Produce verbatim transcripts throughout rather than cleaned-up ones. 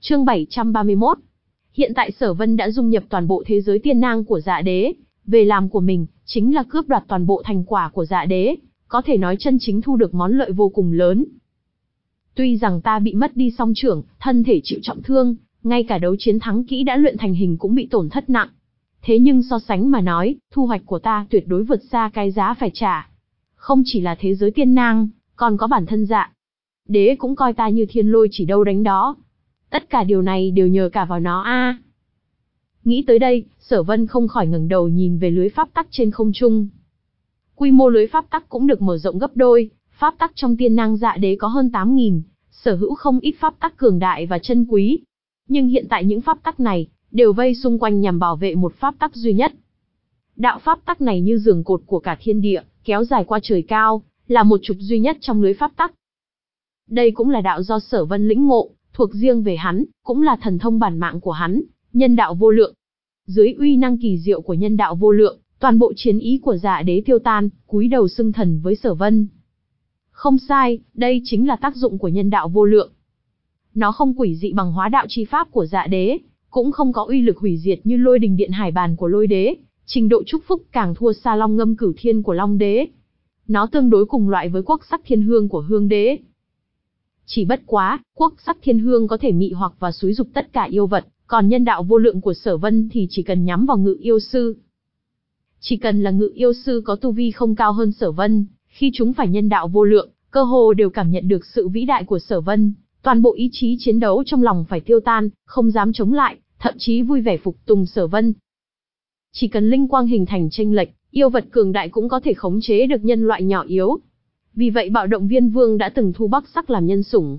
Chương bảy trăm ba mươi mốt. Hiện tại Sở Vân đã dung nhập toàn bộ thế giới tiên nang của Dạ Đế, về làm của mình, chính là cướp đoạt toàn bộ thành quả của Dạ Đế, có thể nói chân chính thu được món lợi vô cùng lớn. Tuy rằng ta bị mất đi song trưởng, thân thể chịu trọng thương, ngay cả đấu chiến thắng kỹ đã luyện thành hình cũng bị tổn thất nặng. Thế nhưng so sánh mà nói, thu hoạch của ta tuyệt đối vượt xa cái giá phải trả. Không chỉ là thế giới tiên nang, còn có bản thân Dạ Đế cũng coi ta như thiên lôi chỉ đâu đánh đó. Tất cả điều này đều nhờ cả vào nó a. À. Nghĩ tới đây, Sở Vân không khỏi ngẩng đầu nhìn về lưới pháp tắc trên không trung. Quy mô lưới pháp tắc cũng được mở rộng gấp đôi, pháp tắc trong tiên nang Dạ Đế có hơn tám nghìn, sở hữu không ít pháp tắc cường đại và chân quý. Nhưng hiện tại những pháp tắc này đều vây xung quanh nhằm bảo vệ một pháp tắc duy nhất. Đạo pháp tắc này như giường cột của cả thiên địa, kéo dài qua trời cao, là một trục duy nhất trong lưới pháp tắc. Đây cũng là đạo do Sở Vân lĩnh ngộ, thuộc riêng về hắn, cũng là thần thông bản mạng của hắn, nhân đạo vô lượng. Dưới uy năng kỳ diệu của nhân đạo vô lượng, toàn bộ chiến ý của Dạ Đế tiêu tan, cúi đầu xưng thần với Sở Vân. Không sai, đây chính là tác dụng của nhân đạo vô lượng. Nó không quỷ dị bằng hóa đạo chi pháp của Dạ Đế, cũng không có uy lực hủy diệt như Lôi Đình Điện Hải Bàn của Lôi Đế, trình độ chúc phúc càng thua xa Long Ngâm Cửu Thiên của Long Đế. Nó tương đối cùng loại với Quốc Sắc Thiên Hương của Hương Đế. Chỉ bất quá, Quốc Sắc Thiên Hương có thể mị hoặc và xúi dục tất cả yêu vật, còn nhân đạo vô lượng của Sở Vân thì chỉ cần nhắm vào ngự yêu sư. Chỉ cần là ngự yêu sư có tu vi không cao hơn Sở Vân, khi chúng phải nhân đạo vô lượng, cơ hồ đều cảm nhận được sự vĩ đại của Sở Vân, toàn bộ ý chí chiến đấu trong lòng phải tiêu tan, không dám chống lại, thậm chí vui vẻ phục tùng Sở Vân. Chỉ cần linh quang hình thành chênh lệch, yêu vật cường đại cũng có thể khống chế được nhân loại nhỏ yếu. Vì vậy Bạo Động Viên Vương đã từng thu Bắc Sắc làm nhân sủng.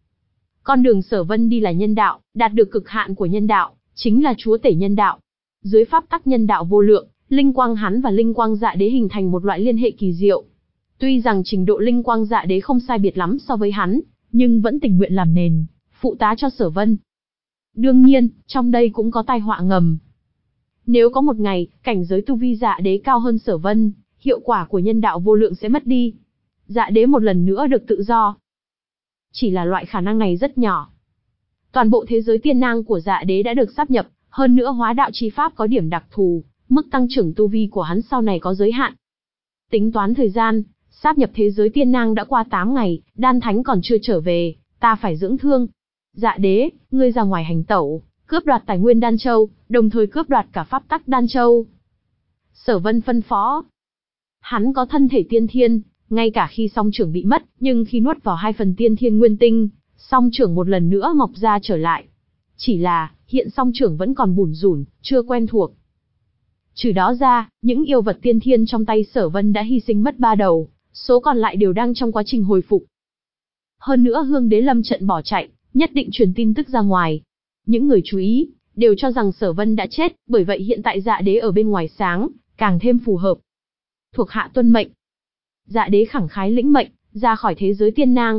Con đường Sở Vân đi là nhân đạo, đạt được cực hạn của nhân đạo, chính là chúa tể nhân đạo. Dưới pháp tắc nhân đạo vô lượng, linh quang hắn và linh quang Dạ Đế hình thành một loại liên hệ kỳ diệu. Tuy rằng trình độ linh quang Dạ Đế không sai biệt lắm so với hắn, nhưng vẫn tình nguyện làm nền, phụ tá cho Sở Vân. Đương nhiên, trong đây cũng có tai họa ngầm. Nếu có một ngày, cảnh giới tu vi Dạ Đế cao hơn Sở Vân, hiệu quả của nhân đạo vô lượng sẽ mất đi. Dạ Đế một lần nữa được tự do. Chỉ là loại khả năng này rất nhỏ. Toàn bộ thế giới tiên nang của Dạ Đế đã được sáp nhập, hơn nữa hóa đạo chi pháp có điểm đặc thù, mức tăng trưởng tu vi của hắn sau này có giới hạn. Tính toán thời gian, sáp nhập thế giới tiên nang đã qua tám ngày, đan thánh còn chưa trở về, ta phải dưỡng thương. Dạ Đế, ngươi ra ngoài hành tẩu, cướp đoạt tài nguyên Đan Châu, đồng thời cướp đoạt cả pháp tắc Đan Châu. Sở Vân phân phó. Hắn có thân thể tiên thiên, ngay cả khi song trưởng bị mất, nhưng khi nuốt vào hai phần tiên thiên nguyên tinh, song trưởng một lần nữa mọc ra trở lại. Chỉ là, hiện song trưởng vẫn còn bủn rủn, chưa quen thuộc. Trừ đó ra, những yêu vật tiên thiên trong tay Sở Vân đã hy sinh mất ba đầu, số còn lại đều đang trong quá trình hồi phục. Hơn nữa Hương Đế lâm trận bỏ chạy, nhất định truyền tin tức ra ngoài. Những người chú ý, đều cho rằng Sở Vân đã chết, bởi vậy hiện tại Dạ Đế ở bên ngoài sáng, càng thêm phù hợp. Thuộc hạ tuân mệnh. Dạ Đế khẳng khái lĩnh mệnh, ra khỏi thế giới tiên nang.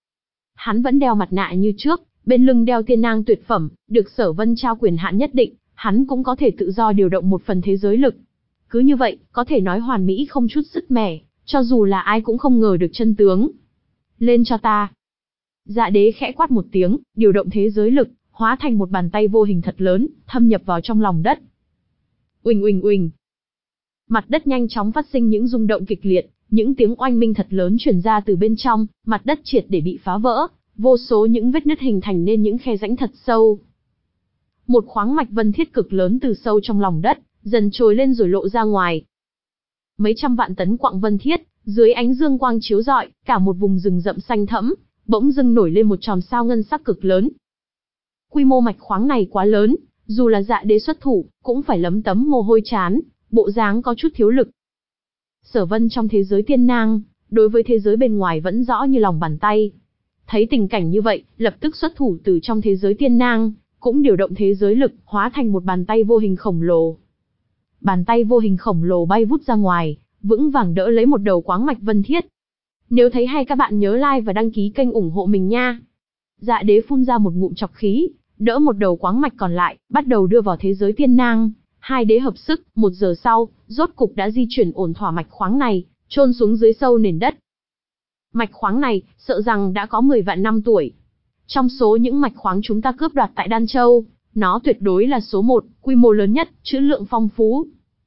Hắn vẫn đeo mặt nạ như trước, bên lưng đeo tiên nang tuyệt phẩm, được Sở Vân trao quyền hạn nhất định, hắn cũng có thể tự do điều động một phần thế giới lực. Cứ như vậy, có thể nói hoàn mỹ không chút sứt mẻ, cho dù là ai cũng không ngờ được chân tướng. Lên cho ta. Dạ Đế khẽ quát một tiếng, điều động thế giới lực, hóa thành một bàn tay vô hình thật lớn, thâm nhập vào trong lòng đất. Uỳnh uỳnh uỳnh. Mặt đất nhanh chóng phát sinh những rung động kịch liệt, những tiếng oanh minh thật lớn truyền ra từ bên trong, mặt đất triệt để bị phá vỡ, vô số những vết nứt hình thành nên những khe rãnh thật sâu. Một khoáng mạch vân thiết cực lớn từ sâu trong lòng đất, dần trồi lên rồi lộ ra ngoài. Mấy trăm vạn tấn quặng vân thiết, dưới ánh dương quang chiếu rọi, cả một vùng rừng rậm xanh thẫm, bỗng dưng nổi lên một chòm sao ngân sắc cực lớn. Quy mô mạch khoáng này quá lớn, dù là Dạ Đế xuất thủ, cũng phải lấm tấm mồ hôi trán, bộ dáng có chút thiếu lực. Sở Vân trong thế giới tiên nang, đối với thế giới bên ngoài vẫn rõ như lòng bàn tay. Thấy tình cảnh như vậy, lập tức xuất thủ từ trong thế giới tiên nang, cũng điều động thế giới lực, hóa thành một bàn tay vô hình khổng lồ. Bàn tay vô hình khổng lồ bay vút ra ngoài, vững vàng đỡ lấy một đầu quáng mạch vân thiết. Nếu thấy hay các bạn nhớ like và đăng ký kênh ủng hộ mình nha. Dạ Đế phun ra một ngụm trọc khí, đỡ một đầu quáng mạch còn lại, bắt đầu đưa vào thế giới tiên nang. Hai đế hợp sức, một giờ sau, rốt cục đã di chuyển ổn thỏa mạch khoáng này, chôn xuống dưới sâu nền đất. Mạch khoáng này, sợ rằng đã có mười vạn năm tuổi. Trong số những mạch khoáng chúng ta cướp đoạt tại Đan Châu, nó tuyệt đối là số một, quy mô lớn nhất, trữ lượng phong phú.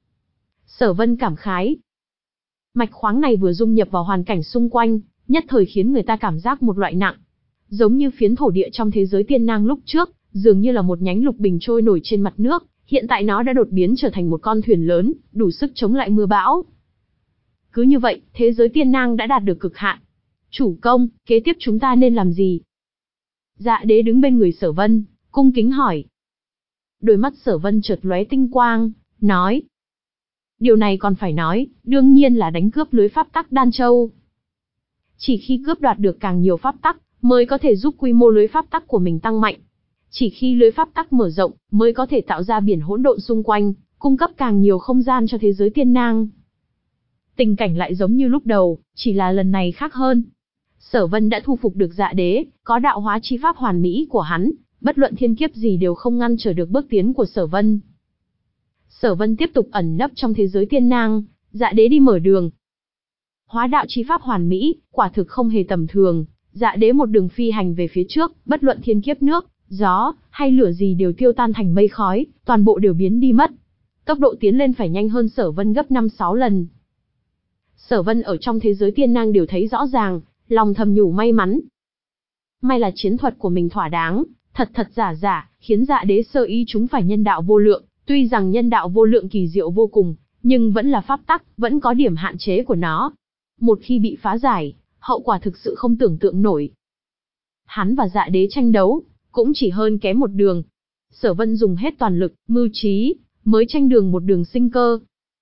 Sở Vân cảm khái. Mạch khoáng này vừa dung nhập vào hoàn cảnh xung quanh, nhất thời khiến người ta cảm giác một loại nặng. Giống như phiến thổ địa trong thế giới tiên nang lúc trước, dường như là một nhánh lục bình trôi nổi trên mặt nước, hiện tại nó đã đột biến trở thành một con thuyền lớn, đủ sức chống lại mưa bão. Cứ như vậy, thế giới tiên nang đã đạt được cực hạn. Chủ công, kế tiếp chúng ta nên làm gì? Dạ đế đứng bên người Sở Vân, cung kính hỏi. Đôi mắt Sở Vân chợt lóe tinh quang, nói. Điều này còn phải nói, đương nhiên là đánh cướp lưới pháp tắc Đan Châu. Chỉ khi cướp đoạt được càng nhiều pháp tắc, mới có thể giúp quy mô lưới pháp tắc của mình tăng mạnh. Chỉ khi lưới pháp tắc mở rộng, mới có thể tạo ra biển hỗn độn xung quanh, cung cấp càng nhiều không gian cho thế giới tiên nang. Tình cảnh lại giống như lúc đầu, chỉ là lần này khác hơn. Sở Vân đã thu phục được Dạ Đế, có đạo hóa chi pháp hoàn mỹ của hắn, bất luận thiên kiếp gì đều không ngăn trở được bước tiến của Sở Vân. Sở Vân tiếp tục ẩn nấp trong thế giới tiên nang, Dạ Đế đi mở đường. Hóa đạo chi pháp hoàn mỹ, quả thực không hề tầm thường, Dạ Đế một đường phi hành về phía trước, bất luận thiên kiếp nước, gió hay lửa gì đều tiêu tan thành mây khói, toàn bộ đều biến đi mất. Tốc độ tiến lên phải nhanh hơn Sở Vân gấp năm sáu lần. Sở Vân ở trong thế giới tiên nang đều thấy rõ ràng, lòng thầm nhủ may mắn. May là chiến thuật của mình thỏa đáng, thật thật giả giả, khiến Dạ Đế sơ ý chúng phải nhân đạo vô lượng, tuy rằng nhân đạo vô lượng kỳ diệu vô cùng, nhưng vẫn là pháp tắc, vẫn có điểm hạn chế của nó. Một khi bị phá giải, hậu quả thực sự không tưởng tượng nổi. Hắn và Dạ Đế tranh đấu, cũng chỉ hơn kém một đường. Sở Vân dùng hết toàn lực, mưu trí, mới tranh đường một đường sinh cơ.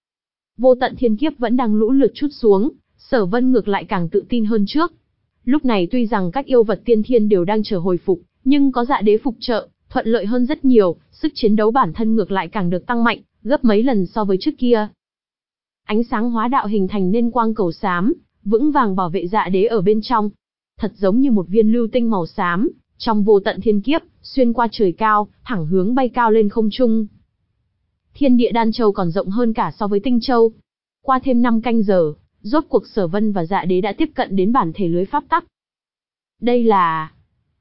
Vô tận thiên kiếp vẫn đang lũ lượt trút xuống, Sở Vân ngược lại càng tự tin hơn trước. Lúc này tuy rằng các yêu vật tiên thiên đều đang chờ hồi phục, nhưng có Dạ Đế phục trợ, thuận lợi hơn rất nhiều, sức chiến đấu bản thân ngược lại càng được tăng mạnh, gấp mấy lần so với trước kia. Ánh sáng hóa đạo hình thành nên quang cầu xám, vững vàng bảo vệ Dạ Đế ở bên trong. Thật giống như một viên lưu tinh màu xám, trong vô tận thiên kiếp, xuyên qua trời cao, thẳng hướng bay cao lên không trung. Thiên địa Đan Châu còn rộng hơn cả so với Tinh Châu. Qua thêm năm canh giờ, rốt cuộc Sở Vân và Dạ Đế đã tiếp cận đến bản thể lưới pháp tắc. Đây là...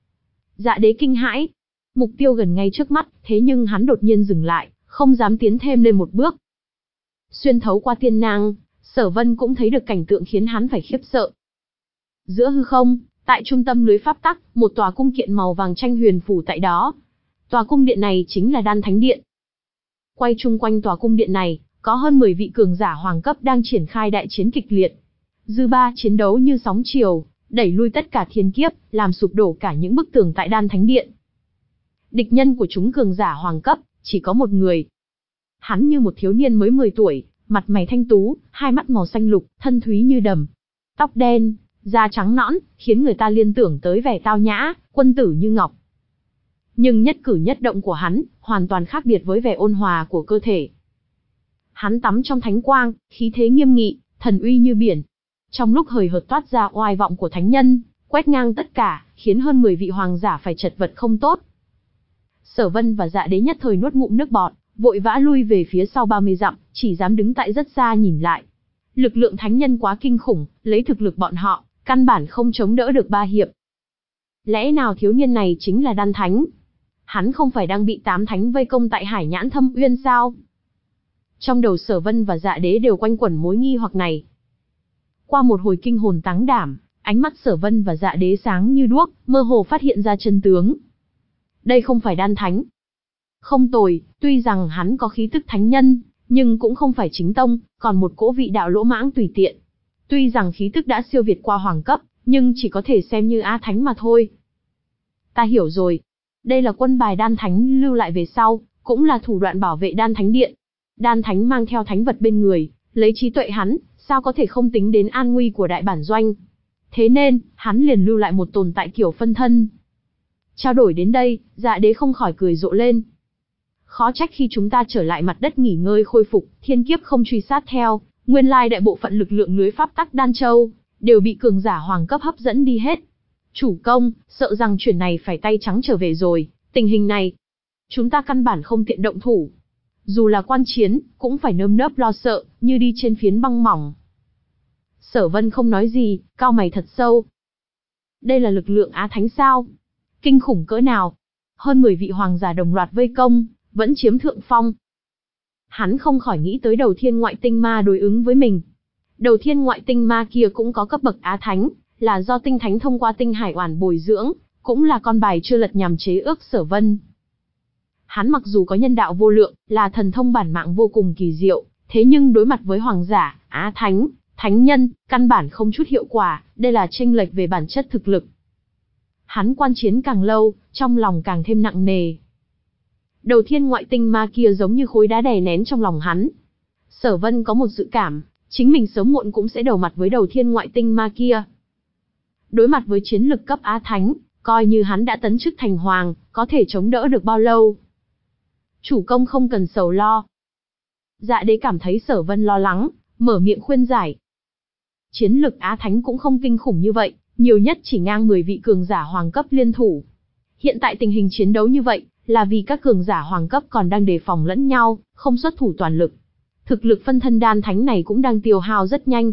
Dạ Đế kinh hãi. Mục tiêu gần ngay trước mắt, thế nhưng hắn đột nhiên dừng lại, không dám tiến thêm lên một bước. Xuyên thấu qua tiên nang, Sở Vân cũng thấy được cảnh tượng khiến hắn phải khiếp sợ. Giữa hư không, tại trung tâm lưới pháp tắc, một tòa cung kiện màu vàng tranh huyền phủ tại đó. Tòa cung điện này chính là Đan Thánh Điện. Quay chung quanh tòa cung điện này, có hơn mười vị cường giả hoàng cấp đang triển khai đại chiến kịch liệt. Dư ba chiến đấu như sóng chiều, đẩy lui tất cả thiên kiếp, làm sụp đổ cả những bức tường tại Đan Thánh Điện. Địch nhân của chúng cường giả hoàng cấp, chỉ có một người. Hắn như một thiếu niên mới mười tuổi, mặt mày thanh tú, hai mắt màu xanh lục, thân thúy như đầm. Tóc đen, da trắng nõn, khiến người ta liên tưởng tới vẻ tao nhã, quân tử như ngọc. Nhưng nhất cử nhất động của hắn, hoàn toàn khác biệt với vẻ ôn hòa của cơ thể. Hắn tắm trong thánh quang, khí thế nghiêm nghị, thần uy như biển. Trong lúc hời hợt toát ra oai vọng của thánh nhân, quét ngang tất cả, khiến hơn mười vị hoàng giả phải chật vật không tốt. Sở Vân và Dạ Đế nhất thời nuốt ngụm nước bọt, vội vã lui về phía sau ba mươi dặm, chỉ dám đứng tại rất xa nhìn lại. Lực lượng thánh nhân quá kinh khủng, lấy thực lực bọn họ, căn bản không chống đỡ được ba hiệp. Lẽ nào thiếu niên này chính là Đan Thánh? Hắn không phải đang bị tám thánh vây công tại Hải Nhãn Thâm Uyên sao? Trong đầu Sở Vân và Dạ Đế đều quanh quẩn mối nghi hoặc này. Qua một hồi kinh hồn táng đảm, ánh mắt Sở Vân và Dạ Đế sáng như đuốc, mơ hồ phát hiện ra chân tướng. Đây không phải Đan Thánh. Không tồi, tuy rằng hắn có khí tức thánh nhân, nhưng cũng không phải chính tông, còn một cỗ vị đạo lỗ mãng tùy tiện. Tuy rằng khí tức đã siêu việt qua hoàng cấp, nhưng chỉ có thể xem như á thánh mà thôi. Ta hiểu rồi. Đây là quân bài Đan Thánh lưu lại về sau, cũng là thủ đoạn bảo vệ Đan Thánh Điện. Đan Thánh mang theo thánh vật bên người, lấy trí tuệ hắn, sao có thể không tính đến an nguy của đại bản doanh. Thế nên, hắn liền lưu lại một tồn tại kiểu phân thân. Trao đổi đến đây, Dạ Đế không khỏi cười rộ lên. Khó trách khi chúng ta trở lại mặt đất nghỉ ngơi khôi phục, thiên kiếp không truy sát theo, nguyên lai đại bộ phận lực lượng lưới pháp tắc Đan Châu, đều bị cường giả hoàng cấp hấp dẫn đi hết. Chủ công, sợ rằng chuyển này phải tay trắng trở về rồi, tình hình này, chúng ta căn bản không tiện động thủ. Dù là quan chiến, cũng phải nơm nớp lo sợ, như đi trên phiến băng mỏng. Sở Vân không nói gì, cau mày thật sâu. Đây là lực lượng Á Thánh sao? kinh khủng cỡ nào. Hơn mười vị hoàng giả đồng loạt vây công, vẫn chiếm thượng phong. Hắn không khỏi nghĩ tới đầu thiên ngoại tinh ma đối ứng với mình. Đầu thiên ngoại tinh ma kia cũng có cấp bậc Á Thánh, là do tinh thánh thông qua tinh hải oản bồi dưỡng, cũng là con bài chưa lật nhằm chế ước Sở Vân. Hắn mặc dù có nhân đạo vô lượng, là thần thông bản mạng vô cùng kỳ diệu, thế nhưng đối mặt với hoàng giả, Á Thánh, Thánh nhân, căn bản không chút hiệu quả, đây là chênh lệch về bản chất thực lực. Hắn quan chiến càng lâu, trong lòng càng thêm nặng nề. Đầu thiên ngoại tinh ma kia giống như khối đá đè nén trong lòng hắn. Sở Vân có một dự cảm, chính mình sớm muộn cũng sẽ đầu mặt với đầu thiên ngoại tinh ma kia. Đối mặt với chiến lực cấp Á Thánh, coi như hắn đã tấn chức thành hoàng, có thể chống đỡ được bao lâu? Chủ công không cần sầu lo. Dạ Đế cảm thấy Sở Vân lo lắng, mở miệng khuyên giải. Chiến lực Á Thánh cũng không kinh khủng như vậy, nhiều nhất chỉ ngang mười vị cường giả hoàng cấp liên thủ. Hiện tại tình hình chiến đấu như vậy, là vì các cường giả hoàng cấp còn đang đề phòng lẫn nhau, không xuất thủ toàn lực. Thực lực phân thân đan thánh này cũng đang tiêu hao rất nhanh.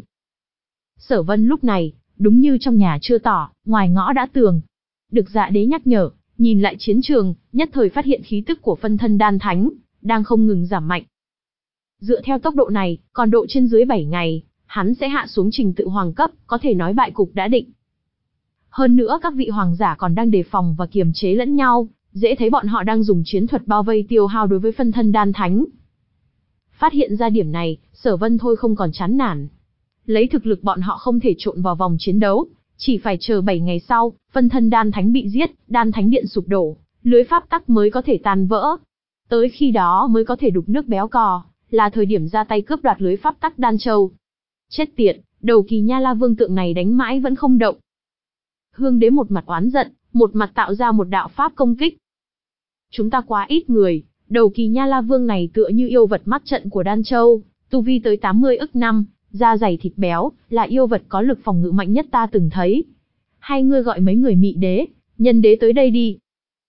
Sở Vân lúc này, đúng như trong nhà chưa tỏ, ngoài ngõ đã tường. Được Dạ Đế nhắc nhở, nhìn lại chiến trường, nhất thời phát hiện khí tức của phân thân đan thánh, đang không ngừng giảm mạnh. Dựa theo tốc độ này, còn độ trên dưới bảy ngày, hắn sẽ hạ xuống trình tự hoàng cấp, có thể nói bại cục đã định. Hơn nữa các vị hoàng giả còn đang đề phòng và kiềm chế lẫn nhau, dễ thấy bọn họ đang dùng chiến thuật bao vây tiêu hao đối với phân thân đan thánh. Phát hiện ra điểm này, Sở Vân thôi không còn chán nản. Lấy thực lực bọn họ không thể trộn vào vòng chiến đấu, chỉ phải chờ bảy ngày sau, phân thân đan thánh bị giết, đan thánh điện sụp đổ, lưới pháp tắc mới có thể tan vỡ. Tới khi đó mới có thể đục nước béo cò, là thời điểm ra tay cướp đoạt lưới pháp tắc Đan Châu. Chết tiệt, đầu Kỳ Nha La Vương tượng này đánh mãi vẫn không động. Hương Đế một mặt oán giận, một mặt tạo ra một đạo pháp công kích. Chúng ta quá ít người, đầu Kỳ Nha La Vương này tựa như yêu vật mắt trận của Đan Châu, tu vi tới tám mươi ức năm, da dày thịt béo, là yêu vật có lực phòng ngự mạnh nhất ta từng thấy. Hay ngươi gọi mấy người Mị Đế, Nhân Đế tới đây đi.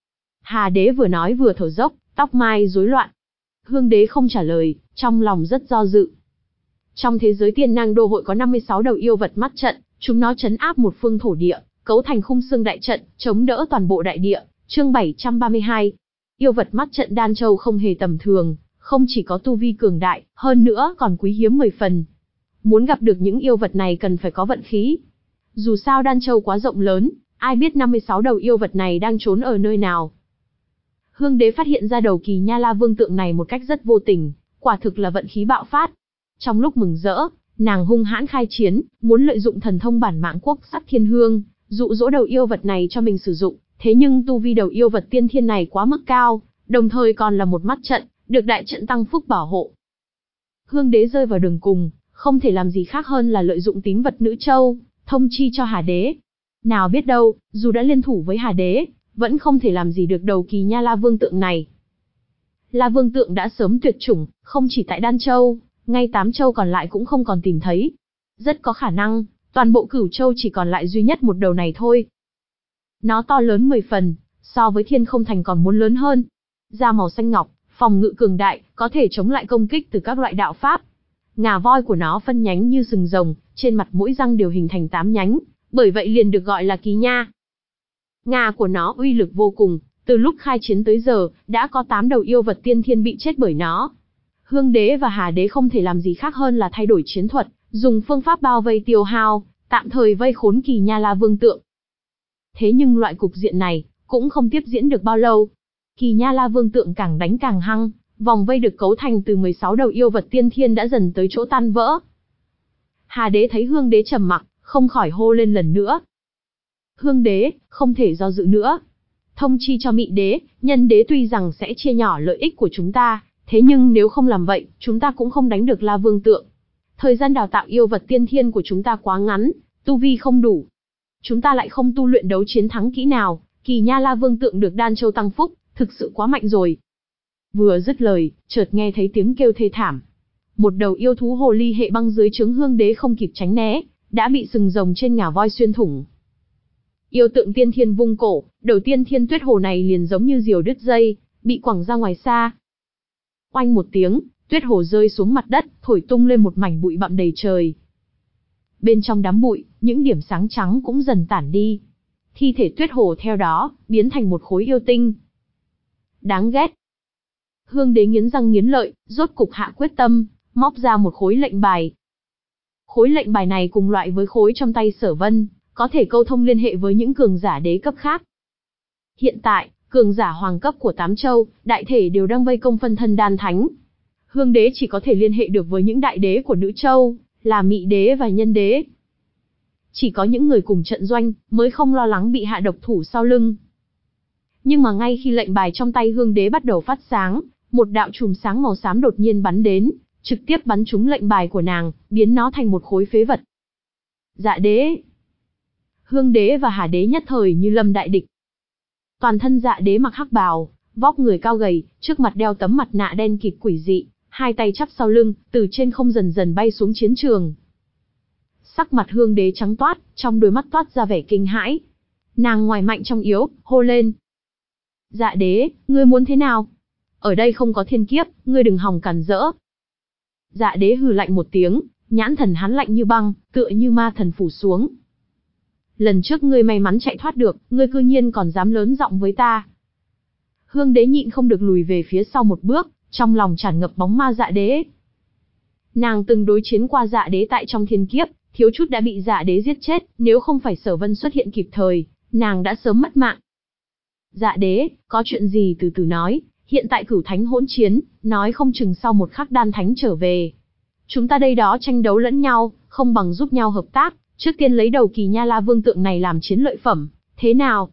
Hà Đế vừa nói vừa thở dốc, tóc mai rối loạn. Hương Đế không trả lời, trong lòng rất do dự. Trong thế giới Tiên Nang Đô hội có năm mươi sáu đầu yêu vật mắt trận, chúng nó trấn áp một phương thổ địa, cấu thành khung xương đại trận, chống đỡ toàn bộ đại địa. Chương bảy trăm ba mươi hai. Yêu vật mắt trận Đan Châu không hề tầm thường, không chỉ có tu vi cường đại, hơn nữa còn quý hiếm mười phần. Muốn gặp được những yêu vật này cần phải có vận khí. Dù sao Đan Châu quá rộng lớn, ai biết năm mươi sáu đầu yêu vật này đang trốn ở nơi nào. Hương Đế phát hiện ra đầu Kỳ Nha La Vương tượng này một cách rất vô tình, quả thực là vận khí bạo phát. Trong lúc mừng rỡ, nàng hung hãn khai chiến, muốn lợi dụng thần thông bản mạng quốc sắc thiên hương, dụ dỗ đầu yêu vật này cho mình sử dụng. Thế nhưng tu vi đầu yêu vật tiên thiên này quá mức cao, đồng thời còn là một mắt trận, được đại trận tăng phúc bảo hộ. Hương Đế rơi vào đường cùng, không thể làm gì khác hơn là lợi dụng tín vật nữ châu, thông chi cho Hà Đế. Nào biết đâu, dù đã liên thủ với Hà Đế, vẫn không thể làm gì được đầu Kỳ Nha La Vương tượng này. La Vương tượng đã sớm tuyệt chủng, không chỉ tại Đan Châu, ngay tám châu còn lại cũng không còn tìm thấy. Rất có khả năng, toàn bộ Cửu Châu chỉ còn lại duy nhất một đầu này thôi. Nó to lớn mười phần, so với Thiên Không Thành còn muốn lớn hơn. Da màu xanh ngọc, phòng ngự cường đại, có thể chống lại công kích từ các loại đạo pháp. Ngà voi của nó phân nhánh như sừng rồng, trên mặt mỗi răng đều hình thành tám nhánh, bởi vậy liền được gọi là Kỳ Nha. Ngà của nó uy lực vô cùng, từ lúc khai chiến tới giờ, đã có tám đầu yêu vật tiên thiên bị chết bởi nó. Hương Đế và Hà Đế không thể làm gì khác hơn là thay đổi chiến thuật, dùng phương pháp bao vây tiêu hao, tạm thời vây khốn Kỳ Nha La Vương tượng. Thế nhưng loại cục diện này, cũng không tiếp diễn được bao lâu. Kỳ Nha La Vương tượng càng đánh càng hăng, vòng vây được cấu thành từ mười sáu đầu yêu vật tiên thiên đã dần tới chỗ tan vỡ. Hà Đế thấy Hương Đế trầm mặc, không khỏi hô lên lần nữa. Hương Đế, không thể do dự nữa. Thông chi cho Mị Đế, Nhân Đế tuy rằng sẽ chia nhỏ lợi ích của chúng ta, thế nhưng nếu không làm vậy, chúng ta cũng không đánh được La Vương tượng. Thời gian đào tạo yêu vật tiên thiên của chúng ta quá ngắn, tu vi không đủ. Chúng ta lại không tu luyện đấu chiến thắng kỹ nào, Kỳ Nha La Vương tượng được Đan Châu tăng phúc, thực sự quá mạnh rồi. Vừa dứt lời, chợt nghe thấy tiếng kêu thê thảm. Một đầu yêu thú hồ ly hệ băng dưới trướng Hương Đế không kịp tránh né, đã bị sừng rồng trên ngà voi xuyên thủng. Yêu tượng tiên thiên vung cổ, đầu tiên thiên tuyết hồ này liền giống như diều đứt dây, bị quẳng ra ngoài xa. Oanh một tiếng, tuyết hồ rơi xuống mặt đất, thổi tung lên một mảnh bụi bặm đầy trời. Bên trong đám bụi, những điểm sáng trắng cũng dần tản đi. thi thể Tuyết Hồ theo đó, biến thành một khối yêu tinh. Đáng ghét. Hương Đế nghiến răng nghiến lợi, rốt cục hạ quyết tâm, móc ra một khối lệnh bài. Khối lệnh bài này cùng loại với khối trong tay Sở Vân, có thể câu thông liên hệ với những cường giả đế cấp khác. Hiện tại, cường giả hoàng cấp của tám châu, đại thể đều đang vây công phân thân đan thánh. Hương Đế chỉ có thể liên hệ được với những đại đế của nữ châu, là Mị Đế và Nhân Đế. Chỉ có những người cùng trận doanh, mới không lo lắng bị hạ độc thủ sau lưng. Nhưng mà ngay khi lệnh bài trong tay Hương Đế bắt đầu phát sáng, một đạo chùm sáng màu xám đột nhiên bắn đến, trực tiếp bắn trúng lệnh bài của nàng, biến nó thành một khối phế vật. Dạ Đế. Hương Đế và Hà Đế nhất thời như lâm đại địch. Toàn thân Dạ Đế mặc hắc bào, vóc người cao gầy, trước mặt đeo tấm mặt nạ đen kịt quỷ dị, hai tay chắp sau lưng, từ trên không dần dần bay xuống chiến trường. Sắc mặt Hương Đế trắng toát, trong đôi mắt toát ra vẻ kinh hãi. Nàng ngoài mạnh trong yếu, hô lên. Dạ Đế, ngươi muốn thế nào? Ở đây không có thiên kiếp, ngươi đừng hòng cản rỡ. Dạ Đế hừ lạnh một tiếng, nhãn thần hắn lạnh như băng, tựa như ma thần phủ xuống. Lần trước ngươi may mắn chạy thoát được, ngươi cư nhiên còn dám lớn giọng với ta. Hương Đế nhịn không được lùi về phía sau một bước, trong lòng tràn ngập bóng ma Dạ Đế. Nàng từng đối chiến qua Dạ Đế tại trong thiên kiếp, thiếu chút đã bị Dạ Đế giết chết, nếu không phải Sở Vân xuất hiện kịp thời, nàng đã sớm mất mạng. Dạ Đế, có chuyện gì từ từ nói, hiện tại cửu thánh hỗn chiến, nói không chừng sau một khắc đan thánh trở về. Chúng ta đây đó tranh đấu lẫn nhau, không bằng giúp nhau hợp tác, trước tiên lấy đầu Kỳ Nha La Vương tượng này làm chiến lợi phẩm, thế nào?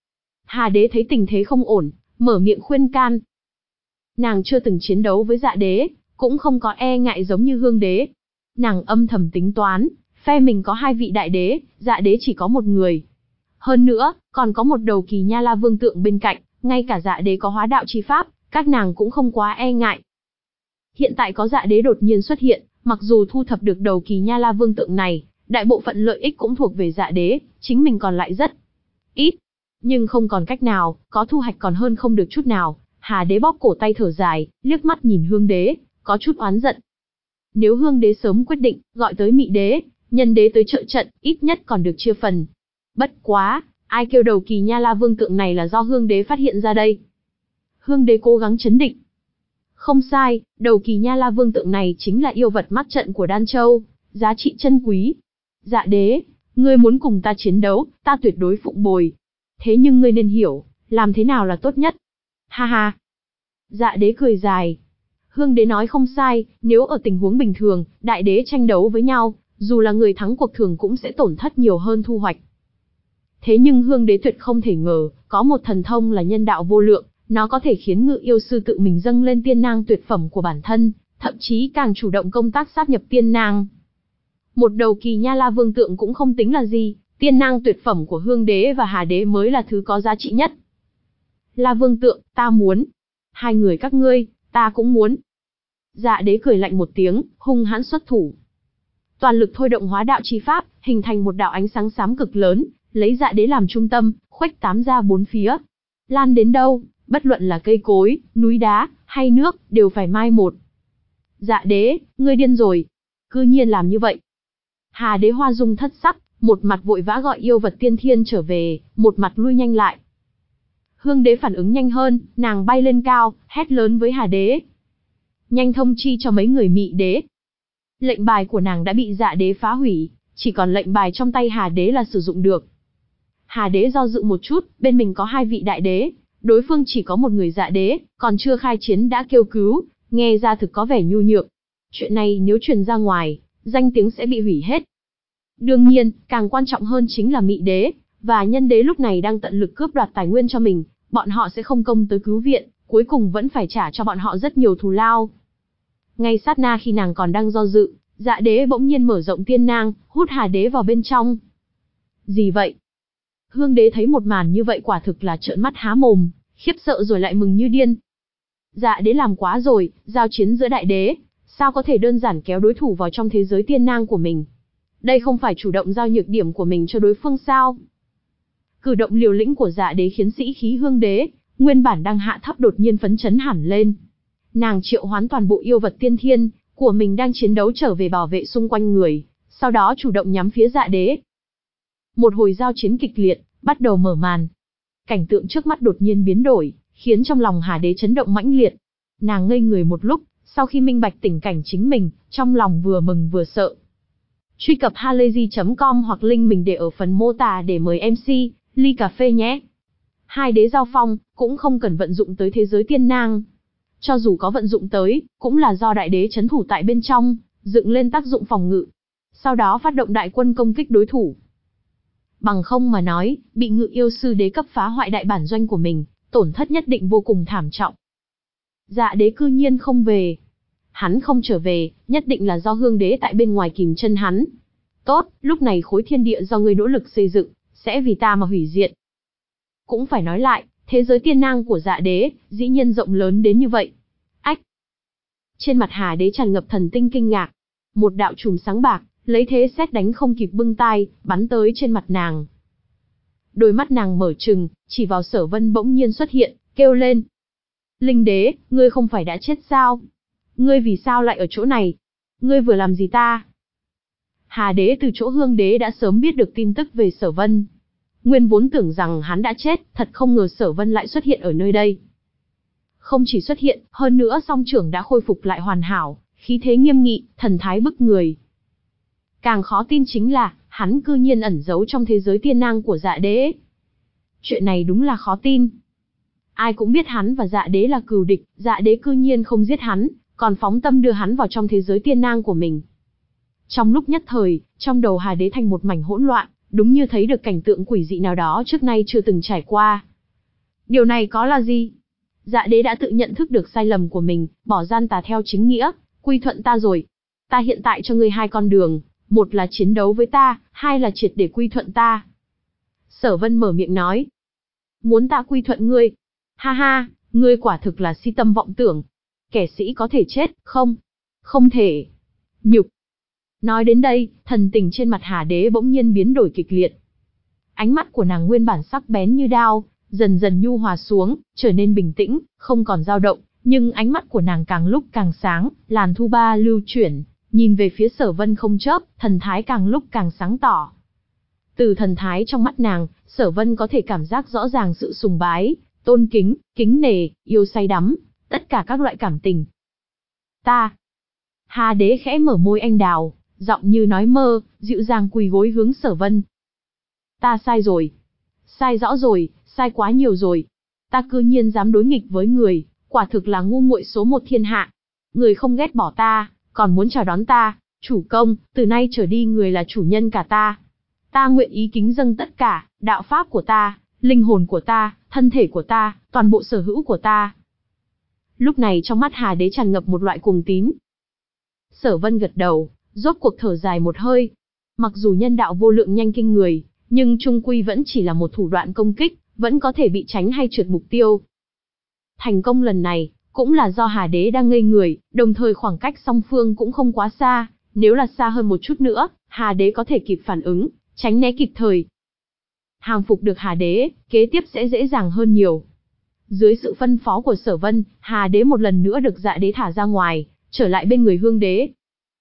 Hà Đế thấy tình thế không ổn, mở miệng khuyên can. Nàng chưa từng chiến đấu với Dạ Đế, cũng không có e ngại giống như Hương Đế. Nàng âm thầm tính toán, phe mình có hai vị đại đế, Dạ Đế chỉ có một người. Hơn nữa, còn có một đầu Kỳ Nha La Vương tượng bên cạnh, ngay cả Dạ Đế có hóa đạo chi pháp, các nàng cũng không quá e ngại. Hiện tại có Dạ Đế đột nhiên xuất hiện, mặc dù thu thập được đầu Kỳ Nha La Vương tượng này, đại bộ phận lợi ích cũng thuộc về Dạ Đế, chính mình còn lại rất ít. Nhưng không còn cách nào, có thu hoạch còn hơn không được chút nào. Hà Đế bóp cổ tay thở dài, liếc mắt nhìn Hương Đế, có chút oán giận. Nếu Hương Đế sớm quyết định, gọi tới Mị Đế, Nhân Đế tới trợ trận, ít nhất còn được chia phần. Bất quá, ai kêu đầu Kỳ Nha La Vương tượng này là do Hương Đế phát hiện ra đây? Hương Đế cố gắng chấn định. Không sai, đầu Kỳ Nha La Vương tượng này chính là yêu vật mắt trận của Đan Châu, giá trị chân quý. Dạ Đế, ngươi muốn cùng ta chiến đấu, ta tuyệt đối phụng bồi. Thế nhưng ngươi nên hiểu, làm thế nào là tốt nhất. Ha ha. Dạ Đế cười dài. Hương Đế nói không sai, nếu ở tình huống bình thường, đại đế tranh đấu với nhau, dù là người thắng cuộc thường cũng sẽ tổn thất nhiều hơn thu hoạch. Thế nhưng Hương Đế tuyệt không thể ngờ, có một thần thông là nhân đạo vô lượng, nó có thể khiến ngự yêu sư tự mình dâng lên tiên nang tuyệt phẩm của bản thân, thậm chí càng chủ động công tác sáp nhập tiên nang. Một đầu Kỳ Nha La Vương tượng cũng không tính là gì, tiên nang tuyệt phẩm của Hương Đế và Hà Đế mới là thứ có giá trị nhất. La Vương tượng, ta muốn. Hai người các ngươi, ta cũng muốn. Dạ Đế cười lạnh một tiếng, hung hãn xuất thủ. Toàn lực thôi động hóa đạo chi pháp, hình thành một đạo ánh sáng xám cực lớn, lấy Dạ Đế làm trung tâm, khuếch tán ra bốn phía. Lan đến đâu, bất luận là cây cối, núi đá, hay nước, đều phải mai một. Dạ Đế, ngươi điên rồi. Cư nhiên làm như vậy. Hà Đế hoa dung thất sắc, một mặt vội vã gọi yêu vật tiên thiên trở về, một mặt lui nhanh lại. Hương Đế phản ứng nhanh hơn, nàng bay lên cao, hét lớn với Hà Đế. Nhanh thông chi cho mấy người Mị Đế. Lệnh bài của nàng đã bị Dạ Đế phá hủy, chỉ còn lệnh bài trong tay Hà Đế là sử dụng được. Hà Đế do dự một chút, bên mình có hai vị đại đế, đối phương chỉ có một người Dạ Đế, còn chưa khai chiến đã kêu cứu, nghe ra thực có vẻ nhu nhược. Chuyện này nếu truyền ra ngoài, danh tiếng sẽ bị hủy hết. Đương nhiên, càng quan trọng hơn chính là Mị Đế và Nhân Đế lúc này đang tận lực cướp đoạt tài nguyên cho mình, bọn họ sẽ không công tới cứu viện, cuối cùng vẫn phải trả cho bọn họ rất nhiều thù lao. Ngay sát na khi nàng còn đang do dự, Dạ Đế bỗng nhiên mở rộng tiên nang, hút Hà Đế vào bên trong. Gì vậy? Hương Đế thấy một màn như vậy quả thực là trợn mắt há mồm, khiếp sợ rồi lại mừng như điên. Dạ Đế làm quá rồi, giao chiến giữa đại đế, sao có thể đơn giản kéo đối thủ vào trong thế giới tiên nang của mình? Đây không phải chủ động giao nhược điểm của mình cho đối phương sao? Cử động liều lĩnh của Dạ Đế khiến sĩ khí Hương Đế, nguyên bản đang hạ thấp đột nhiên phấn chấn hẳn lên. Nàng triệu hoán toàn bộ yêu vật tiên thiên của mình đang chiến đấu trở về bảo vệ xung quanh người, sau đó chủ động nhắm phía Dạ Đế. Một hồi giao chiến kịch liệt, bắt đầu mở màn. Cảnh tượng trước mắt đột nhiên biến đổi, khiến trong lòng Hà Đế chấn động mãnh liệt. Nàng ngây người một lúc, sau khi minh bạch tình cảnh chính mình, trong lòng vừa mừng vừa sợ. Truy cập halayzi chấm com hoặc link mình để ở phần mô tả để mời em xê, ly cà phê nhé. Hai đế giao phong, cũng không cần vận dụng tới thế giới tiên nang. Cho dù có vận dụng tới, cũng là do đại đế trấn thủ tại bên trong, dựng lên tác dụng phòng ngự. Sau đó phát động đại quân công kích đối thủ. Bằng không mà nói, bị ngự yêu sư đế cấp phá hoại đại bản doanh của mình, tổn thất nhất định vô cùng thảm trọng. Dạ đế cư nhiên không về. Hắn không trở về, nhất định là do hương đế tại bên ngoài kìm chân hắn. Tốt, lúc này khối thiên địa do ngươi nỗ lực xây dựng, sẽ vì ta mà hủy diệt. Cũng phải nói lại, thế giới tiên nang của dạ đế, dĩ nhiên rộng lớn đến như vậy. Ách! Trên mặt Hà đế tràn ngập thần tinh kinh ngạc. Một đạo chùm sáng bạc, lấy thế sét đánh không kịp bưng tai, bắn tới trên mặt nàng. Đôi mắt nàng mở trừng, chỉ vào Sở Vân bỗng nhiên xuất hiện, kêu lên. Linh đế, ngươi không phải đã chết sao? Ngươi vì sao lại ở chỗ này? Ngươi vừa làm gì ta? Hà đế từ chỗ hương đế đã sớm biết được tin tức về Sở Vân. Nguyên vốn tưởng rằng hắn đã chết, thật không ngờ Sở Vân lại xuất hiện ở nơi đây. Không chỉ xuất hiện, hơn nữa song trưởng đã khôi phục lại hoàn hảo, khí thế nghiêm nghị, thần thái bức người. Càng khó tin chính là, hắn cư nhiên ẩn giấu trong thế giới tiên nang của dạ đế. Chuyện này đúng là khó tin. Ai cũng biết hắn và dạ đế là cừu địch, dạ đế cư nhiên không giết hắn, còn phóng tâm đưa hắn vào trong thế giới tiên nang của mình. Trong lúc nhất thời, trong đầu Hà đế thành một mảnh hỗn loạn, đúng như thấy được cảnh tượng quỷ dị nào đó trước nay chưa từng trải qua. Điều này có là gì? Dạ đế đã tự nhận thức được sai lầm của mình, bỏ gian tà theo chính nghĩa, quy thuận ta rồi. Ta hiện tại cho ngươi hai con đường, một là chiến đấu với ta, hai là triệt để quy thuận ta. Sở Vân mở miệng nói. Muốn ta quy thuận ngươi? Ha ha, ngươi quả thực là si tâm vọng tưởng. Kẻ sĩ có thể chết, không? Không thể. Nhục. Nói đến đây, thần tình trên mặt Hà đế bỗng nhiên biến đổi kịch liệt. Ánh mắt của nàng nguyên bản sắc bén như đao, dần dần nhu hòa xuống, trở nên bình tĩnh, không còn dao động, nhưng ánh mắt của nàng càng lúc càng sáng, làn thu ba lưu chuyển, nhìn về phía Sở Vân không chớp, thần thái càng lúc càng sáng tỏ. Từ thần thái trong mắt nàng, Sở Vân có thể cảm giác rõ ràng sự sùng bái, tôn kính, kính nể, yêu say đắm, tất cả các loại cảm tình. Ta. Hà đế khẽ mở môi anh đào, giọng như nói mơ, dịu dàng quỳ gối hướng Sở Vân. Ta sai rồi. Sai rõ rồi, sai quá nhiều rồi. Ta cư nhiên dám đối nghịch với người, quả thực là ngu muội số một thiên hạ. Người không ghét bỏ ta, còn muốn chào đón ta, chủ công, từ nay trở đi người là chủ nhân cả ta. Ta nguyện ý kính dâng tất cả, đạo pháp của ta, linh hồn của ta, thân thể của ta, toàn bộ sở hữu của ta. Lúc này trong mắt Hà đế tràn ngập một loại cuồng tín. Sở Vân gật đầu, rốt cuộc thở dài một hơi. Mặc dù nhân đạo vô lượng nhanh kinh người, nhưng trung quy vẫn chỉ là một thủ đoạn công kích, vẫn có thể bị tránh hay trượt mục tiêu. Thành công lần này, cũng là do Hà đế đang ngây người, đồng thời khoảng cách song phương cũng không quá xa, nếu là xa hơn một chút nữa, Hà đế có thể kịp phản ứng, tránh né kịp thời. Hàng phục được Hà đế, kế tiếp sẽ dễ dàng hơn nhiều. Dưới sự phân phó của Sở Vân, Hà đế một lần nữa được dạ đế thả ra ngoài, trở lại bên người hương đế.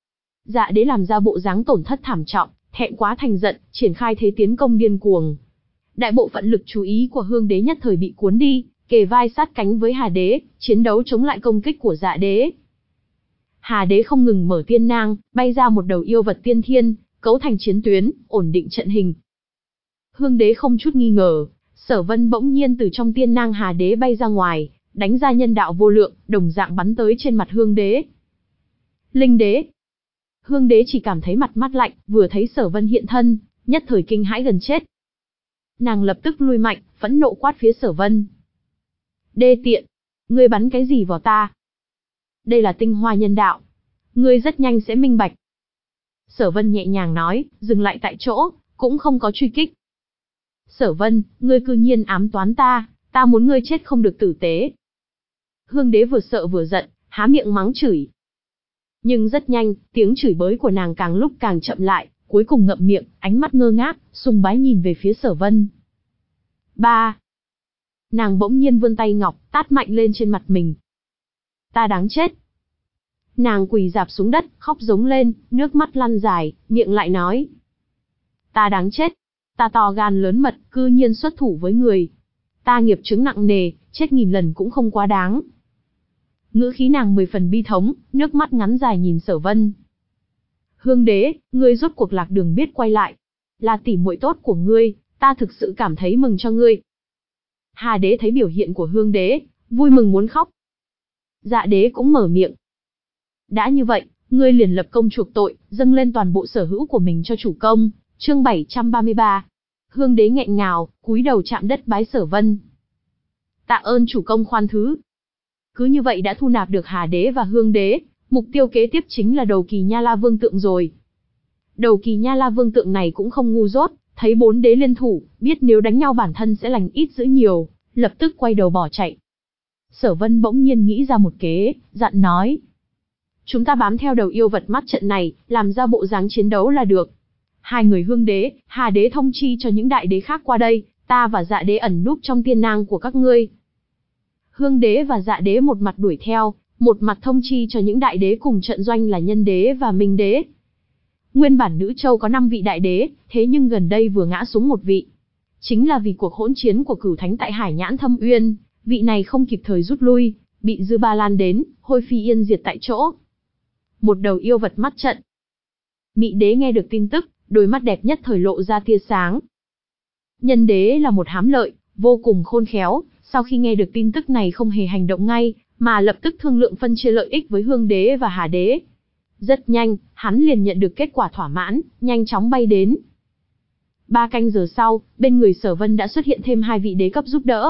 Dạ đế làm ra bộ dáng tổn thất thảm trọng, thẹn quá thành giận, triển khai thế tiến công điên cuồng. Đại bộ phận lực chú ý của hương đế nhất thời bị cuốn đi, kề vai sát cánh với Hà đế, chiến đấu chống lại công kích của dạ đế. Hà đế không ngừng mở tiên nang, bay ra một đầu yêu vật tiên thiên, cấu thành chiến tuyến, ổn định trận hình. Hương đế không chút nghi ngờ, Sở Vân bỗng nhiên từ trong tiên nang Hà đế bay ra ngoài, đánh ra nhân đạo vô lượng, đồng dạng bắn tới trên mặt hương đế. Linh đế. Hương đế chỉ cảm thấy mặt mát lạnh, vừa thấy Sở Vân hiện thân, nhất thời kinh hãi gần chết. Nàng lập tức lui mạnh, phẫn nộ quát phía Sở Vân. Đê tiện, ngươi bắn cái gì vào ta? Đây là tinh hoa nhân đạo, ngươi rất nhanh sẽ minh bạch. Sở Vân nhẹ nhàng nói, dừng lại tại chỗ, cũng không có truy kích. Sở Vân, ngươi cư nhiên ám toán ta, ta muốn ngươi chết không được tử tế. Hương đế vừa sợ vừa giận, há miệng mắng chửi. Nhưng rất nhanh, tiếng chửi bới của nàng càng lúc càng chậm lại, cuối cùng ngậm miệng, ánh mắt ngơ ngác, sùng bái nhìn về phía Sở Vân. Ba. Nàng bỗng nhiên vươn tay ngọc, tát mạnh lên trên mặt mình. Ta đáng chết. Nàng quỳ rạp xuống đất, khóc giống lên, nước mắt lăn dài, miệng lại nói. Ta đáng chết. Ta to gan lớn mật, cư nhiên xuất thủ với người. Ta nghiệp chướng nặng nề, chết nghìn lần cũng không quá đáng. Ngữ khí nàng mười phần bi thống, nước mắt ngắn dài nhìn Sở Vân. Hương đế, ngươi rốt cuộc lạc đường biết quay lại. Là tỉ muội tốt của ngươi, ta thực sự cảm thấy mừng cho ngươi. Hà đế thấy biểu hiện của Hương đế, vui mừng muốn khóc. Dạ đế cũng mở miệng. Đã như vậy, ngươi liền lập công chuộc tội, dâng lên toàn bộ sở hữu của mình cho chủ công. Chương bảy trăm ba mươi ba. Hương đế nghẹn ngào, cúi đầu chạm đất bái Sở Vân. Tạ ơn chủ công khoan thứ. Cứ như vậy đã thu nạp được Hà đế và Hương đế, mục tiêu kế tiếp chính là đầu kỳ Nha La Vương tượng rồi. Đầu kỳ Nha La Vương tượng này cũng không ngu dốt, thấy bốn đế liên thủ, biết nếu đánh nhau bản thân sẽ lành ít dữ nhiều, lập tức quay đầu bỏ chạy. Sở Vân bỗng nhiên nghĩ ra một kế, dặn nói. Chúng ta bám theo đầu yêu vật mắt trận này, làm ra bộ dáng chiến đấu là được. Hai người Hương đế, Hà đế thông chi cho những đại đế khác qua đây, ta và Dạ đế ẩn núp trong tiên nang của các ngươi. Hương đế và Dạ đế một mặt đuổi theo, một mặt thông chi cho những đại đế cùng trận doanh là Nhân đế và Minh đế. Nguyên bản Nữ Châu có năm vị đại đế, thế nhưng gần đây vừa ngã xuống một vị. Chính là vì cuộc hỗn chiến của Cửu Thánh tại Hải Nhãn Thâm Uyên, vị này không kịp thời rút lui, bị dư ba lan đến, hôi phi yên diệt tại chỗ. Một đầu yêu vật mắt trận. Mị đế nghe được tin tức, đôi mắt đẹp nhất thời lộ ra tia sáng. Nhân đế là một hám lợi, vô cùng khôn khéo, sau khi nghe được tin tức này không hề hành động ngay, mà lập tức thương lượng phân chia lợi ích với Hương đế và Hà đế. Rất nhanh, hắn liền nhận được kết quả thỏa mãn, nhanh chóng bay đến. Ba canh giờ sau, bên người Sở Vân đã xuất hiện thêm hai vị đế cấp giúp đỡ.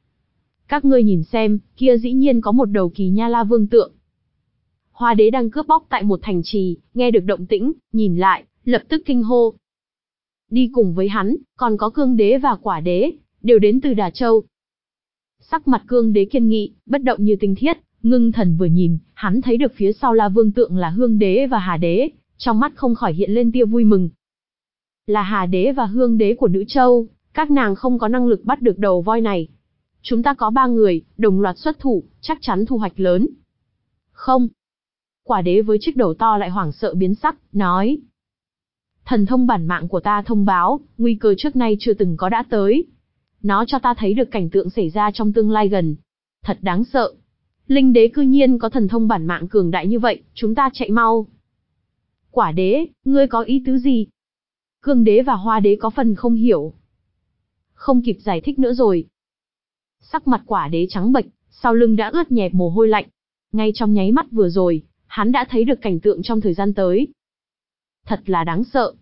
Các ngươi nhìn xem, kia dĩ nhiên có một đầu kỳ Nha La Vương tượng. Hoa đế đang cướp bóc tại một thành trì, nghe được động tĩnh, nhìn lại, lập tức kinh hô. Đi cùng với hắn, còn có Cương đế và Quả đế, đều đến từ Đà Châu. Sắc mặt Cương đế kiên nghị, bất động như tinh thiết, ngưng thần vừa nhìn, hắn thấy được phía sau La Vương tượng là Hương đế và Hà đế, trong mắt không khỏi hiện lên tia vui mừng. Là Hà đế và Hương đế của Nữ Châu, các nàng không có năng lực bắt được đầu voi này. Chúng ta có ba người, đồng loạt xuất thủ, chắc chắn thu hoạch lớn. Không. Quả đế với chiếc đầu to lại hoảng sợ biến sắc, nói. Thần thông bản mạng của ta thông báo, nguy cơ trước nay chưa từng có đã tới. Nó cho ta thấy được cảnh tượng xảy ra trong tương lai gần. Thật đáng sợ. Linh đế cư nhiên có thần thông bản mạng cường đại như vậy, chúng ta chạy mau. Quả đế, ngươi có ý tứ gì? Cương đế và Hoa đế có phần không hiểu. Không kịp giải thích nữa rồi. Sắc mặt Quả đế trắng bệch, sau lưng đã ướt nhẹp mồ hôi lạnh. Ngay trong nháy mắt vừa rồi, hắn đã thấy được cảnh tượng trong thời gian tới. Thật là đáng sợ.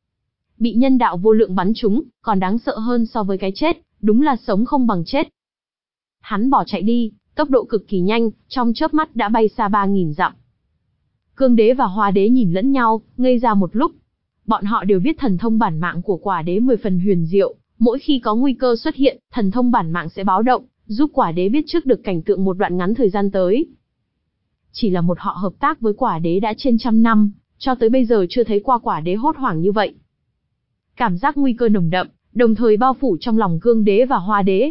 Bị nhân đạo vô lượng bắn trúng, còn đáng sợ hơn so với cái chết, đúng là sống không bằng chết. Hắn bỏ chạy đi, tốc độ cực kỳ nhanh, trong chớp mắt đã bay xa ba nghìn dặm. Cương đế và Hoa đế nhìn lẫn nhau, ngây ra một lúc. Bọn họ đều biết thần thông bản mạng của Quả đế mười phần huyền diệu, mỗi khi có nguy cơ xuất hiện, thần thông bản mạng sẽ báo động, giúp Quả đế biết trước được cảnh tượng một đoạn ngắn thời gian tới. Chỉ là một họ hợp tác với Quả đế đã trên trăm năm, cho tới bây giờ chưa thấy qua Quả đế hốt hoảng như vậy. Cảm giác nguy cơ nồng đậm, đồng thời bao phủ trong lòng Cương đế và Hoa đế.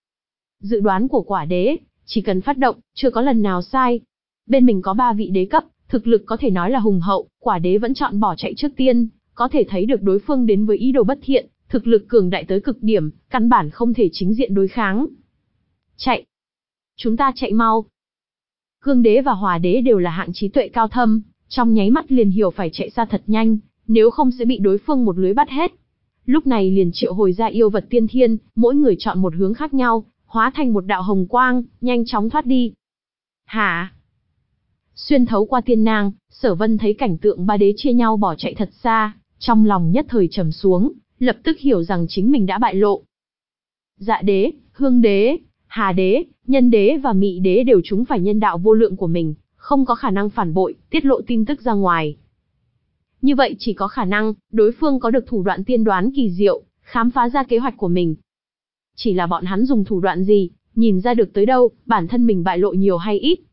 Dự đoán của Quả đế, chỉ cần phát động, chưa có lần nào sai. Bên mình có ba vị đế cấp, thực lực có thể nói là hùng hậu, Quả đế vẫn chọn bỏ chạy trước tiên, có thể thấy được đối phương đến với ý đồ bất thiện, thực lực cường đại tới cực điểm, căn bản không thể chính diện đối kháng. Chạy! Chúng ta chạy mau! Cương đế và Hòa đế đều là hạng trí tuệ cao thâm, trong nháy mắt liền hiểu phải chạy xa thật nhanh, nếu không sẽ bị đối phương một lưới bắt hết. Lúc này liền triệu hồi ra yêu vật tiên thiên, mỗi người chọn một hướng khác nhau, hóa thành một đạo hồng quang, nhanh chóng thoát đi. Hả? Xuyên thấu qua tiên nang, Sở Vân thấy cảnh tượng ba đế chia nhau bỏ chạy thật xa, trong lòng nhất thời trầm xuống, lập tức hiểu rằng chính mình đã bại lộ. Dạ đế, Hương đế, Hà đế, Nhân đế và Mị đế đều trúng phải nhân đạo vô lượng của mình, không có khả năng phản bội, tiết lộ tin tức ra ngoài. Như vậy chỉ có khả năng, đối phương có được thủ đoạn tiên đoán kỳ diệu, khám phá ra kế hoạch của mình. Chỉ là bọn hắn dùng thủ đoạn gì, nhìn ra được tới đâu, bản thân mình bại lộ nhiều hay ít.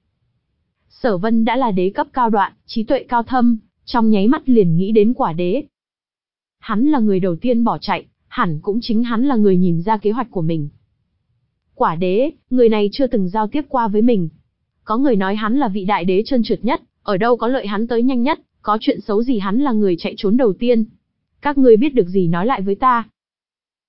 Sở Vân đã là đế cấp cao đoạn, trí tuệ cao thâm, trong nháy mắt liền nghĩ đến Quả đế. Hắn là người đầu tiên bỏ chạy, hẳn cũng chính hắn là người nhìn ra kế hoạch của mình. Quả đế, người này chưa từng giao tiếp qua với mình. Có người nói hắn là vị đại đế trơn trượt nhất, ở đâu có lợi hắn tới nhanh nhất, có chuyện xấu gì hắn là người chạy trốn đầu tiên. Các ngươi biết được gì nói lại với ta.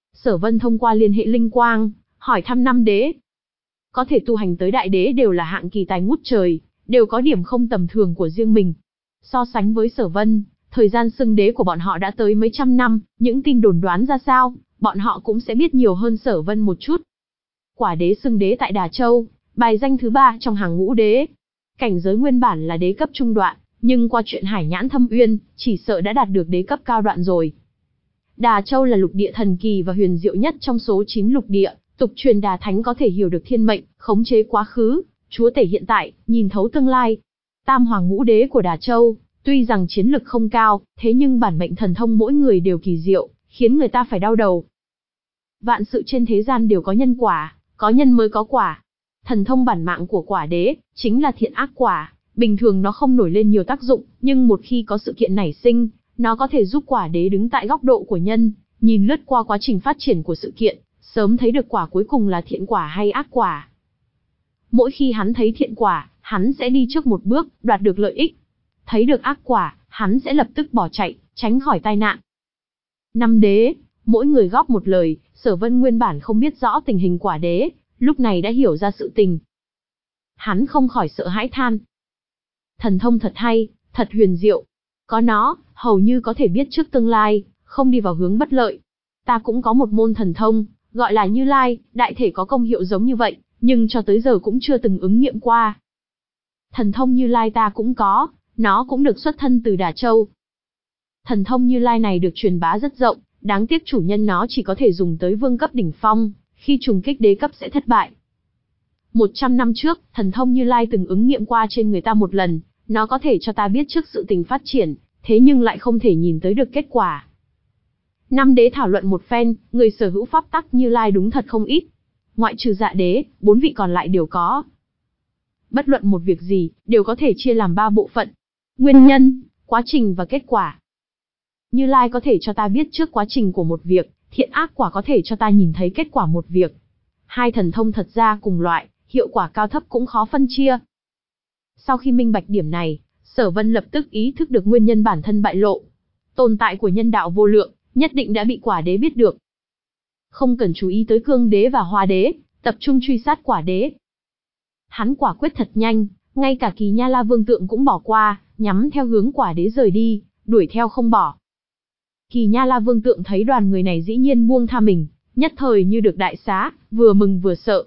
Sở Vân thông qua liên hệ linh quang, hỏi thăm năm đế. Có thể tu hành tới đại đế đều là hạng kỳ tài ngút trời, đều có điểm không tầm thường của riêng mình. So sánh với Sở Vân, thời gian xưng đế của bọn họ đã tới mấy trăm năm, những tin đồn đoán ra sao, bọn họ cũng sẽ biết nhiều hơn Sở Vân một chút. Quả đế xưng đế tại Đà Châu, bài danh thứ ba trong hàng ngũ đế. Cảnh giới nguyên bản là đế cấp trung đoạn, nhưng qua chuyện Hải Nhãn Thâm Uyên, chỉ sợ đã đạt được đế cấp cao đoạn rồi. Đà Châu là lục địa thần kỳ và huyền diệu nhất trong số chín lục địa, tục truyền Đà Thánh có thể hiểu được thiên mệnh, khống chế quá khứ, chúa tể hiện tại, nhìn thấu tương lai. Tam hoàng ngũ đế của Đà Châu, tuy rằng chiến lực không cao, thế nhưng bản mệnh thần thông mỗi người đều kỳ diệu, khiến người ta phải đau đầu. Vạn sự trên thế gian đều có nhân quả, có nhân mới có quả. Thần thông bản mạng của quả đế, chính là thiện ác quả, bình thường nó không nổi lên nhiều tác dụng, nhưng một khi có sự kiện nảy sinh, nó có thể giúp quả đế đứng tại góc độ của nhân, nhìn lướt qua quá trình phát triển của sự kiện, sớm thấy được quả cuối cùng là thiện quả hay ác quả. Mỗi khi hắn thấy thiện quả, hắn sẽ đi trước một bước, đoạt được lợi ích. Thấy được ác quả, hắn sẽ lập tức bỏ chạy, tránh khỏi tai nạn. Năm đế, mỗi người góp một lời, Sở Vân nguyên bản không biết rõ tình hình quả đế, lúc này đã hiểu ra sự tình. Hắn không khỏi sợ hãi than. Thần thông thật hay, thật huyền diệu. Có nó, hầu như có thể biết trước tương lai, không đi vào hướng bất lợi. Ta cũng có một môn thần thông, gọi là Như Lai, đại thể có công hiệu giống như vậy, nhưng cho tới giờ cũng chưa từng ứng nghiệm qua. Thần thông Như Lai ta cũng có, nó cũng được xuất thân từ Đà Châu. Thần thông Như Lai này được truyền bá rất rộng, đáng tiếc chủ nhân nó chỉ có thể dùng tới vương cấp đỉnh phong, khi trùng kích đế cấp sẽ thất bại. Một trăm năm trước, thần thông Như Lai từng ứng nghiệm qua trên người ta một lần, nó có thể cho ta biết trước sự tình phát triển, thế nhưng lại không thể nhìn tới được kết quả. Năm đế thảo luận một phen, người sở hữu pháp tắc Như Lai đúng thật không ít. Ngoại trừ Dạ đế, bốn vị còn lại đều có. Bất luận một việc gì, đều có thể chia làm ba bộ phận. Nguyên nhân, quá trình và kết quả. Như Lai có thể cho ta biết trước quá trình của một việc, thiện ác quả có thể cho ta nhìn thấy kết quả một việc. Hai thần thông thật ra cùng loại, hiệu quả cao thấp cũng khó phân chia. Sau khi minh bạch điểm này, Sở Vân lập tức ý thức được nguyên nhân bản thân bại lộ. Tồn tại của nhân đạo vô lượng, nhất định đã bị quả đế biết được. Không cần chú ý tới cương đế và hoa đế, tập trung truy sát quả đế. Hắn quả quyết thật nhanh, ngay cả Kỳ Nha La Vương tượng cũng bỏ qua, nhắm theo hướng quả đế rời đi, đuổi theo không bỏ. Kỳ Nha La Vương tượng thấy đoàn người này dĩ nhiên buông tha mình, nhất thời như được đại xá, vừa mừng vừa sợ.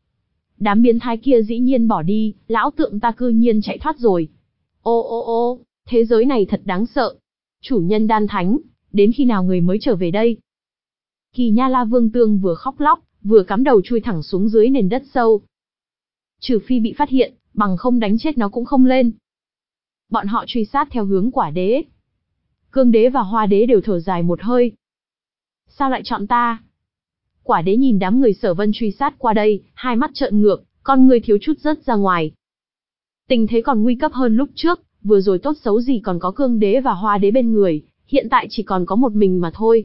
Đám biến thái kia dĩ nhiên bỏ đi, lão tượng ta cư nhiên chạy thoát rồi. Ô ô ô, thế giới này thật đáng sợ. Chủ nhân đan thánh, đến khi nào người mới trở về đây? Kỳ Nha La Vương Tương vừa khóc lóc, vừa cắm đầu chui thẳng xuống dưới nền đất sâu. Trừ phi bị phát hiện, bằng không đánh chết nó cũng không lên. Bọn họ truy sát theo hướng quả đế. Cương đế và hoa đế đều thở dài một hơi. Sao lại chọn ta? Quả đế nhìn đám người Sở Vân truy sát qua đây, hai mắt trợn ngược, con người thiếu chút rớt ra ngoài. Tình thế còn nguy cấp hơn lúc trước, vừa rồi tốt xấu gì còn có cương đế và hoa đế bên người, hiện tại chỉ còn có một mình mà thôi.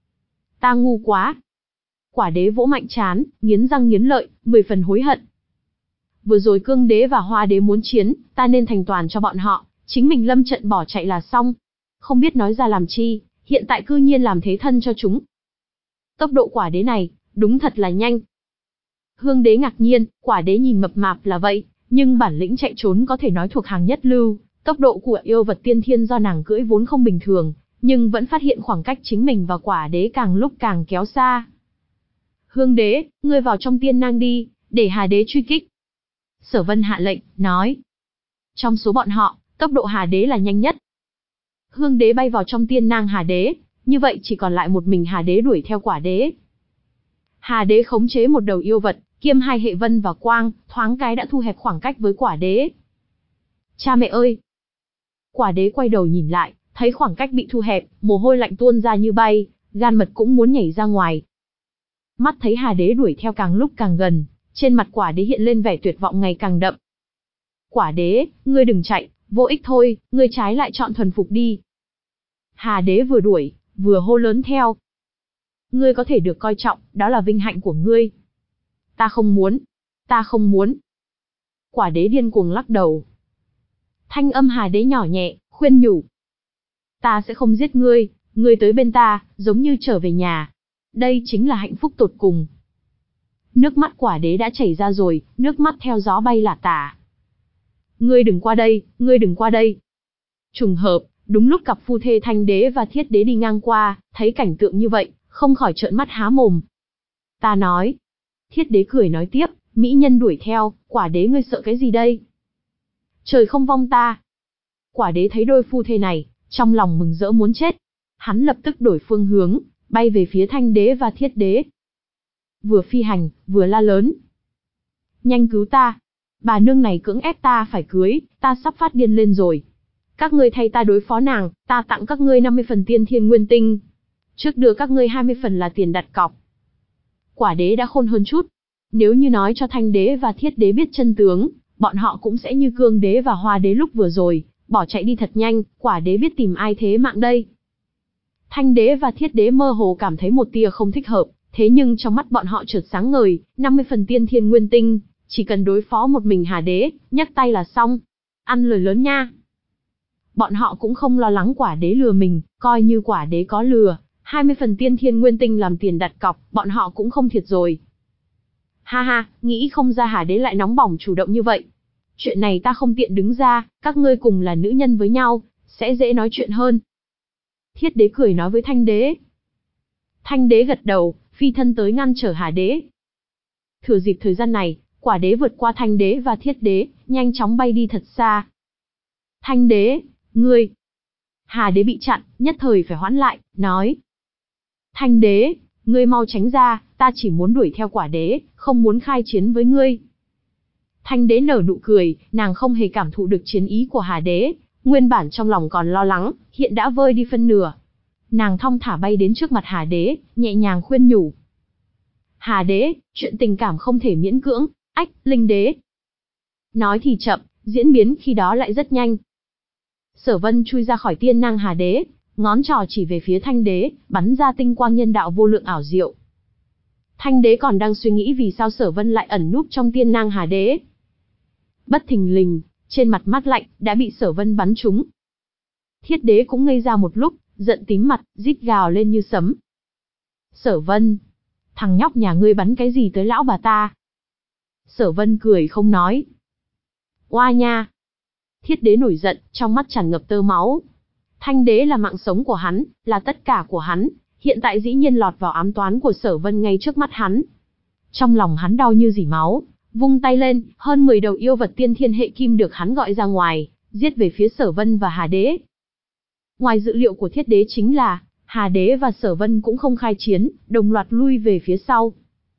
Ta ngu quá. Quả đế vỗ mạnh trán, nghiến răng nghiến lợi, mười phần hối hận. Vừa rồi cương đế và hoa đế muốn chiến, ta nên thành toàn cho bọn họ, chính mình lâm trận bỏ chạy là xong. Không biết nói ra làm chi, hiện tại cư nhiên làm thế thân cho chúng. Tốc độ quả đế này, đúng thật là nhanh. Hương đế ngạc nhiên, quả đế nhìn mập mạp là vậy, nhưng bản lĩnh chạy trốn có thể nói thuộc hàng nhất lưu, tốc độ của yêu vật tiên thiên do nàng cưỡi vốn không bình thường, nhưng vẫn phát hiện khoảng cách chính mình và quả đế càng lúc càng kéo xa. Hương đế, ngươi vào trong tiên nang đi, để Hà đế truy kích. Sở Vân hạ lệnh, nói. Trong số bọn họ, tốc độ Hà đế là nhanh nhất. Hương đế bay vào trong tiên nang Hà đế, như vậy chỉ còn lại một mình Hà đế đuổi theo quả đế. Hà đế khống chế một đầu yêu vật, kiêm hai hệ vân và quang, thoáng cái đã thu hẹp khoảng cách với quả đế. Cha mẹ ơi! Quả đế quay đầu nhìn lại, thấy khoảng cách bị thu hẹp, mồ hôi lạnh tuôn ra như bay, gan mật cũng muốn nhảy ra ngoài. Mắt thấy Hà đế đuổi theo càng lúc càng gần, trên mặt quả đế hiện lên vẻ tuyệt vọng ngày càng đậm. Quả đế, ngươi đừng chạy, vô ích thôi, ngươi trái lại chọn thuần phục đi. Hà đế vừa đuổi, vừa hô lớn theo. Ngươi có thể được coi trọng, đó là vinh hạnh của ngươi. Ta không muốn, ta không muốn. Quả đế điên cuồng lắc đầu. Thanh âm Hà đế nhỏ nhẹ, khuyên nhủ. Ta sẽ không giết ngươi, ngươi tới bên ta, giống như trở về nhà. Đây chính là hạnh phúc tột cùng. Nước mắt quả đế đã chảy ra rồi, nước mắt theo gió bay lả tả. Ngươi đừng qua đây, ngươi đừng qua đây. Trùng hợp, đúng lúc cặp phu thê Thanh đế và Thiết đế đi ngang qua, thấy cảnh tượng như vậy, không khỏi trợn mắt há mồm. Ta nói. Thiết đế cười nói tiếp, mỹ nhân đuổi theo, quả đế ngươi sợ cái gì đây? Trời không vong ta. Quả đế thấy đôi phu thê này, trong lòng mừng rỡ muốn chết. Hắn lập tức đổi phương hướng, bay về phía Thanh đế và Thiết đế. Vừa phi hành, vừa la lớn. Nhanh cứu ta. Bà nương này cưỡng ép ta phải cưới, ta sắp phát điên lên rồi. Các ngươi thay ta đối phó nàng, ta tặng các ngươi năm mươi phần tiên thiên nguyên tinh. Trước đưa các ngươi hai mươi phần là tiền đặt cọc. Quả đế đã khôn hơn chút. Nếu như nói cho Thanh đế và Thiết đế biết chân tướng, bọn họ cũng sẽ như Cương đế và Hoa đế lúc vừa rồi, bỏ chạy đi thật nhanh, quả đế biết tìm ai thế mạng đây. Thanh đế và Thiết đế mơ hồ cảm thấy một tia không thích hợp, thế nhưng trong mắt bọn họ chợt sáng ngời, năm mươi phần tiên thiên nguyên tinh, chỉ cần đối phó một mình Hà đế, nhấc tay là xong. Ăn lời lớn nha. Bọn họ cũng không lo lắng quả đế lừa mình, coi như quả đế có lừa, hai mươi phần tiên thiên nguyên tinh làm tiền đặt cọc, bọn họ cũng không thiệt rồi. Ha ha, nghĩ không ra Hà đế lại nóng bỏng chủ động như vậy. Chuyện này ta không tiện đứng ra, các ngươi cùng là nữ nhân với nhau, sẽ dễ nói chuyện hơn. Thiết đế cười nói với Thanh đế. Thanh đế gật đầu, phi thân tới ngăn trở Hà đế. Thừa dịp thời gian này, quả đế vượt qua Thanh đế và Thiết đế, nhanh chóng bay đi thật xa. Thanh đế, ngươi. Hà đế bị chặn, nhất thời phải hoãn lại, nói. Thanh đế, ngươi mau tránh ra, ta chỉ muốn đuổi theo quả đế, không muốn khai chiến với ngươi. Thanh đế nở nụ cười, nàng không hề cảm thụ được chiến ý của Hà đế, nguyên bản trong lòng còn lo lắng, hiện đã vơi đi phân nửa. Nàng thong thả bay đến trước mặt Hà đế, nhẹ nhàng khuyên nhủ. Hà đế, chuyện tình cảm không thể miễn cưỡng, ách, Linh đế. Nói thì chậm, diễn biến khi đó lại rất nhanh. Sở Vân chui ra khỏi tiên nang Hà đế, ngón trỏ chỉ về phía Thanh đế, bắn ra tinh quang nhân đạo vô lượng ảo diệu. Thanh đế còn đang suy nghĩ vì sao Sở Vân lại ẩn núp trong tiên nang Hà đế. Bất thình lình, trên mặt mát lạnh, đã bị Sở Vân bắn trúng. Thiết đế cũng ngây ra một lúc, giận tím mặt, rít gào lên như sấm. Sở Vân, thằng nhóc nhà ngươi bắn cái gì tới lão bà ta? Sở Vân cười không nói. Oa nha! Thiết đế nổi giận, trong mắt tràn ngập tơ máu. Thanh đế là mạng sống của hắn, là tất cả của hắn, hiện tại dĩ nhiên lọt vào ám toán của Sở Vân ngay trước mắt hắn. Trong lòng hắn đau như rỉ máu, vung tay lên, hơn mười đầu yêu vật tiên thiên hệ kim được hắn gọi ra ngoài, giết về phía Sở Vân và Hà đế. Ngoài dự liệu của Thiết đế chính là, Hà đế và Sở Vân cũng không khai chiến, đồng loạt lui về phía sau.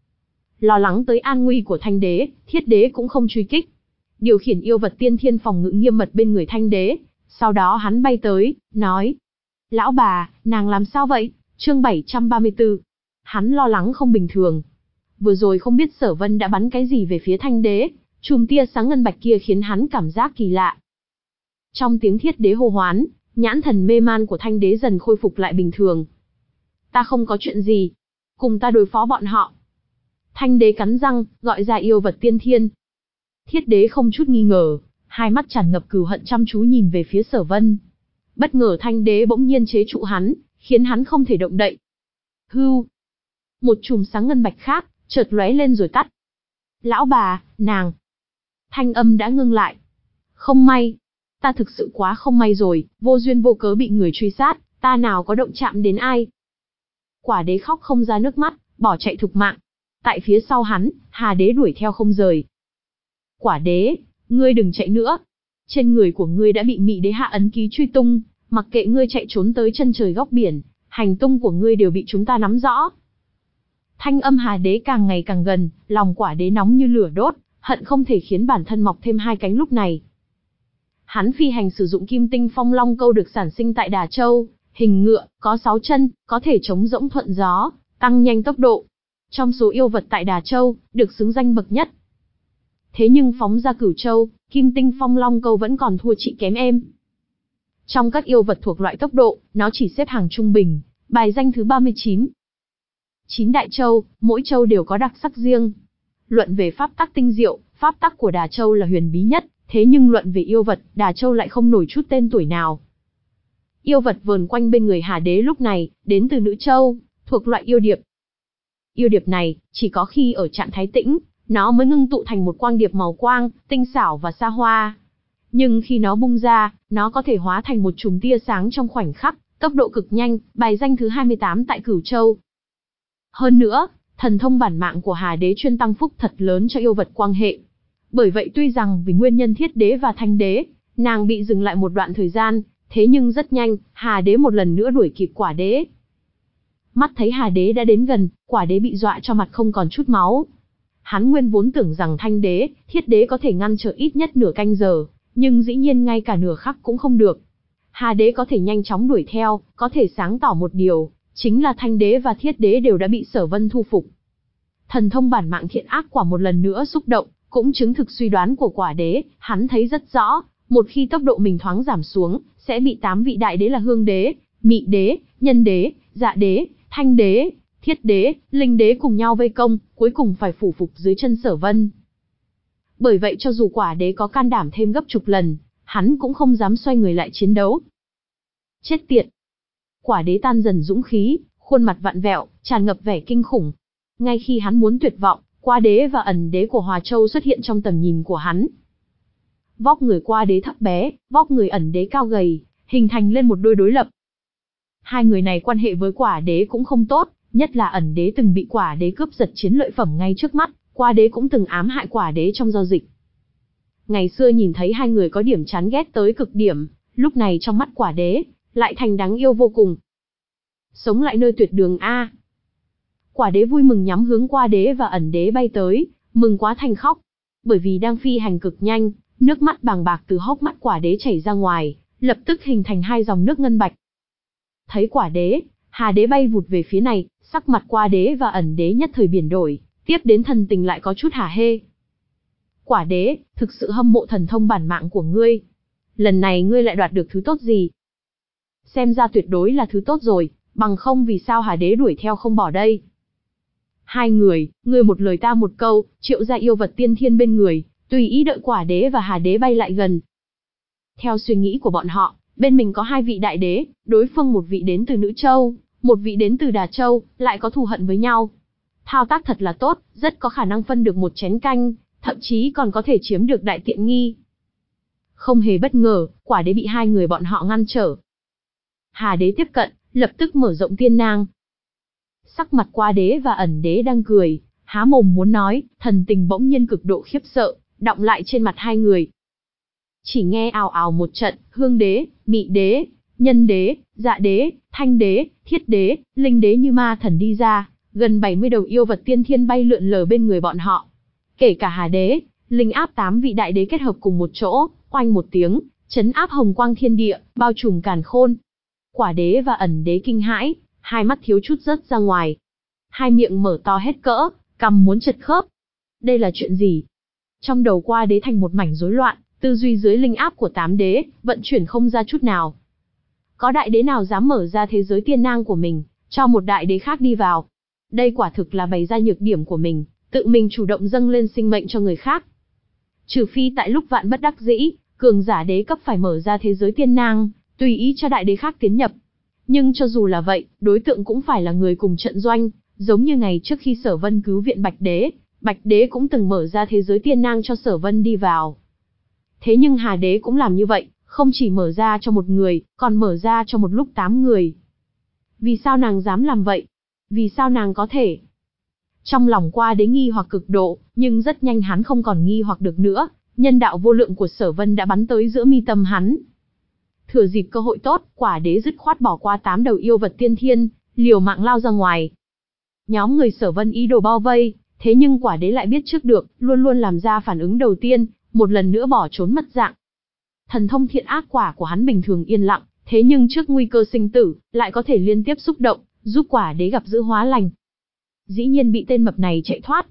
Lo lắng tới an nguy của Thanh đế, Thiết đế cũng không truy kích. Điều khiển yêu vật tiên thiên phòng ngự nghiêm mật bên người Thanh đế, sau đó hắn bay tới, nói. Lão bà, nàng làm sao vậy? Chương bảy trăm ba mươi tư. Hắn lo lắng không bình thường. Vừa rồi không biết Sở Vân đã bắn cái gì về phía Thanh đế, chùm tia sáng ngân bạch kia khiến hắn cảm giác kỳ lạ. Trong tiếng Thiết đế hô hoán, nhãn thần mê man của Thanh đế dần khôi phục lại bình thường. Ta không có chuyện gì, cùng ta đối phó bọn họ. Thanh đế cắn răng, gọi ra yêu vật tiên thiên. Thiết đế không chút nghi ngờ, hai mắt tràn ngập cừu hận chăm chú nhìn về phía Sở Vân. Bất ngờ Thanh đế bỗng nhiên chế trụ hắn, khiến hắn không thể động đậy. Hưu! Một chùm sáng ngân bạch khác, chợt lóe lên rồi tắt. Lão bà, nàng! Thanh âm đã ngưng lại. Không may! Ta thực sự quá không may rồi, vô duyên vô cớ bị người truy sát, ta nào có động chạm đến ai. Quả đế khóc không ra nước mắt, bỏ chạy thục mạng. Tại phía sau hắn, Hà đế đuổi theo không rời. Quả đế, ngươi đừng chạy nữa. Trên người của ngươi đã bị Mị đế hạ ấn ký truy tung, mặc kệ ngươi chạy trốn tới chân trời góc biển, hành tung của ngươi đều bị chúng ta nắm rõ. Thanh âm Hà đế càng ngày càng gần, lòng quả đế nóng như lửa đốt, hận không thể khiến bản thân mọc thêm hai cánh lúc này. Hắn phi hành sử dụng kim tinh phong long câu được sản sinh tại Đà Châu, hình ngựa, có sáu chân, có thể chống rỗng thuận gió, tăng nhanh tốc độ. Trong số yêu vật tại Đà Châu, được xứng danh bậc nhất. Thế nhưng phóng ra Cửu Châu, kim tinh phong long câu vẫn còn thua chị kém em. Trong các yêu vật thuộc loại tốc độ, nó chỉ xếp hàng trung bình, bài danh thứ ba mươi chín. Chín đại châu, mỗi châu đều có đặc sắc riêng. Luận về pháp tắc tinh diệu, pháp tắc của Đà Châu là huyền bí nhất, thế nhưng luận về yêu vật, Đà Châu lại không nổi chút tên tuổi nào. Yêu vật vờn quanh bên người Hà đế lúc này, đến từ Nữ Châu, thuộc loại yêu điệp. Yêu điệp này, chỉ có khi ở trạng thái tĩnh, nó mới ngưng tụ thành một quang điệp màu quang, tinh xảo và xa hoa. Nhưng khi nó bung ra, nó có thể hóa thành một chùm tia sáng trong khoảnh khắc, tốc độ cực nhanh, bài danh thứ hai mươi tám tại Cửu Châu. Hơn nữa, thần thông bản mạng của Hà Đế chuyên tăng phúc thật lớn cho yêu vật quang hệ. Bởi vậy tuy rằng vì nguyên nhân Thiết Đế và Thanh Đế, nàng bị dừng lại một đoạn thời gian, thế nhưng rất nhanh, Hà Đế một lần nữa đuổi kịp Quả Đế. Mắt thấy Hà Đế đã đến gần, Quả Đế bị dọa cho mặt không còn chút máu. Hắn nguyên vốn tưởng rằng Thanh Đế, Thiết Đế có thể ngăn trở ít nhất nửa canh giờ, nhưng dĩ nhiên ngay cả nửa khắc cũng không được. Hà Đế có thể nhanh chóng đuổi theo, có thể sáng tỏ một điều, chính là Thanh Đế và Thiết Đế đều đã bị Sở Vân thu phục. Thần thông bản mạng thiện ác quả một lần nữa xúc động, cũng chứng thực suy đoán của Quả Đế, hắn thấy rất rõ, một khi tốc độ mình thoáng giảm xuống, sẽ bị tám vị đại đế là Hương Đế, Mị Đế, Nhân Đế, Dạ Đế, Thanh Đế, Thiết Đế, Linh Đế cùng nhau vây công, cuối cùng phải phủ phục dưới chân Sở Vân. Bởi vậy cho dù Quả Đế có can đảm thêm gấp chục lần, hắn cũng không dám xoay người lại chiến đấu. Chết tiệt! Quả Đế tan dần dũng khí, khuôn mặt vặn vẹo, tràn ngập vẻ kinh khủng. Ngay khi hắn muốn tuyệt vọng, Qua Đế và Ẩn Đế của Hòa Châu xuất hiện trong tầm nhìn của hắn. Vóc người Qua Đế thấp bé, vóc người Ẩn Đế cao gầy, hình thành lên một đôi đối lập. Hai người này quan hệ với Quả Đế cũng không tốt, nhất là Ẩn Đế từng bị Quả Đế cướp giật chiến lợi phẩm ngay trước mắt, Qua Đế cũng từng ám hại Quả Đế trong giao dịch. Ngày xưa nhìn thấy hai người có điểm chán ghét tới cực điểm, lúc này trong mắt Quả Đế lại thành đáng yêu vô cùng. Sống lại nơi tuyệt đường a. Quả Đế vui mừng nhắm hướng Qua Đế và Ẩn Đế bay tới, mừng quá thành khóc. Bởi vì đang phi hành cực nhanh, nước mắt bàng bạc từ hốc mắt Quả Đế chảy ra ngoài, lập tức hình thành hai dòng nước ngân bạch. Thấy Quả Đế, Hà Đế bay vụt về phía này, sắc mặt Qua Đế và Ẩn Đế nhất thời biển đổi, tiếp đến thần tình lại có chút hả hê. Quả Đế, thực sự hâm mộ thần thông bản mạng của ngươi. Lần này ngươi lại đoạt được thứ tốt gì? Xem ra tuyệt đối là thứ tốt rồi, bằng không vì sao Hà Đế đuổi theo không bỏ đây? Hai người, ngươi một lời ta một câu, triệu ra yêu vật tiên thiên bên người, tùy ý đợi Quả Đế và Hà Đế bay lại gần. Theo suy nghĩ của bọn họ, bên mình có hai vị đại đế, đối phương một vị đến từ Nữ Châu, một vị đến từ Đà Châu, lại có thù hận với nhau. Thao tác thật là tốt, rất có khả năng phân được một chén canh, thậm chí còn có thể chiếm được đại tiện nghi. Không hề bất ngờ, Quả Đế bị hai người bọn họ ngăn trở. Hà Đế tiếp cận, lập tức mở rộng tiên nang. Sắc mặt Qua Đế và Ẩn Đế đang cười, há mồm muốn nói, thần tình bỗng nhiên cực độ khiếp sợ, đọng lại trên mặt hai người. Chỉ nghe ào ào một trận, Hương Đế, Mị Đế, Nhân Đế, Dạ Đế, Thanh Đế, Thiết Đế, Linh Đế như ma thần đi ra, gần bảy mươi đầu yêu vật tiên thiên bay lượn lờ bên người bọn họ. Kể cả Hà Đế, Linh áp tám vị đại đế kết hợp cùng một chỗ, oanh một tiếng, chấn áp hồng quang thiên địa, bao trùm càn khôn. Quả Đế và Ẩn Đế kinh hãi, hai mắt thiếu chút rớt ra ngoài. Hai miệng mở to hết cỡ, cằm muốn chật khớp. Đây là chuyện gì? Trong đầu Qua Đế thành một mảnh rối loạn, tư duy dưới linh áp của tám đế, vận chuyển không ra chút nào. Có đại đế nào dám mở ra thế giới tiên nang của mình, cho một đại đế khác đi vào? Đây quả thực là bày ra nhược điểm của mình, tự mình chủ động dâng lên sinh mệnh cho người khác. Trừ phi tại lúc vạn bất đắc dĩ, cường giả đế cấp phải mở ra thế giới tiên nang, tùy ý cho đại đế khác tiến nhập. Nhưng cho dù là vậy, đối tượng cũng phải là người cùng trận doanh, giống như ngày trước khi Sở Vân cứu viện Bạch Đế, Bạch Đế cũng từng mở ra thế giới tiên nang cho Sở Vân đi vào. Thế nhưng Hà Đế cũng làm như vậy, không chỉ mở ra cho một người, còn mở ra cho một lúc tám người. Vì sao nàng dám làm vậy? Vì sao nàng có thể? Trong lòng Qua Đế nghi hoặc cực độ, nhưng rất nhanh hắn không còn nghi hoặc được nữa, nhân đạo vô lượng của Sở Vân đã bắn tới giữa mi tâm hắn. Thừa dịp cơ hội tốt, Quả Đế dứt khoát bỏ qua tám đầu yêu vật tiên thiên, liều mạng lao ra ngoài. Nhóm người Sở Vân ý đồ bao vây, thế nhưng Quả Đế lại biết trước được, luôn luôn làm ra phản ứng đầu tiên, một lần nữa bỏ trốn mất dạng. Thần thông thiện ác quả của hắn bình thường yên lặng, thế nhưng trước nguy cơ sinh tử, lại có thể liên tiếp xúc động, giúp Quả Đế gặp dữ hóa lành. Dĩ nhiên bị tên mập này chạy thoát.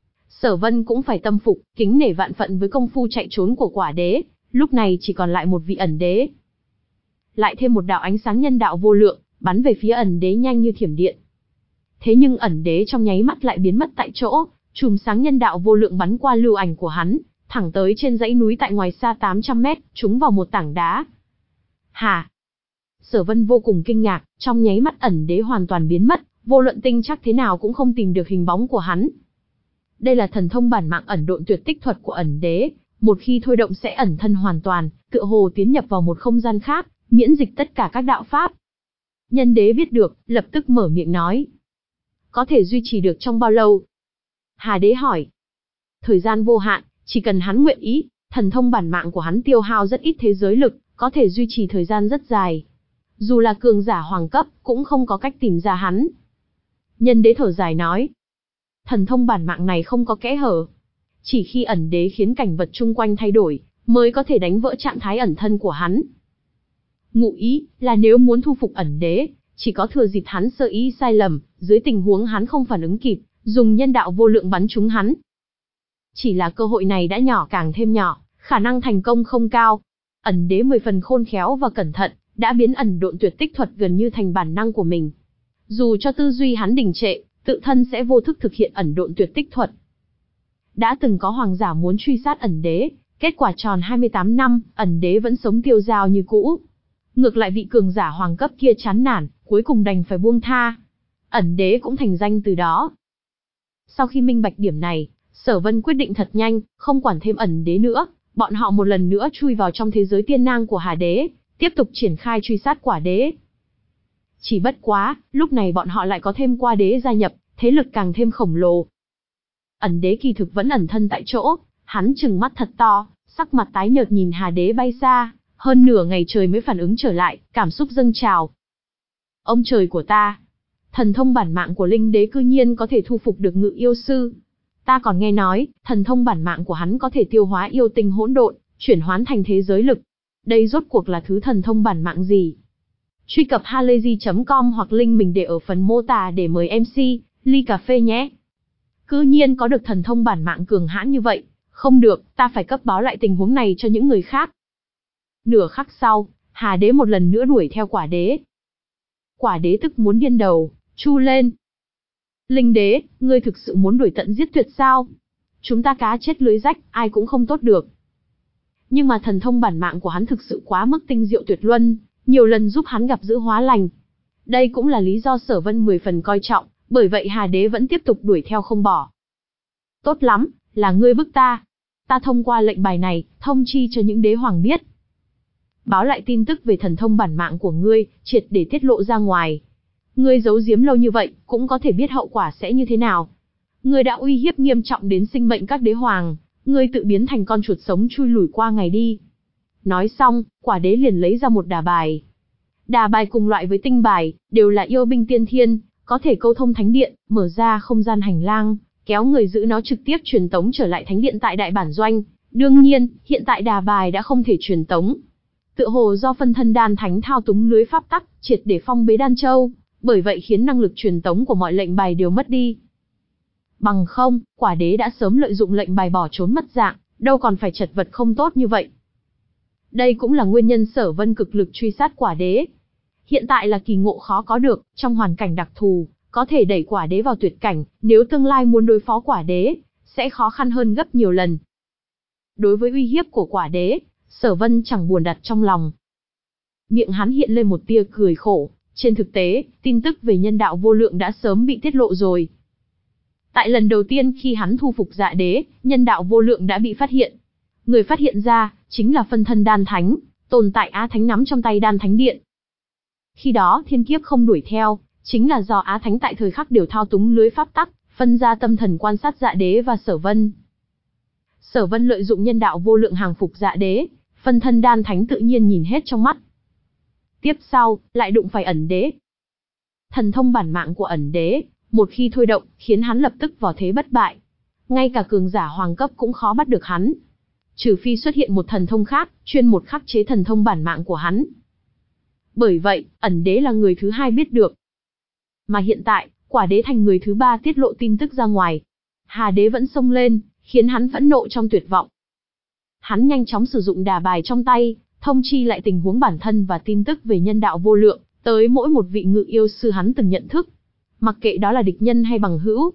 Sở Vân cũng phải tâm phục, kính nể vạn phận với công phu chạy trốn của Quả Đế, lúc này chỉ còn lại một vị Ẩn Đế. Lại thêm một đạo ánh sáng nhân đạo vô lượng, bắn về phía Ẩn Đế nhanh như thiểm điện. Thế nhưng Ẩn Đế trong nháy mắt lại biến mất tại chỗ, chùm sáng nhân đạo vô lượng bắn qua lưu ảnh của hắn, thẳng tới trên dãy núi tại ngoài xa tám trăm mét, trúng vào một tảng đá. Hả? Sở Vân vô cùng kinh ngạc, trong nháy mắt Ẩn Đế hoàn toàn biến mất, vô luận tinh chắc thế nào cũng không tìm được hình bóng của hắn. Đây là thần thông bản mạng ẩn độn tuyệt tích thuật của ẩn đế, một khi thôi động sẽ ẩn thân hoàn toàn, tựa hồ tiến nhập vào một không gian khác, miễn dịch tất cả các đạo pháp. Nhân đế biết được, lập tức mở miệng nói. Có thể duy trì được trong bao lâu? Hà đế hỏi. Thời gian vô hạn, chỉ cần hắn nguyện ý, thần thông bản mạng của hắn tiêu hao rất ít thế giới lực, có thể duy trì thời gian rất dài. Dù là cường giả hoàng cấp, cũng không có cách tìm ra hắn. Nhân đế thở dài nói. Thần thông bản mạng này không có kẽ hở. Chỉ khi ẩn đế khiến cảnh vật chung quanh thay đổi, mới có thể đánh vỡ trạng thái ẩn thân của hắn. Ngụ ý là nếu muốn thu phục ẩn đế, chỉ có thừa dịp hắn sơ ý sai lầm, dưới tình huống hắn không phản ứng kịp, dùng nhân đạo vô lượng bắn trúng hắn. Chỉ là cơ hội này đã nhỏ càng thêm nhỏ, khả năng thành công không cao. Ẩn đế mười phần khôn khéo và cẩn thận, đã biến ẩn độn tuyệt tích thuật gần như thành bản năng của mình. Dù cho tư duy hắn đình trệ, tự thân sẽ vô thức thực hiện ẩn độn tuyệt tích thuật. Đã từng có hoàng giả muốn truy sát ẩn đế, kết quả tròn hai mươi tám năm, ẩn đế vẫn sống tiêu dao như cũ. Ngược lại vị cường giả hoàng cấp kia chán nản, cuối cùng đành phải buông tha. Ẩn đế cũng thành danh từ đó. Sau khi minh bạch điểm này, Sở Vân quyết định thật nhanh, không quản thêm ẩn đế nữa, bọn họ một lần nữa chui vào trong thế giới tiên nang của Hà đế, tiếp tục triển khai truy sát quả đế. Chỉ bất quá, lúc này bọn họ lại có thêm qua đế gia nhập, thế lực càng thêm khổng lồ. Ẩn đế kỳ thực vẫn ẩn thân tại chỗ, hắn trừng mắt thật to, sắc mặt tái nhợt nhìn Hà đế bay xa, hơn nửa ngày trời mới phản ứng trở lại, cảm xúc dâng trào. Ông trời của ta! Thần thông bản mạng của linh đế cư nhiên có thể thu phục được ngự yêu sư. Ta còn nghe nói, thần thông bản mạng của hắn có thể tiêu hóa yêu tinh hỗn độn, chuyển hoán thành thế giới lực. Đây rốt cuộc là thứ thần thông bản mạng gì? Truy cập halayzi chấm com hoặc link mình để ở phần mô tả để mời em xê, ly cà phê nhé. Cư nhiên có được thần thông bản mạng cường hãn như vậy. Không được, ta phải cấp báo lại tình huống này cho những người khác. Nửa khắc sau, Hà đế một lần nữa đuổi theo quả đế. Quả đế tức muốn điên đầu, chu lên. Linh đế, ngươi thực sự muốn đuổi tận giết tuyệt sao? Chúng ta cá chết lưới rách, ai cũng không tốt được. Nhưng mà thần thông bản mạng của hắn thực sự quá mức tinh diệu tuyệt luân, nhiều lần giúp hắn gặp giữ hóa lành. Đây cũng là lý do Sở Vân mười phần coi trọng, bởi vậy Hà đế vẫn tiếp tục đuổi theo không bỏ. Tốt lắm, là ngươi bức ta. Ta thông qua lệnh bài này, thông chi cho những đế hoàng biết. Báo lại tin tức về thần thông bản mạng của ngươi, triệt để tiết lộ ra ngoài. Ngươi giấu giếm lâu như vậy, cũng có thể biết hậu quả sẽ như thế nào. Ngươi đã uy hiếp nghiêm trọng đến sinh mệnh các đế hoàng, ngươi tự biến thành con chuột sống chui lủi qua ngày đi. Nói xong, quả đế liền lấy ra một đà bài. Đà bài cùng loại với tinh bài, đều là yêu binh tiên thiên, có thể câu thông thánh điện, mở ra không gian hành lang, kéo người giữ nó trực tiếp truyền tống trở lại thánh điện tại đại bản doanh. Đương nhiên, hiện tại đà bài đã không thể truyền tống. Tựa hồ do phân thân đan thánh thao túng lưới pháp tắc, triệt để phong bế đan châu, bởi vậy khiến năng lực truyền tống của mọi lệnh bài đều mất đi. Bằng không, quả đế đã sớm lợi dụng lệnh bài bỏ trốn mất dạng, đâu còn phải chật vật không tốt như vậy. Đây cũng là nguyên nhân Sở Vân cực lực truy sát quả đế. Hiện tại là kỳ ngộ khó có được, trong hoàn cảnh đặc thù, có thể đẩy quả đế vào tuyệt cảnh, nếu tương lai muốn đối phó quả đế, sẽ khó khăn hơn gấp nhiều lần. Đối với uy hiếp của quả đế, Sở Vân chẳng buồn đặt trong lòng. Miệng hắn hiện lên một tia cười khổ, trên thực tế, tin tức về nhân đạo vô lượng đã sớm bị tiết lộ rồi. Tại lần đầu tiên khi hắn thu phục Dạ đế, nhân đạo vô lượng đã bị phát hiện. Người phát hiện ra, chính là phân thân đan thánh, tồn tại Á Thánh nắm trong tay đan thánh điện. Khi đó thiên kiếp không đuổi theo, chính là do Á Thánh tại thời khắc đều thao túng lưới pháp tắc, phân ra tâm thần quan sát Dạ đế và Sở Vân. Sở Vân lợi dụng nhân đạo vô lượng hàng phục Dạ đế, phân thân đan thánh tự nhiên nhìn hết trong mắt. Tiếp sau, lại đụng phải ẩn đế. Thần thông bản mạng của ẩn đế, một khi thôi động, khiến hắn lập tức vào thế bất bại. Ngay cả cường giả hoàng cấp cũng khó bắt được hắn. Trừ phi xuất hiện một thần thông khác, chuyên một khắc chế thần thông bản mạng của hắn. Bởi vậy, ẩn đế là người thứ hai biết được. Mà hiện tại, quả đế thành người thứ ba tiết lộ tin tức ra ngoài. Hà đế vẫn xông lên, khiến hắn phẫn nộ trong tuyệt vọng. Hắn nhanh chóng sử dụng đà bài trong tay, thông chi lại tình huống bản thân và tin tức về nhân đạo vô lượng, tới mỗi một vị ngự yêu sư hắn từng nhận thức. Mặc kệ đó là địch nhân hay bằng hữu.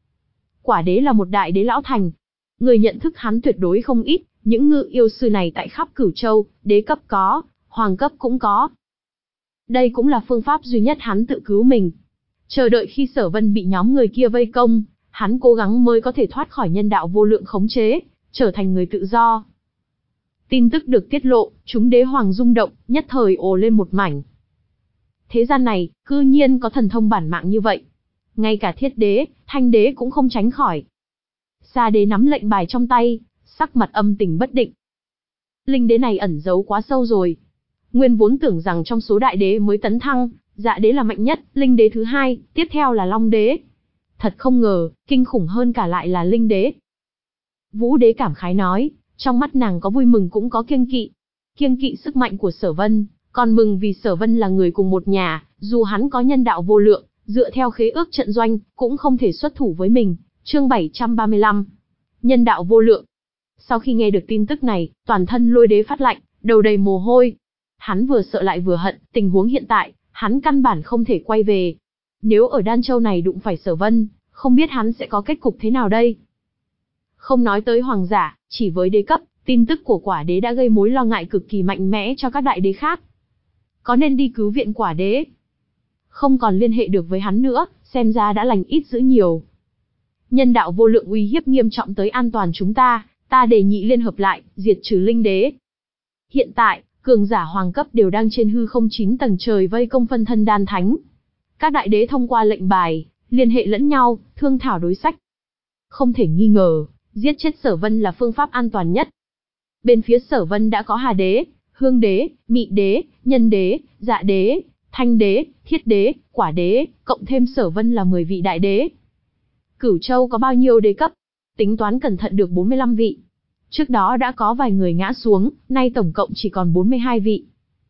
Quả đế là một đại đế lão thành. Người nhận thức hắn tuyệt đối không ít, những ngự yêu sư này tại khắp Cửu Châu, đế cấp có, hoàng cấp cũng có. Đây cũng là phương pháp duy nhất hắn tự cứu mình. Chờ đợi khi Sở Vân bị nhóm người kia vây công, hắn cố gắng mới có thể thoát khỏi nhân đạo vô lượng khống chế, trở thành người tự do. Tin tức được tiết lộ, chúng đế hoàng rung động, nhất thời ồ lên một mảnh. Thế gian này, cư nhiên có thần thông bản mạng như vậy. Ngay cả Thiết đế, Thanh đế cũng không tránh khỏi. Sa đế nắm lệnh bài trong tay, sắc mặt âm tình bất định. Linh đế này ẩn giấu quá sâu rồi. Nguyên vốn tưởng rằng trong số đại đế mới tấn thăng, Dạ đế là mạnh nhất, Linh đế thứ hai, tiếp theo là Long đế. Thật không ngờ, kinh khủng hơn cả lại là Linh đế. Vũ đế cảm khái nói, trong mắt nàng có vui mừng cũng có kiêng kỵ. Kiêng kỵ sức mạnh của Sở Vân, còn mừng vì Sở Vân là người cùng một nhà, dù hắn có nhân đạo vô lượng, dựa theo khế ước trận doanh, cũng không thể xuất thủ với mình. Chương bảy trăm ba mươi lăm. Nhân đạo vô lượng. Sau khi nghe được tin tức này, toàn thân Lôi đế phát lạnh, đầu đầy mồ hôi. Hắn vừa sợ lại vừa hận, tình huống hiện tại, hắn căn bản không thể quay về. Nếu ở Đan Châu này đụng phải Sở Vân, không biết hắn sẽ có kết cục thế nào đây. Không nói tới hoàng giả, chỉ với đế cấp, tin tức của quả đế đã gây mối lo ngại cực kỳ mạnh mẽ cho các đại đế khác. Có nên đi cứu viện quả đế? Không còn liên hệ được với hắn nữa, xem ra đã lành ít dữ nhiều. Nhân đạo vô lượng uy hiếp nghiêm trọng tới an toàn chúng ta, ta đề nghị liên hợp lại, diệt trừ Linh đế. Hiện tại, cường giả hoàng cấp đều đang trên hư không chín tầng trời vây công phân thân đan thánh. Các đại đế thông qua lệnh bài, liên hệ lẫn nhau, thương thảo đối sách. Không thể nghi ngờ, giết chết Sở Vân là phương pháp an toàn nhất. Bên phía Sở Vân đã có Hà đế, Hương đế, Mị đế, Nhân đế, Dạ đế, Thanh đế, Thiết đế, Quả đế, cộng thêm Sở Vân là mười vị đại đế. Cửu Châu có bao nhiêu đế cấp? Tính toán cẩn thận được bốn mươi lăm vị. Trước đó đã có vài người ngã xuống, nay tổng cộng chỉ còn bốn mươi hai vị.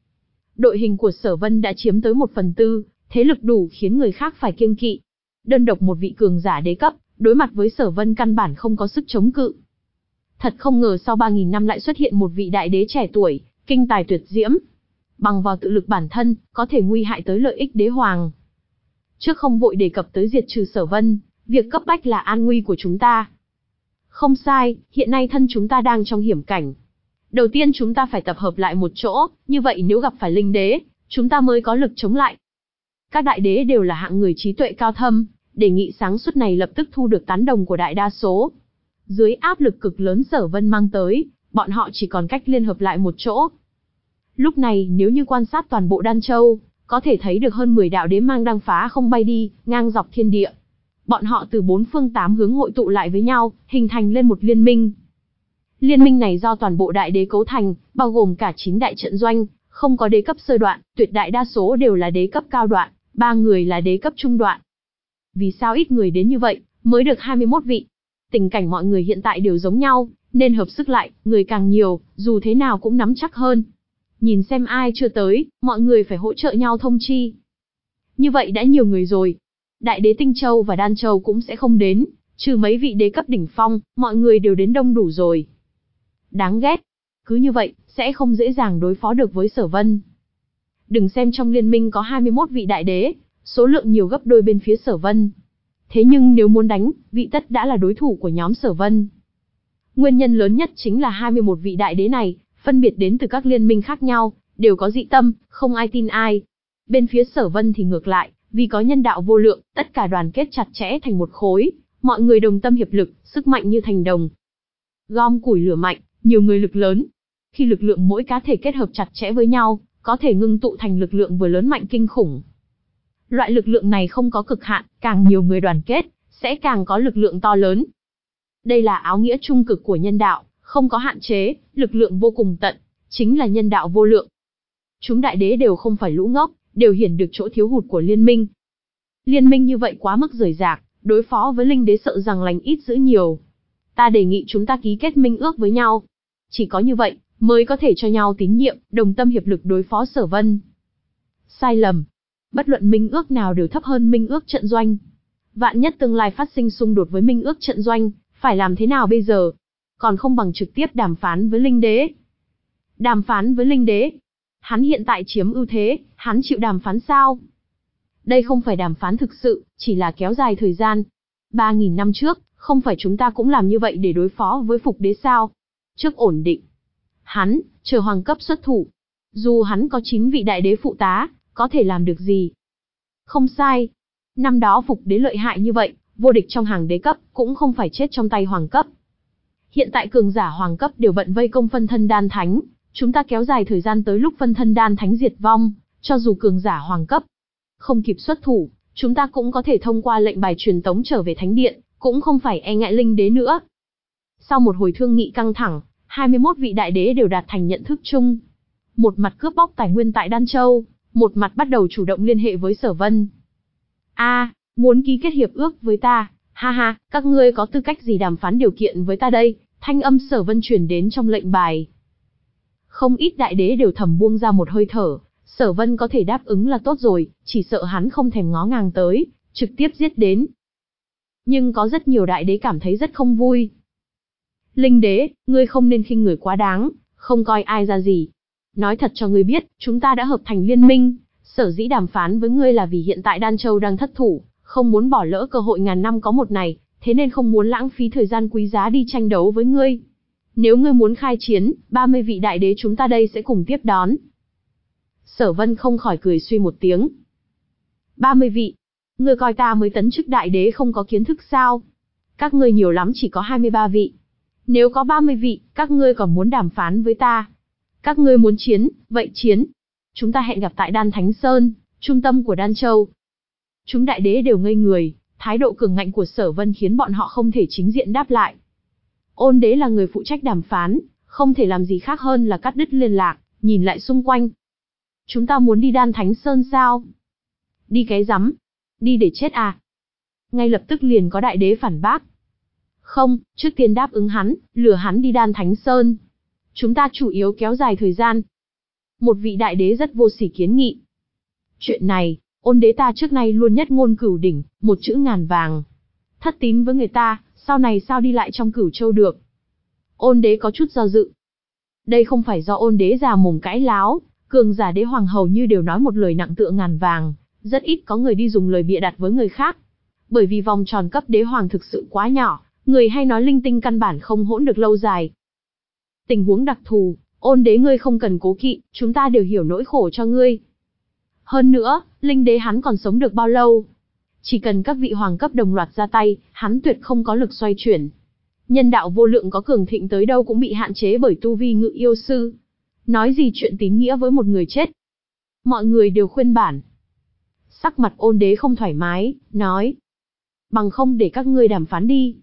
Đội hình của Sở Vân đã chiếm tới một phần tư, thế lực đủ khiến người khác phải kiêng kỵ. Đơn độc một vị cường giả đế cấp, đối mặt với Sở Vân căn bản không có sức chống cự. Thật không ngờ sau ba nghìn năm lại xuất hiện một vị đại đế trẻ tuổi, kinh tài tuyệt diễm. Bằng vào tự lực bản thân, có thể nguy hại tới lợi ích đế hoàng. Trước không vội đề cập tới diệt trừ Sở Vân, việc cấp bách là an nguy của chúng ta. Không sai, hiện nay thân chúng ta đang trong hiểm cảnh. Đầu tiên chúng ta phải tập hợp lại một chỗ, như vậy nếu gặp phải Linh đế, chúng ta mới có lực chống lại. Các đại đế đều là hạng người trí tuệ cao thâm, đề nghị sáng suốt này lập tức thu được tán đồng của đại đa số. Dưới áp lực cực lớn Sở Vân mang tới, bọn họ chỉ còn cách liên hợp lại một chỗ. Lúc này nếu như quan sát toàn bộ Đan Châu, có thể thấy được hơn mười đạo đế mang đang phá không bay đi, ngang dọc thiên địa. Bọn họ từ bốn phương tám hướng hội tụ lại với nhau, hình thành lên một liên minh. Liên minh này do toàn bộ đại đế cấu thành, bao gồm cả chín đại trận doanh, không có đế cấp sơ đoạn, tuyệt đại đa số đều là đế cấp cao đoạn, ba người là đế cấp trung đoạn. Vì sao ít người đến như vậy, mới được hai mươi mốt vị? Tình cảnh mọi người hiện tại đều giống nhau, nên hợp sức lại, người càng nhiều, dù thế nào cũng nắm chắc hơn. Nhìn xem ai chưa tới, mọi người phải hỗ trợ nhau thông chi. Như vậy đã nhiều người rồi. Đại đế Tinh Châu và Đan Châu cũng sẽ không đến, trừ mấy vị đế cấp đỉnh phong, mọi người đều đến đông đủ rồi. Đáng ghét. Cứ như vậy, sẽ không dễ dàng đối phó được với Sở Vân. Đừng xem trong liên minh có hai mươi mốt vị đại đế, số lượng nhiều gấp đôi bên phía Sở Vân. Thế nhưng nếu muốn đánh, vị tất đã là đối thủ của nhóm Sở Vân. Nguyên nhân lớn nhất chính là hai mươi mốt vị đại đế này, phân biệt đến từ các liên minh khác nhau, đều có dị tâm, không ai tin ai. Bên phía Sở Vân thì ngược lại, vì có nhân đạo vô lượng, tất cả đoàn kết chặt chẽ thành một khối, mọi người đồng tâm hiệp lực, sức mạnh như thành đồng. Gom củi lửa mạnh, nhiều người lực lớn. Khi lực lượng mỗi cá thể kết hợp chặt chẽ với nhau, có thể ngưng tụ thành lực lượng vừa lớn mạnh kinh khủng. Loại lực lượng này không có cực hạn, càng nhiều người đoàn kết, sẽ càng có lực lượng to lớn. Đây là áo nghĩa trung cực của nhân đạo, không có hạn chế, lực lượng vô cùng tận, chính là nhân đạo vô lượng. Chúng đại đế đều không phải lũ ngốc, đều hiểu được chỗ thiếu hụt của liên minh. Liên minh như vậy quá mức rời rạc, đối phó với Linh đế sợ rằng lành ít dữ nhiều. Ta đề nghị chúng ta ký kết minh ước với nhau. Chỉ có như vậy, mới có thể cho nhau tín nhiệm, đồng tâm hiệp lực đối phó Sở Vân. Sai lầm. Bất luận minh ước nào đều thấp hơn minh ước trận doanh. Vạn nhất tương lai phát sinh xung đột với minh ước trận doanh, phải làm thế nào bây giờ? Còn không bằng trực tiếp đàm phán với Linh đế. Đàm phán với Linh đế? Hắn hiện tại chiếm ưu thế, hắn chịu đàm phán sao? Đây không phải đàm phán thực sự, chỉ là kéo dài thời gian. ba nghìn năm trước, không phải chúng ta cũng làm như vậy để đối phó với Phục đế sao? Trước ổn định. Hắn, chờ hoàng cấp xuất thủ. Dù hắn có chín vị đại đế phụ tá, có thể làm được gì? Không sai. Năm đó Phục đế lợi hại như vậy, vô địch trong hàng đế cấp, cũng không phải chết trong tay hoàng cấp. Hiện tại cường giả hoàng cấp đều bận vây công phân thân đan thánh, chúng ta kéo dài thời gian tới lúc phân thân đan thánh diệt vong, cho dù cường giả hoàng cấp không kịp xuất thủ, chúng ta cũng có thể thông qua lệnh bài truyền tống trở về thánh điện, cũng không phải e ngại linh đế nữa. Sau một hồi thương nghị căng thẳng, hai mươi mốt vị đại đế đều đạt thành nhận thức chung. Một mặt cướp bóc tài nguyên tại Đan Châu, một mặt bắt đầu chủ động liên hệ với Sở Vân. A, à, muốn ký kết hiệp ước với ta, ha ha, các ngươi có tư cách gì đàm phán điều kiện với ta đây? Thanh âm Sở Vân truyền đến trong lệnh bài. Không ít đại đế đều thầm buông ra một hơi thở, Sở Vân có thể đáp ứng là tốt rồi, chỉ sợ hắn không thèm ngó ngàng tới, trực tiếp giết đến. Nhưng có rất nhiều đại đế cảm thấy rất không vui. Linh đế, ngươi không nên khinh người quá đáng, không coi ai ra gì. Nói thật cho ngươi biết, chúng ta đã hợp thành liên minh, sở dĩ đàm phán với ngươi là vì hiện tại Đan Châu đang thất thủ, không muốn bỏ lỡ cơ hội ngàn năm có một này, thế nên không muốn lãng phí thời gian quý giá đi tranh đấu với ngươi. Nếu ngươi muốn khai chiến, ba mươi vị đại đế chúng ta đây sẽ cùng tiếp đón. Sở Vân không khỏi cười suy một tiếng. ba mươi vị? Ngươi coi ta mới tấn chức đại đế không có kiến thức sao? Các ngươi nhiều lắm chỉ có hai mươi ba vị. Nếu có ba mươi vị, các ngươi còn muốn đàm phán với ta? Các ngươi muốn chiến, vậy chiến. Chúng ta hẹn gặp tại Đan Thánh Sơn, trung tâm của Đan Châu. Chúng đại đế đều ngây người, thái độ cường ngạnh của Sở Vân khiến bọn họ không thể chính diện đáp lại. Ôn đế là người phụ trách đàm phán, không thể làm gì khác hơn là cắt đứt liên lạc, nhìn lại xung quanh. Chúng ta muốn đi Đan Thánh Sơn sao? Đi cái rắm? Đi để chết à? Ngay lập tức liền có đại đế phản bác. Không, trước tiên đáp ứng hắn, lừa hắn đi Đan Thánh Sơn. Chúng ta chủ yếu kéo dài thời gian. Một vị đại đế rất vô sỉ kiến nghị. Chuyện này, ôn đế ta trước nay luôn nhất ngôn cửu đỉnh, một chữ ngàn vàng. Thất tín với người ta, sau này sao đi lại trong Cửu Châu được? Ôn đế có chút do dự. Đây không phải do ôn đế già mồm cãi láo, cường giả đế hoàng hầu như đều nói một lời nặng tựa ngàn vàng, rất ít có người đi dùng lời bịa đặt với người khác. Bởi vì vòng tròn cấp đế hoàng thực sự quá nhỏ, người hay nói linh tinh căn bản không hỗn được lâu dài. Tình huống đặc thù, ôn đế ngươi không cần cố kỵ, chúng ta đều hiểu nỗi khổ cho ngươi. Hơn nữa, linh đế hắn còn sống được bao lâu? Chỉ cần các vị hoàng cấp đồng loạt ra tay, hắn tuyệt không có lực xoay chuyển. Nhân đạo vô lượng có cường thịnh tới đâu cũng bị hạn chế bởi tu vi ngự yêu sư. Nói gì chuyện tín nghĩa với một người chết? Mọi người đều khuyên bản. Sắc mặt ôn đế không thoải mái, nói. Bằng không để các ngươi đàm phán đi.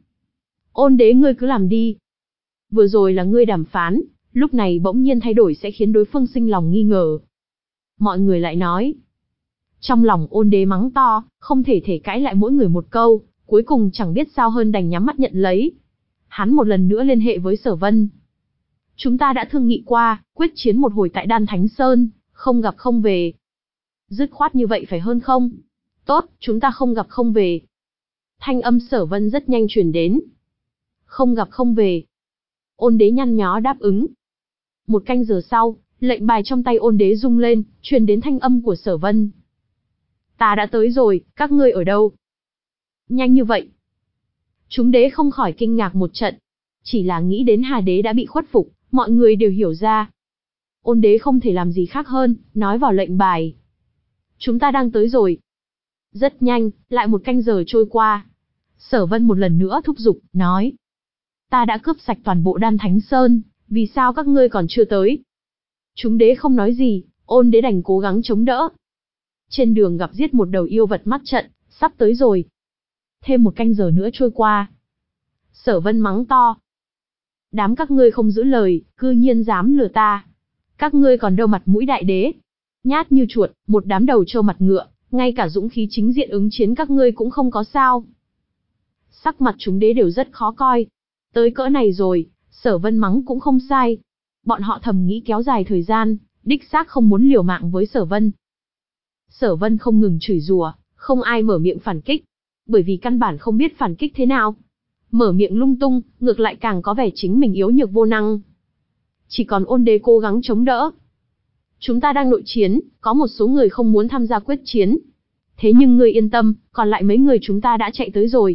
Ôn đế ngươi cứ làm đi. Vừa rồi là ngươi đàm phán, lúc này bỗng nhiên thay đổi sẽ khiến đối phương sinh lòng nghi ngờ. Mọi người lại nói. Trong lòng ôn đế mắng to, không thể thể cãi lại mỗi người một câu, cuối cùng chẳng biết sao hơn đành nhắm mắt nhận lấy. Hắn một lần nữa liên hệ với Sở Vân. Chúng ta đã thương nghị qua, quyết chiến một hồi tại Đan Thánh Sơn, không gặp không về. Dứt khoát như vậy phải hơn không? Tốt, chúng ta không gặp không về. Thanh âm Sở Vân rất nhanh truyền đến. Không gặp không về. Ôn đế nhăn nhó đáp ứng. Một canh giờ sau, lệnh bài trong tay ôn đế rung lên, truyền đến thanh âm của Sở Vân. Ta đã tới rồi, các ngươi ở đâu? Nhanh như vậy. Chúng đế không khỏi kinh ngạc một trận. Chỉ là nghĩ đến Hà đế đã bị khuất phục, mọi người đều hiểu ra. Ôn đế không thể làm gì khác hơn, nói vào lệnh bài. Chúng ta đang tới rồi. Rất nhanh, lại một canh giờ trôi qua. Sở Vân một lần nữa thúc giục, nói. Ta đã cướp sạch toàn bộ Đan Thánh Sơn, vì sao các ngươi còn chưa tới? Chúng đế không nói gì, ôn đế đành cố gắng chống đỡ. Trên đường gặp giết một đầu yêu vật mắt trận, sắp tới rồi. Thêm một canh giờ nữa trôi qua. Sở Vân mắng to. Đám các ngươi không giữ lời, cư nhiên dám lừa ta. Các ngươi còn đâu mặt mũi đại đế. Nhát như chuột, một đám đầu trâu mặt ngựa, ngay cả dũng khí chính diện ứng chiến các ngươi cũng không có sao. Sắc mặt chúng đế đều rất khó coi. Tới cỡ này rồi, Sở Vân mắng cũng không sai. Bọn họ thầm nghĩ kéo dài thời gian, đích xác không muốn liều mạng với Sở Vân. Sở Vân không ngừng chửi rủa, không ai mở miệng phản kích, bởi vì căn bản không biết phản kích thế nào. Mở miệng lung tung, ngược lại càng có vẻ chính mình yếu nhược vô năng. Chỉ còn ôn đế cố gắng chống đỡ. Chúng ta đang nội chiến, có một số người không muốn tham gia quyết chiến. Thế nhưng ngươi yên tâm, còn lại mấy người chúng ta đã chạy tới rồi.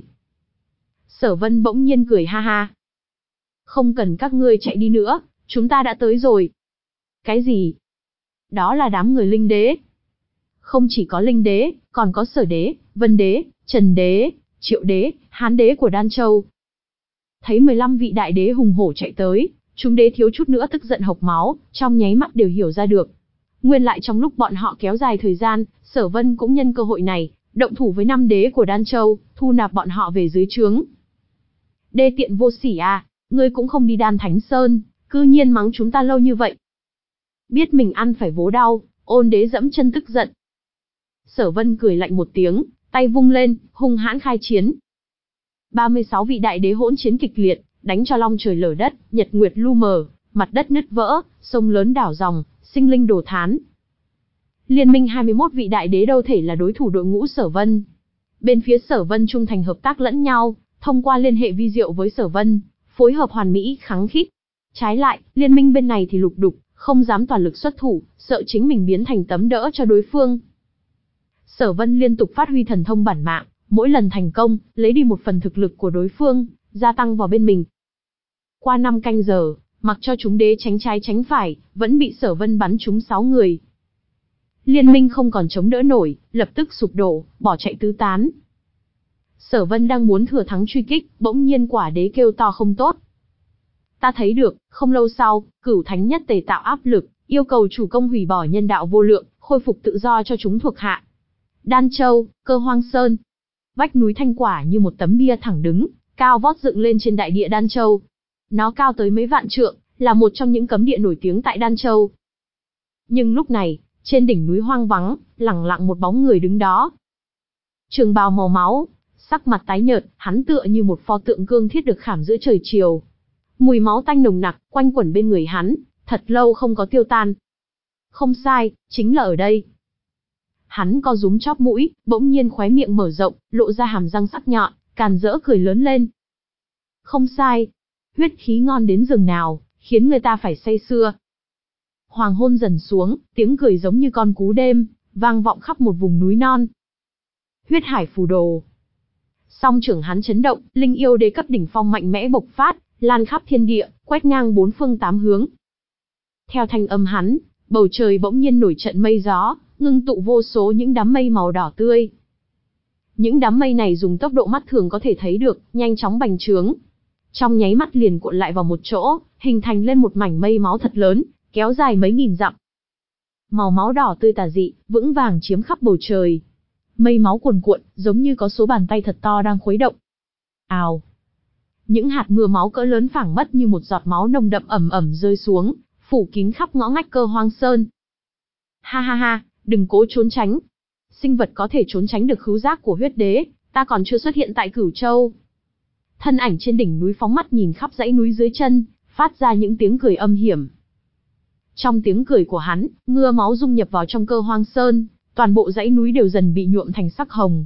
Sở Vân bỗng nhiên cười ha ha. Không cần các ngươi chạy đi nữa, chúng ta đã tới rồi. Cái gì? Đó là đám người linh đế. Không chỉ có Linh đế, còn có Sở đế, Vân đế, Trần đế, Triệu đế, Hán đế của Đan Châu. Thấy mười lăm vị đại đế hùng hổ chạy tới, chúng đế thiếu chút nữa tức giận hộc máu, trong nháy mắt đều hiểu ra được. Nguyên lại trong lúc bọn họ kéo dài thời gian, Sở Vân cũng nhân cơ hội này, động thủ với năm đế của Đan Châu, thu nạp bọn họ về dưới trướng. Đê tiện vô sỉ à, ngươi cũng không đi Đan Thánh Sơn, cư nhiên mắng chúng ta lâu như vậy. Biết mình ăn phải vố đau, Ôn đế dẫm chân tức giận. Sở Vân cười lạnh một tiếng, tay vung lên, hung hãn khai chiến. ba mươi sáu vị đại đế hỗn chiến kịch liệt, đánh cho long trời lở đất, nhật nguyệt lu mờ, mặt đất nứt vỡ, sông lớn đảo dòng, sinh linh đổ thán. Liên minh hai mươi mốt vị đại đế đâu thể là đối thủ đội ngũ Sở Vân. Bên phía Sở Vân trung thành hợp tác lẫn nhau, thông qua liên hệ vi diệu với Sở Vân, phối hợp hoàn mỹ kháng khít. Trái lại, liên minh bên này thì lục đục, không dám toàn lực xuất thủ, sợ chính mình biến thành tấm đỡ cho đối phương. Sở Vân liên tục phát huy thần thông bản mạng, mỗi lần thành công, lấy đi một phần thực lực của đối phương, gia tăng vào bên mình. Qua năm canh giờ, mặc cho chúng đế tránh trái tránh phải, vẫn bị Sở Vân bắn trúng sáu người. Liên minh không còn chống đỡ nổi, lập tức sụp đổ, bỏ chạy tứ tán. Sở Vân đang muốn thừa thắng truy kích, bỗng nhiên Quả đế kêu to không tốt. Ta thấy được, không lâu sau, Cửu Thánh Nhất Tề tạo áp lực, yêu cầu chủ công hủy bỏ nhân đạo vô lượng, khôi phục tự do cho chúng thuộc hạ. Đan Châu, Cơ Hoang Sơn. Vách núi Thanh Quả như một tấm bia thẳng đứng, cao vót dựng lên trên đại địa Đan Châu. Nó cao tới mấy vạn trượng, là một trong những cấm địa nổi tiếng tại Đan Châu. Nhưng lúc này, trên đỉnh núi hoang vắng, lẳng lặng một bóng người đứng đó. Trường bào màu máu, sắc mặt tái nhợt, hắn tựa như một pho tượng cương thiết được khảm giữa trời chiều. Mùi máu tanh nồng nặc, quanh quẩn bên người hắn, thật lâu không có tiêu tan. Không sai, chính là ở đây. Hắn co rúm chóp mũi, bỗng nhiên khóe miệng mở rộng, lộ ra hàm răng sắc nhọn, càn rỡ cười lớn lên. Không sai, huyết khí ngon đến giường nào, khiến người ta phải say sưa. Hoàng hôn dần xuống, tiếng cười giống như con cú đêm, vang vọng khắp một vùng núi non. Huyết hải phù đồ. Song trưởng hắn chấn động, linh yêu đế cấp đỉnh phong mạnh mẽ bộc phát, lan khắp thiên địa, quét ngang bốn phương tám hướng. Theo thanh âm hắn, bầu trời bỗng nhiên nổi trận mây gió, ngưng tụ vô số những đám mây màu đỏ tươi. Những đám mây này dùng tốc độ mắt thường có thể thấy được, nhanh chóng bành trướng. Trong nháy mắt liền cuộn lại vào một chỗ, hình thành lên một mảnh mây máu thật lớn, kéo dài mấy nghìn dặm. Màu máu đỏ tươi tà dị, vững vàng chiếm khắp bầu trời. Mây máu cuồn cuộn, giống như có số bàn tay thật to đang khuấy động. Ào! Những hạt mưa máu cỡ lớn phảng phất như một giọt máu nồng đậm ẩm ẩm rơi xuống, phủ kín khắp ngõ ngách Cơ Hoang Sơn. Ha ha ha, đừng cố trốn tránh. Sinh vật có thể trốn tránh được khứu giác của huyết đế, ta còn chưa xuất hiện tại Cửu Châu. Thân ảnh trên đỉnh núi phóng mắt nhìn khắp dãy núi dưới chân, phát ra những tiếng cười âm hiểm. Trong tiếng cười của hắn, mưa máu dung nhập vào trong Cơ Hoang Sơn, toàn bộ dãy núi đều dần bị nhuộm thành sắc hồng.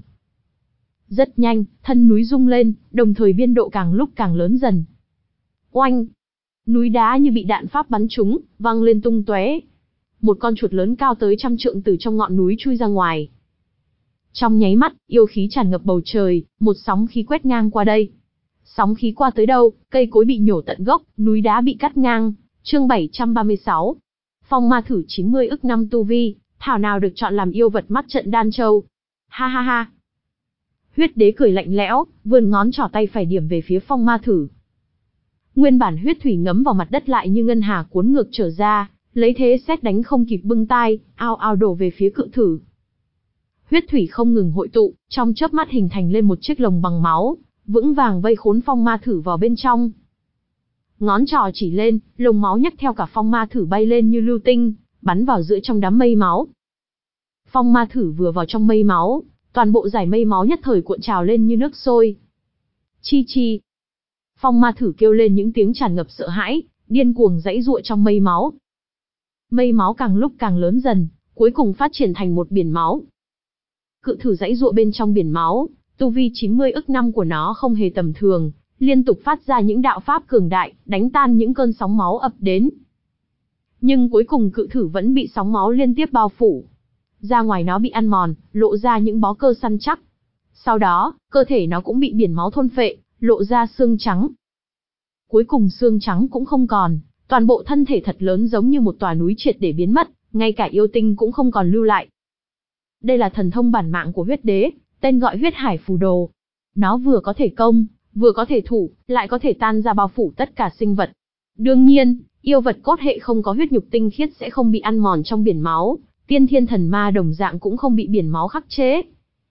Rất nhanh, thân núi rung lên, đồng thời biên độ càng lúc càng lớn dần. Oanh! Núi đá như bị đạn pháp bắn trúng, văng lên tung tóe. Một con chuột lớn cao tới trăm trượng từ trong ngọn núi chui ra ngoài. Trong nháy mắt, yêu khí tràn ngập bầu trời, một sóng khí quét ngang qua đây. Sóng khí qua tới đâu, cây cối bị nhổ tận gốc, núi đá bị cắt ngang. Chương bảy trăm ba mươi sáu. Phong ma thử chín mươi ức năm tu vi, thảo nào được chọn làm yêu vật mắt trận Đan Châu. Ha ha ha. Huyết đế cười lạnh lẽo, vươn ngón trỏ tay phải điểm về phía phong ma thử. Nguyên bản huyết thủy ngấm vào mặt đất lại như ngân hà cuốn ngược trở ra, lấy thế sét đánh không kịp bưng tai, ao ao đổ về phía cự thử. Huyết thủy không ngừng hội tụ, trong chớp mắt hình thành lên một chiếc lồng bằng máu, vững vàng vây khốn phong ma thử vào bên trong. Ngón trỏ chỉ lên, lồng máu nhấc theo cả phong ma thử bay lên như lưu tinh, bắn vào giữa trong đám mây máu. Phong ma thử vừa vào trong mây máu, toàn bộ dải mây máu nhất thời cuộn trào lên như nước sôi. Chi chi. Phong ma thử kêu lên những tiếng tràn ngập sợ hãi, điên cuồng giãy giụa trong mây máu. Mây máu càng lúc càng lớn dần, cuối cùng phát triển thành một biển máu. Cự thử giãy giụa bên trong biển máu, tu vi chín mươi ức năm của nó không hề tầm thường, liên tục phát ra những đạo pháp cường đại, đánh tan những cơn sóng máu ập đến. Nhưng cuối cùng cự thử vẫn bị sóng máu liên tiếp bao phủ. Da ngoài nó bị ăn mòn, lộ ra những bó cơ săn chắc. Sau đó, cơ thể nó cũng bị biển máu thôn phệ, lộ ra xương trắng. Cuối cùng xương trắng cũng không còn, toàn bộ thân thể thật lớn giống như một tòa núi triệt để biến mất, ngay cả yêu tinh cũng không còn lưu lại. Đây là thần thông bản mạng của huyết đế, tên gọi huyết hải phù đồ. Nó vừa có thể công, vừa có thể thủ, lại có thể tan ra bao phủ tất cả sinh vật. Đương nhiên, yêu vật cốt hệ không có huyết nhục tinh khiết sẽ không bị ăn mòn trong biển máu, tiên thiên thần ma đồng dạng cũng không bị biển máu khắc chế.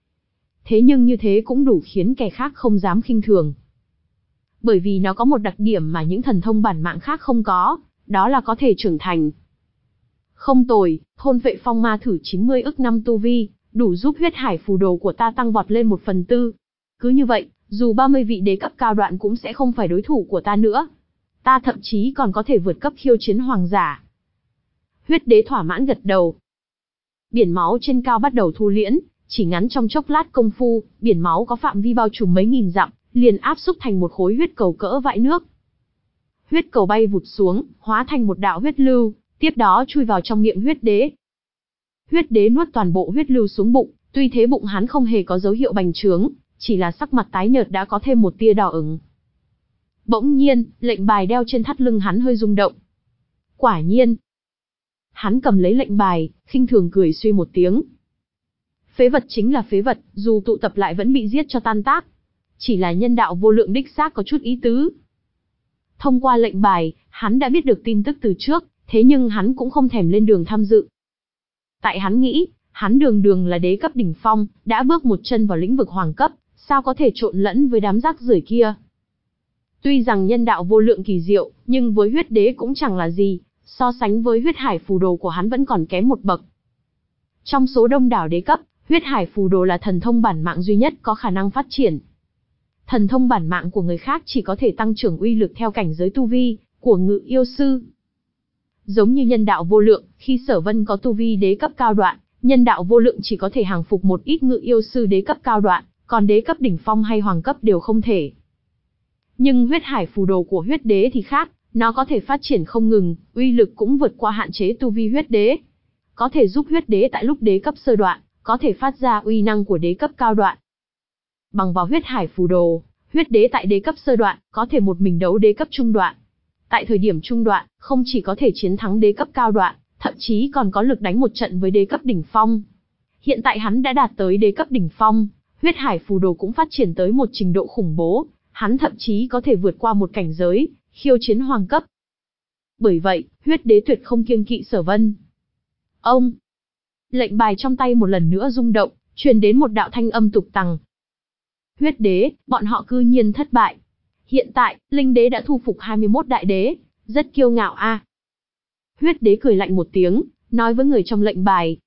Thế nhưng như thế cũng đủ khiến kẻ khác không dám khinh thường. Bởi vì nó có một đặc điểm mà những thần thông bản mạng khác không có, đó là có thể trưởng thành. Không tồi, thôn vệ phong ma thử chín mươi ức năm tu vi, đủ giúp huyết hải phù đồ của ta tăng vọt lên một phần tư. Cứ như vậy, dù ba mươi vị đế cấp cao đoạn cũng sẽ không phải đối thủ của ta nữa. Ta thậm chí còn có thể vượt cấp khiêu chiến hoàng giả. Huyết đế thỏa mãn gật đầu. Biển máu trên cao bắt đầu thu liễm, chỉ ngắn trong chốc lát công phu, biển máu có phạm vi bao trùm mấy nghìn dặm, liền áp xúc thành một khối huyết cầu cỡ vại nước. Huyết cầu bay vụt xuống, hóa thành một đạo huyết lưu, tiếp đó chui vào trong miệng huyết đế. Huyết đế nuốt toàn bộ huyết lưu xuống bụng, tuy thế bụng hắn không hề có dấu hiệu bành trướng, chỉ là sắc mặt tái nhợt đã có thêm một tia đỏ ửng. Bỗng nhiên, lệnh bài đeo trên thắt lưng hắn hơi rung động. Quả nhiên. Hắn cầm lấy lệnh bài, khinh thường cười suy một tiếng. Phế vật chính là phế vật, dù tụ tập lại vẫn bị giết cho tan tác. Chỉ là nhân đạo vô lượng đích xác có chút ý tứ. Thông qua lệnh bài, hắn đã biết được tin tức từ trước, thế nhưng hắn cũng không thèm lên đường tham dự. Tại hắn nghĩ, hắn đường đường là đế cấp đỉnh phong, đã bước một chân vào lĩnh vực hoàng cấp, sao có thể trộn lẫn với đám rác rưởi kia. Tuy rằng nhân đạo vô lượng kỳ diệu, nhưng với huyết đế cũng chẳng là gì, so sánh với huyết hải phù đồ của hắn vẫn còn kém một bậc. Trong số đông đảo đế cấp, huyết hải phù đồ là thần thông bản mạng duy nhất có khả năng phát triển. Thần thông bản mạng của người khác chỉ có thể tăng trưởng uy lực theo cảnh giới tu vi của ngự yêu sư. Giống như nhân đạo vô lượng, khi Sở Vân có tu vi đế cấp cao đoạn, nhân đạo vô lượng chỉ có thể hàng phục một ít ngự yêu sư đế cấp cao đoạn, còn đế cấp đỉnh phong hay hoàng cấp đều không thể. Nhưng huyết hải phù đồ của huyết đế thì khác, nó có thể phát triển không ngừng, uy lực cũng vượt qua hạn chế tu vi huyết đế. Có thể giúp huyết đế tại lúc đế cấp sơ đoạn, có thể phát ra uy năng của đế cấp cao đoạn. Bằng vào huyết hải phù đồ, huyết đế tại đế cấp sơ đoạn, có thể một mình đấu đế cấp trung đoạn. Tại thời điểm trung đoạn, không chỉ có thể chiến thắng đế cấp cao đoạn, thậm chí còn có lực đánh một trận với đế cấp đỉnh phong. Hiện tại hắn đã đạt tới đế cấp đỉnh phong, huyết hải phù đồ cũng phát triển tới một trình độ khủng bố, hắn thậm chí có thể vượt qua một cảnh giới, khiêu chiến hoàng cấp. Bởi vậy, huyết đế tuyệt không kiêng kỵ Sở Vân. Ông! Lệnh bài trong tay một lần nữa rung động, truyền đến một đạo thanh âm tục tằng. Huyết đế, bọn họ cư nhiên thất bại. Hiện tại, linh đế đã thu phục hai mươi mốt đại đế, rất kiêu ngạo a. À. Huyết đế cười lạnh một tiếng, nói với người trong lệnh bài.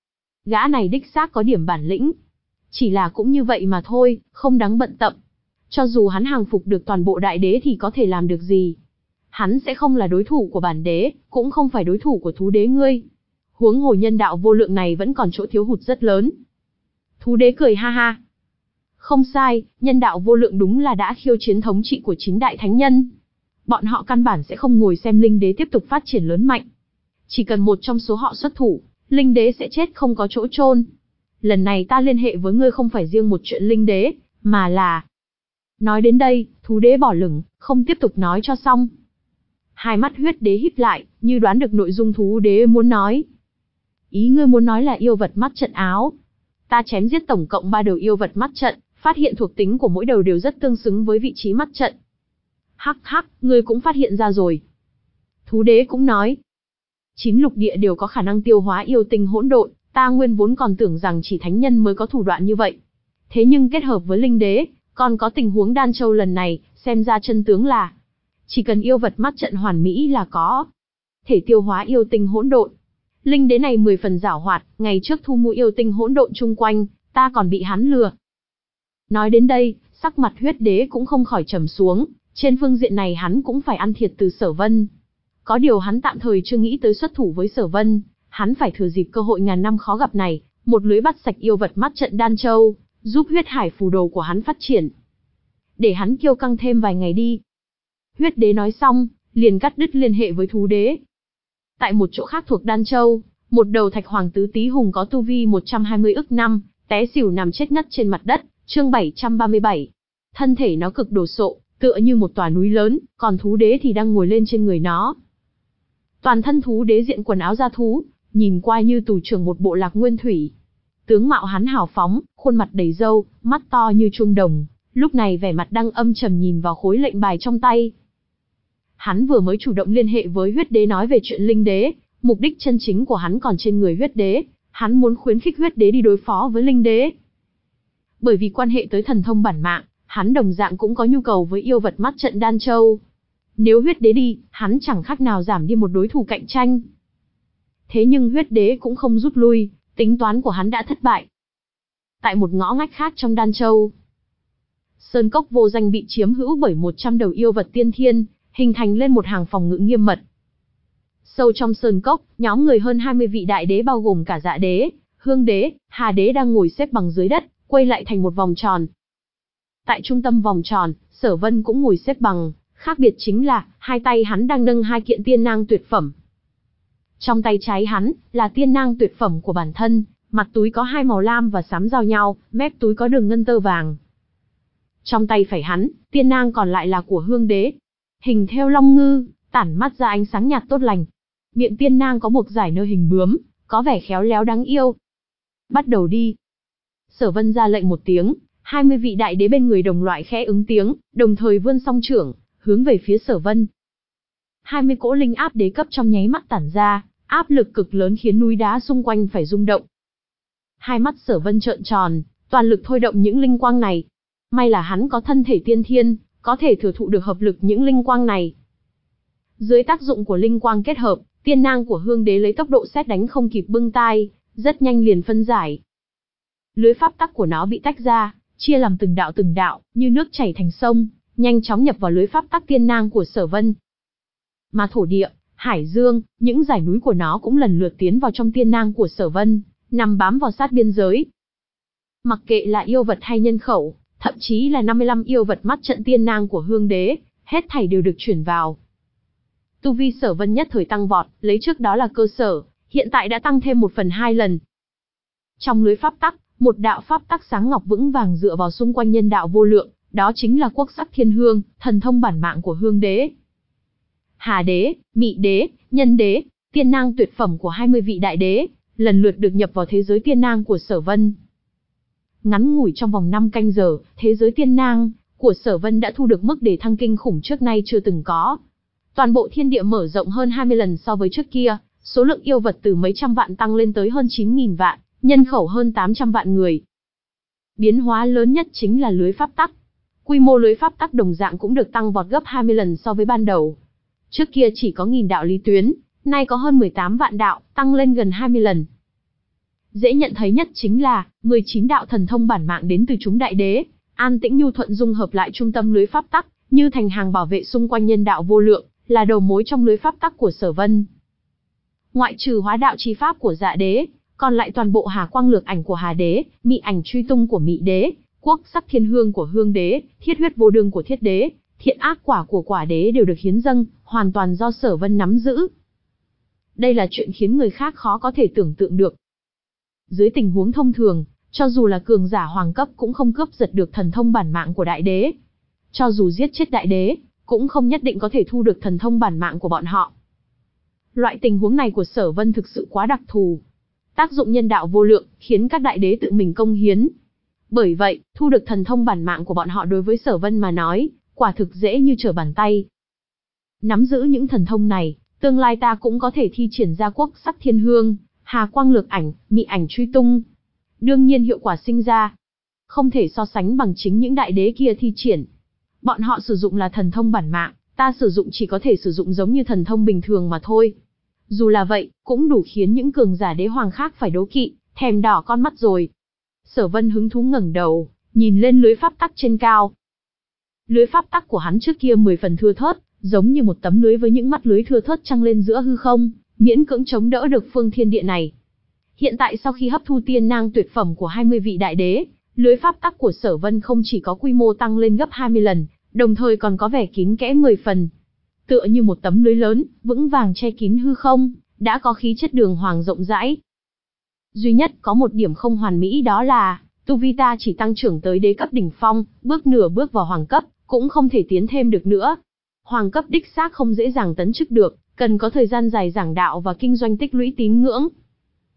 Gã này đích xác có điểm bản lĩnh. Chỉ là cũng như vậy mà thôi, không đáng bận tâm. Cho dù hắn hàng phục được toàn bộ đại đế thì có thể làm được gì? Hắn sẽ không là đối thủ của bản đế, cũng không phải đối thủ của thú đế ngươi. Huống hồ nhân đạo vô lượng này vẫn còn chỗ thiếu hụt rất lớn. Thú đế cười ha ha. Không sai, nhân đạo vô lượng đúng là đã khiêu chiến thống trị của chính đại thánh nhân. Bọn họ căn bản sẽ không ngồi xem linh đế tiếp tục phát triển lớn mạnh. Chỉ cần một trong số họ xuất thủ, linh đế sẽ chết không có chỗ chôn. Lần này ta liên hệ với ngươi không phải riêng một chuyện linh đế, mà là... Nói đến đây, thú đế bỏ lửng, không tiếp tục nói cho xong. Hai mắt huyết đế híp lại, như đoán được nội dung thú đế muốn nói. Ý ngươi muốn nói là yêu vật mắt trận áo. Ta chém giết tổng cộng ba đầu yêu vật mắt trận, phát hiện thuộc tính của mỗi đầu đều rất tương xứng với vị trí mắt trận. Hắc hắc, ngươi cũng phát hiện ra rồi. Thú đế cũng nói. Chín lục địa đều có khả năng tiêu hóa yêu tinh hỗn độn, ta nguyên vốn còn tưởng rằng chỉ thánh nhân mới có thủ đoạn như vậy. Thế nhưng kết hợp với linh đế, còn có tình huống Đan Châu lần này, xem ra chân tướng là chỉ cần yêu vật mắt trận hoàn mỹ là có thể tiêu hóa yêu tinh hỗn độn. Linh đế này mười phần giảo hoạt, ngày trước thu mua yêu tinh hỗn độn chung quanh, ta còn bị hắn lừa. Nói đến đây, sắc mặt huyết đế cũng không khỏi trầm xuống, trên phương diện này hắn cũng phải ăn thiệt từ Sở Vân. Có điều hắn tạm thời chưa nghĩ tới xuất thủ với Sở Vân, hắn phải thừa dịp cơ hội ngàn năm khó gặp này, một lưới bắt sạch yêu vật mắt trận Đan Châu, giúp huyết hải phù đồ của hắn phát triển. Để hắn kiêu căng thêm vài ngày đi. Huyết đế nói xong, liền cắt đứt liên hệ với thú đế. Tại một chỗ khác thuộc Đan Châu, một đầu thạch hoàng tứ tí hùng có tu vi một trăm hai mươi ức năm, té xỉu nằm chết ngất trên mặt đất, chương bảy trăm ba mươi bảy. Thân thể nó cực đồ sộ, tựa như một tòa núi lớn, còn thú đế thì đang ngồi lên trên người nó. Toàn thân thú đế diện quần áo da thú, nhìn qua như tù trưởng một bộ lạc nguyên thủy. Tướng mạo hắn hào phóng, khuôn mặt đầy râu, mắt to như chuông đồng, lúc này vẻ mặt đang âm trầm nhìn vào khối lệnh bài trong tay. Hắn vừa mới chủ động liên hệ với huyết đế nói về chuyện linh đế, mục đích chân chính của hắn còn trên người huyết đế, hắn muốn khuyến khích huyết đế đi đối phó với linh đế. Bởi vì quan hệ tới thần thông bản mạng, hắn đồng dạng cũng có nhu cầu với yêu vật mắt trận Đan Châu. Nếu huyết đế đi, hắn chẳng khác nào giảm đi một đối thủ cạnh tranh. Thế nhưng huyết đế cũng không rút lui, tính toán của hắn đã thất bại. Tại một ngõ ngách khác trong Đan Châu, sơn cốc vô danh bị chiếm hữu bởi một trăm đầu yêu vật tiên thiên, hình thành lên một hàng phòng ngự nghiêm mật. Sâu trong sơn cốc, nhóm người hơn hai mươi vị đại đế bao gồm cả Dạ đế, Hương đế, Hà đế đang ngồi xếp bằng dưới đất, quay lại thành một vòng tròn. Tại trung tâm vòng tròn, Sở Vân cũng ngồi xếp bằng, khác biệt chính là hai tay hắn đang nâng hai kiện tiên nang tuyệt phẩm. Trong tay trái hắn là tiên nang tuyệt phẩm của bản thân, mặt túi có hai màu lam và xám giao nhau, mép túi có đường ngân tơ vàng. Trong tay phải hắn, tiên nang còn lại là của Hương đế, hình thêu long ngư, tản mắt ra ánh sáng nhạt tốt lành. Miệng tiên nang có buộc giải nơ hình bướm, có vẻ khéo léo đáng yêu. Bắt đầu đi. Sở Vân ra lệnh một tiếng, hai mươi vị đại đế bên người đồng loại khẽ ứng tiếng, đồng thời vươn song trưởng, hướng về phía Sở Vân. hai mươi cỗ linh áp đế cấp trong nháy mắt tản ra, áp lực cực lớn khiến núi đá xung quanh phải rung động. Hai mắt Sở Vân trợn tròn, toàn lực thôi động những linh quang này. May là hắn có thân thể tiên thiên, có thể thừa thụ được hợp lực những linh quang này. Dưới tác dụng của linh quang kết hợp, tiên nang của Hương đế lấy tốc độ sét đánh không kịp bưng tai, rất nhanh liền phân giải. Lưới pháp tắc của nó bị tách ra, chia làm từng đạo từng đạo, như nước chảy thành sông, nhanh chóng nhập vào lưới pháp tắc tiên nang của Sở Vân. Mà thổ địa, hải dương, những dải núi của nó cũng lần lượt tiến vào trong tiên nang của Sở Vân, nằm bám vào sát biên giới. Mặc kệ là yêu vật hay nhân khẩu, thậm chí là năm mươi lăm yêu vật mắt trận tiên nang của Hương đế, hết thảy đều được chuyển vào. Tu vi Sở Vân nhất thời tăng vọt, lấy trước đó là cơ sở, hiện tại đã tăng thêm một phần hai lần. Trong lưới pháp tắc, một đạo pháp tắc sáng ngọc vững vàng dựa vào xung quanh nhân đạo vô lượng, đó chính là quốc sắc thiên hương, thần thông bản mạng của Hương đế. Hà đế, Mị đế, Nhân đế, tiên nang tuyệt phẩm của hai mươi vị đại đế, lần lượt được nhập vào thế giới tiên nang của Sở Vân. Ngắn ngủi trong vòng năm canh giờ, thế giới tiên nang của Sở Vân đã thu được mức đề thăng kinh khủng trước nay chưa từng có. Toàn bộ thiên địa mở rộng hơn hai mươi lần so với trước kia, số lượng yêu vật từ mấy trăm vạn tăng lên tới hơn chín nghìn vạn, nhân khẩu hơn tám trăm vạn người. Biến hóa lớn nhất chính là lưới pháp tắc. Quy mô lưới pháp tắc đồng dạng cũng được tăng vọt gấp hai mươi lần so với ban đầu. Trước kia chỉ có nghìn đạo lý tuyến, nay có hơn mười tám vạn đạo, tăng lên gần hai mươi lần. Dễ nhận thấy nhất chính là mười chín đạo thần thông bản mạng đến từ chúng đại đế, an tĩnh nhu thuận dung hợp lại trung tâm lưới pháp tắc, như thành hàng bảo vệ xung quanh nhân đạo vô lượng, là đầu mối trong lưới pháp tắc của Sở Vân. Ngoại trừ hóa đạo chi pháp của Dạ đế, còn lại toàn bộ Hà Quang Lược Ảnh của Hà đế, Mị Ảnh Truy Tung của Mị đế, Quốc Sắc Thiên Hương của Hương đế, Thiết Huyết Vô Đương của Thiết đế, Thiện Ác Quả của Quả đế đều được hiến dâng, hoàn toàn do Sở Vân nắm giữ. Đây là chuyện khiến người khác khó có thể tưởng tượng được. Dưới tình huống thông thường, cho dù là cường giả hoàng cấp cũng không cướp giật được thần thông bản mạng của đại đế. Cho dù giết chết đại đế, cũng không nhất định có thể thu được thần thông bản mạng của bọn họ. Loại tình huống này của Sở Vân thực sự quá đặc thù. Tác dụng nhân đạo vô lượng, khiến các đại đế tự mình công hiến. Bởi vậy, thu được thần thông bản mạng của bọn họ đối với Sở Vân mà nói, quả thực dễ như trở bàn tay. Nắm giữ những thần thông này, tương lai ta cũng có thể thi triển ra Quốc Sắc Thiên Hương, Hà Quang Lược Ảnh, Mị Ảnh Truy Tung. Đương nhiên hiệu quả sinh ra, không thể so sánh bằng chính những đại đế kia thi triển. Bọn họ sử dụng là thần thông bản mạng, ta sử dụng chỉ có thể sử dụng giống như thần thông bình thường mà thôi. Dù là vậy, cũng đủ khiến những cường giả đế hoàng khác phải đố kỵ, thèm đỏ con mắt rồi. Sở Vân hứng thú ngẩng đầu, nhìn lên lưới pháp tắc trên cao. Lưới pháp tắc của hắn trước kia mười phần thưa thớt, giống như một tấm lưới với những mắt lưới thưa thớt trăng lên giữa hư không, miễn cưỡng chống đỡ được phương thiên địa này. Hiện tại sau khi hấp thu tiên nang tuyệt phẩm của hai mươi vị đại đế, lưới pháp tắc của Sở Vân không chỉ có quy mô tăng lên gấp hai mươi lần, đồng thời còn có vẻ kín kẽ mười phần. Tựa như một tấm lưới lớn, vững vàng che kín hư không, đã có khí chất đường hoàng rộng rãi. Duy nhất có một điểm không hoàn mỹ đó là, tu vi ta chỉ tăng trưởng tới đế cấp đỉnh phong, bước nửa bước vào hoàng cấp, cũng không thể tiến thêm được nữa. Hoàng cấp đích xác không dễ dàng tấn chức được, cần có thời gian dài giảng đạo và kinh doanh tích lũy tín ngưỡng.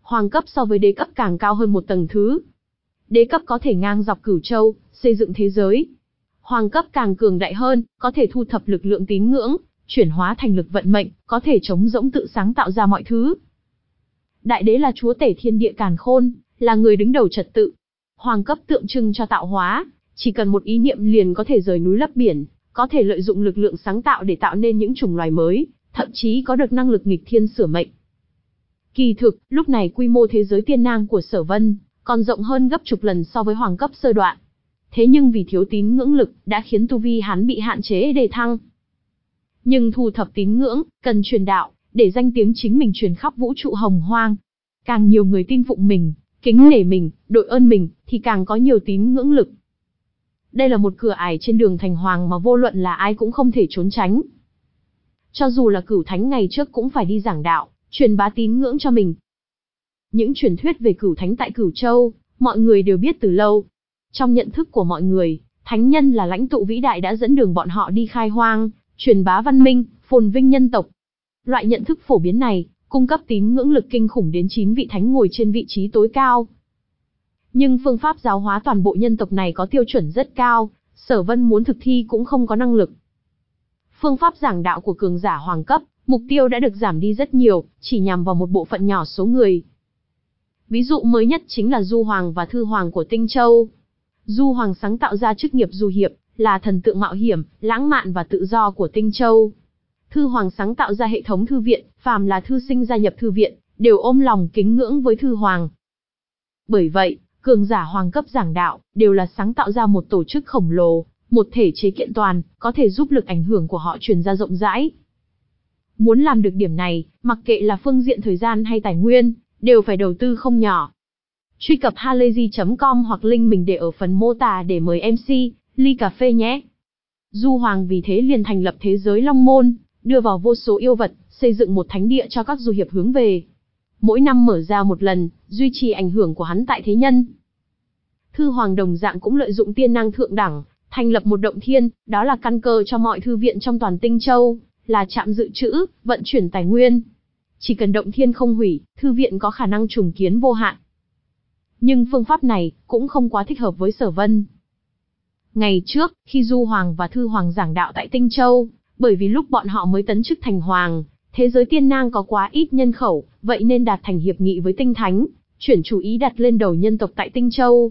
Hoàng cấp so với đế cấp càng cao hơn một tầng thứ. Đế cấp có thể ngang dọc cửu châu, xây dựng thế giới. Hoàng cấp càng cường đại hơn, có thể thu thập lực lượng tín ngưỡng, chuyển hóa thành lực vận mệnh, có thể trống rỗng tự sáng tạo ra mọi thứ. Đại đế là chúa tể thiên địa càn khôn, là người đứng đầu trật tự. Hoàng cấp tượng trưng cho tạo hóa, chỉ cần một ý niệm liền có thể rời núi lấp biển, có thể lợi dụng lực lượng sáng tạo để tạo nên những chủng loài mới, thậm chí có được năng lực nghịch thiên sửa mệnh. Kỳ thực, lúc này quy mô thế giới tiên nang của Sở Vân còn rộng hơn gấp chục lần so với hoàng cấp sơ đoạn. Thế nhưng vì thiếu tín ngưỡng lực, đã khiến tu vi hắn bị hạn chế đề thăng. Nhưng thu thập tín ngưỡng, cần truyền đạo, để danh tiếng chính mình truyền khắp vũ trụ hồng hoang. Càng nhiều người tin phụng mình, kính nể mình, đội ơn mình, thì càng có nhiều tín ngưỡng lực. Đây là một cửa ải trên đường thành hoàng mà vô luận là ai cũng không thể trốn tránh. Cho dù là Cửu Thánh ngày trước cũng phải đi giảng đạo, truyền bá tín ngưỡng cho mình. Những truyền thuyết về Cửu Thánh tại Cửu Châu, mọi người đều biết từ lâu. Trong nhận thức của mọi người, thánh nhân là lãnh tụ vĩ đại đã dẫn đường bọn họ đi khai hoang, truyền bá văn minh, phồn vinh nhân tộc. Loại nhận thức phổ biến này, cung cấp tín ngưỡng lực kinh khủng đến chín vị thánh ngồi trên vị trí tối cao. Nhưng phương pháp giáo hóa toàn bộ nhân tộc này có tiêu chuẩn rất cao, Sở Vân muốn thực thi cũng không có năng lực. Phương pháp giảng đạo của cường giả hoàng cấp, mục tiêu đã được giảm đi rất nhiều, chỉ nhằm vào một bộ phận nhỏ số người. Ví dụ mới nhất chính là Du Hoàng và Thư Hoàng của Tinh Châu. Du Hoàng sáng tạo ra chức nghiệp du hiệp, là thần tượng mạo hiểm, lãng mạn và tự do của Tinh Châu. Thư Hoàng sáng tạo ra hệ thống thư viện, phàm là thư sinh gia nhập thư viện, đều ôm lòng kính ngưỡng với Thư Hoàng. Bởi vậy, cường giả hoàng cấp giảng đạo, đều là sáng tạo ra một tổ chức khổng lồ, một thể chế kiện toàn, có thể giúp lực ảnh hưởng của họ truyền ra rộng rãi. Muốn làm được điểm này, mặc kệ là phương diện thời gian hay tài nguyên, đều phải đầu tư không nhỏ. Truy cập halayzi chấm com hoặc link mình để ở phần mô tả để mời em xê, ly cà phê nhé. Du Hoàng vì thế liền thành lập thế giới Long Môn, đưa vào vô số yêu vật, xây dựng một thánh địa cho các du hiệp hướng về. Mỗi năm mở ra một lần, duy trì ảnh hưởng của hắn tại thế nhân. Thư Hoàng đồng dạng cũng lợi dụng tiên năng thượng đẳng, thành lập một động thiên, đó là căn cơ cho mọi thư viện trong toàn Tinh Châu, là trạm dự trữ, vận chuyển tài nguyên. Chỉ cần động thiên không hủy, thư viện có khả năng trùng kiến vô hạn. Nhưng phương pháp này cũng không quá thích hợp với Sở Vân. Ngày trước, khi Du Hoàng và Thư Hoàng giảng đạo tại Tinh Châu, bởi vì lúc bọn họ mới tấn chức thành hoàng, thế giới tiên nang có quá ít nhân khẩu, vậy nên đạt thành hiệp nghị với Tinh Thánh, chuyển chủ ý đặt lên đầu nhân tộc tại Tinh Châu.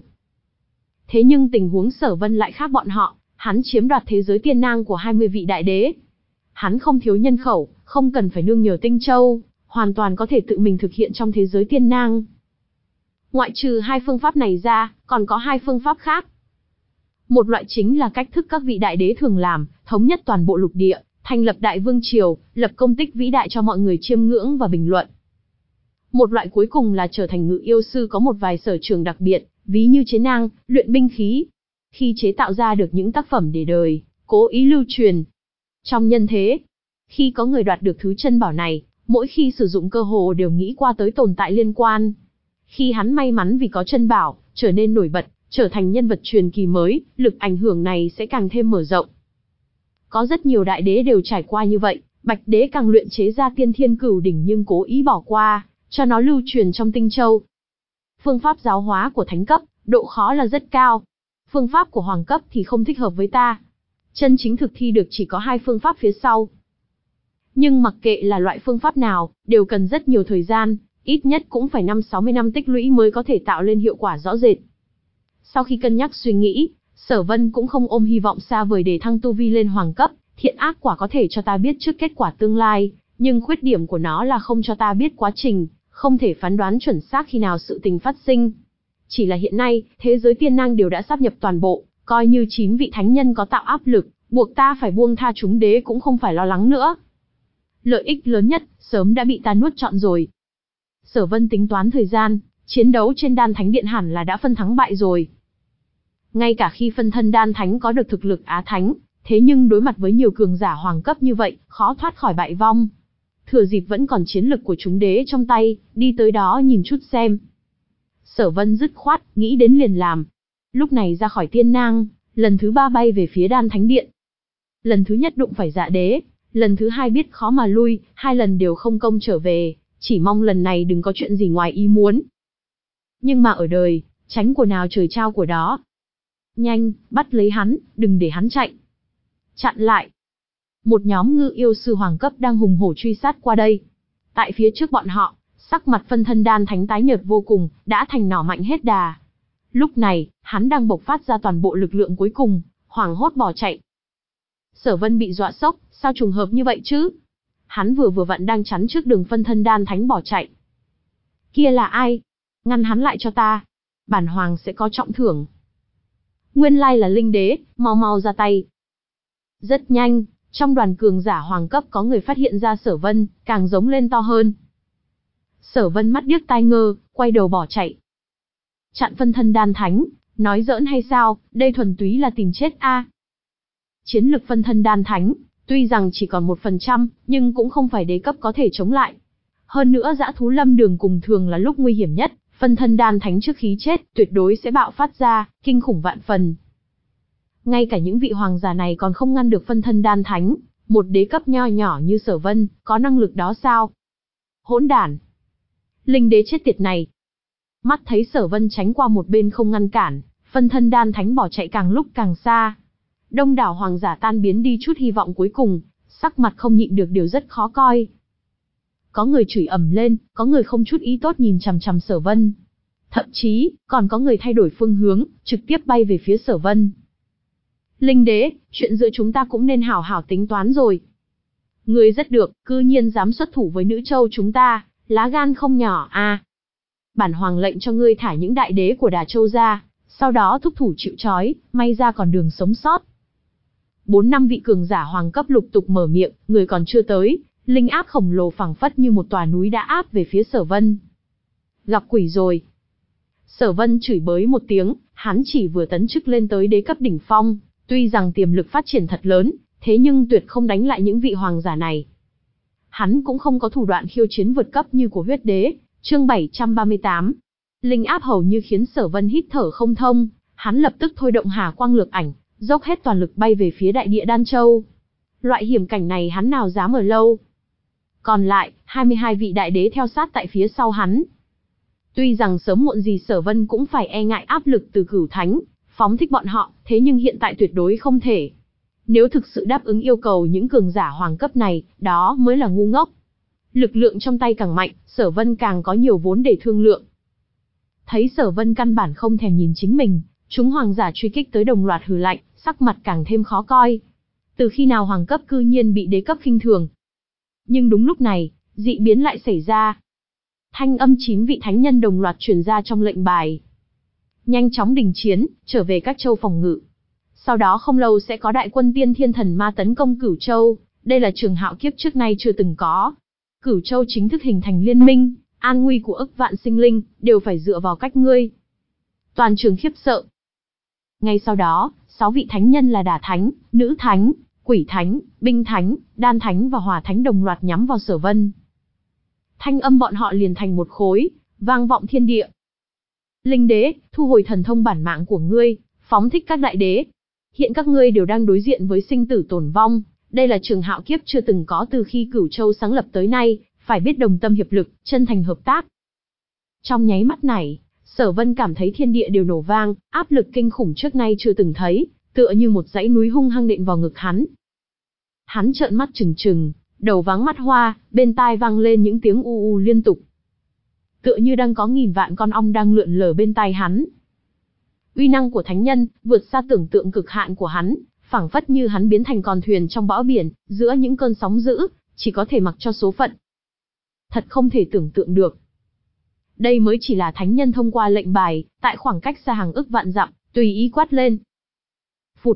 Thế nhưng tình huống Sở Vân lại khác bọn họ, hắn chiếm đoạt thế giới tiên nang của hai mươi vị đại đế. Hắn không thiếu nhân khẩu, không cần phải nương nhờ Tinh Châu, hoàn toàn có thể tự mình thực hiện trong thế giới tiên nang. Ngoại trừ hai phương pháp này ra, còn có hai phương pháp khác. Một loại chính là cách thức các vị đại đế thường làm, thống nhất toàn bộ lục địa, thành lập đại vương triều, lập công tích vĩ đại cho mọi người chiêm ngưỡng và bình luận. Một loại cuối cùng là trở thành ngự yêu sư có một vài sở trường đặc biệt, ví như chế nang, luyện binh khí. Khi chế tạo ra được những tác phẩm để đời, cố ý lưu truyền. Trong nhân thế, khi có người đoạt được thứ chân bảo này, mỗi khi sử dụng cơ hồ đều nghĩ qua tới tồn tại liên quan. Khi hắn may mắn vì có chân bảo, trở nên nổi bật, trở thành nhân vật truyền kỳ mới, lực ảnh hưởng này sẽ càng thêm mở rộng. Có rất nhiều đại đế đều trải qua như vậy, Bạch đế càng luyện chế ra tiên thiên cửu đỉnh nhưng cố ý bỏ qua, cho nó lưu truyền trong Tinh Châu. Phương pháp giáo hóa của thánh cấp, độ khó là rất cao. Phương pháp của hoàng cấp thì không thích hợp với ta. Chân chính thực thi được chỉ có hai phương pháp phía sau. Nhưng mặc kệ là loại phương pháp nào, đều cần rất nhiều thời gian, ít nhất cũng phải năm sáu mươi năm tích lũy mới có thể tạo lên hiệu quả rõ rệt. Sau khi cân nhắc suy nghĩ, Sở Vân cũng không ôm hy vọng xa vời để thăng tu vi lên hoàng cấp, thiện ác quả có thể cho ta biết trước kết quả tương lai, nhưng khuyết điểm của nó là không cho ta biết quá trình, không thể phán đoán chuẩn xác khi nào sự tình phát sinh. Chỉ là hiện nay, thế giới tiên năng đều đã sáp nhập toàn bộ, coi như chín vị thánh nhân có tạo áp lực, buộc ta phải buông tha chúng đế cũng không phải lo lắng nữa. Lợi ích lớn nhất, sớm đã bị ta nuốt trọn rồi. Sở Vân tính toán thời gian, chiến đấu trên đan thánh điện hẳn là đã phân thắng bại rồi. Ngay cả khi phân thân đan thánh có được thực lực á thánh, thế nhưng đối mặt với nhiều cường giả hoàng cấp như vậy, khó thoát khỏi bại vong. Thừa dịp vẫn còn chiến lực của chúng đế trong tay, đi tới đó nhìn chút xem. Sở Vân dứt khoát, nghĩ đến liền làm. Lúc này ra khỏi tiên nang, lần thứ ba bay về phía đan thánh điện. Lần thứ nhất đụng phải Dạ đế, lần thứ hai biết khó mà lui, hai lần đều không công trở về, chỉ mong lần này đừng có chuyện gì ngoài ý muốn. Nhưng mà ở đời, tránh của nào trời trao của đó. Nhanh, bắt lấy hắn, đừng để hắn chạy. Chặn lại. Một nhóm ngự yêu sư hoàng cấp đang hùng hổ truy sát qua đây. Tại phía trước bọn họ, sắc mặt phân thân đan thánh tái nhợt vô cùng, đã thành nỏ mạnh hết đà. Lúc này, hắn đang bộc phát ra toàn bộ lực lượng cuối cùng, hoảng hốt bỏ chạy. Sở Vân bị dọa sốc, sao trùng hợp như vậy chứ? Hắn vừa vừa vặn đang chắn trước đường phân thân đan thánh bỏ chạy. Kia là ai? Ngăn hắn lại cho ta. Bản hoàng sẽ có trọng thưởng. Nguyên lai là Linh Đế, mau mau ra tay. Rất nhanh, trong đoàn cường giả hoàng cấp có người phát hiện ra Sở Vân, càng giống lên to hơn. Sở Vân mắt điếc tai ngơ, quay đầu bỏ chạy. Chặn phân thân đan thánh, nói giỡn hay sao, đây thuần túy là tìm chết a. Chiến lực phân thân đan thánh, tuy rằng chỉ còn một phần trăm, nhưng cũng không phải đế cấp có thể chống lại. Hơn nữa dã thú lâm đường cùng thường là lúc nguy hiểm nhất, phân thân đan thánh trước khi chết, tuyệt đối sẽ bạo phát ra, kinh khủng vạn phần. Ngay cả những vị hoàng giả này còn không ngăn được phân thân đan thánh, một đế cấp nho nhỏ như Sở Vân, có năng lực đó sao? Hỗn đản! Linh đế chết tiệt này! Mắt thấy Sở Vân tránh qua một bên không ngăn cản, phân thân đan thánh bỏ chạy càng lúc càng xa. Đông đảo hoàng giả tan biến đi chút hy vọng cuối cùng, sắc mặt không nhịn được điều rất khó coi. Có người chửi ầm lên, có người không chút ý tốt nhìn chằm chằm Sở Vân. Thậm chí, còn có người thay đổi phương hướng, trực tiếp bay về phía Sở Vân. Linh đế, chuyện giữa chúng ta cũng nên hảo hảo tính toán rồi. Ngươi rất được, cư nhiên dám xuất thủ với nữ châu chúng ta, lá gan không nhỏ à. Bản hoàng lệnh cho ngươi thả những đại đế của Đà Châu ra, sau đó thúc thủ chịu trói, may ra còn đường sống sót. Bốn năm vị cường giả hoàng cấp lục tục mở miệng, người còn chưa tới, linh áp khổng lồ phẳng phất như một tòa núi đã áp về phía Sở Vân. Gặp quỷ rồi. Sở Vân chửi bới một tiếng, hắn chỉ vừa tấn chức lên tới đế cấp đỉnh phong, tuy rằng tiềm lực phát triển thật lớn, thế nhưng tuyệt không đánh lại những vị hoàng giả này. Hắn cũng không có thủ đoạn khiêu chiến vượt cấp như của huyết đế, chương bảy trăm ba mươi tám. Linh áp hầu như khiến Sở Vân hít thở không thông, hắn lập tức thôi động Hà Quang Lược Ảnh, dốc hết toàn lực bay về phía đại địa Đan Châu. Loại hiểm cảnh này hắn nào dám ở lâu. Còn lại, hai mươi hai vị đại đế theo sát tại phía sau hắn. Tuy rằng sớm muộn gì Sở Vân cũng phải e ngại áp lực từ Cửu Thánh, phóng thích bọn họ, thế nhưng hiện tại tuyệt đối không thể. Nếu thực sự đáp ứng yêu cầu những cường giả hoàng cấp này, đó mới là ngu ngốc. Lực lượng trong tay càng mạnh, Sở Vân càng có nhiều vốn để thương lượng. Thấy Sở Vân căn bản không thèm nhìn chính mình, chúng hoàng giả truy kích tới đồng loạt hừ lạnh, sắc mặt càng thêm khó coi. Từ khi nào hoàng cấp cư nhiên bị đế cấp khinh thường? Nhưng đúng lúc này, dị biến lại xảy ra. Thanh âm chín vị thánh nhân đồng loạt truyền ra trong lệnh bài. Nhanh chóng đình chiến, trở về các châu phòng ngự. Sau đó không lâu sẽ có đại quân tiên thiên thần ma tấn công Cửu Châu, đây là trường hạo kiếp trước nay chưa từng có. Cửu Châu chính thức hình thành liên minh, an nguy của ức vạn sinh linh, đều phải dựa vào cách ngươi. Toàn trường khiếp sợ. Ngay sau đó, sáu vị thánh nhân là Đả Thánh, Nữ Thánh, Quỷ Thánh, Binh Thánh, Đan Thánh và Hỏa Thánh đồng loạt nhắm vào Sở Vân. Thanh âm bọn họ liền thành một khối, vang vọng thiên địa. Linh đế, thu hồi thần thông bản mạng của ngươi, phóng thích các đại đế. Hiện các ngươi đều đang đối diện với sinh tử tồn vong, đây là trường hạo kiếp chưa từng có từ khi Cửu Châu sáng lập tới nay, phải biết đồng tâm hiệp lực, chân thành hợp tác. Trong nháy mắt này, Sở Vân cảm thấy thiên địa đều nổ vang, áp lực kinh khủng trước nay chưa từng thấy, tựa như một dãy núi hung hăng nện vào ngực hắn. Hắn trợn mắt trừng trừng, đầu váng mắt hoa, bên tai vang lên những tiếng u u liên tục. Tựa như đang có nghìn vạn con ong đang lượn lờ bên tai hắn. Uy năng của thánh nhân, vượt xa tưởng tượng cực hạn của hắn, phảng phất như hắn biến thành con thuyền trong bão biển, giữa những cơn sóng dữ, chỉ có thể mặc cho số phận. Thật không thể tưởng tượng được. Đây mới chỉ là thánh nhân thông qua lệnh bài, tại khoảng cách xa hàng ức vạn dặm, tùy ý quát lên. Phụt.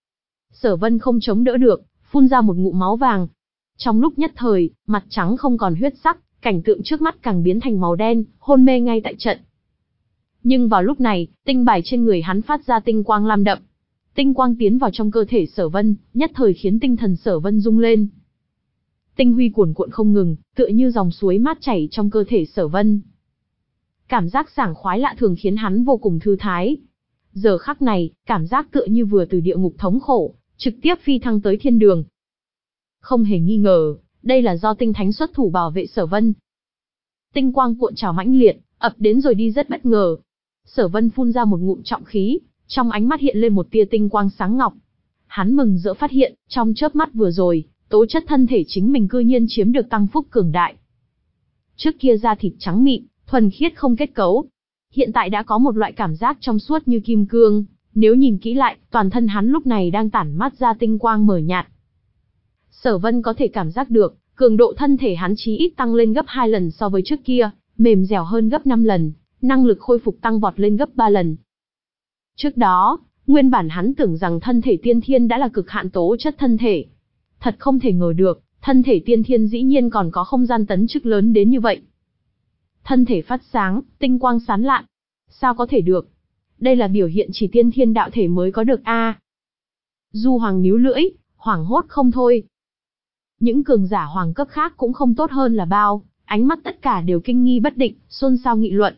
Sở Vân không chống đỡ được, phun ra một ngụm máu vàng. Trong lúc nhất thời, mặt trắng không còn huyết sắc, cảnh tượng trước mắt càng biến thành màu đen, hôn mê ngay tại trận. Nhưng vào lúc này, tinh bài trên người hắn phát ra tinh quang lam đậm. Tinh quang tiến vào trong cơ thể Sở Vân, nhất thời khiến tinh thần Sở Vân rung lên. Tinh huy cuồn cuộn không ngừng, tựa như dòng suối mát chảy trong cơ thể Sở Vân. Cảm giác sảng khoái lạ thường khiến hắn vô cùng thư thái. Giờ khắc này, cảm giác tựa như vừa từ địa ngục thống khổ, trực tiếp phi thăng tới thiên đường. Không hề nghi ngờ, đây là do tinh thánh xuất thủ bảo vệ Sở Vân. Tinh quang cuộn trào mãnh liệt, ập đến rồi đi rất bất ngờ. Sở Vân phun ra một ngụm trọng khí, trong ánh mắt hiện lên một tia tinh quang sáng ngọc. Hắn mừng rỡ phát hiện, trong chớp mắt vừa rồi, tố chất thân thể chính mình cư nhiên chiếm được tăng phúc cường đại. Trước kia da thịt trắng mịn, thuần khiết không kết cấu, hiện tại đã có một loại cảm giác trong suốt như kim cương, nếu nhìn kỹ lại, toàn thân hắn lúc này đang tản mát ra tinh quang mờ nhạt. Sở Vân có thể cảm giác được, cường độ thân thể hắn chí ít tăng lên gấp hai lần so với trước kia, mềm dẻo hơn gấp năm lần, năng lực khôi phục tăng vọt lên gấp ba lần. Trước đó, nguyên bản hắn tưởng rằng thân thể tiên thiên đã là cực hạn tố chất thân thể. Thật không thể ngờ được, thân thể tiên thiên dĩ nhiên còn có không gian tấn chức lớn đến như vậy. Thân thể phát sáng, tinh quang sáng lạn. Sao có thể được? Đây là biểu hiện chỉ tiên thiên đạo thể mới có được a. À. Du Hoàng níu lưỡi, hoảng hốt không thôi. Những cường giả hoàng cấp khác cũng không tốt hơn là bao, ánh mắt tất cả đều kinh nghi bất định, xôn xao nghị luận.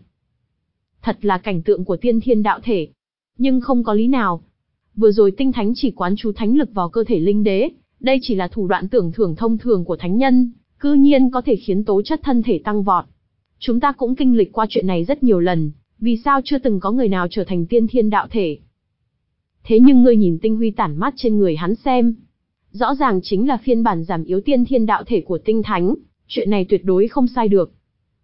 Thật là cảnh tượng của tiên thiên đạo thể. Nhưng không có lý nào. Vừa rồi tinh thánh chỉ quán chú thánh lực vào cơ thể linh đế, đây chỉ là thủ đoạn tưởng thưởng thông thường của thánh nhân, cư nhiên có thể khiến tố chất thân thể tăng vọt. Chúng ta cũng kinh lịch qua chuyện này rất nhiều lần, vì sao chưa từng có người nào trở thành tiên thiên đạo thể? Thế nhưng ngươi nhìn tinh huy tản mát trên người hắn xem. Rõ ràng chính là phiên bản giảm yếu tiên thiên đạo thể của tinh thánh, chuyện này tuyệt đối không sai được.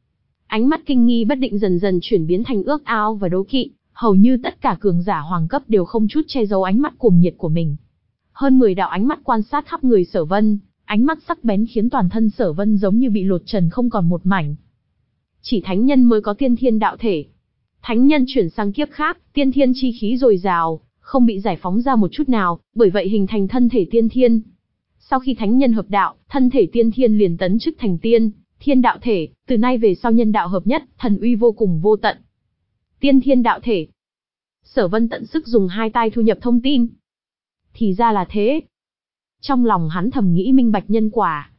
Ánh mắt kinh nghi bất định dần dần chuyển biến thành ước ao và đố kỵ, hầu như tất cả cường giả hoàng cấp đều không chút che giấu ánh mắt cuồng nhiệt của mình. Hơn mười đạo ánh mắt quan sát khắp người Sở Vân, ánh mắt sắc bén khiến toàn thân Sở Vân giống như bị lột trần không còn một mảnh. Chỉ thánh nhân mới có tiên thiên đạo thể. Thánh nhân chuyển sang kiếp khác, tiên thiên chi khí dồi dào, không bị giải phóng ra một chút nào, bởi vậy hình thành thân thể tiên thiên. Sau khi thánh nhân hợp đạo, thân thể tiên thiên liền tấn chức thành tiên, thiên đạo thể, từ nay về sau nhân đạo hợp nhất, thần uy vô cùng vô tận. Tiên thiên đạo thể. Sở Vân tận sức dùng hai tai thu nhập thông tin. Thì ra là thế. Trong lòng hắn thầm nghĩ minh bạch nhân quả.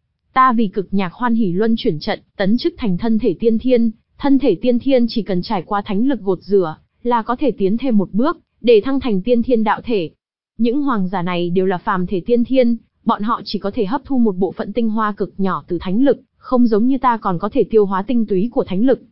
Ta vì cực nhạc hoan hỉ luân chuyển trận, tấn chức thành thân thể tiên thiên, thân thể tiên thiên chỉ cần trải qua thánh lực gột rửa, là có thể tiến thêm một bước, để thăng thành tiên thiên đạo thể. Những hoàng giả này đều là phàm thể tiên thiên, bọn họ chỉ có thể hấp thu một bộ phận tinh hoa cực nhỏ từ thánh lực, không giống như ta còn có thể tiêu hóa tinh túy của thánh lực.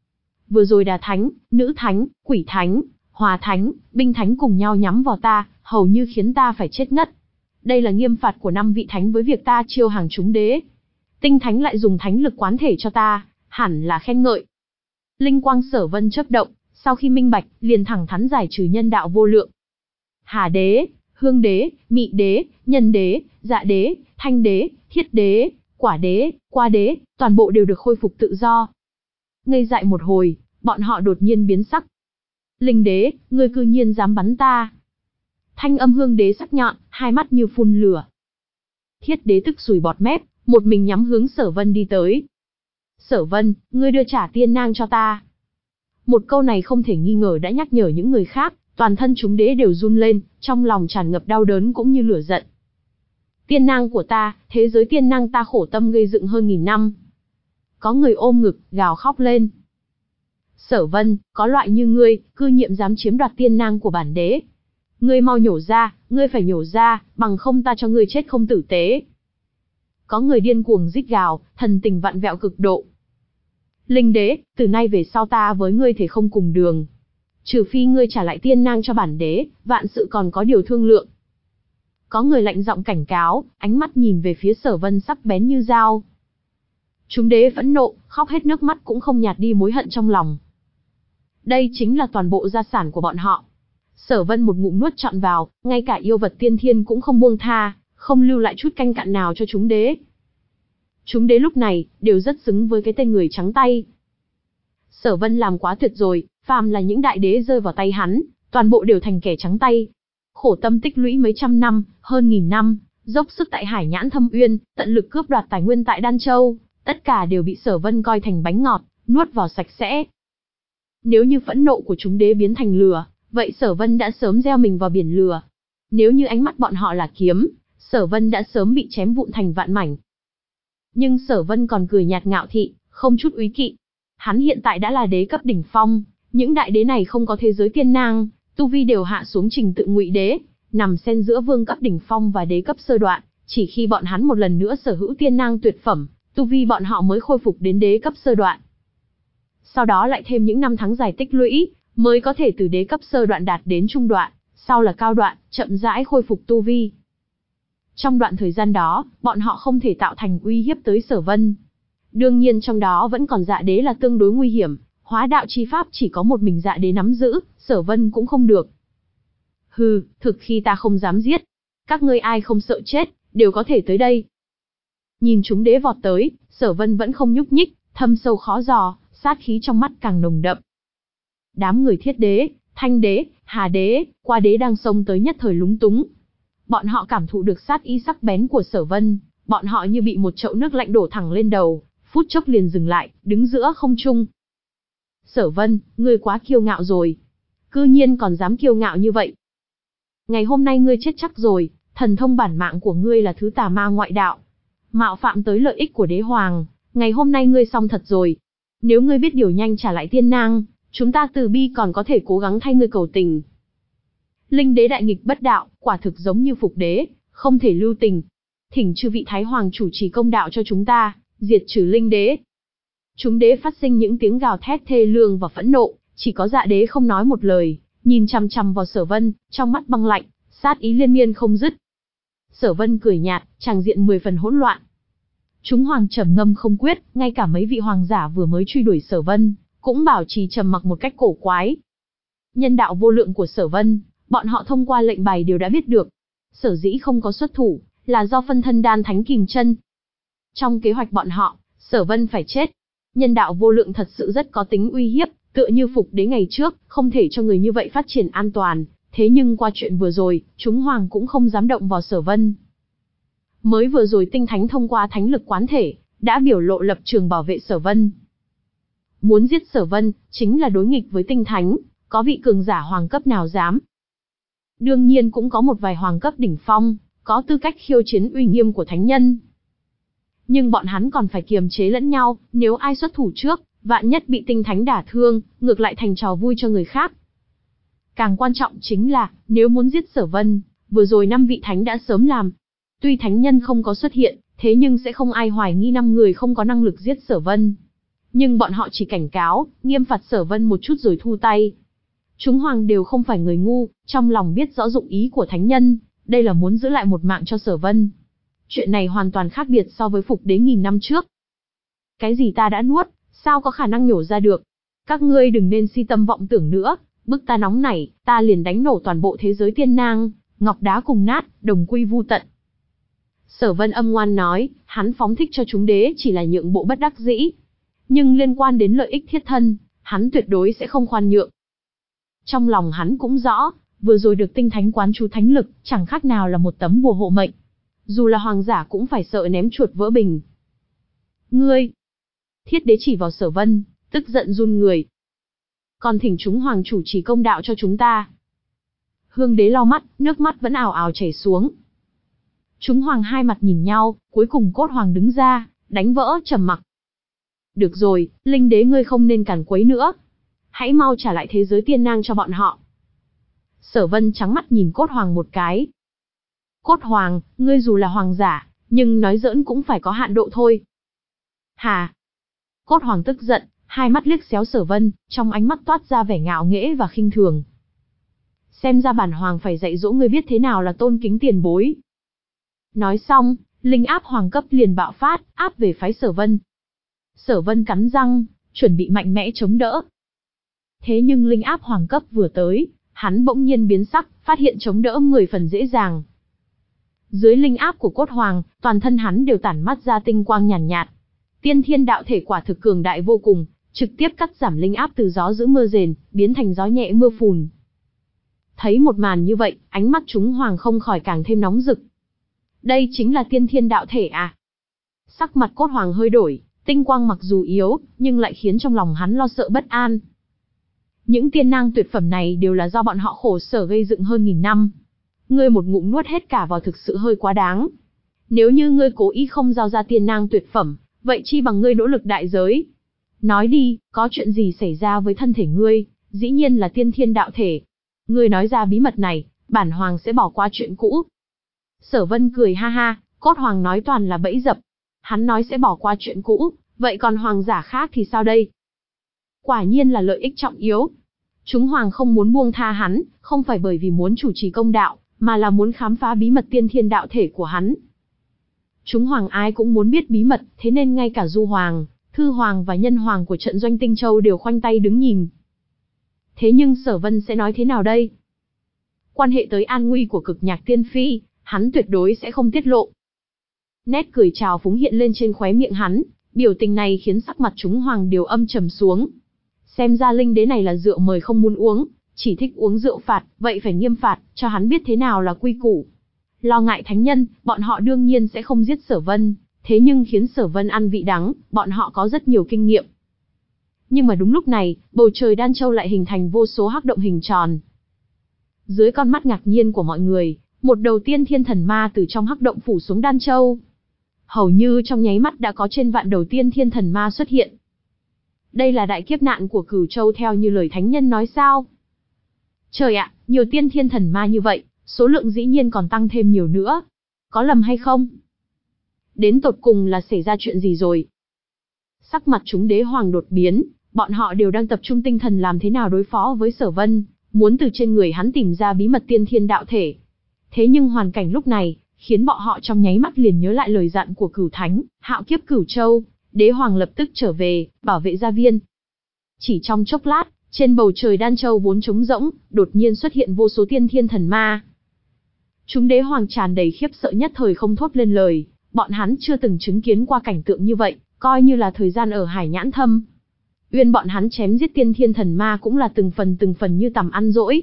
Vừa rồi đà thánh, nữ thánh, quỷ thánh, hòa thánh, binh thánh cùng nhau nhắm vào ta, hầu như khiến ta phải chết ngất. Đây là nghiêm phạt của năm vị thánh với việc ta chiêu hàng chúng đế. Tinh thánh lại dùng thánh lực quán thể cho ta, hẳn là khen ngợi. Linh quang Sở Vân chớp động, sau khi minh bạch, liền thẳng thắn giải trừ nhân đạo vô lượng. Hà đế, hương đế, mị đế, nhân đế, dạ đế, thanh đế, thiết đế, quả đế, qua đế, toàn bộ đều được khôi phục tự do. Ngây dại một hồi, bọn họ đột nhiên biến sắc. Linh đế, ngươi cư nhiên dám bắn ta. Thanh âm hương đế sắc nhọn, hai mắt như phun lửa. Thiết đế tức sùi bọt mép, một mình nhắm hướng Sở Vân đi tới. Sở Vân, ngươi đưa trả tiên nang cho ta. Một câu này không thể nghi ngờ đã nhắc nhở những người khác, toàn thân chúng đế đều run lên, trong lòng tràn ngập đau đớn cũng như lửa giận. Tiên nang của ta, thế giới tiên nang ta khổ tâm gây dựng hơn nghìn năm. Có người ôm ngực, gào khóc lên. Sở Vân, có loại như ngươi, cư nhiệm dám chiếm đoạt tiên nang của bản đế. Ngươi mau nhổ ra, ngươi phải nhổ ra, bằng không ta cho ngươi chết không tử tế. Có người điên cuồng rít gào, thần tình vặn vẹo cực độ. Linh đế, từ nay về sau ta với ngươi thể không cùng đường. Trừ phi ngươi trả lại tiên nang cho bản đế, vạn sự còn có điều thương lượng. Có người lạnh giọng cảnh cáo, ánh mắt nhìn về phía Sở Vân sắc bén như dao. Chúng đế phẫn nộ, khóc hết nước mắt cũng không nhạt đi mối hận trong lòng. Đây chính là toàn bộ gia sản của bọn họ. Sở Vân một ngụm nuốt trọn vào, ngay cả yêu vật tiên thiên cũng không buông tha, không lưu lại chút canh cặn nào cho chúng đế. Chúng đế lúc này, đều rất xứng với cái tên người trắng tay. Sở Vân làm quá tuyệt rồi, phàm là những đại đế rơi vào tay hắn, toàn bộ đều thành kẻ trắng tay. Khổ tâm tích lũy mấy trăm năm, hơn nghìn năm, dốc sức tại Hải Nhãn Thâm Uyên, tận lực cướp đoạt tài nguyên tại Đan Châu, tất cả đều bị Sở Vân coi thành bánh ngọt, nuốt vào sạch sẽ. Nếu như phẫn nộ của chúng đế biến thành lửa, vậy Sở Vân đã sớm gieo mình vào biển lửa. Nếu như ánh mắt bọn họ là kiếm, Sở Vân đã sớm bị chém vụn thành vạn mảnh. Nhưng Sở Vân còn cười nhạt ngạo thị, không chút úy kỵ. Hắn hiện tại đã là đế cấp đỉnh phong, những đại đế này không có thế giới tiên nang, tu vi đều hạ xuống trình tự ngụy đế, nằm xen giữa vương cấp đỉnh phong và đế cấp sơ đoạn, chỉ khi bọn hắn một lần nữa sở hữu tiên nang tuyệt phẩm, tu vi bọn họ mới khôi phục đến đế cấp sơ đoạn. Sau đó lại thêm những năm tháng dài tích lũy, mới có thể từ đế cấp sơ đoạn đạt đến trung đoạn, sau là cao đoạn, chậm rãi khôi phục tu vi. Trong đoạn thời gian đó, bọn họ không thể tạo thành uy hiếp tới Sở Vân. Đương nhiên trong đó vẫn còn Dạ Đế là tương đối nguy hiểm, hóa đạo chi pháp chỉ có một mình Dạ Đế nắm giữ, Sở Vân cũng không được. Hừ, thực khi ta không dám giết, các ngươi ai không sợ chết, đều có thể tới đây. Nhìn chúng đế vọt tới, Sở Vân vẫn không nhúc nhích, thâm sâu khó dò, sát khí trong mắt càng nồng đậm. Đám người Thiết Đế, Thanh Đế, Hà Đế, Qua Đế đang xông tới nhất thời lúng túng. Bọn họ cảm thụ được sát ý sắc bén của Sở Vân, bọn họ như bị một chậu nước lạnh đổ thẳng lên đầu, phút chốc liền dừng lại, đứng giữa không trung. Sở Vân, ngươi quá kiêu ngạo rồi. Cư nhiên còn dám kiêu ngạo như vậy. Ngày hôm nay ngươi chết chắc rồi, thần thông bản mạng của ngươi là thứ tà ma ngoại đạo. Mạo phạm tới lợi ích của đế hoàng, ngày hôm nay ngươi xong thật rồi. Nếu ngươi biết điều nhanh trả lại tiên nang, chúng ta từ bi còn có thể cố gắng thay ngươi cầu tình. Linh đế đại nghịch bất đạo, quả thực giống như Phục đế, không thể lưu tình. Thỉnh chư vị thái hoàng chủ trì công đạo cho chúng ta, diệt trừ linh đế. Chúng đế phát sinh những tiếng gào thét thê lương và phẫn nộ, chỉ có Dạ Đế không nói một lời, nhìn chằm chằm vào Sở Vân, trong mắt băng lạnh, sát ý liên miên không dứt. Sở Vân cười nhạt, tràng diện mười phần hỗn loạn. Chúng hoàng trầm ngâm không quyết, ngay cả mấy vị hoàng giả vừa mới truy đuổi Sở Vân, cũng bảo trì trầm mặc một cách cổ quái. Nhân đạo vô lượng của Sở Vân, bọn họ thông qua lệnh bài đều đã biết được. Sở dĩ không có xuất thủ, là do phân thân đan thánh kìm chân. Trong kế hoạch bọn họ, Sở Vân phải chết. Nhân đạo vô lượng thật sự rất có tính uy hiếp, tựa như Phục đế ngày trước, không thể cho người như vậy phát triển an toàn. Thế nhưng qua chuyện vừa rồi, chúng hoàng cũng không dám động vào Sở Vân. Mới vừa rồi tinh thánh thông qua thánh lực quán thể, đã biểu lộ lập trường bảo vệ Sở Vân. Muốn giết Sở Vân, chính là đối nghịch với tinh thánh, có vị cường giả hoàng cấp nào dám. Đương nhiên cũng có một vài hoàng cấp đỉnh phong, có tư cách khiêu chiến uy nghiêm của thánh nhân. Nhưng bọn hắn còn phải kiềm chế lẫn nhau, nếu ai xuất thủ trước, vạn nhất bị tinh thánh đả thương, ngược lại thành trò vui cho người khác. Càng quan trọng chính là, nếu muốn giết Sở Vân, vừa rồi năm vị thánh đã sớm làm. Tuy thánh nhân không có xuất hiện, thế nhưng sẽ không ai hoài nghi năm người không có năng lực giết Sở Vân. Nhưng bọn họ chỉ cảnh cáo, nghiêm phạt Sở Vân một chút rồi thu tay. Chúng hoàng đều không phải người ngu, trong lòng biết rõ dụng ý của thánh nhân, đây là muốn giữ lại một mạng cho Sở Vân. Chuyện này hoàn toàn khác biệt so với Phục đế nghìn năm trước. Cái gì ta đã nuốt, sao có khả năng nhổ ra được? Các ngươi đừng nên si tâm vọng tưởng nữa, bức ta nóng nảy, ta liền đánh nổ toàn bộ thế giới tiên nang, ngọc đá cùng nát, đồng quy vu tận. Sở Vân âm ngoan nói, hắn phóng thích cho chúng đế chỉ là nhượng bộ bất đắc dĩ. Nhưng liên quan đến lợi ích thiết thân, hắn tuyệt đối sẽ không khoan nhượng. Trong lòng hắn cũng rõ, vừa rồi được tinh thánh quán chú thánh lực, chẳng khác nào là một tấm bùa hộ mệnh. Dù là hoàng giả cũng phải sợ ném chuột vỡ bình. Ngươi! Thiết đế chỉ vào Sở Vân, tức giận run người. Còn thỉnh chúng hoàng chủ trì công đạo cho chúng ta. Hương đế lau mắt, nước mắt vẫn ào ào chảy xuống. Chúng hoàng hai mặt nhìn nhau, cuối cùng Cốt Hoàng đứng ra, đánh vỡ trầm mặc. Được rồi, linh đế ngươi không nên cản quấy nữa. Hãy mau trả lại thế giới tiên nang cho bọn họ. Sở Vân trắng mắt nhìn Cốt Hoàng một cái. Cốt Hoàng, ngươi dù là hoàng giả, nhưng nói giỡn cũng phải có hạn độ thôi. Hà! Cốt Hoàng tức giận, hai mắt liếc xéo Sở Vân, trong ánh mắt toát ra vẻ ngạo nghễ và khinh thường. Xem ra bản hoàng phải dạy dỗ ngươi biết thế nào là tôn kính tiền bối. Nói xong, linh áp hoàng cấp liền bạo phát, áp về phái Sở Vân. Sở Vân cắn răng, chuẩn bị mạnh mẽ chống đỡ. Thế nhưng linh áp hoàng cấp vừa tới, hắn bỗng nhiên biến sắc, phát hiện chống đỡ mười phần dễ dàng. Dưới linh áp của Cốt Hoàng, toàn thân hắn đều tản mắt ra tinh quang nhàn nhạt, nhạt. Tiên thiên đạo thể quả thực cường đại vô cùng, trực tiếp cắt giảm linh áp từ gió giữ mưa rền, biến thành gió nhẹ mưa phùn. Thấy một màn như vậy, ánh mắt chúng hoàng không khỏi càng thêm nóng rực. Đây chính là tiên thiên đạo thể à? Sắc mặt Cốt Hoàng hơi đổi, tinh quang mặc dù yếu, nhưng lại khiến trong lòng hắn lo sợ bất an. Những tiên nang tuyệt phẩm này đều là do bọn họ khổ sở gây dựng hơn nghìn năm. Ngươi một ngụm nuốt hết cả vào thực sự hơi quá đáng. Nếu như ngươi cố ý không giao ra tiên nang tuyệt phẩm, vậy chi bằng ngươi nỗ lực đại giới. Nói đi, có chuyện gì xảy ra với thân thể ngươi, dĩ nhiên là tiên thiên đạo thể. Ngươi nói ra bí mật này, bản hoàng sẽ bỏ qua chuyện cũ. Sở Vân cười ha ha, Cốt Hoàng nói toàn là bẫy dập. Hắn nói sẽ bỏ qua chuyện cũ, vậy còn hoàng giả khác thì sao đây? Quả nhiên là lợi ích trọng yếu. Chúng hoàng không muốn buông tha hắn, không phải bởi vì muốn chủ trì công đạo, mà là muốn khám phá bí mật tiên thiên đạo thể của hắn. Chúng hoàng ai cũng muốn biết bí mật, thế nên ngay cả Du Hoàng, Thư Hoàng và Nhân Hoàng của trận doanh Tinh Châu đều khoanh tay đứng nhìn. Thế nhưng Sở Vân sẽ nói thế nào đây? Quan hệ tới an nguy của Cực Nhạc Tiên Phi, hắn tuyệt đối sẽ không tiết lộ. Nét cười trào phúng hiện lên trên khóe miệng hắn, biểu tình này khiến sắc mặt chúng hoàng đều âm trầm xuống. Xem ra linh đế này là rượu mời không muốn uống, chỉ thích uống rượu phạt, vậy phải nghiêm phạt, cho hắn biết thế nào là quy củ. Lo ngại thánh nhân, bọn họ đương nhiên sẽ không giết Sở Vân, thế nhưng khiến Sở Vân ăn vị đắng, bọn họ có rất nhiều kinh nghiệm. Nhưng mà đúng lúc này, bầu trời Đan Châu lại hình thành vô số hắc động hình tròn. Dưới con mắt ngạc nhiên của mọi người, một đầu tiên thiên thần ma từ trong hắc động phủ xuống Đan Châu. Hầu như trong nháy mắt đã có trên vạn đầu tiên thiên thần ma xuất hiện. Đây là đại kiếp nạn của Cửu Châu theo như lời thánh nhân nói sao? Trời ạ, nhiều tiên thiên thần ma như vậy, số lượng dĩ nhiên còn tăng thêm nhiều nữa. Có lầm hay không? Đến tột cùng là xảy ra chuyện gì rồi? Sắc mặt chúng đế hoàng đột biến, bọn họ đều đang tập trung tinh thần làm thế nào đối phó với Sở Vân, muốn từ trên người hắn tìm ra bí mật tiên thiên đạo thể. Thế nhưng hoàn cảnh lúc này, khiến bọn họ trong nháy mắt liền nhớ lại lời dặn của Cửu Thánh, hạo kiếp Cửu Châu, đế hoàng lập tức trở về, bảo vệ gia viên. Chỉ trong chốc lát, trên bầu trời Đan Châu vốn trống rỗng, đột nhiên xuất hiện vô số tiên thiên thần ma. Chúng đế hoàng tràn đầy khiếp sợ nhất thời không thốt lên lời, bọn hắn chưa từng chứng kiến qua cảnh tượng như vậy, coi như là thời gian ở Hải Nhãn Thâm. Uyên bọn hắn chém giết tiên thiên thần ma cũng là từng phần từng phần như tầm ăn dỗi.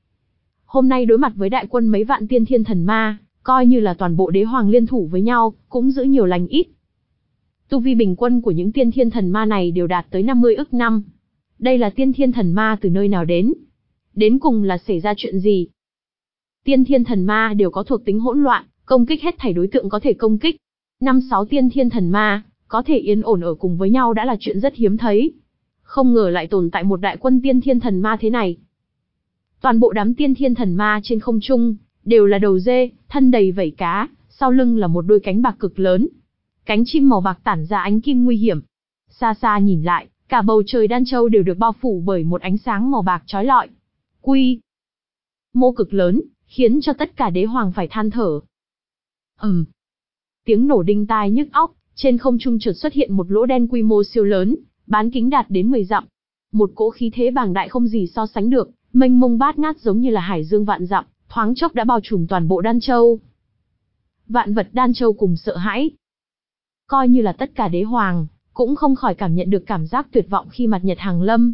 Hôm nay đối mặt với đại quân mấy vạn tiên thiên thần ma, coi như là toàn bộ đế hoàng liên thủ với nhau, cũng giữ nhiều lành ít. Tu vi bình quân của những tiên thiên thần ma này đều đạt tới năm mươi ức năm. Đây là tiên thiên thần ma từ nơi nào đến? Đến cùng là xảy ra chuyện gì? Tiên thiên thần ma đều có thuộc tính hỗn loạn, công kích hết thảy đối tượng có thể công kích. Năm sáu tiên thiên thần ma, có thể yên ổn ở cùng với nhau đã là chuyện rất hiếm thấy. Không ngờ lại tồn tại một đại quân tiên thiên thần ma thế này. Toàn bộ đám tiên thiên thần ma trên không trung, đều là đầu dê, thân đầy vảy cá, sau lưng là một đôi cánh bạc cực lớn. Cánh chim màu bạc tản ra ánh kim nguy hiểm. Xa xa nhìn lại, cả bầu trời Đan Châu đều được bao phủ bởi một ánh sáng màu bạc chói lọi. Quy mô cực lớn, khiến cho tất cả đế hoàng phải than thở. Ầm. Tiếng nổ đinh tai nhức óc, trên không trung chợt xuất hiện một lỗ đen quy mô siêu lớn, bán kính đạt đến mười dặm. Một cỗ khí thế bàng đại không gì so sánh được, mênh mông bát ngát giống như là hải dương vạn dặm, thoáng chốc đã bao trùm toàn bộ Đan Châu. Vạn vật Đan Châu cùng sợ hãi. Coi như là tất cả đế hoàng, cũng không khỏi cảm nhận được cảm giác tuyệt vọng khi mặt nhật hàng lâm.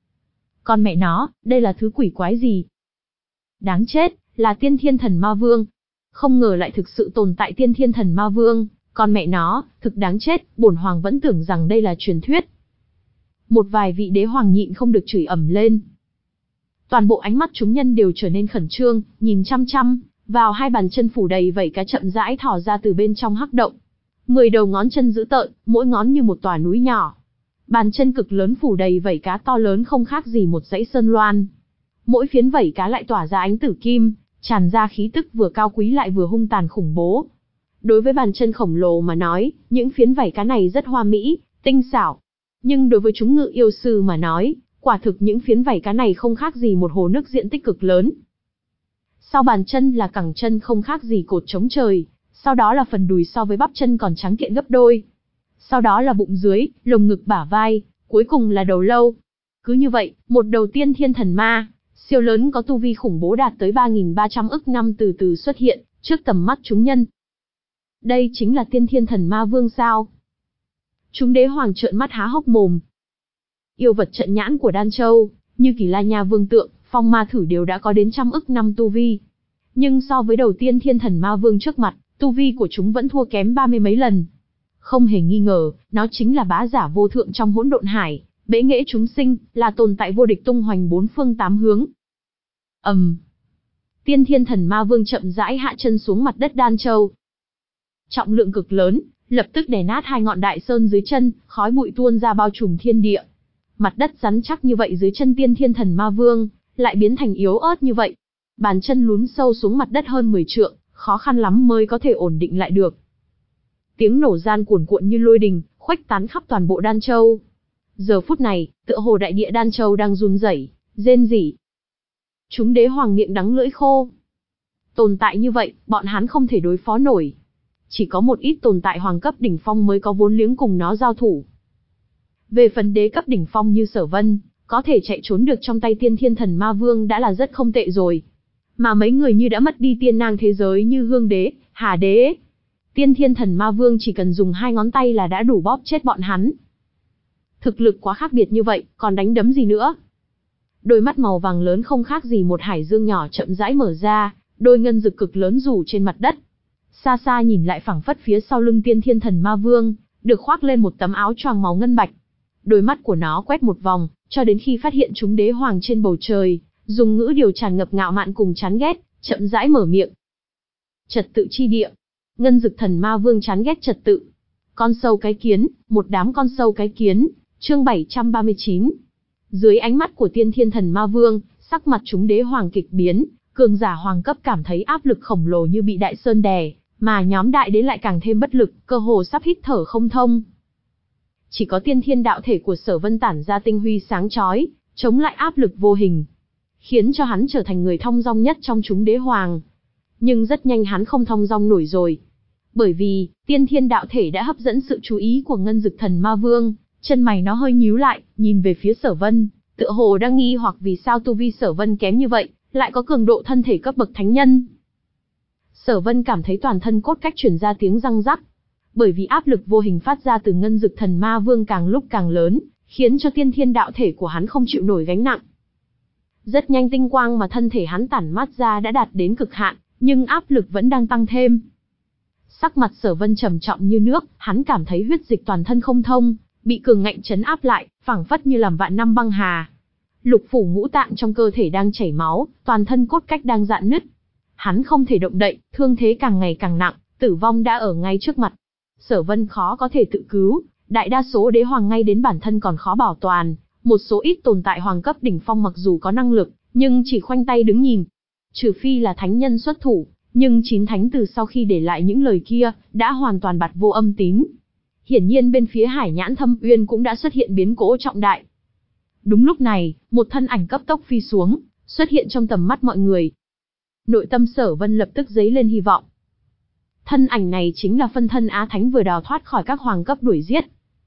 Con mẹ nó, đây là thứ quỷ quái gì? Đáng chết, là tiên thiên thần ma vương. Không ngờ lại thực sự tồn tại tiên thiên thần ma vương, con mẹ nó, thực đáng chết, bổn hoàng vẫn tưởng rằng đây là truyền thuyết. Một vài vị đế hoàng nhịn không được chửi ầm lên. Toàn bộ ánh mắt chúng nhân đều trở nên khẩn trương, nhìn chăm chăm vào hai bàn chân phủ đầy vảy cá chậm rãi thò ra từ bên trong hắc động. Mười đầu ngón chân dữ tợn, mỗi ngón như một tòa núi nhỏ. Bàn chân cực lớn phủ đầy vảy cá to lớn không khác gì một dãy sơn loan. Mỗi phiến vảy cá lại tỏa ra ánh tử kim, tràn ra khí tức vừa cao quý lại vừa hung tàn khủng bố. Đối với bàn chân khổng lồ mà nói, những phiến vảy cá này rất hoa mỹ, tinh xảo. Nhưng đối với chúng ngự yêu sư mà nói, quả thực những phiến vảy cá này không khác gì một hồ nước diện tích cực lớn. Sau bàn chân là cẳng chân không khác gì cột trống trời, sau đó là phần đùi so với bắp chân còn trắng kiện gấp đôi. Sau đó là bụng dưới, lồng ngực bả vai, cuối cùng là đầu lâu. Cứ như vậy, một đầu tiên thiên thần ma, siêu lớn có tu vi khủng bố đạt tới ba nghìn ba trăm ức năm từ từ xuất hiện, trước tầm mắt chúng nhân. Đây chính là tiên thiên thần ma vương sao? Chúng đế hoàng trợn mắt há hốc mồm. Yêu vật trận nhãn của Đan Châu, như Kỳ La Nha Vương Tượng, Phong Ma Thử đều đã có đến trăm ức năm tu vi. Nhưng so với đầu tiên thiên thần ma vương trước mặt, tu vi của chúng vẫn thua kém ba mươi mấy lần. Không hề nghi ngờ, nó chính là bá giả vô thượng trong hỗn độn hải, bẽ nghệ chúng sinh, là tồn tại vô địch tung hoành bốn phương tám hướng. Ầm. Um. Tiên thiên thần ma vương chậm rãi hạ chân xuống mặt đất Đan Châu. Trọng lượng cực lớn, lập tức đè nát hai ngọn đại sơn dưới chân, khói bụi tuôn ra bao trùm thiên địa. Mặt đất rắn chắc như vậy dưới chân tiên thiên thần ma vương, lại biến thành yếu ớt như vậy. Bàn chân lún sâu xuống mặt đất hơn mười trượng, khó khăn lắm mới có thể ổn định lại được. tiếng nổ gian cuồn cuộn như lôi đình, khuếch tán khắp toàn bộ Đan Châu. Giờ phút này, tựa hồ đại địa Đan Châu đang run rẩy, rên rỉ. Chúng đế hoàng miệng đắng lưỡi khô. Tồn tại như vậy, bọn hắn không thể đối phó nổi. Chỉ có một ít tồn tại hoàng cấp đỉnh phong mới có vốn liếng cùng nó giao thủ. Về phần đế cấp đỉnh phong như Sở Vân, có thể chạy trốn được trong tay Tiên Thiên Thần Ma Vương đã là rất không tệ rồi. Mà mấy người như đã mất đi tiên nang thế giới như Hương Đế, Hà Đế, Tiên Thiên Thần Ma Vương chỉ cần dùng hai ngón tay là đã đủ bóp chết bọn hắn. Thực lực quá khác biệt như vậy, còn đánh đấm gì nữa? Đôi mắt màu vàng lớn không khác gì một hải dương nhỏ chậm rãi mở ra, đôi ngân dực cực lớn rủ trên mặt đất. Xa xa nhìn lại phảng phất phía sau lưng Tiên Thiên Thần Ma Vương, được khoác lên một tấm áo choàng màu ngân bạch. Đôi mắt của nó quét một vòng, cho đến khi phát hiện chúng đế hoàng trên bầu trời, dùng ngữ điều tràn ngập ngạo mạn cùng chán ghét, chậm rãi mở miệng. Trật tự chi địa. Ngân Dực Thần Ma Vương chán ghét trật tự. Con sâu cái kiến, một đám con sâu cái kiến, chương bảy trăm ba mươi chín. Dưới ánh mắt của Tiên Thiên Thần Ma Vương, sắc mặt chúng đế hoàng kịch biến, cường giả hoàng cấp cảm thấy áp lực khổng lồ như bị đại sơn đè, mà nhóm đại đế lại càng thêm bất lực, cơ hồ sắp hít thở không thông. Chỉ có tiên thiên đạo thể của Sở Vân tản ra tinh huy sáng chói, chống lại áp lực vô hình, khiến cho hắn trở thành người thong dong nhất trong chúng đế hoàng. Nhưng rất nhanh hắn không thong dong nổi rồi. Bởi vì, tiên thiên đạo thể đã hấp dẫn sự chú ý của Ngân Dực Thần Ma Vương, chân mày nó hơi nhíu lại, nhìn về phía Sở Vân, tựa hồ đang nghi hoặc vì sao tu vi Sở Vân kém như vậy, lại có cường độ thân thể cấp bậc thánh nhân. Sở Vân cảm thấy toàn thân cốt cách truyền ra tiếng răng rắc, bởi vì áp lực vô hình phát ra từ Ngân Dực Thần Ma Vương càng lúc càng lớn, khiến cho tiên thiên đạo thể của hắn không chịu nổi gánh nặng. Rất nhanh tinh quang mà thân thể hắn tản mát ra đã đạt đến cực hạn, nhưng áp lực vẫn đang tăng thêm. Sắc mặt Sở Vân trầm trọng như nước, hắn cảm thấy huyết dịch toàn thân không thông, bị cường ngạnh trấn áp lại, phảng phất như làm vạn năm băng hà. Lục phủ ngũ tạng trong cơ thể đang chảy máu, toàn thân cốt cách đang rạn nứt. Hắn không thể động đậy, thương thế càng ngày càng nặng, tử vong đã ở ngay trước mặt. Sở Vân khó có thể tự cứu, đại đa số đế hoàng ngay đến bản thân còn khó bảo toàn, một số ít tồn tại hoàng cấp đỉnh phong mặc dù có năng lực, nhưng chỉ khoanh tay đứng nhìn. Trừ phi là thánh nhân xuất thủ, nhưng chín thánh từ sau khi để lại những lời kia, đã hoàn toàn bặt vô âm tín. Hiển nhiên bên phía Hải Nhãn Thâm Uyên cũng đã xuất hiện biến cố trọng đại. Đúng lúc này, một thân ảnh cấp tốc phi xuống, xuất hiện trong tầm mắt mọi người. Nội tâm Sở Vân lập tức dấy lên hy vọng. Thân ảnh này chính là phân thân Á Thánh vừa đào thoát khỏi các hoàng cấp đuổi giết.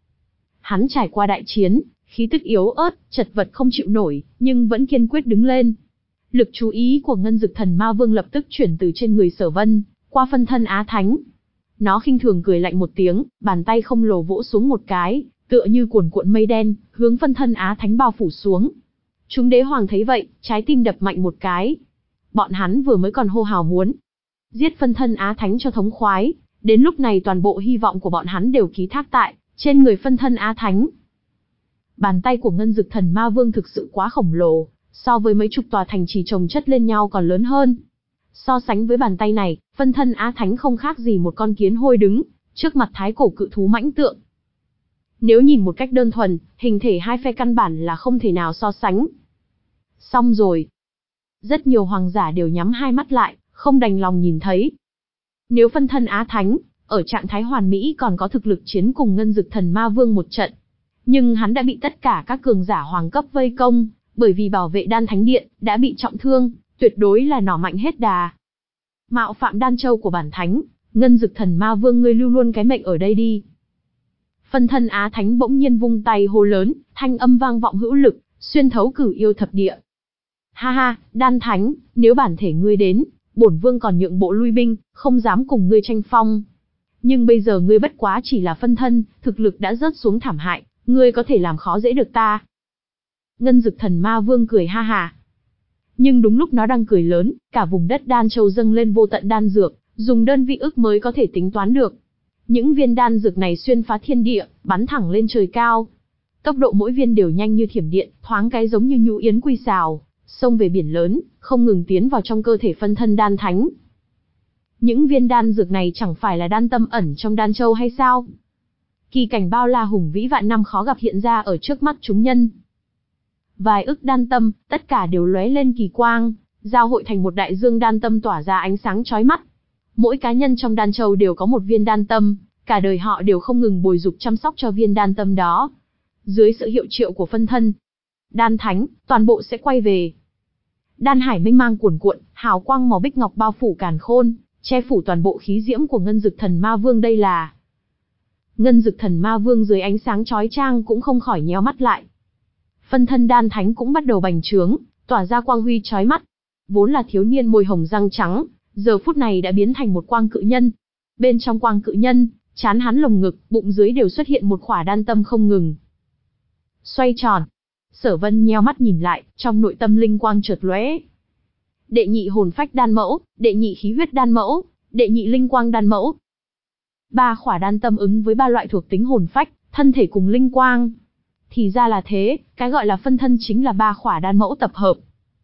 Hắn trải qua đại chiến, khí tức yếu ớt, chật vật không chịu nổi, nhưng vẫn kiên quyết đứng lên. Lực chú ý của Ngân Dực Thần Ma Vương lập tức chuyển từ trên người Sở Vân, qua phân thân Á Thánh. Nó khinh thường cười lạnh một tiếng, bàn tay không lồ vỗ xuống một cái, tựa như cuồn cuộn mây đen, hướng phân thân Á Thánh bao phủ xuống. Chúng đế hoàng thấy vậy, trái tim đập mạnh một cái. Bọn hắn vừa mới còn hô hào muốn giết phân thân Á Thánh cho thống khoái, đến lúc này toàn bộ hy vọng của bọn hắn đều ký thác tại trên người phân thân Á Thánh. Bàn tay của Ngân Dực Thần Ma Vương thực sự quá khổng lồ, so với mấy chục tòa thành trì chồng chất lên nhau còn lớn hơn. So sánh với bàn tay này, phân thân Á Thánh không khác gì một con kiến hôi đứng trước mặt thái cổ cự thú mãnh tượng. Nếu nhìn một cách đơn thuần, hình thể hai phe căn bản là không thể nào so sánh. Xong rồi. Rất nhiều hoàng giả đều nhắm hai mắt lại, không đành lòng nhìn thấy. Nếu phân thân Á Thánh, ở trạng thái hoàn mỹ còn có thực lực chiến cùng Ngân Dực Thần Ma Vương một trận. Nhưng hắn đã bị tất cả các cường giả hoàng cấp vây công, bởi vì bảo vệ Đan Thánh Điện, đã bị trọng thương, tuyệt đối là nỏ mạnh hết đà. Mạo phạm Đan Châu của bản Thánh, Ngân Dực Thần Ma Vương ngươi lưu luôn cái mệnh ở đây đi. Phân thân Á Thánh bỗng nhiên vung tay hô lớn, thanh âm vang vọng hữu lực, xuyên thấu cửu yêu thập địa. Ha ha, Đan Thánh, nếu bản thể ngươi đến, bổn vương còn nhượng bộ lui binh, không dám cùng ngươi tranh phong. Nhưng bây giờ ngươi bất quá chỉ là phân thân, thực lực đã rớt xuống thảm hại, ngươi có thể làm khó dễ được ta. Ngân Dực Thần Ma Vương cười ha ha. Nhưng đúng lúc nó đang cười lớn, cả vùng đất Đan Châu dâng lên vô tận đan dược, dùng đơn vị ức mới có thể tính toán được. Những viên đan dược này xuyên phá thiên địa, bắn thẳng lên trời cao. Tốc độ mỗi viên đều nhanh như thiểm điện, thoáng cái giống như nhũ yến quy xào, xông về biển lớn, không ngừng tiến vào trong cơ thể phân thân Đan Thánh. Những viên đan dược này chẳng phải là đan tâm ẩn trong Đan Châu hay sao? Kỳ cảnh bao la hùng vĩ vạn năm khó gặp hiện ra ở trước mắt chúng nhân. Vài ức đan tâm, tất cả đều lóe lên kỳ quang, giao hội thành một đại dương đan tâm tỏa ra ánh sáng chói mắt. Mỗi cá nhân trong Đan Châu đều có một viên đan tâm, cả đời họ đều không ngừng bồi dục chăm sóc cho viên đan tâm đó. Dưới sự hiệu triệu của phân thân đan thánh, toàn bộ sẽ quay về. Đan hải mênh mang cuồn cuộn, hào quang màu bích ngọc bao phủ càn khôn, che phủ toàn bộ khí diễm của Ngân Dực Thần Ma Vương. Đây là Ngân Dực Thần Ma Vương dưới ánh sáng chói chang cũng không khỏi nheo mắt lại. Phân thân đan thánh cũng bắt đầu bành trướng, tỏa ra quang huy chói mắt. Vốn là thiếu niên môi hồng răng trắng, giờ phút này đã biến thành một quang cự nhân. Bên trong quang cự nhân, trán hắn, lồng ngực, bụng dưới đều xuất hiện một khỏa đan tâm không ngừng xoay tròn. Sở Vân nheo mắt nhìn lại, trong nội tâm linh quang chợt lóe. Đệ nhị hồn phách đan mẫu, đệ nhị khí huyết đan mẫu, đệ nhị linh quang đan mẫu. Ba khỏa đan tâm ứng với ba loại thuộc tính hồn phách, thân thể cùng linh quang. Thì ra là thế, cái gọi là phân thân chính là ba khỏa đan mẫu tập hợp.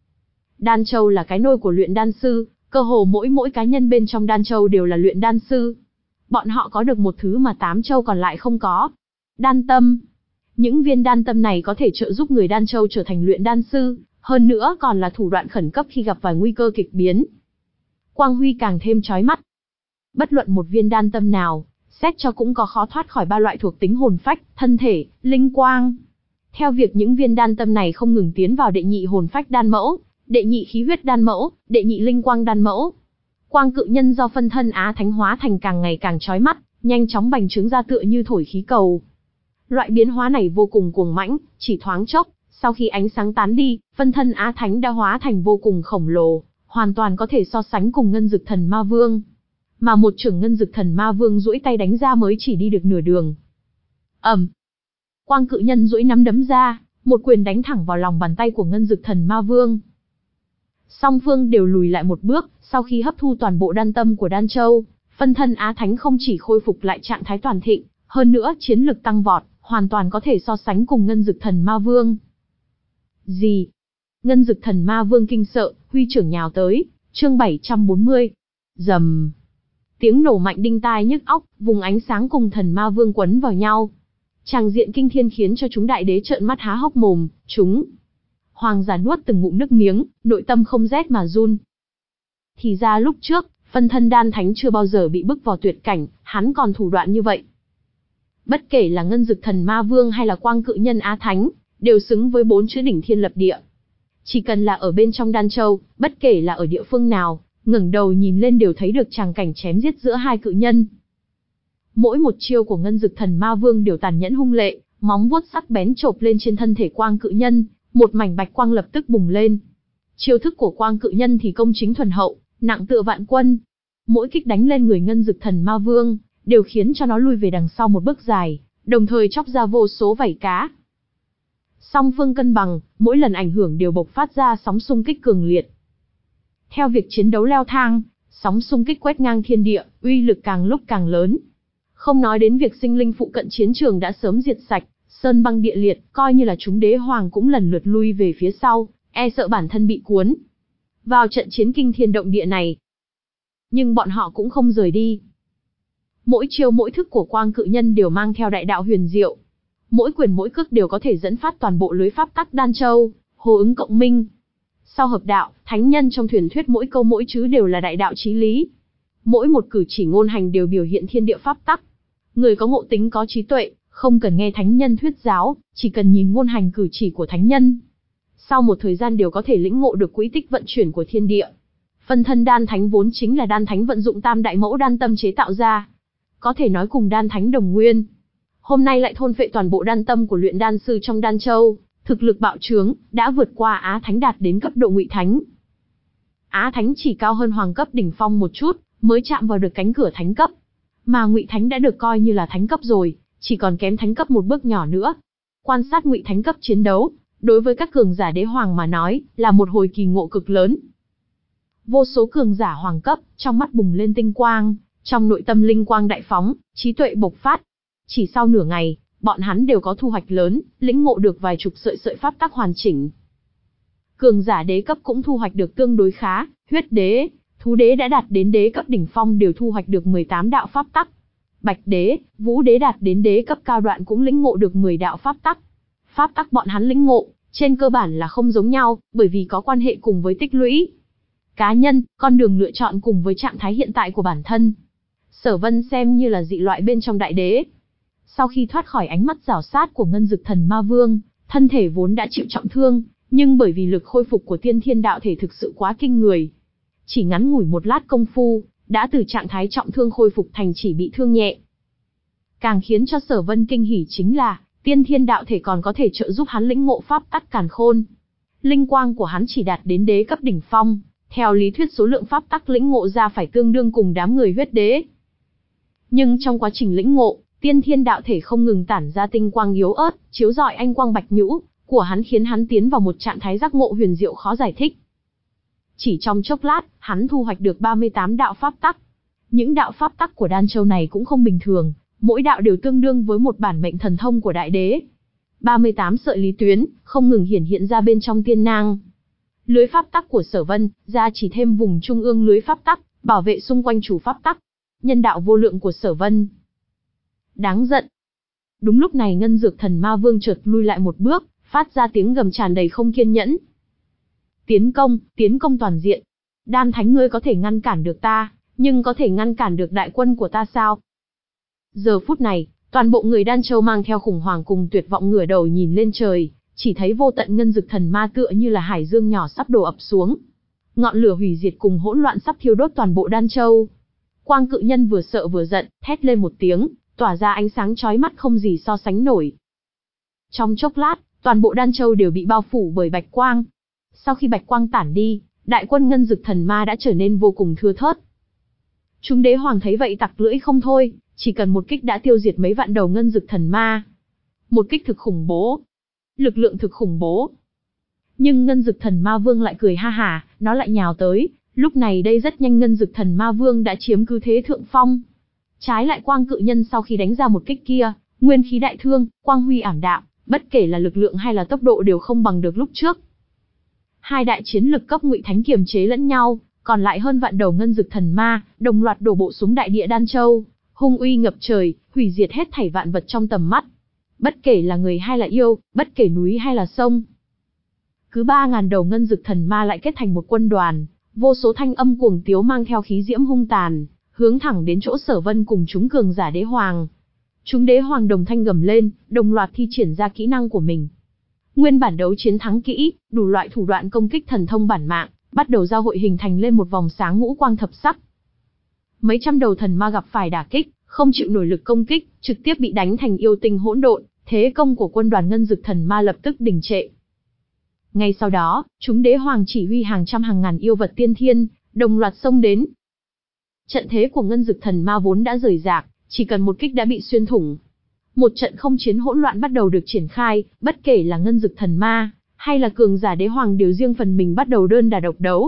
Đan châu là cái nôi của luyện đan sư, cơ hồ mỗi mỗi cá nhân bên trong đan châu đều là luyện đan sư. Bọn họ có được một thứ mà tám châu còn lại không có. Đan tâm. Những viên đan tâm này có thể trợ giúp người đan châu trở thành luyện đan sư, hơn nữa còn là thủ đoạn khẩn cấp khi gặp vài nguy cơ kịch biến. Quang huy càng thêm chói mắt. Bất luận một viên đan tâm nào, xét cho cũng có khó thoát khỏi ba loại thuộc tính hồn phách, thân thể, linh quang. Theo việc những viên đan tâm này không ngừng tiến vào đệ nhị hồn phách đan mẫu, đệ nhị khí huyết đan mẫu, đệ nhị linh quang đan mẫu. Quang cự nhân do phân thân Á Thánh hóa thành càng ngày càng chói mắt, nhanh chóng bành trướng ra tựa như thổi khí cầu. Loại biến hóa này vô cùng cuồng mãnh, chỉ thoáng chốc, sau khi ánh sáng tán đi, phân thân Á Thánh đã hóa thành vô cùng khổng lồ, hoàn toàn có thể so sánh cùng Ngân Dực Thần Ma Vương. Mà một chưởng Ngân Dực Thần Ma Vương duỗi tay đánh ra mới chỉ đi được nửa đường. Ầm. Quang cự nhân duỗi nắm đấm ra, một quyền đánh thẳng vào lòng bàn tay của Ngân Dực Thần Ma Vương. Song phương đều lùi lại một bước, sau khi hấp thu toàn bộ đan tâm của Đan Châu, phân thân Á Thánh không chỉ khôi phục lại trạng thái toàn thịnh, hơn nữa chiến lực tăng vọt, hoàn toàn có thể so sánh cùng Ngân Dực Thần Ma Vương. Gì? Ngân Dực Thần Ma Vương kinh sợ, huy trưởng nhào tới, chương bảy trăm bốn mươi. Rầm. Tiếng nổ mạnh đinh tai nhức óc, vùng ánh sáng cùng Thần Ma Vương quấn vào nhau. Tràng diện kinh thiên khiến cho chúng đại đế trợn mắt há hốc mồm, chúng. Hoàng giả nuốt từng ngụm nước miếng, nội tâm không rét mà run. Thì ra lúc trước, phân thân đan thánh chưa bao giờ bị bức vào tuyệt cảnh, hắn còn thủ đoạn như vậy. Bất kể là Ngân Dực Thần Ma Vương hay là Quang Cự Nhân Á Thánh, đều xứng với bốn chữ đỉnh thiên lập địa. Chỉ cần là ở bên trong Đan Châu, bất kể là ở địa phương nào, ngẩng đầu nhìn lên đều thấy được tràng cảnh chém giết giữa hai cự nhân. Mỗi một chiêu của Ngân Dực Thần Ma Vương đều tàn nhẫn hung lệ, móng vuốt sắc bén chộp lên trên thân thể Quang Cự Nhân, một mảnh bạch quang lập tức bùng lên. Chiêu thức của Quang Cự Nhân thì công chính thuần hậu, nặng tựa vạn quân. Mỗi kích đánh lên người Ngân Dực Thần Ma Vương, đều khiến cho nó lui về đằng sau một bước dài, đồng thời chóc ra vô số vảy cá. Song phương cân bằng, mỗi lần ảnh hưởng đều bộc phát ra sóng xung kích cường liệt. Theo việc chiến đấu leo thang, sóng xung kích quét ngang thiên địa, uy lực càng lúc càng lớn. Không nói đến việc sinh linh phụ cận chiến trường đã sớm diệt sạch, sơn băng địa liệt, coi như là chúng đế hoàng cũng lần lượt lui về phía sau, e sợ bản thân bị cuốn vào trận chiến kinh thiên động địa này. Nhưng bọn họ cũng không rời đi. Mỗi chiêu mỗi thức của Quang Cự Nhân đều mang theo đại đạo huyền diệu. Mỗi quyền mỗi cước đều có thể dẫn phát toàn bộ lưới pháp tắc Đan Châu, hô ứng cộng minh. Sau hợp đạo, thánh nhân trong truyền thuyết mỗi câu mỗi chữ đều là đại đạo chí lý. Mỗi một cử chỉ ngôn hành đều biểu hiện thiên địa pháp tắc. Người có ngộ tính có trí tuệ, không cần nghe thánh nhân thuyết giáo, chỉ cần nhìn ngôn hành cử chỉ của thánh nhân. Sau một thời gian đều có thể lĩnh ngộ được quỹ tích vận chuyển của thiên địa. Phân thân đan thánh vốn chính là đan thánh vận dụng tam đại mẫu đan tâm chế tạo ra. Có thể nói cùng đan thánh đồng nguyên. Hôm nay lại thôn phệ toàn bộ đan tâm của luyện đan sư trong Đan Châu, thực lực bạo trướng, đã vượt qua Á Thánh đạt đến cấp độ Ngụy Thánh. Á Thánh chỉ cao hơn Hoàng cấp đỉnh phong một chút, mới chạm vào được cánh cửa Thánh cấp. Mà Ngụy Thánh đã được coi như là Thánh cấp rồi, chỉ còn kém Thánh cấp một bước nhỏ nữa. Quan sát Ngụy Thánh cấp chiến đấu, đối với các cường giả đế hoàng mà nói, là một hồi kỳ ngộ cực lớn. Vô số cường giả hoàng cấp, trong mắt bùng lên tinh quang, trong nội tâm linh quang đại phóng, trí tuệ bộc phát. Chỉ sau nửa ngày, bọn hắn đều có thu hoạch lớn, lĩnh ngộ được vài chục sợi sợi pháp tắc hoàn chỉnh. Cường giả đế cấp cũng thu hoạch được tương đối khá, huyết đế, thú đế đã đạt đến đế cấp đỉnh phong đều thu hoạch được mười tám đạo pháp tắc. Bạch đế, vũ đế đạt đến đế cấp cao đoạn cũng lĩnh ngộ được mười đạo pháp tắc. Pháp tắc bọn hắn lĩnh ngộ, trên cơ bản là không giống nhau, bởi vì có quan hệ cùng với tích lũy cá nhân, con đường lựa chọn cùng với trạng thái hiện tại của bản thân. Sở Vân xem như là dị loại bên trong đại đế. Sau khi thoát khỏi ánh mắt rảo sát của Ngân Dực Thần Ma Vương, thân thể vốn đã chịu trọng thương, nhưng bởi vì lực khôi phục của tiên thiên đạo thể thực sự quá kinh người. Chỉ ngắn ngủi một lát công phu, đã từ trạng thái trọng thương khôi phục thành chỉ bị thương nhẹ. Càng khiến cho Sở Vân kinh hỉ chính là, tiên thiên đạo thể còn có thể trợ giúp hắn lĩnh ngộ pháp tắc càn khôn. Linh quang của hắn chỉ đạt đến đế cấp đỉnh phong, theo lý thuyết số lượng pháp tắc lĩnh ngộ ra phải tương đương cùng đám người huyết đế. Nhưng trong quá trình lĩnh ngộ, tiên thiên đạo thể không ngừng tản ra tinh quang yếu ớt, chiếu rọi anh quang bạch nhũ của hắn, khiến hắn tiến vào một trạng thái giác ngộ huyền diệu khó giải thích. Chỉ trong chốc lát, hắn thu hoạch được ba mươi tám đạo pháp tắc. Những đạo pháp tắc của Đan Châu này cũng không bình thường, mỗi đạo đều tương đương với một bản mệnh thần thông của đại đế. ba mươi tám sợi lý tuyến, không ngừng hiển hiện ra bên trong tiên nang. Lưới pháp tắc của Sở Vân, ra chỉ thêm vùng trung ương lưới pháp tắc, bảo vệ xung quanh chủ pháp tắc. Nhân đạo vô lượng của Sở Vân. Đáng giận. Đúng lúc này Ngân Dược Thần Ma Vương chợt lui lại một bước, phát ra tiếng gầm tràn đầy không kiên nhẫn. Tiến công, tiến công toàn diện. Đan Thánh ngươi có thể ngăn cản được ta, nhưng có thể ngăn cản được đại quân của ta sao? Giờ phút này, toàn bộ người Đan Châu mang theo khủng hoảng cùng tuyệt vọng ngửa đầu nhìn lên trời, chỉ thấy vô tận Ngân Dực Thần Ma tựa như là hải dương nhỏ sắp đổ ập xuống. Ngọn lửa hủy diệt cùng hỗn loạn sắp thiêu đốt toàn bộ Đan Châu. Quang Cự Nhân vừa sợ vừa giận, thét lên một tiếng, tỏa ra ánh sáng chói mắt không gì so sánh nổi. Trong chốc lát, toàn bộ Đan Châu đều bị bao phủ bởi bạch quang. Sau khi bạch quang tản đi, đại quân Ngân Dực Thần Ma đã trở nên vô cùng thưa thớt. Chúng đế hoàng thấy vậy tặc lưỡi không thôi, chỉ cần một kích đã tiêu diệt mấy vạn đầu Ngân Dực Thần Ma. Một kích thực khủng bố. Lực lượng thực khủng bố. Nhưng Ngân Dực Thần Ma Vương lại cười ha hả, nó lại nhào tới. Lúc này đây rất nhanh Ngân Dực Thần Ma Vương đã chiếm cứ thế thượng phong. Trái lại Quang Cự Nhân sau khi đánh ra một kích kia, nguyên khí đại thương, quang huy ảm đạm, bất kể là lực lượng hay là tốc độ đều không bằng được lúc trước. Hai đại chiến lực cấp ngụy thánh kiềm chế lẫn nhau, còn lại hơn vạn đầu Ngân Dực Thần Ma, đồng loạt đổ bộ xuống đại địa Đan Châu, hung uy ngập trời, hủy diệt hết thảy vạn vật trong tầm mắt. Bất kể là người hay là yêu, bất kể núi hay là sông. Cứ ba ngàn đầu Ngân Dực Thần Ma lại kết thành một quân đoàn. Vô số thanh âm cuồng tiếu mang theo khí diễm hung tàn, hướng thẳng đến chỗ Sở Vân cùng chúng cường giả đế hoàng. Chúng đế hoàng đồng thanh gầm lên, đồng loạt thi triển ra kỹ năng của mình. Nguyên bản đấu chiến thắng kỹ, đủ loại thủ đoạn công kích thần thông bản mạng, bắt đầu giao hội hình thành lên một vòng sáng ngũ quang thập sắc. Mấy trăm đầu thần ma gặp phải đả kích, không chịu nổi lực công kích, trực tiếp bị đánh thành yêu tinh hỗn độn, thế công của quân đoàn Ngân Dực Thần Ma lập tức đình trệ. Ngay sau đó, chúng đế hoàng chỉ huy hàng trăm hàng ngàn yêu vật tiên thiên, đồng loạt xông đến. Trận thế của Ngân Dực Thần Ma vốn đã rời rạc, chỉ cần một kích đã bị xuyên thủng. Một trận không chiến hỗn loạn bắt đầu được triển khai, bất kể là Ngân Dực Thần Ma, hay là cường giả đế hoàng đều riêng phần mình bắt đầu đơn đà độc đấu.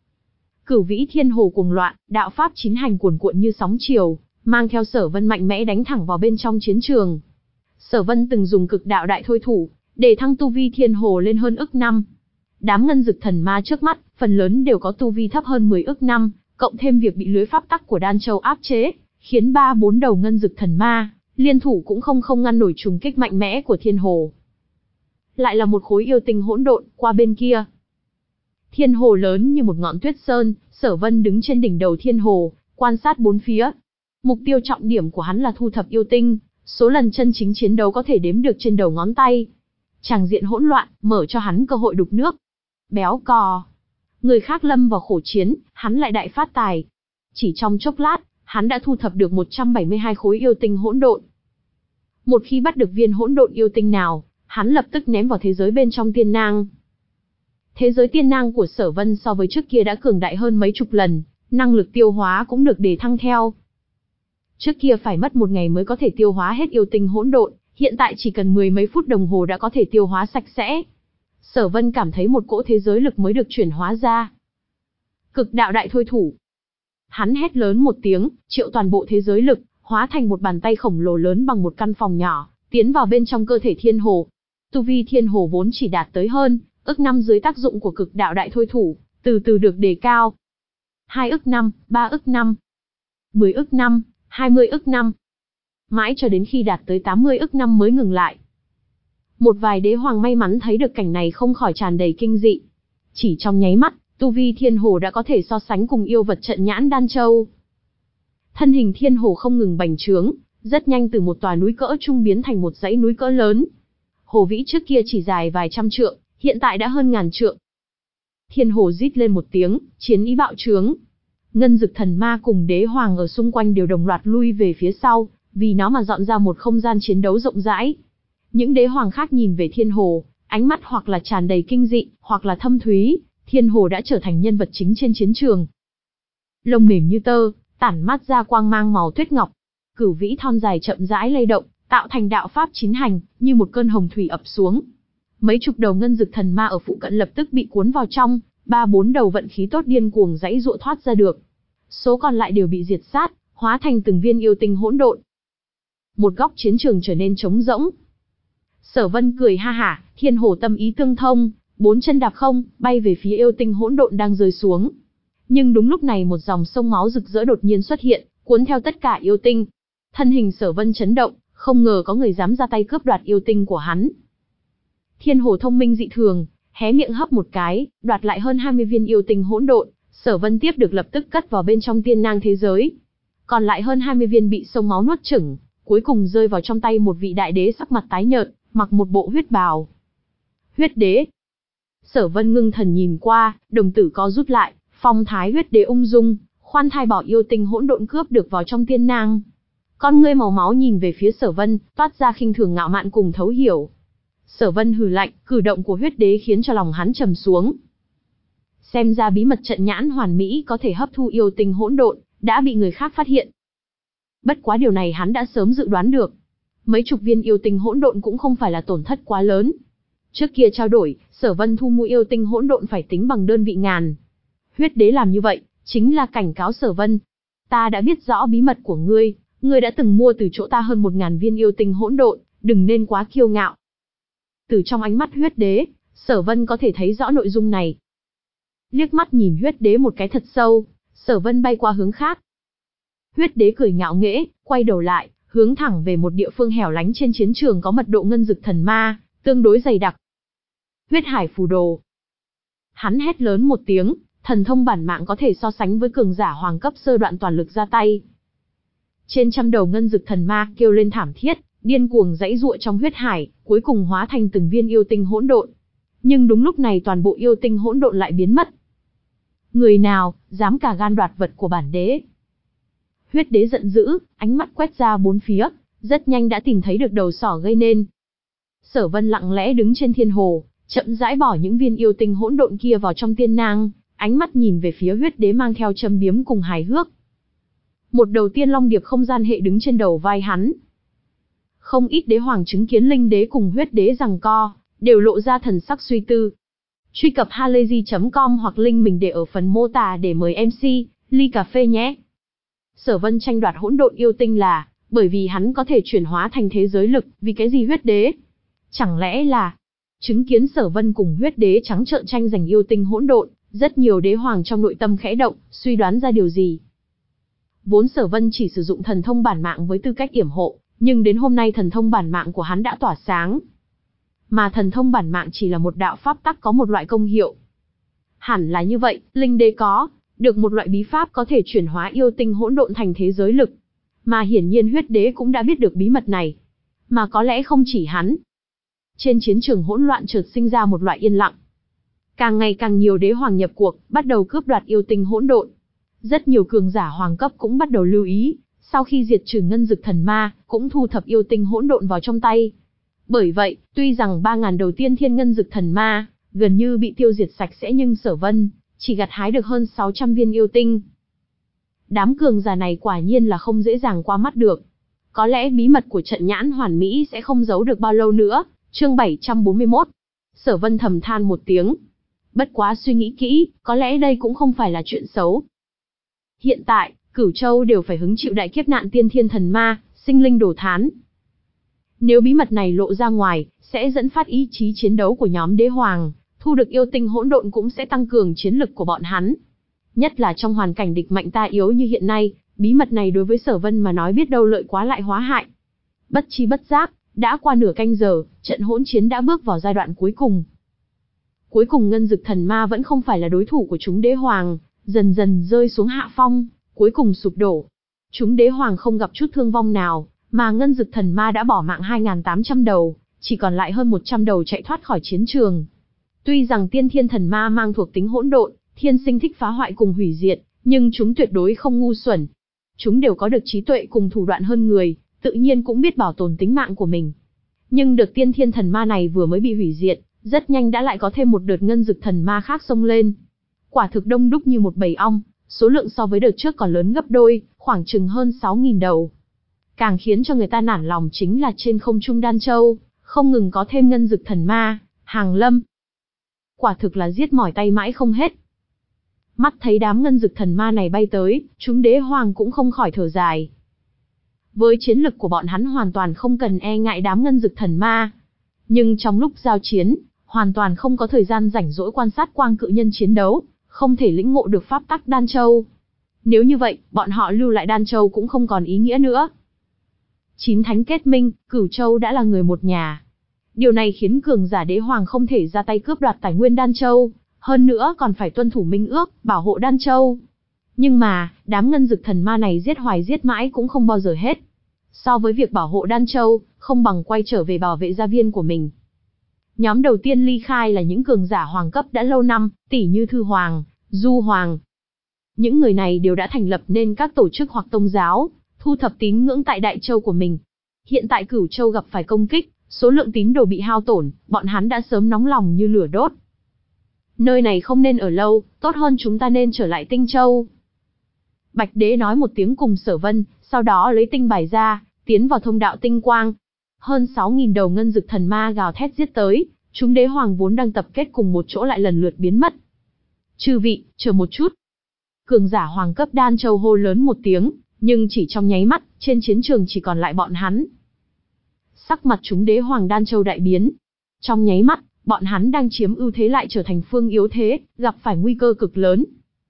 Cửu vĩ thiên hồ cuồng loạn, đạo pháp chín hành cuồn cuộn như sóng chiều, mang theo Sở Vân mạnh mẽ đánh thẳng vào bên trong chiến trường. Sở Vân từng dùng cực đạo đại thôi thủ, để thăng tu vi thiên hồ lên hơn ức năm. Đám Ngân Dực Thần Ma trước mắt, phần lớn đều có tu vi thấp hơn mười ức năm, cộng thêm việc bị lưới pháp tắc của Đan Châu áp chế, khiến ba bốn đầu Ngân Dực Thần Ma liên thủ cũng không không ngăn nổi trùng kích mạnh mẽ của thiên hồ. Lại là một khối yêu tinh hỗn độn, qua bên kia. Thiên hồ lớn như một ngọn tuyết sơn, Sở Vân đứng trên đỉnh đầu thiên hồ, quan sát bốn phía. Mục tiêu trọng điểm của hắn là thu thập yêu tinh, số lần chân chính chiến đấu có thể đếm được trên đầu ngón tay. Tràng diện hỗn loạn, mở cho hắn cơ hội đục nước. Béo cò. Người khác lâm vào khổ chiến, hắn lại đại phát tài. Chỉ trong chốc lát, hắn đã thu thập được một trăm bảy mươi hai khối yêu tinh hỗn độn. Một khi bắt được viên hỗn độn yêu tinh nào, hắn lập tức ném vào thế giới bên trong tiên nang. Thế giới tiên nang của Sở Vân so với trước kia đã cường đại hơn mấy chục lần, năng lực tiêu hóa cũng được đề thăng theo. Trước kia phải mất một ngày mới có thể tiêu hóa hết yêu tinh hỗn độn, hiện tại chỉ cần mười mấy phút đồng hồ đã có thể tiêu hóa sạch sẽ. Sở Vân cảm thấy một cỗ thế giới lực mới được chuyển hóa ra. Cực đạo đại thôi thủ. Hắn hét lớn một tiếng, triệu toàn bộ thế giới lực, hóa thành một bàn tay khổng lồ lớn bằng một căn phòng nhỏ, tiến vào bên trong cơ thể thiên hồ. Tu vi thiên hồ vốn chỉ đạt tới hơn ức năm dưới tác dụng của cực đạo đại thôi thủ, từ từ được đề cao. Hai ức năm, ba ức năm, mười ức năm, hai mươi ức năm. Mãi cho đến khi đạt tới tám mươi ức năm mới ngừng lại. Một vài đế hoàng may mắn thấy được cảnh này không khỏi tràn đầy kinh dị. Chỉ trong nháy mắt, tu vi thiên hồ đã có thể so sánh cùng yêu vật trận nhãn Đan Châu. Thân hình thiên hồ không ngừng bành trướng, rất nhanh từ một tòa núi cỡ trung biến thành một dãy núi cỡ lớn. Hồ vĩ trước kia chỉ dài vài trăm trượng, hiện tại đã hơn ngàn trượng. Thiên hồ rít lên một tiếng, chiến ý bạo trướng. Ngân Dực Thần Ma cùng đế hoàng ở xung quanh đều đồng loạt lui về phía sau, vì nó mà dọn ra một không gian chiến đấu rộng rãi. Những đế hoàng khác nhìn về thiên hồ, ánh mắt hoặc là tràn đầy kinh dị, hoặc là thâm thúy. Thiên hồ đã trở thành nhân vật chính trên chiến trường. Lông mềm như tơ, tản mát ra quang mang màu tuyết ngọc. Cửu vĩ thon dài chậm rãi lay động, tạo thành đạo pháp chín hành, như một cơn hồng thủy ập xuống. Mấy chục đầu ngân dực thần ma ở phụ cận lập tức bị cuốn vào trong, ba bốn đầu vận khí tốt điên cuồng giãy giụa thoát ra được. Số còn lại đều bị diệt sát, hóa thành từng viên yêu tinh hỗn độn. Một góc chiến trường trở nên trống rỗng. Sở Vân cười ha hả, thiên hồ tâm ý tương thông, bốn chân đạp không, bay về phía yêu tinh hỗn độn đang rơi xuống. Nhưng đúng lúc này một dòng sông máu rực rỡ đột nhiên xuất hiện, cuốn theo tất cả yêu tinh. Thân hình Sở Vân chấn động, không ngờ có người dám ra tay cướp đoạt yêu tinh của hắn. Thiên hồ thông minh dị thường, hé miệng hấp một cái, đoạt lại hơn hai mươi viên yêu tinh hỗn độn, Sở Vân tiếp được lập tức cất vào bên trong tiên nang thế giới. Còn lại hơn hai mươi viên bị sông máu nuốt chửng, cuối cùng rơi vào trong tay một vị đại đế sắc mặt tái nhợt, mặc một bộ huyết bào. Huyết đế. Sở Vân ngưng thần nhìn qua, đồng tử co rút lại, phong thái huyết đế ung dung, khoan thai bỏ yêu tinh hỗn độn cướp được vào trong tiên nang. Con ngươi màu máu nhìn về phía Sở Vân, toát ra khinh thường ngạo mạn cùng thấu hiểu. Sở Vân hừ lạnh, cử động của huyết đế khiến cho lòng hắn trầm xuống. Xem ra bí mật trận nhãn hoàn mỹ có thể hấp thu yêu tinh hỗn độn, đã bị người khác phát hiện. Bất quá điều này hắn đã sớm dự đoán được. Mấy chục viên yêu tinh hỗn độn cũng không phải là tổn thất quá lớn. Trước kia trao đổi, Sở Vân thu mua yêu tinh hỗn độn phải tính bằng đơn vị ngàn. Huyết đế làm như vậy, chính là cảnh cáo Sở Vân. Ta đã biết rõ bí mật của ngươi, ngươi đã từng mua từ chỗ ta hơn một ngàn viên yêu tinh hỗn độn, đừng nên quá kiêu ngạo. Từ trong ánh mắt huyết đế, Sở Vân có thể thấy rõ nội dung này. Liếc mắt nhìn huyết đế một cái thật sâu, Sở Vân bay qua hướng khác. Huyết đế cười ngạo nghễ, quay đầu lại, hướng thẳng về một địa phương hẻo lánh trên chiến trường có mật độ ngân dực thần ma, tương đối dày đặc. Huyết hải phù đồ. Hắn hét lớn một tiếng, thần thông bản mạng có thể so sánh với cường giả hoàng cấp sơ đoạn toàn lực ra tay. Trên trăm đầu ngân dực thần ma kêu lên thảm thiết, điên cuồng giãy giụa trong huyết hải, cuối cùng hóa thành từng viên yêu tinh hỗn độn. Nhưng đúng lúc này toàn bộ yêu tinh hỗn độn lại biến mất. Người nào dám cả gan đoạt vật của bản đế? Huyết đế giận dữ, ánh mắt quét ra bốn phía, rất nhanh đã tìm thấy được đầu sỏ gây nên. Sở Vân lặng lẽ đứng trên thiên hồ, chậm rãi bỏ những viên yêu tinh hỗn độn kia vào trong tiên nang, ánh mắt nhìn về phía huyết đế mang theo châm biếm cùng hài hước. Một đầu tiên long điệp không gian hệ đứng trên đầu vai hắn. Không ít đế hoàng chứng kiến linh đế cùng huyết đế giằng co, đều lộ ra thần sắc suy tư. Truy cập halayzi chấm com hoặc link mình để ở phần mô tả để mời em xê, ly cà phê nhé. Sở Vân tranh đoạt hỗn độn yêu tinh là, bởi vì hắn có thể chuyển hóa thành thế giới lực, vì cái gì huyết đế? Chẳng lẽ là, chứng kiến Sở Vân cùng huyết đế trắng trợn tranh giành yêu tinh hỗn độn, rất nhiều đế hoàng trong nội tâm khẽ động, suy đoán ra điều gì. Vốn Sở Vân chỉ sử dụng thần thông bản mạng với tư cách yểm hộ, nhưng đến hôm nay thần thông bản mạng của hắn đã tỏa sáng. Mà thần thông bản mạng chỉ là một đạo pháp tắc có một loại công hiệu. Hẳn là như vậy, linh đế có được một loại bí pháp có thể chuyển hóa yêu tinh hỗn độn thành thế giới lực. Mà hiển nhiên huyết đế cũng đã biết được bí mật này. Mà có lẽ không chỉ hắn. Trên chiến trường hỗn loạn chợt sinh ra một loại yên lặng. Càng ngày càng nhiều đế hoàng nhập cuộc, bắt đầu cướp đoạt yêu tinh hỗn độn. Rất nhiều cường giả hoàng cấp cũng bắt đầu lưu ý, sau khi diệt trừ ngân dực thần ma, cũng thu thập yêu tinh hỗn độn vào trong tay. Bởi vậy, tuy rằng ba ngàn đầu tiên thiên ngân dực thần ma, gần như bị tiêu diệt sạch sẽ nhưng Sở Vân chỉ gặt hái được hơn sáu trăm viên yêu tinh. Đám cường giả này quả nhiên là không dễ dàng qua mắt được. Có lẽ bí mật của trận nhãn hoàn mỹ sẽ không giấu được bao lâu nữa. Chương bảy trăm bốn mươi mốt. Sở Vân thầm than một tiếng. Bất quá suy nghĩ kỹ, có lẽ đây cũng không phải là chuyện xấu. Hiện tại, Cửu Châu đều phải hứng chịu đại kiếp nạn tiên thiên thần ma, sinh linh đổ thán. Nếu bí mật này lộ ra ngoài, sẽ dẫn phát ý chí chiến đấu của nhóm đế hoàng, thu được yêu tinh hỗn độn cũng sẽ tăng cường chiến lực của bọn hắn. Nhất là trong hoàn cảnh địch mạnh ta yếu như hiện nay, bí mật này đối với Sở Vân mà nói biết đâu lợi quá lại hóa hại. Bất chi bất giác, đã qua nửa canh giờ, trận hỗn chiến đã bước vào giai đoạn cuối cùng. Cuối cùng ngân dực thần ma vẫn không phải là đối thủ của chúng đế hoàng, dần dần rơi xuống hạ phong, cuối cùng sụp đổ. Chúng đế hoàng không gặp chút thương vong nào, mà ngân dực thần ma đã bỏ mạng hai nghìn tám trăm đầu, chỉ còn lại hơn một trăm đầu chạy thoát khỏi chiến trường. Tuy rằng tiên thiên thần ma mang thuộc tính hỗn độn, thiên sinh thích phá hoại cùng hủy diệt, nhưng chúng tuyệt đối không ngu xuẩn. Chúng đều có được trí tuệ cùng thủ đoạn hơn người, tự nhiên cũng biết bảo tồn tính mạng của mình. Nhưng đợt tiên thiên thần ma này vừa mới bị hủy diệt, rất nhanh đã lại có thêm một đợt ngân dực thần ma khác xông lên. Quả thực đông đúc như một bầy ong, số lượng so với đợt trước còn lớn gấp đôi, khoảng chừng hơn sáu nghìn đầu. Càng khiến cho người ta nản lòng chính là trên không trung Đan Châu, không ngừng có thêm ngân dực thần ma, hàng lâm. Quả thực là giết mỏi tay mãi không hết. Mắt thấy đám ngân dực thần ma này bay tới, chúng đế hoàng cũng không khỏi thở dài. Với chiến lực của bọn hắn hoàn toàn không cần e ngại đám ngân dực thần ma. Nhưng trong lúc giao chiến, hoàn toàn không có thời gian rảnh rỗi quan sát quang cự nhân chiến đấu, không thể lĩnh ngộ được pháp tắc Đan Châu. Nếu như vậy, bọn họ lưu lại Đan Châu cũng không còn ý nghĩa nữa. Chín thánh kết minh, Cửu Châu đã là người một nhà. Điều này khiến cường giả đế hoàng không thể ra tay cướp đoạt tài nguyên Đan Châu, hơn nữa còn phải tuân thủ minh ước, bảo hộ Đan Châu. Nhưng mà, đám ngân dực thần ma này giết hoài giết mãi cũng không bao giờ hết. So với việc bảo hộ Đan Châu, không bằng quay trở về bảo vệ gia viên của mình. Nhóm đầu tiên ly khai là những cường giả hoàng cấp đã lâu năm, tỉ như Thư Hoàng, Du Hoàng. Những người này đều đã thành lập nên các tổ chức hoặc tôn giáo, thu thập tín ngưỡng tại Đại Châu của mình. Hiện tại Cửu Châu gặp phải công kích, số lượng tín đồ bị hao tổn, bọn hắn đã sớm nóng lòng như lửa đốt. Nơi này không nên ở lâu, tốt hơn chúng ta nên trở lại Tinh Châu. Bạch Đế nói một tiếng cùng Sở Vân, sau đó lấy tinh bài ra, tiến vào thông đạo tinh quang. Hơn sáu nghìn đầu ngân dực thần ma gào thét giết tới, chúng đế hoàng vốn đang tập kết cùng một chỗ lại lần lượt biến mất. Chư vị, chờ một chút. Cường giả hoàng cấp Đan Châu hô lớn một tiếng, nhưng chỉ trong nháy mắt, trên chiến trường chỉ còn lại bọn hắn. Sắc mặt chúng đế hoàng Đan Châu đại biến. Trong nháy mắt, bọn hắn đang chiếm ưu thế lại trở thành phương yếu thế, gặp phải nguy cơ cực lớn.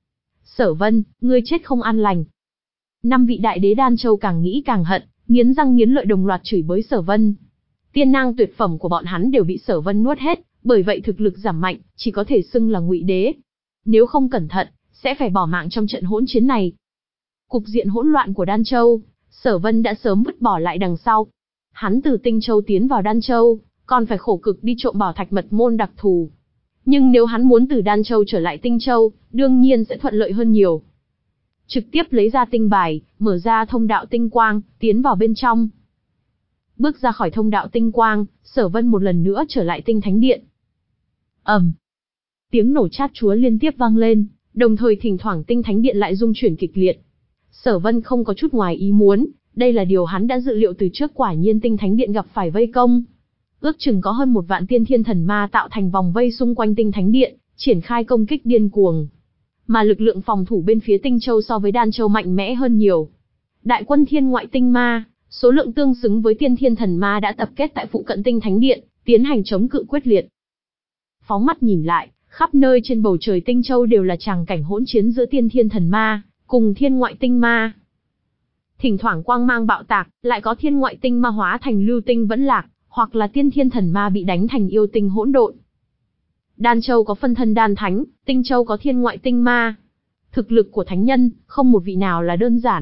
Sở Vân, ngươi chết không an lành. Năm vị đại đế Đan Châu càng nghĩ càng hận, nghiến răng nghiến lợi đồng loạt chửi bới Sở Vân. Tiên năng tuyệt phẩm của bọn hắn đều bị Sở Vân nuốt hết, bởi vậy thực lực giảm mạnh, chỉ có thể xưng là ngụy đế. Nếu không cẩn thận, sẽ phải bỏ mạng trong trận hỗn chiến này. Cục diện hỗn loạn của Đan Châu, Sở Vân đã sớm vứt bỏ lại đằng sau. Hắn từ Tinh Châu tiến vào Đan Châu, còn phải khổ cực đi trộm bảo thạch mật môn đặc thù. Nhưng nếu hắn muốn từ Đan Châu trở lại Tinh Châu, đương nhiên sẽ thuận lợi hơn nhiều. Trực tiếp lấy ra tinh bài, mở ra thông đạo tinh quang, tiến vào bên trong. Bước ra khỏi thông đạo tinh quang, Sở Vân một lần nữa trở lại Tinh Thánh Điện. ầm, um. Tiếng nổ chát chúa liên tiếp vang lên, đồng thời thỉnh thoảng Tinh Thánh Điện lại rung chuyển kịch liệt. Sở Vân không có chút ngoài ý muốn, đây là điều hắn đã dự liệu từ trước, quả nhiên Tinh Thánh Điện gặp phải vây công. Ước chừng có hơn một vạn tiên thiên thần ma tạo thành vòng vây xung quanh Tinh Thánh Điện, triển khai công kích điên cuồng. Mà lực lượng phòng thủ bên phía Tinh Châu so với Đan Châu mạnh mẽ hơn nhiều. Đại quân thiên ngoại tinh ma, số lượng tương xứng với tiên thiên thần ma đã tập kết tại phụ cận Tinh Thánh Điện, tiến hành chống cự quyết liệt. Phóng mắt nhìn lại, khắp nơi trên bầu trời Tinh Châu đều là tràng cảnh hỗn chiến giữa tiên thiên thần ma cùng thiên ngoại tinh ma. Thỉnh thoảng quang mang bạo tạc, lại có thiên ngoại tinh ma hóa thành lưu tinh vẫn lạc, hoặc là tiên thiên thần ma bị đánh thành yêu tinh hỗn độn. Đan Châu có phân thân đan thánh, Tinh Châu có thiên ngoại tinh ma. Thực lực của thánh nhân, không một vị nào là đơn giản.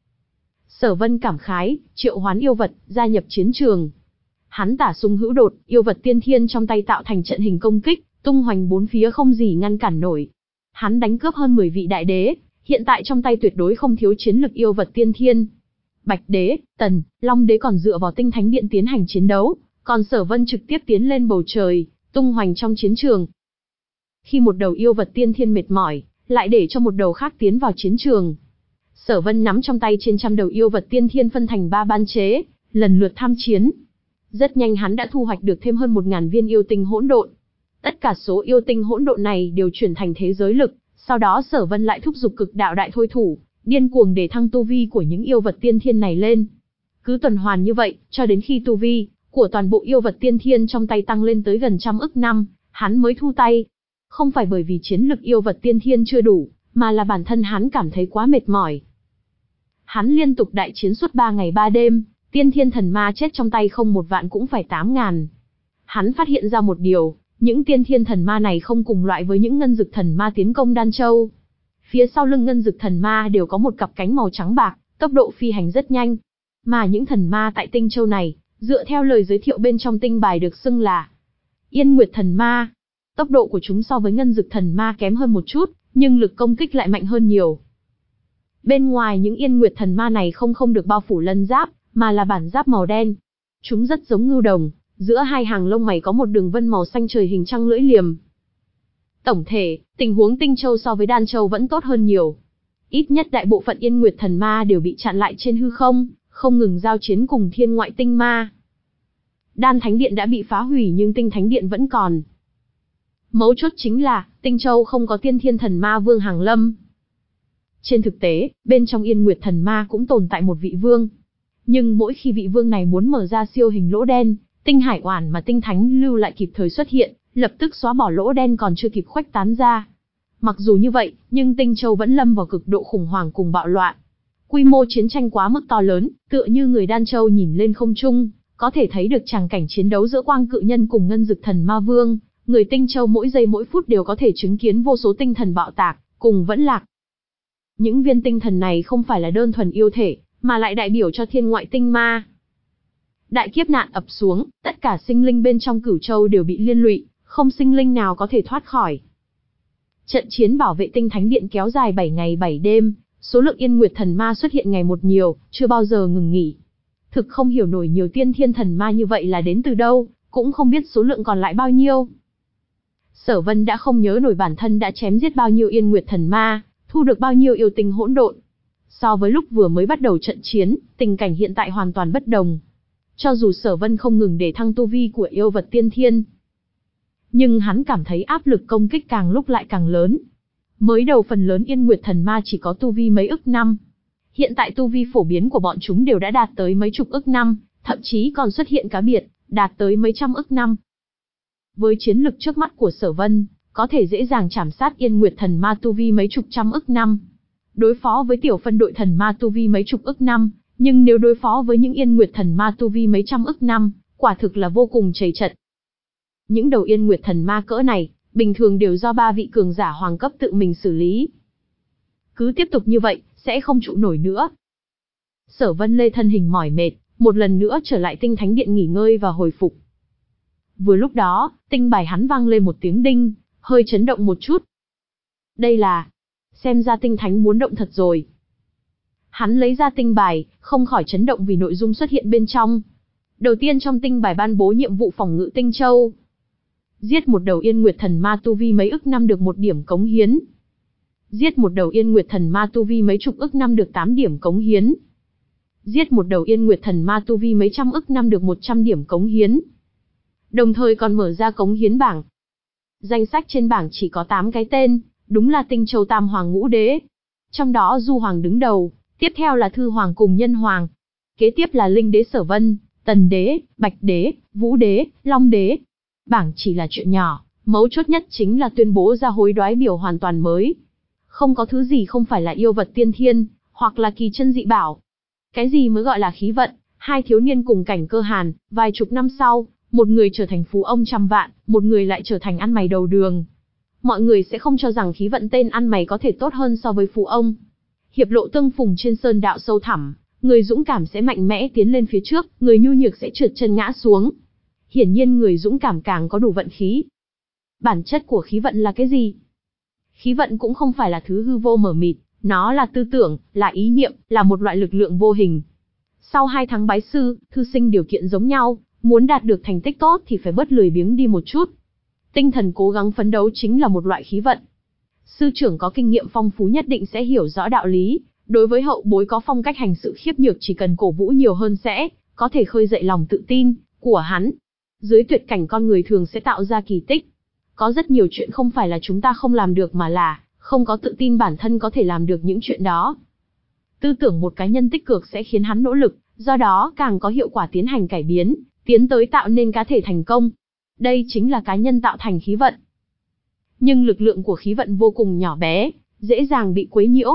Sở Vân cảm khái, triệu hoán yêu vật, gia nhập chiến trường. Hắn tả sung hữu đột, yêu vật tiên thiên trong tay tạo thành trận hình công kích, tung hoành bốn phía không gì ngăn cản nổi. Hắn đánh cướp hơn mười vị đại đế, hiện tại trong tay tuyệt đối không thiếu chiến lực yêu vật tiên thiên. Bạch Đế, Tần, Long Đế còn dựa vào Tinh Thánh Điện tiến hành chiến đấu, còn Sở Vân trực tiếp tiến lên bầu trời, tung hoành trong chiến trường. Khi một đầu yêu vật tiên thiên mệt mỏi, lại để cho một đầu khác tiến vào chiến trường. Sở Vân nắm trong tay trên trăm đầu yêu vật tiên thiên phân thành ba ban chế, lần lượt tham chiến. Rất nhanh hắn đã thu hoạch được thêm hơn một ngàn viên yêu tinh hỗn độn. Tất cả số yêu tinh hỗn độn này đều chuyển thành thế giới lực, sau đó Sở Vân lại thúc giục cực đạo đại thôi thủ, điên cuồng để thăng tu vi của những yêu vật tiên thiên này lên. Cứ tuần hoàn như vậy, cho đến khi tu vi của toàn bộ yêu vật tiên thiên trong tay tăng lên tới gần trăm ức năm, hắn mới thu tay. Không phải bởi vì chiến lực yêu vật tiên thiên chưa đủ, mà là bản thân hắn cảm thấy quá mệt mỏi. Hắn liên tục đại chiến suốt ba ngày ba đêm, tiên thiên thần ma chết trong tay không một vạn cũng phải tám ngàn. Hắn phát hiện ra một điều, những tiên thiên thần ma này không cùng loại với những ngân dực thần ma tiến công Đan Châu. Phía sau lưng ngân dực thần ma đều có một cặp cánh màu trắng bạc, tốc độ phi hành rất nhanh. Mà những thần ma tại Tinh Châu này, dựa theo lời giới thiệu bên trong tinh bài được xưng là Yên Nguyệt thần ma. Tốc độ của chúng so với Ngân Dực thần ma kém hơn một chút, nhưng lực công kích lại mạnh hơn nhiều. Bên ngoài những Yên Nguyệt thần ma này không không được bao phủ lân giáp, mà là bản giáp màu đen. Chúng rất giống ngưu đồng, giữa hai hàng lông mày có một đường vân màu xanh trời hình trăng lưỡi liềm. Tổng thể, tình huống Tinh Châu so với Đan Châu vẫn tốt hơn nhiều. Ít nhất đại bộ phận Yên Nguyệt thần ma đều bị chặn lại trên hư không, không ngừng giao chiến cùng thiên ngoại tinh ma. Đan Thánh Điện đã bị phá hủy nhưng Tinh Thánh Điện vẫn còn. Mấu chốt chính là, Tinh Châu không có Tiên Thiên thần ma Vương Hàng Lâm. Trên thực tế, bên trong Yên Nguyệt thần ma cũng tồn tại một vị vương. Nhưng mỗi khi vị vương này muốn mở ra siêu hình lỗ đen, Tinh Hải Oản mà Tinh Thánh lưu lại kịp thời xuất hiện, lập tức xóa bỏ lỗ đen còn chưa kịp khuếch tán ra. Mặc dù như vậy, nhưng Tinh Châu vẫn lâm vào cực độ khủng hoảng cùng bạo loạn. Quy mô chiến tranh quá mức to lớn, tựa như người Đan Châu nhìn lên không trung, có thể thấy được tràng cảnh chiến đấu giữa Quang Cự Nhân cùng Ngân Dực thần ma vương. Người Tinh Châu mỗi giây mỗi phút đều có thể chứng kiến vô số tinh thần bạo tạc, cùng vẫn lạc. Những viên tinh thần này không phải là đơn thuần yêu thể, mà lại đại biểu cho thiên ngoại tinh ma. Đại kiếp nạn ập xuống, tất cả sinh linh bên trong Cửu Châu đều bị liên lụy, không sinh linh nào có thể thoát khỏi. Trận chiến bảo vệ Tinh Thánh Điện kéo dài bảy ngày bảy đêm, số lượng Yên Nguyệt thần ma xuất hiện ngày một nhiều, chưa bao giờ ngừng nghỉ. Thực không hiểu nổi nhiều tiên thiên thần ma như vậy là đến từ đâu, cũng không biết số lượng còn lại bao nhiêu. Sở Vân đã không nhớ nổi bản thân đã chém giết bao nhiêu Yên Nguyệt thần ma, thu được bao nhiêu yêu tinh hỗn độn. So với lúc vừa mới bắt đầu trận chiến, tình cảnh hiện tại hoàn toàn bất đồng. Cho dù Sở Vân không ngừng để thăng tu vi của yêu vật tiên thiên, nhưng hắn cảm thấy áp lực công kích càng lúc lại càng lớn. Mới đầu phần lớn Yên Nguyệt thần ma chỉ có tu vi mấy ức năm. Hiện tại tu vi phổ biến của bọn chúng đều đã đạt tới mấy chục ức năm, thậm chí còn xuất hiện cá biệt, đạt tới mấy trăm ức năm. Với chiến lực trước mắt của Sở Vân, có thể dễ dàng chảm sát Yên Nguyệt thần ma tu vi mấy chục trăm ức năm. Đối phó với tiểu phân đội thần ma tu vi mấy chục ức năm, nhưng nếu đối phó với những Yên Nguyệt thần ma tu vi mấy trăm ức năm, quả thực là vô cùng trầy trật. Những đầu Yên Nguyệt thần ma cỡ này, bình thường đều do ba vị cường giả hoàng cấp tự mình xử lý. Cứ tiếp tục như vậy, sẽ không trụ nổi nữa. Sở Vân lê thân hình mỏi mệt, một lần nữa trở lại Tinh Thánh Điện nghỉ ngơi và hồi phục. Vừa lúc đó, tinh bài hắn vang lên một tiếng đinh, hơi chấn động một chút. Đây là... xem ra Tinh Thánh muốn động thật rồi. Hắn lấy ra tinh bài, không khỏi chấn động vì nội dung xuất hiện bên trong. Đầu tiên trong tinh bài ban bố nhiệm vụ phòng ngự Tinh Châu. Giết một đầu Yên Nguyệt thần ma tu vi mấy ức năm được một điểm cống hiến. Giết một đầu Yên Nguyệt thần ma tu vi mấy chục ức năm được tám điểm cống hiến. Giết một đầu Yên Nguyệt thần ma tu vi mấy trăm ức năm được một trăm điểm cống hiến. Đồng thời còn mở ra cống hiến bảng. Danh sách trên bảng chỉ có tám cái tên, đúng là Tinh Châu Tam Hoàng Ngũ Đế. Trong đó Du Hoàng đứng đầu, tiếp theo là Thư Hoàng cùng Nhân Hoàng. Kế tiếp là Linh Đế Sở Vân, Tần Đế, Bạch Đế, Vũ Đế, Long Đế. Bảng chỉ là chuyện nhỏ, mấu chốt nhất chính là tuyên bố ra hối đoái biểu hoàn toàn mới. Không có thứ gì không phải là yêu vật tiên thiên, hoặc là kỳ chân dị bảo. Cái gì mới gọi là khí vận? Hai thiếu niên cùng cảnh Cơ Hàn, vài chục năm sau, một người trở thành phú ông trăm vạn, một người lại trở thành ăn mày đầu đường. Mọi người sẽ không cho rằng khí vận tên ăn mày có thể tốt hơn so với phú ông. Hiệp lộ tương phùng trên sơn đạo sâu thẳm, người dũng cảm sẽ mạnh mẽ tiến lên phía trước, người nhu nhược sẽ trượt chân ngã xuống. Hiển nhiên người dũng cảm càng có đủ vận khí. Bản chất của khí vận là cái gì? Khí vận cũng không phải là thứ hư vô mờ mịt, nó là tư tưởng, là ý niệm, là một loại lực lượng vô hình. Sau hai tháng bái sư, thư sinh điều kiện giống nhau, muốn đạt được thành tích tốt thì phải bớt lười biếng đi một chút. Tinh thần cố gắng phấn đấu chính là một loại khí vận. Sư trưởng có kinh nghiệm phong phú nhất định sẽ hiểu rõ đạo lý, đối với hậu bối có phong cách hành sự khiếp nhược chỉ cần cổ vũ nhiều hơn sẽ có thể khơi dậy lòng tự tin của hắn. Dưới tuyệt cảnh con người thường sẽ tạo ra kỳ tích. Có rất nhiều chuyện không phải là chúng ta không làm được mà là không có tự tin bản thân có thể làm được những chuyện đó. Tư tưởng một cá nhân tích cực sẽ khiến hắn nỗ lực, do đó càng có hiệu quả tiến hành cải biến, tiến tới tạo nên cá thể thành công. Đây chính là cá nhân tạo thành khí vận. Nhưng lực lượng của khí vận vô cùng nhỏ bé, dễ dàng bị quấy nhiễu.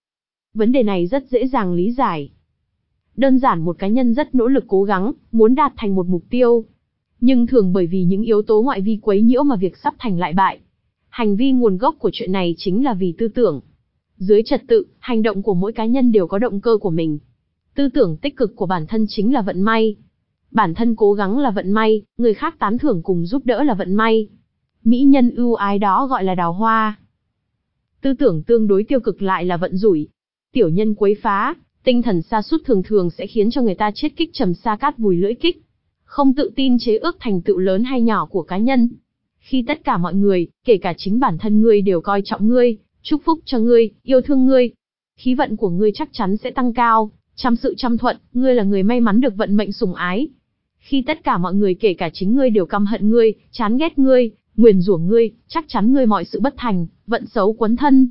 Vấn đề này rất dễ dàng lý giải. Đơn giản một cá nhân rất nỗ lực cố gắng, muốn đạt thành một mục tiêu. Nhưng thường bởi vì những yếu tố ngoại vi quấy nhiễu mà việc sắp thành lại bại. Hành vi nguồn gốc của chuyện này chính là vì tư tưởng. Dưới trật tự, hành động của mỗi cá nhân đều có động cơ của mình. Tư tưởng tích cực của bản thân chính là vận may. Bản thân cố gắng là vận may, người khác tán thưởng cùng giúp đỡ là vận may. Mỹ nhân ưu ái đó gọi là đào hoa. Tư tưởng tương đối tiêu cực lại là vận rủi. Tiểu nhân quấy phá, tinh thần sa sút thường thường sẽ khiến cho người ta chiết kích trầm sa cát vùi lưỡi kích. Không tự tin chế ước thành tựu lớn hay nhỏ của cá nhân. Khi tất cả mọi người, kể cả chính bản thân ngươi đều coi trọng ngươi, chúc phúc cho ngươi, yêu thương ngươi, khí vận của ngươi chắc chắn sẽ tăng cao, trăm sự trăm thuận, ngươi là người may mắn được vận mệnh sủng ái. Khi tất cả mọi người kể cả chính ngươi đều căm hận ngươi, chán ghét ngươi, nguyền rủa ngươi, chắc chắn ngươi mọi sự bất thành, vận xấu quấn thân.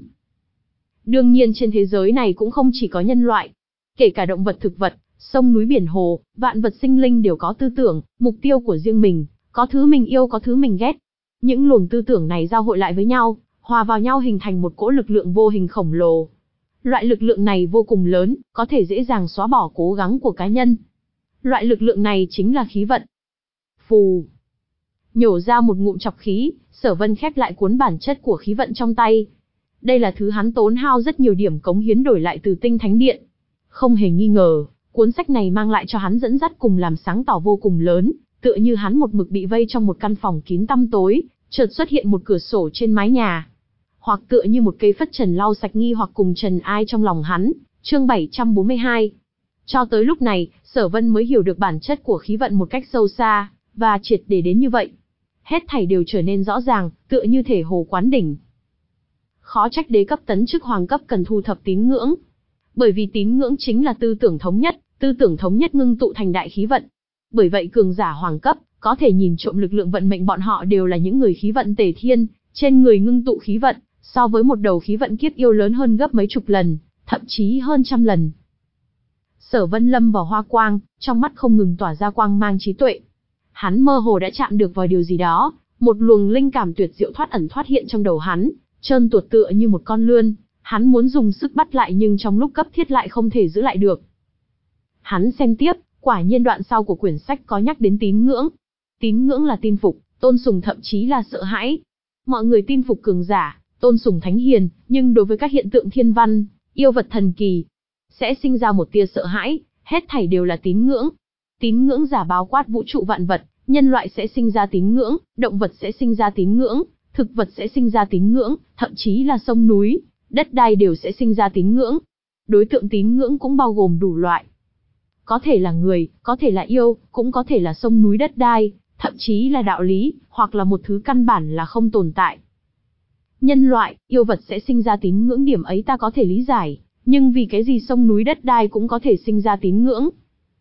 Đương nhiên trên thế giới này cũng không chỉ có nhân loại, kể cả động vật thực vật, sông núi biển hồ, vạn vật sinh linh đều có tư tưởng, mục tiêu của riêng mình, có thứ mình yêu có thứ mình ghét. Những luồng tư tưởng này giao hội lại với nhau, hòa vào nhau hình thành một cỗ lực lượng vô hình khổng lồ. Loại lực lượng này vô cùng lớn, có thể dễ dàng xóa bỏ cố gắng của cá nhân. Loại lực lượng này chính là khí vận. Phù. Nhổ ra một ngụm chọc khí, Sở Vân khép lại cuốn bản chất của khí vận trong tay. Đây là thứ hắn tốn hao rất nhiều điểm cống hiến đổi lại từ Tinh Thánh Điện. Không hề nghi ngờ, cuốn sách này mang lại cho hắn dẫn dắt cùng làm sáng tỏ vô cùng lớn, tựa như hắn một mực bị vây trong một căn phòng kín tăm tối, chợt xuất hiện một cửa sổ trên mái nhà. Hoặc tựa như một cây phất trần lau sạch nghi hoặc cùng trần ai trong lòng hắn. Chương bảy trăm bốn mươi hai. Cho tới lúc này, Sở Vân mới hiểu được bản chất của khí vận một cách sâu xa, và triệt để đến như vậy. Hết thảy đều trở nên rõ ràng, tựa như thể hồ quán đỉnh. Khó trách đế cấp tấn chức hoàng cấp cần thu thập tín ngưỡng. Bởi vì tín ngưỡng chính là tư tưởng thống nhất, tư tưởng thống nhất ngưng tụ thành đại khí vận. Bởi vậy cường giả hoàng cấp, có thể nhìn trộm lực lượng vận mệnh bọn họ đều là những người khí vận tề thiên, trên người ngưng tụ khí vận, so với một đầu khí vận kiếp yêu lớn hơn gấp mấy chục lần, thậm chí hơn trăm lần. Sở Vân lâm vào hoa quang, trong mắt không ngừng tỏa ra quang mang trí tuệ. Hắn mơ hồ đã chạm được vào điều gì đó, một luồng linh cảm tuyệt diệu thoát ẩn thoát hiện trong đầu hắn, trơn tuột tựa như một con lươn, hắn muốn dùng sức bắt lại nhưng trong lúc cấp thiết lại không thể giữ lại được. Hắn xem tiếp, quả nhiên đoạn sau của quyển sách có nhắc đến tín ngưỡng. Tín ngưỡng là tin phục, tôn sùng thậm chí là sợ hãi. Mọi người tin phục cường giả, tôn sùng thánh hiền, nhưng đối với các hiện tượng thiên văn, yêu vật thần kỳ, sẽ sinh ra một tia sợ hãi, hết thảy đều là tín ngưỡng. Tín ngưỡng giả bao quát vũ trụ vạn vật, nhân loại sẽ sinh ra tín ngưỡng, động vật sẽ sinh ra tín ngưỡng, thực vật sẽ sinh ra tín ngưỡng, thậm chí là sông núi, đất đai đều sẽ sinh ra tín ngưỡng. Đối tượng tín ngưỡng cũng bao gồm đủ loại. Có thể là người, có thể là yêu, cũng có thể là sông núi đất đai, thậm chí là đạo lý, hoặc là một thứ căn bản là không tồn tại. Nhân loại, yêu vật sẽ sinh ra tín ngưỡng, điểm ấy ta có thể lý giải, nhưng vì cái gì sông núi đất đai cũng có thể sinh ra tín ngưỡng?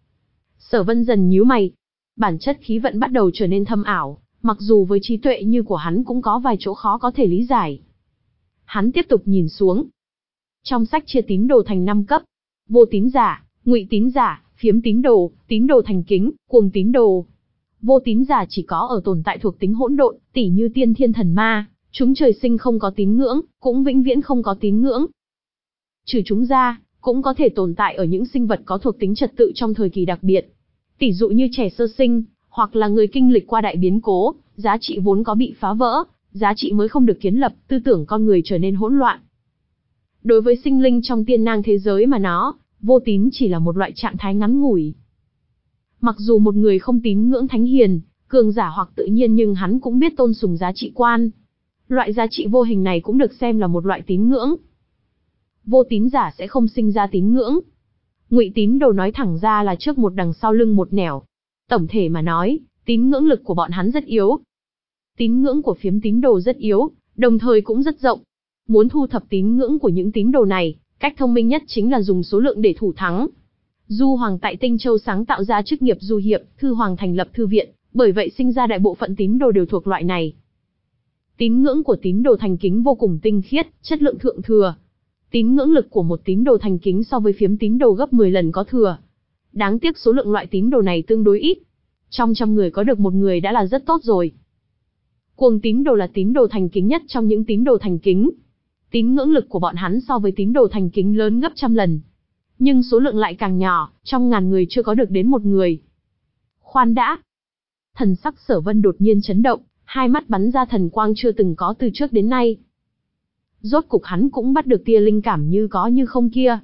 Sở Vân dần nhíu mày. Bản chất khí vận bắt đầu trở nên thâm ảo, mặc dù với trí tuệ như của hắn cũng có vài chỗ khó có thể lý giải. Hắn tiếp tục nhìn xuống. Trong sách chia tín đồ thành năm cấp: vô tín giả, ngụy tín giả, phiếm tín đồ, tín đồ thành kính, cuồng tín đồ. Vô tín giả chỉ có ở tồn tại thuộc tính hỗn độn, tỉ như tiên thiên thần ma, chúng trời sinh không có tín ngưỡng, cũng vĩnh viễn không có tín ngưỡng. Trừ chúng ra, cũng có thể tồn tại ở những sinh vật có thuộc tính trật tự trong thời kỳ đặc biệt. Tỷ dụ như trẻ sơ sinh, hoặc là người kinh lịch qua đại biến cố, giá trị vốn có bị phá vỡ, giá trị mới không được kiến lập, tư tưởng con người trở nên hỗn loạn. Đối với sinh linh trong tiên nang thế giới mà nó, vô tín chỉ là một loại trạng thái ngắn ngủi. Mặc dù một người không tín ngưỡng thánh hiền, cường giả hoặc tự nhiên, nhưng hắn cũng biết tôn sùng giá trị quan. Loại giá trị vô hình này cũng được xem là một loại tín ngưỡng. Vô tín giả sẽ không sinh ra tín ngưỡng. Ngụy tín đồ nói thẳng ra là trước một đằng sau lưng một nẻo. Tổng thể mà nói, tín ngưỡng lực của bọn hắn rất yếu. Tín ngưỡng của phiếm tín đồ rất yếu, đồng thời cũng rất rộng. Muốn thu thập tín ngưỡng của những tín đồ này, cách thông minh nhất chính là dùng số lượng để thủ thắng. Du Hoàng tại Tinh Châu sáng tạo ra chức nghiệp du hiệp, Thư Hoàng thành lập thư viện, bởi vậy sinh ra đại bộ phận tín đồ đều thuộc loại này. Tín ngưỡng của tín đồ thành kính vô cùng tinh khiết, chất lượng thượng thừa. Tín ngưỡng lực của một tín đồ thành kính so với phiếm tín đồ gấp mười lần có thừa. Đáng tiếc số lượng loại tín đồ này tương đối ít. Trong trăm người có được một người đã là rất tốt rồi. Cuồng tín đồ là tín đồ thành kính nhất trong những tín đồ thành kính. Tín ngưỡng lực của bọn hắn so với tín đồ thành kính lớn gấp trăm lần. Nhưng số lượng lại càng nhỏ, trong ngàn người chưa có được đến một người. Khoan đã. Thần sắc Sở Vân đột nhiên chấn động, hai mắt bắn ra thần quang chưa từng có từ trước đến nay. Rốt cục hắn cũng bắt được tia linh cảm như có như không kia.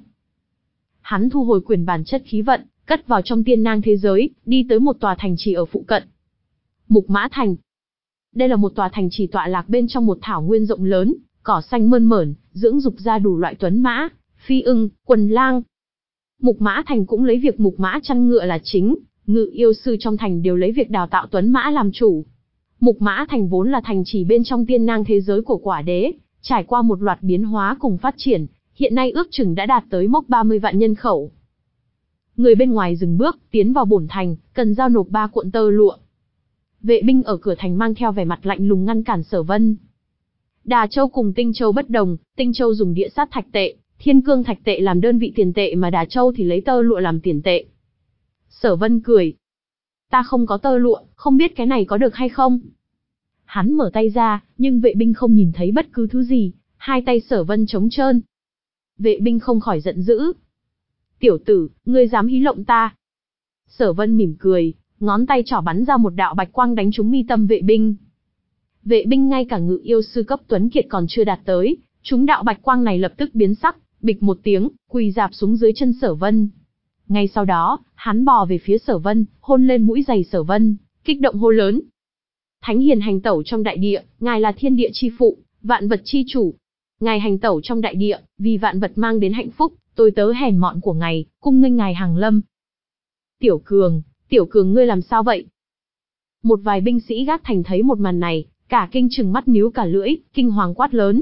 Hắn thu hồi quyền bản chất khí vận, cất vào trong tiên nang thế giới, đi tới một tòa thành trì ở phụ cận. Mục Mã Thành. Đây là một tòa thành trì tọa lạc bên trong một thảo nguyên rộng lớn, cỏ xanh mơn mởn, dưỡng dục ra đủ loại tuấn mã, phi ưng, quần lang. Mục Mã Thành cũng lấy việc Mục Mã chăn ngựa là chính, ngự yêu sư trong thành đều lấy việc đào tạo tuấn mã làm chủ. Mục Mã Thành vốn là thành trì bên trong tiên nang thế giới của Quả Đế, trải qua một loạt biến hóa cùng phát triển, hiện nay ước chừng đã đạt tới mốc ba mươi vạn nhân khẩu. Người bên ngoài dừng bước, tiến vào bổn thành, cần giao nộp ba cuộn tơ lụa. Vệ binh ở cửa thành mang theo vẻ mặt lạnh lùng ngăn cản Sở Vân. Đà Châu cùng Tinh Châu bất đồng, Tinh Châu dùng địa sát thạch tệ, thiên cương thạch tệ làm đơn vị tiền tệ mà Đà Châu thì lấy tơ lụa làm tiền tệ. Sở Vân cười. Ta không có tơ lụa, không biết cái này có được hay không? Hắn mở tay ra, nhưng vệ binh không nhìn thấy bất cứ thứ gì, hai tay Sở Vân trống trơn. Vệ binh không khỏi giận dữ. Tiểu tử, ngươi dám hí lộng ta? Sở Vân mỉm cười, ngón tay trỏ bắn ra một đạo bạch quang đánh trúng mi tâm vệ binh. Vệ binh ngay cả ngự yêu sư cấp tuấn kiệt còn chưa đạt tới, trúng đạo bạch quang này lập tức biến sắc, bịch một tiếng, quỳ rạp xuống dưới chân Sở Vân. Ngay sau đó, hắn bò về phía Sở Vân, hôn lên mũi giày Sở Vân, kích động hô lớn. Thánh hiền hành tẩu trong đại địa, ngài là thiên địa chi phụ, vạn vật chi chủ. Ngài hành tẩu trong đại địa, vì vạn vật mang đến hạnh phúc, tôi tớ hèn mọn của ngài, cung nghênh ngài hàng lâm. Tiểu Cường, Tiểu Cường ngươi làm sao vậy? Một vài binh sĩ gác thành thấy một màn này, cả kinh trừng mắt níu cả lưỡi, kinh hoàng quát lớn.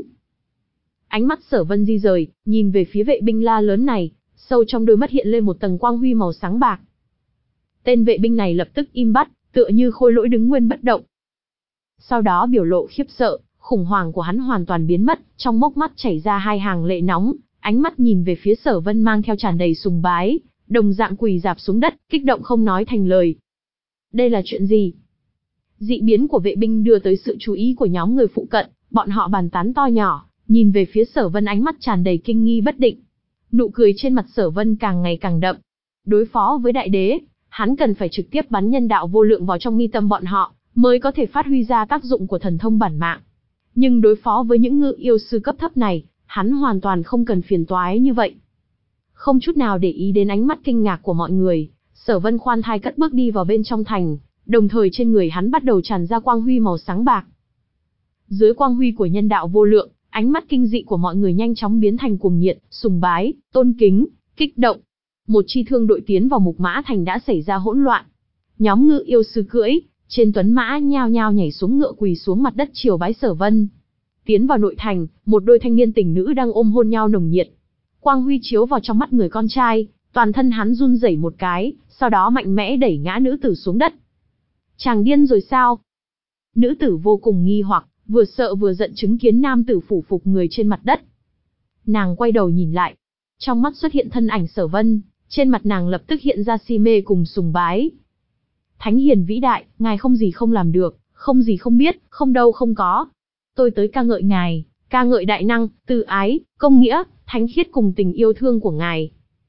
Ánh mắt Sở Vân di rời, nhìn về phía vệ binh la lớn này, sâu trong đôi mắt hiện lên một tầng quang huy màu sáng bạc. Tên vệ binh này lập tức im bặt, tựa như khôi lỗi đứng nguyên bất động. Sau đó biểu lộ khiếp sợ, khủng hoảng của hắn hoàn toàn biến mất, trong mốc mắt chảy ra hai hàng lệ nóng, ánh mắt nhìn về phía Sở Vân mang theo tràn đầy sùng bái, đồng dạng quỳ rạp xuống đất, kích động không nói thành lời. Đây là chuyện gì? Dị biến của vệ binh đưa tới sự chú ý của nhóm người phụ cận, bọn họ bàn tán to nhỏ, nhìn về phía Sở Vân ánh mắt tràn đầy kinh nghi bất định. Nụ cười trên mặt Sở Vân càng ngày càng đậm. Đối phó với đại đế, hắn cần phải trực tiếp bắn nhân đạo vô lượng vào trong mi tâm bọn họ, mới có thể phát huy ra tác dụng của thần thông bản mạng. Nhưng đối phó với những ngự yêu sư cấp thấp này, hắn hoàn toàn không cần phiền toái như vậy. Không chút nào để ý đến ánh mắt kinh ngạc của mọi người, Sở Vân khoan thai cất bước đi vào bên trong thành, đồng thời trên người hắn bắt đầu tràn ra quang huy màu sáng bạc. Dưới quang huy của nhân đạo vô lượng, ánh mắt kinh dị của mọi người nhanh chóng biến thành cuồng nhiệt, sùng bái, tôn kính, kích động. Một chi thương đội tiến vào Mục Mã Thành đã xảy ra hỗn loạn. Nhóm ngự yêu sư cưỡi trên tuấn mã nhao nhao nhảy xuống ngựa quỳ xuống mặt đất triều bái Sở Vân. Tiến vào nội thành, một đôi thanh niên tình nữ đang ôm hôn nhau nồng nhiệt. Quang huy chiếu vào trong mắt người con trai, toàn thân hắn run rẩy một cái, sau đó mạnh mẽ đẩy ngã nữ tử xuống đất. Chàng điên rồi sao? Nữ tử vô cùng nghi hoặc, vừa sợ vừa giận chứng kiến nam tử phủ phục người trên mặt đất. Nàng quay đầu nhìn lại, trong mắt xuất hiện thân ảnh Sở Vân, trên mặt nàng lập tức hiện ra si mê cùng sùng bái. Thánh hiền vĩ đại, ngài không gì không làm được, không gì không biết, không đâu không có. Tôi tới ca ngợi ngài, ca ngợi đại năng, từ ái, công nghĩa, thánh khiết cùng tình yêu thương của ngài.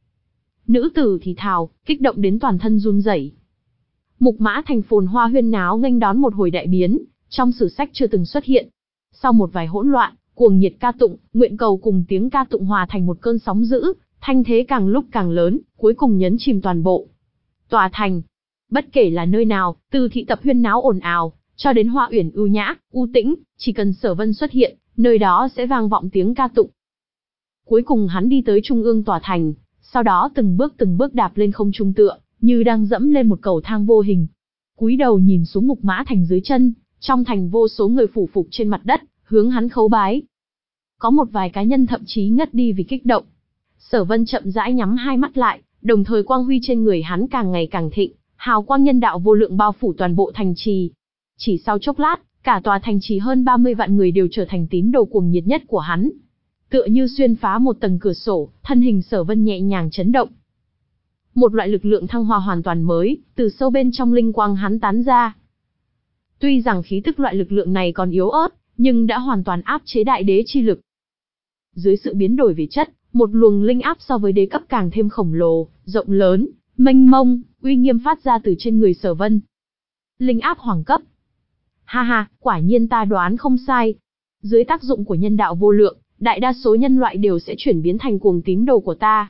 Nữ tử thì thào, kích động đến toàn thân run rẩy. Mục Mã Thành phồn hoa huyên náo nghênh đón một hồi đại biến, trong sử sách chưa từng xuất hiện. Sau một vài hỗn loạn, cuồng nhiệt ca tụng, nguyện cầu cùng tiếng ca tụng hòa thành một cơn sóng dữ, thanh thế càng lúc càng lớn, cuối cùng nhấn chìm toàn bộ tòa thành. Bất kể là nơi nào, từ thị tập huyên náo ồn ào, cho đến hoa uyển ưu nhã, u tĩnh, chỉ cần Sở Vân xuất hiện, nơi đó sẽ vang vọng tiếng ca tụng. Cuối cùng hắn đi tới trung ương tòa thành, sau đó từng bước từng bước đạp lên không trung tựa, như đang dẫm lên một cầu thang vô hình. Cúi đầu nhìn xuống Mục Mã Thành dưới chân, trong thành vô số người phủ phục trên mặt đất, hướng hắn khấu bái. Có một vài cá nhân thậm chí ngất đi vì kích động. Sở Vân chậm rãi nhắm hai mắt lại, đồng thời quang huy trên người hắn càng ngày càng thịnh, hào quang nhân đạo vô lượng bao phủ toàn bộ thành trì. Chỉ sau chốc lát, cả tòa thành trì hơn ba mươi vạn người đều trở thành tín đồ cuồng nhiệt nhất của hắn. Tựa như xuyên phá một tầng cửa sổ, thân hình Sở Vân nhẹ nhàng chấn động. Một loại lực lượng thăng hoa hoàn toàn mới, từ sâu bên trong linh quang hắn tán ra. Tuy rằng khí tức loại lực lượng này còn yếu ớt, nhưng đã hoàn toàn áp chế đại đế chi lực. Dưới sự biến đổi về chất, một luồng linh áp so với đế cấp càng thêm khổng lồ, rộng lớn, mênh mông, uy nghiêm phát ra từ trên người Sở Vân. Linh áp hoàng cấp. Ha ha, quả nhiên ta đoán không sai. Dưới tác dụng của nhân đạo vô lượng, đại đa số nhân loại đều sẽ chuyển biến thành cuồng tín đồ của ta.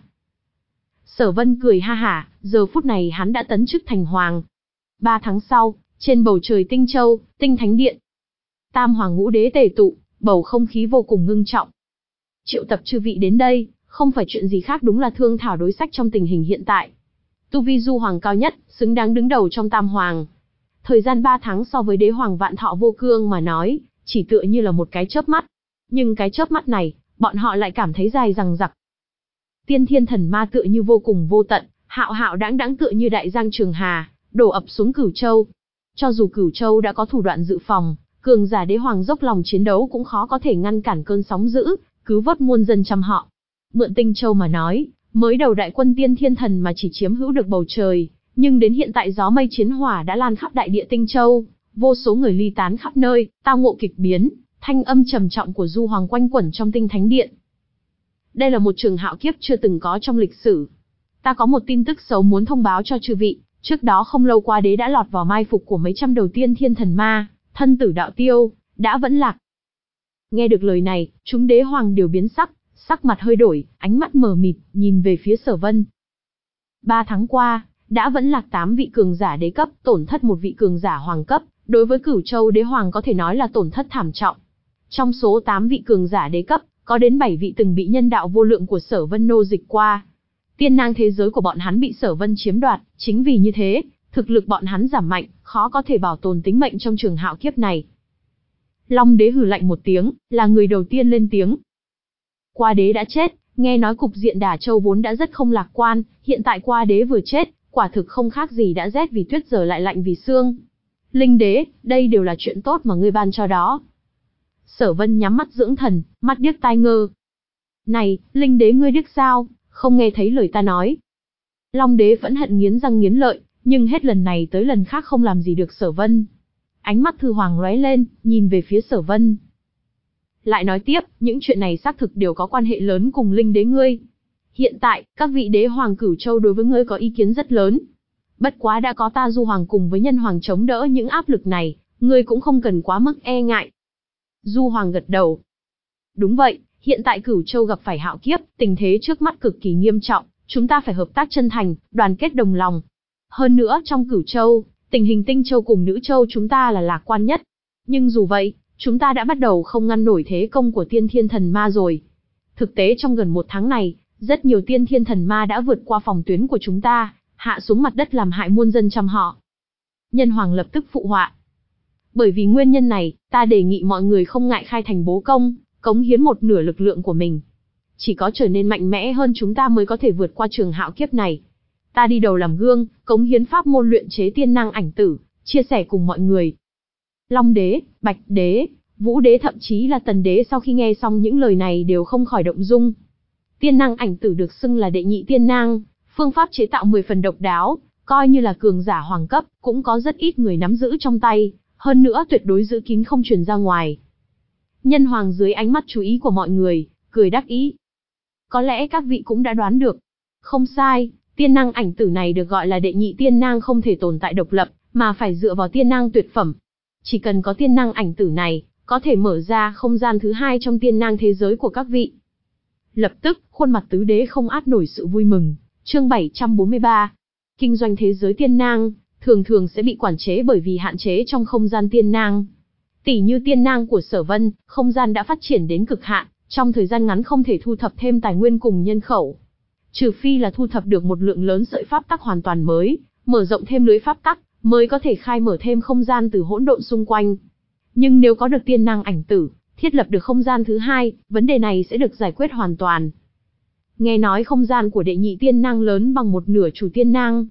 Sở Vân cười ha hả, giờ phút này hắn đã tấn chức thành hoàng. Ba tháng sau, trên bầu trời Tinh Châu, Tinh Thánh Điện, Tam Hoàng Ngũ Đế tề tụ, bầu không khí vô cùng ngưng trọng. Triệu tập chư vị đến đây, không phải chuyện gì khác đúng là thương thảo đối sách trong tình hình hiện tại. Tu vi Du Hoàng cao nhất, xứng đáng đứng đầu trong Tam Hoàng. Thời gian ba tháng so với Đế Hoàng Vạn Thọ Vô Cương mà nói, chỉ tựa như là một cái chớp mắt. Nhưng cái chớp mắt này, bọn họ lại cảm thấy dài dằng dặc. Tiên Thiên Thần Ma tựa như vô cùng vô tận, hạo hạo đãng đãng tựa như đại giang Trường Hà, đổ ập xuống Cửu Châu. Cho dù Cửu Châu đã có thủ đoạn dự phòng, cường giả Đế Hoàng dốc lòng chiến đấu cũng khó có thể ngăn cản cơn sóng dữ, cứu vớt muôn dân trăm họ. Mượn Tinh Châu mà nói, mới đầu đại quân Tiên Thiên Thần mà chỉ chiếm hữu được bầu trời, nhưng đến hiện tại gió mây chiến hỏa đã lan khắp đại địa Tinh Châu, vô số người ly tán khắp nơi, tao ngộ kịch biến, thanh âm trầm trọng của Du Hoàng quanh quẩn trong Tinh Thánh Điện. Đây là một trường hạo kiếp chưa từng có trong lịch sử. Ta có một tin tức xấu muốn thông báo cho chư vị, trước đó không lâu qua đế đã lọt vào mai phục của mấy trăm đầu Tiên Thiên Thần ma, thân tử đạo tiêu, đã vẫn lạc. Nghe được lời này, chúng đế hoàng đều biến sắc, sắc mặt hơi đổi, ánh mắt mờ mịt, nhìn về phía Sở Vân. Ba tháng qua, đã vẫn lạc tám vị cường giả đế cấp, tổn thất một vị cường giả hoàng cấp, đối với Cửu Châu đế hoàng có thể nói là tổn thất thảm trọng. Trong số tám vị cường giả đế cấp, có đến bảy vị từng bị nhân đạo vô lượng của Sở Vân nô dịch qua. Tiên nang thế giới của bọn hắn bị Sở Vân chiếm đoạt, chính vì như thế, thực lực bọn hắn giảm mạnh, khó có thể bảo tồn tính mệnh trong trường hạo kiếp này. Long đế hừ lạnh một tiếng, là người đầu tiên lên tiếng. Qua đế đã chết, nghe nói cục diện Đả Châu vốn đã rất không lạc quan, hiện tại qua đế vừa chết, quả thực không khác gì đã rét vì tuyết giờ lại lạnh vì xương. Linh đế, đây đều là chuyện tốt mà ngươi ban cho đó. Sở Vân nhắm mắt dưỡng thần, mắt điếc tai ngơ. Này, Linh đế ngươi điếc sao, không nghe thấy lời ta nói. Long đế phẫn hận nghiến răng nghiến lợi, nhưng hết lần này tới lần khác không làm gì được Sở Vân. Ánh mắt Thư Hoàng lóe lên, nhìn về phía Sở Vân. Lại nói tiếp, những chuyện này xác thực đều có quan hệ lớn cùng Linh đế ngươi. Hiện tại, các vị đế hoàng Cửu Châu đối với ngươi có ý kiến rất lớn. Bất quá đã có ta Du Hoàng cùng với Nhân Hoàng chống đỡ những áp lực này, ngươi cũng không cần quá mức e ngại. Du Hoàng gật đầu. Đúng vậy, hiện tại Cửu Châu gặp phải hạo kiếp, tình thế trước mắt cực kỳ nghiêm trọng, chúng ta phải hợp tác chân thành, đoàn kết đồng lòng. Hơn nữa trong Cửu Châu, tình hình Tinh Châu cùng Nữ Châu chúng ta là lạc quan nhất. Nhưng dù vậy, chúng ta đã bắt đầu không ngăn nổi thế công của Tiên Thiên Thần Ma rồi. Thực tế trong gần một tháng này, rất nhiều Tiên Thiên Thần Ma đã vượt qua phòng tuyến của chúng ta, hạ xuống mặt đất làm hại muôn dân trăm họ. Nhân Hoàng lập tức phụ họa. Bởi vì nguyên nhân này, ta đề nghị mọi người không ngại khai thành bố công, cống hiến một nửa lực lượng của mình. Chỉ có trở nên mạnh mẽ hơn chúng ta mới có thể vượt qua trường hạo kiếp này. Ta đi đầu làm gương, cống hiến pháp môn luyện chế tiên năng ảnh tử, chia sẻ cùng mọi người. Long đế, Bạch đế, Vũ đế thậm chí là Tần đế sau khi nghe xong những lời này đều không khỏi động dung. Tiên năng ảnh tử được xưng là đệ nhị tiên năng, phương pháp chế tạo mười phần độc đáo, coi như là cường giả hoàng cấp, cũng có rất ít người nắm giữ trong tay, hơn nữa tuyệt đối giữ kín không truyền ra ngoài. Nhân Hoàng dưới ánh mắt chú ý của mọi người, cười đắc ý. Có lẽ các vị cũng đã đoán được. Không sai, tiên năng ảnh tử này được gọi là đệ nhị tiên năng không thể tồn tại độc lập, mà phải dựa vào tiên năng tuyệt phẩm. Chỉ cần có tiên năng ảnh tử này, có thể mở ra không gian thứ hai trong tiên năng thế giới của các vị. Lập tức, khuôn mặt tứ đế không át nổi sự vui mừng. Chương bảy trăm bốn mươi ba. Kinh doanh thế giới tiên năng, thường thường sẽ bị quản chế bởi vì hạn chế trong không gian tiên năng. Tỷ như tiên năng của Sở Vân, không gian đã phát triển đến cực hạn, trong thời gian ngắn không thể thu thập thêm tài nguyên cùng nhân khẩu. Trừ phi là thu thập được một lượng lớn sợi pháp tắc hoàn toàn mới, mở rộng thêm lưới pháp tắc, mới có thể khai mở thêm không gian từ hỗn độn xung quanh. Nhưng nếu có được tiên năng ảnh tử, thiết lập được không gian thứ hai, vấn đề này sẽ được giải quyết hoàn toàn. Nghe nói không gian của đệ nhị tiên năng lớn bằng một nửa chủ tiên năng.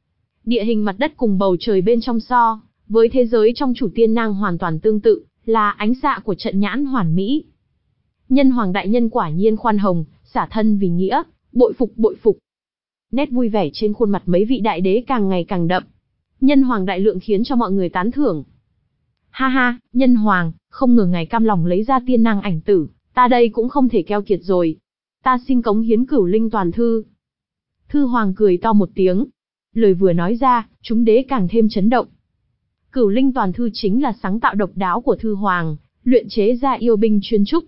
Địa hình mặt đất cùng bầu trời bên trong so, với thế giới trong chủ tiên năng hoàn toàn tương tự, là ánh xạ của trận nhãn hoàn mỹ. Nhân Hoàng đại nhân quả nhiên khoan hồng, xả thân vì nghĩa, bội phục bội phục. Nét vui vẻ trên khuôn mặt mấy vị đại đế càng ngày càng đậm. Nhân Hoàng đại lượng khiến cho mọi người tán thưởng. Ha ha, Nhân Hoàng, không ngờ ngài cam lòng lấy ra tiên năng ảnh tử, ta đây cũng không thể keo kiệt rồi. Ta xin cống hiến Cửu Linh Toàn Thư. Thư Hoàng cười to một tiếng. Lời vừa nói ra, chúng đế càng thêm chấn động. Cửu Linh Toàn Thư chính là sáng tạo độc đáo của Thư Hoàng, luyện chế ra yêu binh chuyên trúc.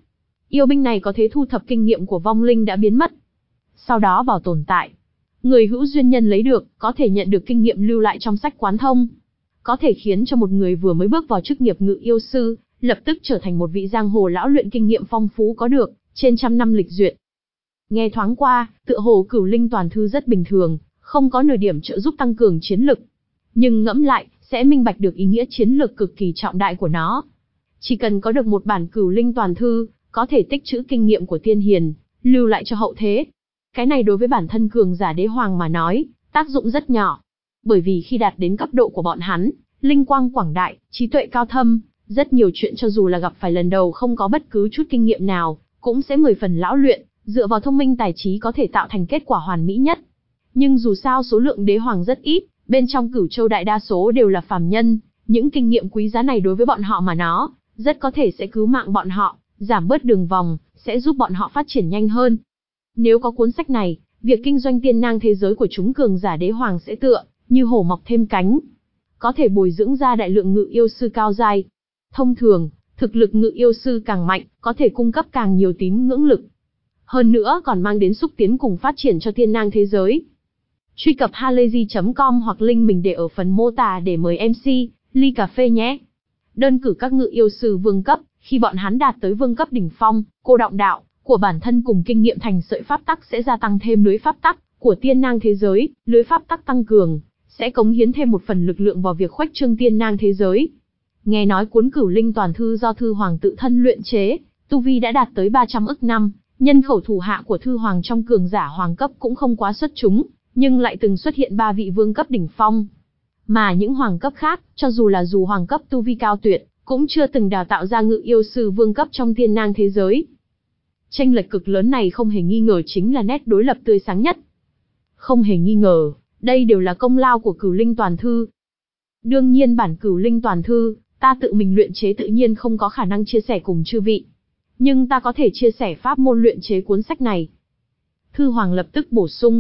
Yêu binh này có thế thu thập kinh nghiệm của vong linh đã biến mất, sau đó bảo tồn tại. Người hữu duyên nhân lấy được, có thể nhận được kinh nghiệm lưu lại trong sách quán thông. Có thể khiến cho một người vừa mới bước vào chức nghiệp ngự yêu sư, lập tức trở thành một vị giang hồ lão luyện kinh nghiệm phong phú có được, trên trăm năm lịch duyệt. Nghe thoáng qua, tựa hồ Cửu Linh Toàn Thư rất bình thường, không có nửa điểm trợ giúp tăng cường chiến lực. Nhưng ngẫm lại, sẽ minh bạch được ý nghĩa chiến lược cực kỳ trọng đại của nó. Chỉ cần có được một bản Cửu Linh Toàn Thư, có thể tích trữ kinh nghiệm của tiên hiền, lưu lại cho hậu thế. Cái này đối với bản thân cường giả đế hoàng mà nói, tác dụng rất nhỏ. Bởi vì khi đạt đến cấp độ của bọn hắn, linh quang quảng đại, trí tuệ cao thâm, rất nhiều chuyện cho dù là gặp phải lần đầu không có bất cứ chút kinh nghiệm nào, cũng sẽ mười phần lão luyện, dựa vào thông minh tài trí có thể tạo thành kết quả hoàn mỹ nhất. Nhưng dù sao số lượng đế hoàng rất ít, bên trong Cửu Châu đại đa số đều là phàm nhân, những kinh nghiệm quý giá này đối với bọn họ mà nó, rất có thể sẽ cứu mạng bọn họ, giảm bớt đường vòng, sẽ giúp bọn họ phát triển nhanh hơn. Nếu có cuốn sách này, việc kinh doanh tiên nang thế giới của chúng cường giả đế hoàng sẽ tựa như hổ mọc thêm cánh, có thể bồi dưỡng ra đại lượng ngự yêu sư cao giai. Thông thường, thực lực ngự yêu sư càng mạnh, có thể cung cấp càng nhiều tín ngưỡng lực. Hơn nữa còn mang đến xúc tiến cùng phát triển cho tiên nang thế giới. Truy cập halayzi chấm com hoặc link mình để ở phần mô tả để mời em xê, ly cà phê nhé. Đơn cử các ngự yêu sư vương cấp, khi bọn hắn đạt tới vương cấp đỉnh phong, cô đọng đạo của bản thân cùng kinh nghiệm thành sợi pháp tắc sẽ gia tăng thêm lưới pháp tắc của tiên nang thế giới, lưới pháp tắc tăng cường, sẽ cống hiến thêm một phần lực lượng vào việc khuếch trương tiên nang thế giới. Nghe nói cuốn Cửu Linh Toàn Thư do Thư Hoàng tự thân luyện chế, tu vi đã đạt tới ba trăm ức năm, nhân khẩu thủ hạ của Thư Hoàng trong cường giả hoàng cấp cũng không quá xuất chúng, nhưng lại từng xuất hiện ba vị vương cấp đỉnh phong. Mà những hoàng cấp khác, cho dù là dù hoàng cấp tu vi cao tuyệt, cũng chưa từng đào tạo ra ngự yêu sư vương cấp trong tiên nang thế giới. Chênh lệch cực lớn này không hề nghi ngờ chính là nét đối lập tươi sáng nhất. Không hề nghi ngờ, đây đều là công lao của Cửu Linh Toàn Thư. Đương nhiên bản Cửu Linh Toàn Thư, ta tự mình luyện chế tự nhiên không có khả năng chia sẻ cùng chư vị. Nhưng ta có thể chia sẻ pháp môn luyện chế cuốn sách này. Thư Hoàng lập tức bổ sung.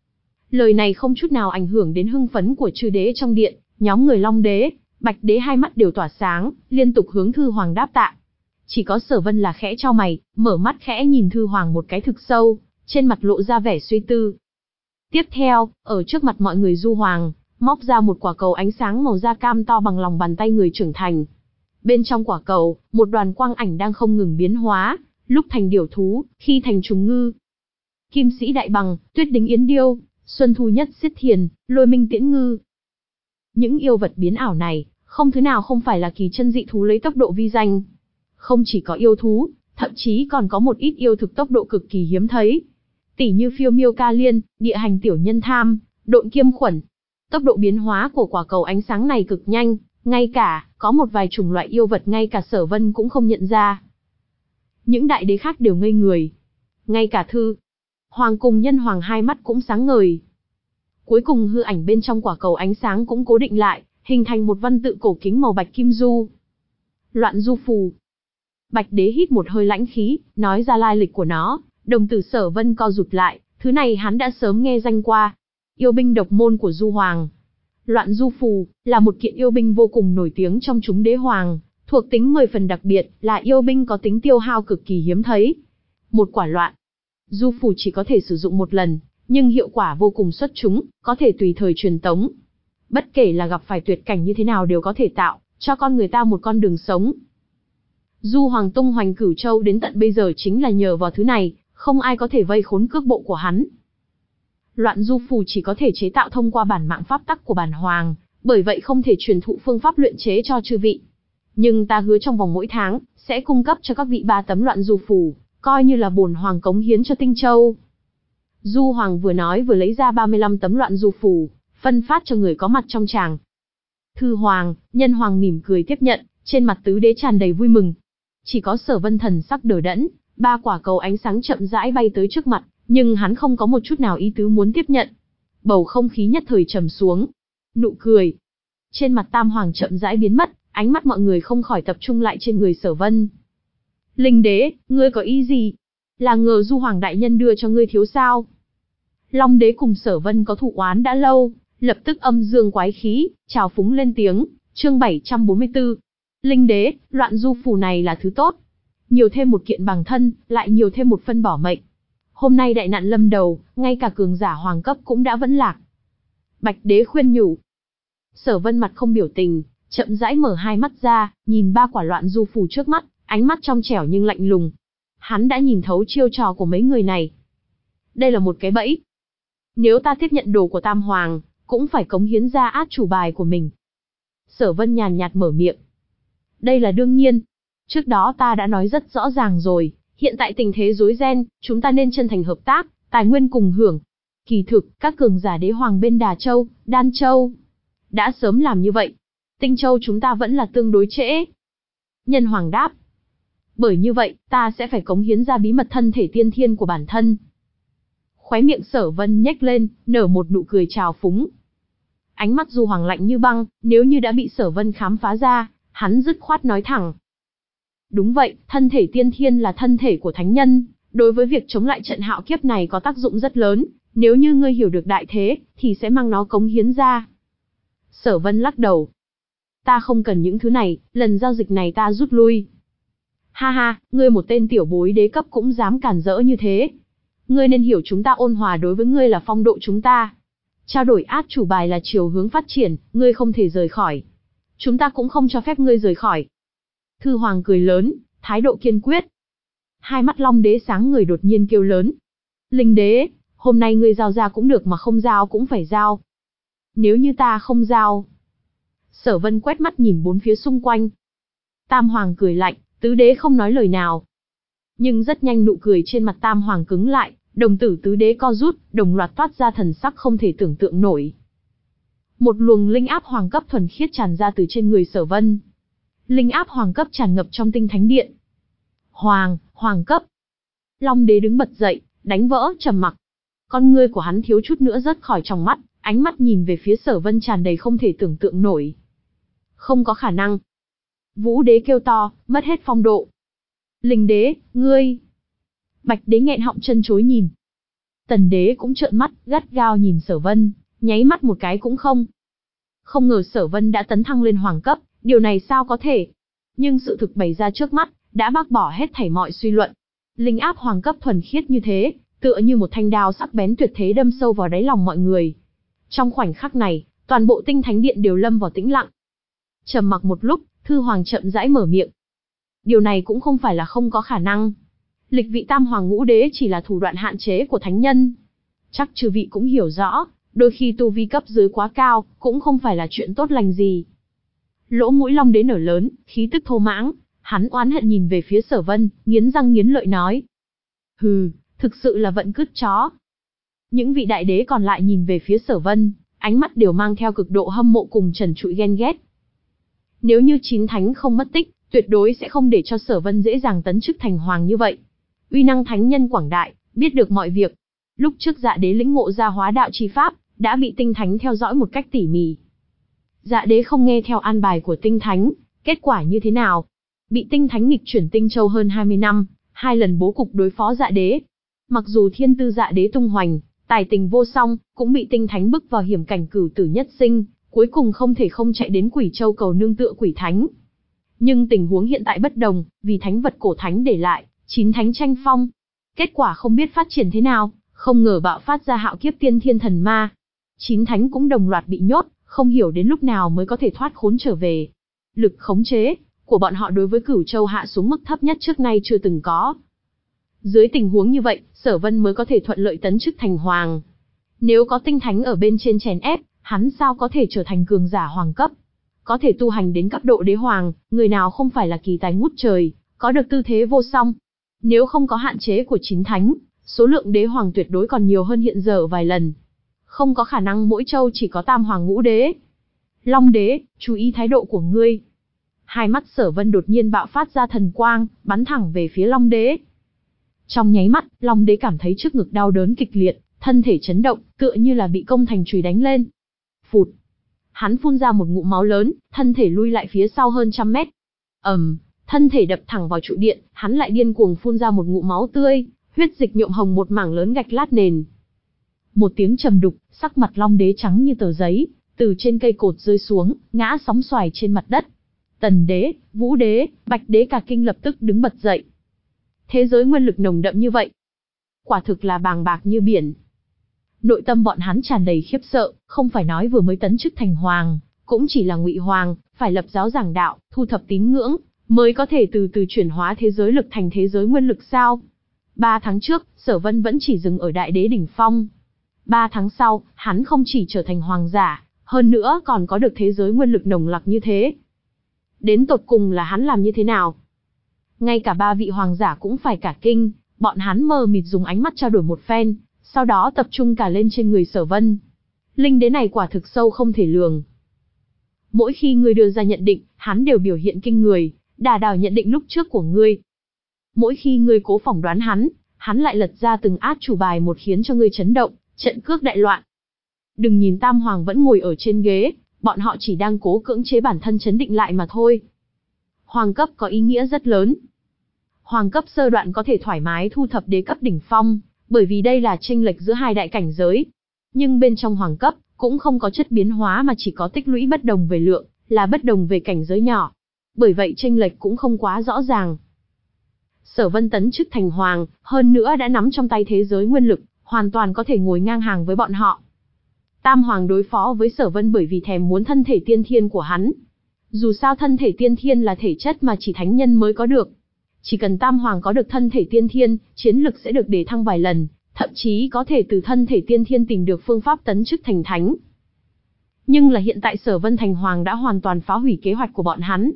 Lời này không chút nào ảnh hưởng đến hưng phấn của chư đế trong điện, nhóm người Long Đế, Bạch Đế hai mắt đều tỏa sáng, liên tục hướng Thư Hoàng đáp tạ. Chỉ có Sở Vân là khẽ chau mày, mở mắt khẽ nhìn Thư Hoàng một cái thực sâu, trên mặt lộ ra vẻ suy tư. Tiếp theo, ở trước mặt mọi người Du Hoàng, móc ra một quả cầu ánh sáng màu da cam to bằng lòng bàn tay người trưởng thành. Bên trong quả cầu, một đoàn quang ảnh đang không ngừng biến hóa, lúc thành điểu thú, khi thành trùng ngư. Kim sĩ đại bằng, tuyết đính yến điêu, xuân thu nhất xiết thiền, lôi minh tiễn ngư. Những yêu vật biến ảo này, không thứ nào không phải là kỳ chân dị thú lấy tốc độ vi danh. Không chỉ có yêu thú, thậm chí còn có một ít yêu thực tốc độ cực kỳ hiếm thấy. Tỉ như phiêu miêu ca liên, địa hành tiểu nhân tham, độn kiêm khuẩn. Tốc độ biến hóa của quả cầu ánh sáng này cực nhanh, ngay cả, có một vài chủng loại yêu vật ngay cả Sở Vân cũng không nhận ra. Những đại đế khác đều ngây người. Ngay cả Thư Hoàng cùng Nhân Hoàng hai mắt cũng sáng ngời. Cuối cùng hư ảnh bên trong quả cầu ánh sáng cũng cố định lại, hình thành một văn tự cổ kính màu bạch kim du. Loạn du phù. Bạch Đế hít một hơi lãnh khí, nói ra lai lịch của nó, đồng tử Sở Vân co rụt lại, thứ này hắn đã sớm nghe danh qua. Yêu binh độc môn của Du Hoàng. Loạn du phù, là một kiện yêu binh vô cùng nổi tiếng trong chúng đế hoàng, thuộc tính mười phần đặc biệt, là yêu binh có tính tiêu hao cực kỳ hiếm thấy. Một quả loạn du phù chỉ có thể sử dụng một lần, nhưng hiệu quả vô cùng xuất chúng, có thể tùy thời truyền tống. Bất kể là gặp phải tuyệt cảnh như thế nào đều có thể tạo cho con người ta một con đường sống. Du Hoàng tung hoành Cửu Châu đến tận bây giờ chính là nhờ vào thứ này, không ai có thể vây khốn cước bộ của hắn. Loạn du phù chỉ có thể chế tạo thông qua bản mạng pháp tắc của bản hoàng, bởi vậy không thể truyền thụ phương pháp luyện chế cho chư vị. Nhưng ta hứa trong vòng mỗi tháng, sẽ cung cấp cho các vị ba tấm loạn du phù, coi như là bổn hoàng cống hiến cho Tinh Châu. Du Hoàng vừa nói vừa lấy ra ba mươi lăm tấm loạn du phù, phân phát cho người có mặt trong tràng. Thư Hoàng, Nhân Hoàng mỉm cười tiếp nhận, trên mặt tứ đế tràn đầy vui mừng. Chỉ có Sở Vân thần sắc đờ đẫn, ba quả cầu ánh sáng chậm rãi bay tới trước mặt, nhưng hắn không có một chút nào ý tứ muốn tiếp nhận. Bầu không khí nhất thời trầm xuống. Nụ cười trên mặt Tam Hoàng chậm rãi biến mất, ánh mắt mọi người không khỏi tập trung lại trên người Sở Vân. Linh Đế, ngươi có ý gì? Là ngờ Du Hoàng đại nhân đưa cho ngươi thiếu sao? Long Đế cùng Sở Vân có thù oán đã lâu, lập tức âm dương quái khí, trào phúng lên tiếng. Chương bảy trăm bốn mươi tư. Linh Đế, loạn du phù này là thứ tốt. nhiều thêm một kiện bằng thân, lại nhiều thêm một phân bỏ mệnh. Hôm nay đại nạn lâm đầu, ngay cả cường giả hoàng cấp cũng đã vẫn lạc. Bạch đế khuyên nhủ. Sở Vân mặt không biểu tình, chậm rãi mở hai mắt ra, nhìn ba quả loạn du phù trước mắt, ánh mắt trong trẻo nhưng lạnh lùng. Hắn đã nhìn thấu chiêu trò của mấy người này. Đây là một cái bẫy. Nếu ta tiếp nhận đồ của Tam Hoàng, cũng phải cống hiến ra át chủ bài của mình. Sở Vân nhàn nhạt mở miệng. Đây là đương nhiên. Trước đó ta đã nói rất rõ ràng rồi, hiện tại tình thế rối ren, chúng ta nên chân thành hợp tác, tài nguyên cùng hưởng. Kỳ thực, các cường giả đế hoàng bên Đà Châu, Đan Châu đã sớm làm như vậy. Tinh Châu chúng ta vẫn là tương đối trễ. Nhân Hoàng đáp. Bởi như vậy, ta sẽ phải cống hiến ra bí mật thân thể tiên thiên của bản thân. Khóe miệng Sở Vân nhếch lên, nở một nụ cười trào phúng. Ánh mắt Du Hoàng lạnh như băng, nếu như đã bị Sở Vân khám phá ra, hắn dứt khoát nói thẳng. Đúng vậy, thân thể tiên thiên là thân thể của thánh nhân, đối với việc chống lại trận hạo kiếp này có tác dụng rất lớn, nếu như ngươi hiểu được đại thế, thì sẽ mang nó cống hiến ra. Sở Vân lắc đầu. Ta không cần những thứ này, lần giao dịch này ta rút lui. Ha ha, ngươi một tên tiểu bối đế cấp cũng dám cản rỡ như thế. Ngươi nên hiểu chúng ta ôn hòa đối với ngươi là phong độ chúng ta. Trao đổi át chủ bài là chiều hướng phát triển, ngươi không thể rời khỏi. Chúng ta cũng không cho phép ngươi rời khỏi. Thư Hoàng cười lớn, thái độ kiên quyết. Hai mắt Long đế sáng người đột nhiên kêu lớn. Linh đế, hôm nay ngươi giao ra cũng được mà không giao cũng phải giao. Nếu như ta không giao. Sở Vân quét mắt nhìn bốn phía xung quanh. Tam Hoàng cười lạnh, tứ đế không nói lời nào. Nhưng rất nhanh nụ cười trên mặt Tam Hoàng cứng lại, đồng tử tứ đế co rút, đồng loạt toát ra thần sắc không thể tưởng tượng nổi. Một luồng linh áp hoàng cấp thuần khiết tràn ra từ trên người Sở Vân. Linh áp hoàng cấp tràn ngập trong tinh thánh điện. Hoàng, hoàng cấp. Long đế đứng bật dậy, đánh vỡ trầm mặc. Con ngươi của hắn thiếu chút nữa rớt khỏi tròng mắt, ánh mắt nhìn về phía Sở Vân tràn đầy không thể tưởng tượng nổi. Không có khả năng. Vũ đế kêu to, mất hết phong độ. Linh đế, ngươi. Bạch đế nghẹn họng chân chối nhìn. Tần đế cũng trợn mắt, gắt gao nhìn Sở Vân, nháy mắt một cái cũng không. Không ngờ Sở Vân đã tấn thăng lên hoàng cấp, điều này sao có thể? Nhưng sự thực bày ra trước mắt, đã bác bỏ hết thảy mọi suy luận. Linh áp hoàng cấp thuần khiết như thế, tựa như một thanh đao sắc bén tuyệt thế đâm sâu vào đáy lòng mọi người. Trong khoảnh khắc này, toàn bộ tinh thánh điện đều lâm vào tĩnh lặng. Trầm mặc một lúc, Thư Hoàng chậm rãi mở miệng. Điều này cũng không phải là không có khả năng. Lịch vị tam hoàng ngũ đế chỉ là thủ đoạn hạn chế của thánh nhân. Chắc chư vị cũng hiểu rõ, đôi khi tu vi cấp dưới quá cao, cũng không phải là chuyện tốt lành gì. Lỗ mũi Long đế nở lớn, khí tức thô mãng, hắn oán hận nhìn về phía Sở Vân, nghiến răng nghiến lợi nói. Hừ, thực sự là vận cứt chó. Những vị đại đế còn lại nhìn về phía Sở Vân, ánh mắt đều mang theo cực độ hâm mộ cùng trần trụi ghen ghét. Nếu như chín thánh không mất tích, tuyệt đối sẽ không để cho Sở Vân dễ dàng tấn chức thành hoàng như vậy. Uy năng thánh nhân quảng đại, biết được mọi việc. Lúc trước Dạ đế lĩnh ngộ ra hóa đạo chi pháp, đã bị tinh thánh theo dõi một cách tỉ mỉ. Dạ đế không nghe theo an bài của tinh thánh, kết quả như thế nào? Bị tinh thánh nghịch chuyển Tinh Châu hơn hai mươi năm, hai lần bố cục đối phó Dạ đế. Mặc dù thiên tư Dạ đế tung hoành, tài tình vô song, cũng bị tinh thánh bức vào hiểm cảnh cửu tử nhất sinh, cuối cùng không thể không chạy đến Quỷ Châu cầu nương tựa quỷ thánh. Nhưng tình huống hiện tại bất đồng, vì thánh vật cổ thánh để lại, chín thánh tranh phong. Kết quả không biết phát triển thế nào, không ngờ bạo phát ra hạo kiếp tiên thiên thần ma. Chín thánh cũng đồng loạt bị nhốt, không hiểu đến lúc nào mới có thể thoát khốn trở về. Lực khống chế của bọn họ đối với Cửu Châu hạ xuống mức thấp nhất trước nay chưa từng có. Dưới tình huống như vậy, Sở Vân mới có thể thuận lợi tấn chức thành hoàng. Nếu có tinh thánh ở bên trên chèn ép, hắn sao có thể trở thành cường giả hoàng cấp? Có thể tu hành đến cấp độ đế hoàng, người nào không phải là kỳ tài ngút trời, có được tư thế vô song. Nếu không có hạn chế của chín thánh, số lượng đế hoàng tuyệt đối còn nhiều hơn hiện giờ vài lần. Không có khả năng mỗi châu chỉ có tam hoàng ngũ đế. Long đế, chú ý thái độ của ngươi. Hai mắt Sở Vân đột nhiên bạo phát ra thần quang, bắn thẳng về phía Long đế. Trong nháy mắt, Long đế cảm thấy trước ngực đau đớn kịch liệt, thân thể chấn động, tựa như là bị công thành chùy đánh lên. Phụt. Hắn phun ra một ngụm máu lớn, thân thể lui lại phía sau hơn trăm mét. ầm, um, thân thể đập thẳng vào trụ điện, hắn lại điên cuồng phun ra một ngụm máu tươi, huyết dịch nhuộm hồng một mảng lớn gạch lát nền. Một tiếng trầm đục, sắc mặt Long đế trắng như tờ giấy, từ trên cây cột rơi xuống, ngã sóng xoài trên mặt đất. Tần đế, Vũ đế, Bạch đế cả kinh lập tức đứng bật dậy. Thế giới nguyên lực nồng đậm như vậy, quả thực là bàng bạc như biển. Nội tâm bọn hắn tràn đầy khiếp sợ, không phải nói vừa mới tấn chức thành hoàng, cũng chỉ là ngụy hoàng, phải lập giáo giảng đạo, thu thập tín ngưỡng, mới có thể từ từ chuyển hóa thế giới lực thành thế giới nguyên lực sao? Ba tháng trước, Sở Vân vẫn chỉ dừng ở đại đế đỉnh phong. Ba tháng sau, hắn không chỉ trở thành hoàng giả, hơn nữa còn có được thế giới nguyên lực nồng nặc như thế. Đến tột cùng là hắn làm như thế nào? Ngay cả ba vị hoàng giả cũng phải cả kinh, bọn hắn mờ mịt dùng ánh mắt trao đổi một phen, sau đó tập trung cả lên trên người Sở Vân. Linh đế này quả thực sâu không thể lường. Mỗi khi ngươi đưa ra nhận định, hắn đều biểu hiện kinh người, đà đảo nhận định lúc trước của ngươi. Mỗi khi ngươi cố phỏng đoán hắn, hắn lại lật ra từng át chủ bài một khiến cho ngươi chấn động, trận cước đại loạn. Đừng nhìn Tam Hoàng vẫn ngồi ở trên ghế, bọn họ chỉ đang cố cưỡng chế bản thân chấn định lại mà thôi. Hoàng cấp có ý nghĩa rất lớn. Hoàng cấp sơ đoạn có thể thoải mái thu thập đế cấp đỉnh phong, bởi vì đây là chênh lệch giữa hai đại cảnh giới. Nhưng bên trong hoàng cấp, cũng không có chất biến hóa mà chỉ có tích lũy bất đồng về lượng, là bất đồng về cảnh giới nhỏ. Bởi vậy chênh lệch cũng không quá rõ ràng. Sở Vân tấn chức thành hoàng, hơn nữa đã nắm trong tay thế giới nguyên lực, hoàn toàn có thể ngồi ngang hàng với bọn họ. Tam Hoàng đối phó với Sở Vân bởi vì thèm muốn thân thể tiên thiên của hắn. Dù sao thân thể tiên thiên là thể chất mà chỉ thánh nhân mới có được. Chỉ cần Tam Hoàng có được thân thể tiên thiên, chiến lực sẽ được đề thăng vài lần, thậm chí có thể từ thân thể tiên thiên tìm được phương pháp tấn chức thành thánh. Nhưng là hiện tại Sở Vân thành hoàng đã hoàn toàn phá hủy kế hoạch của bọn hắn.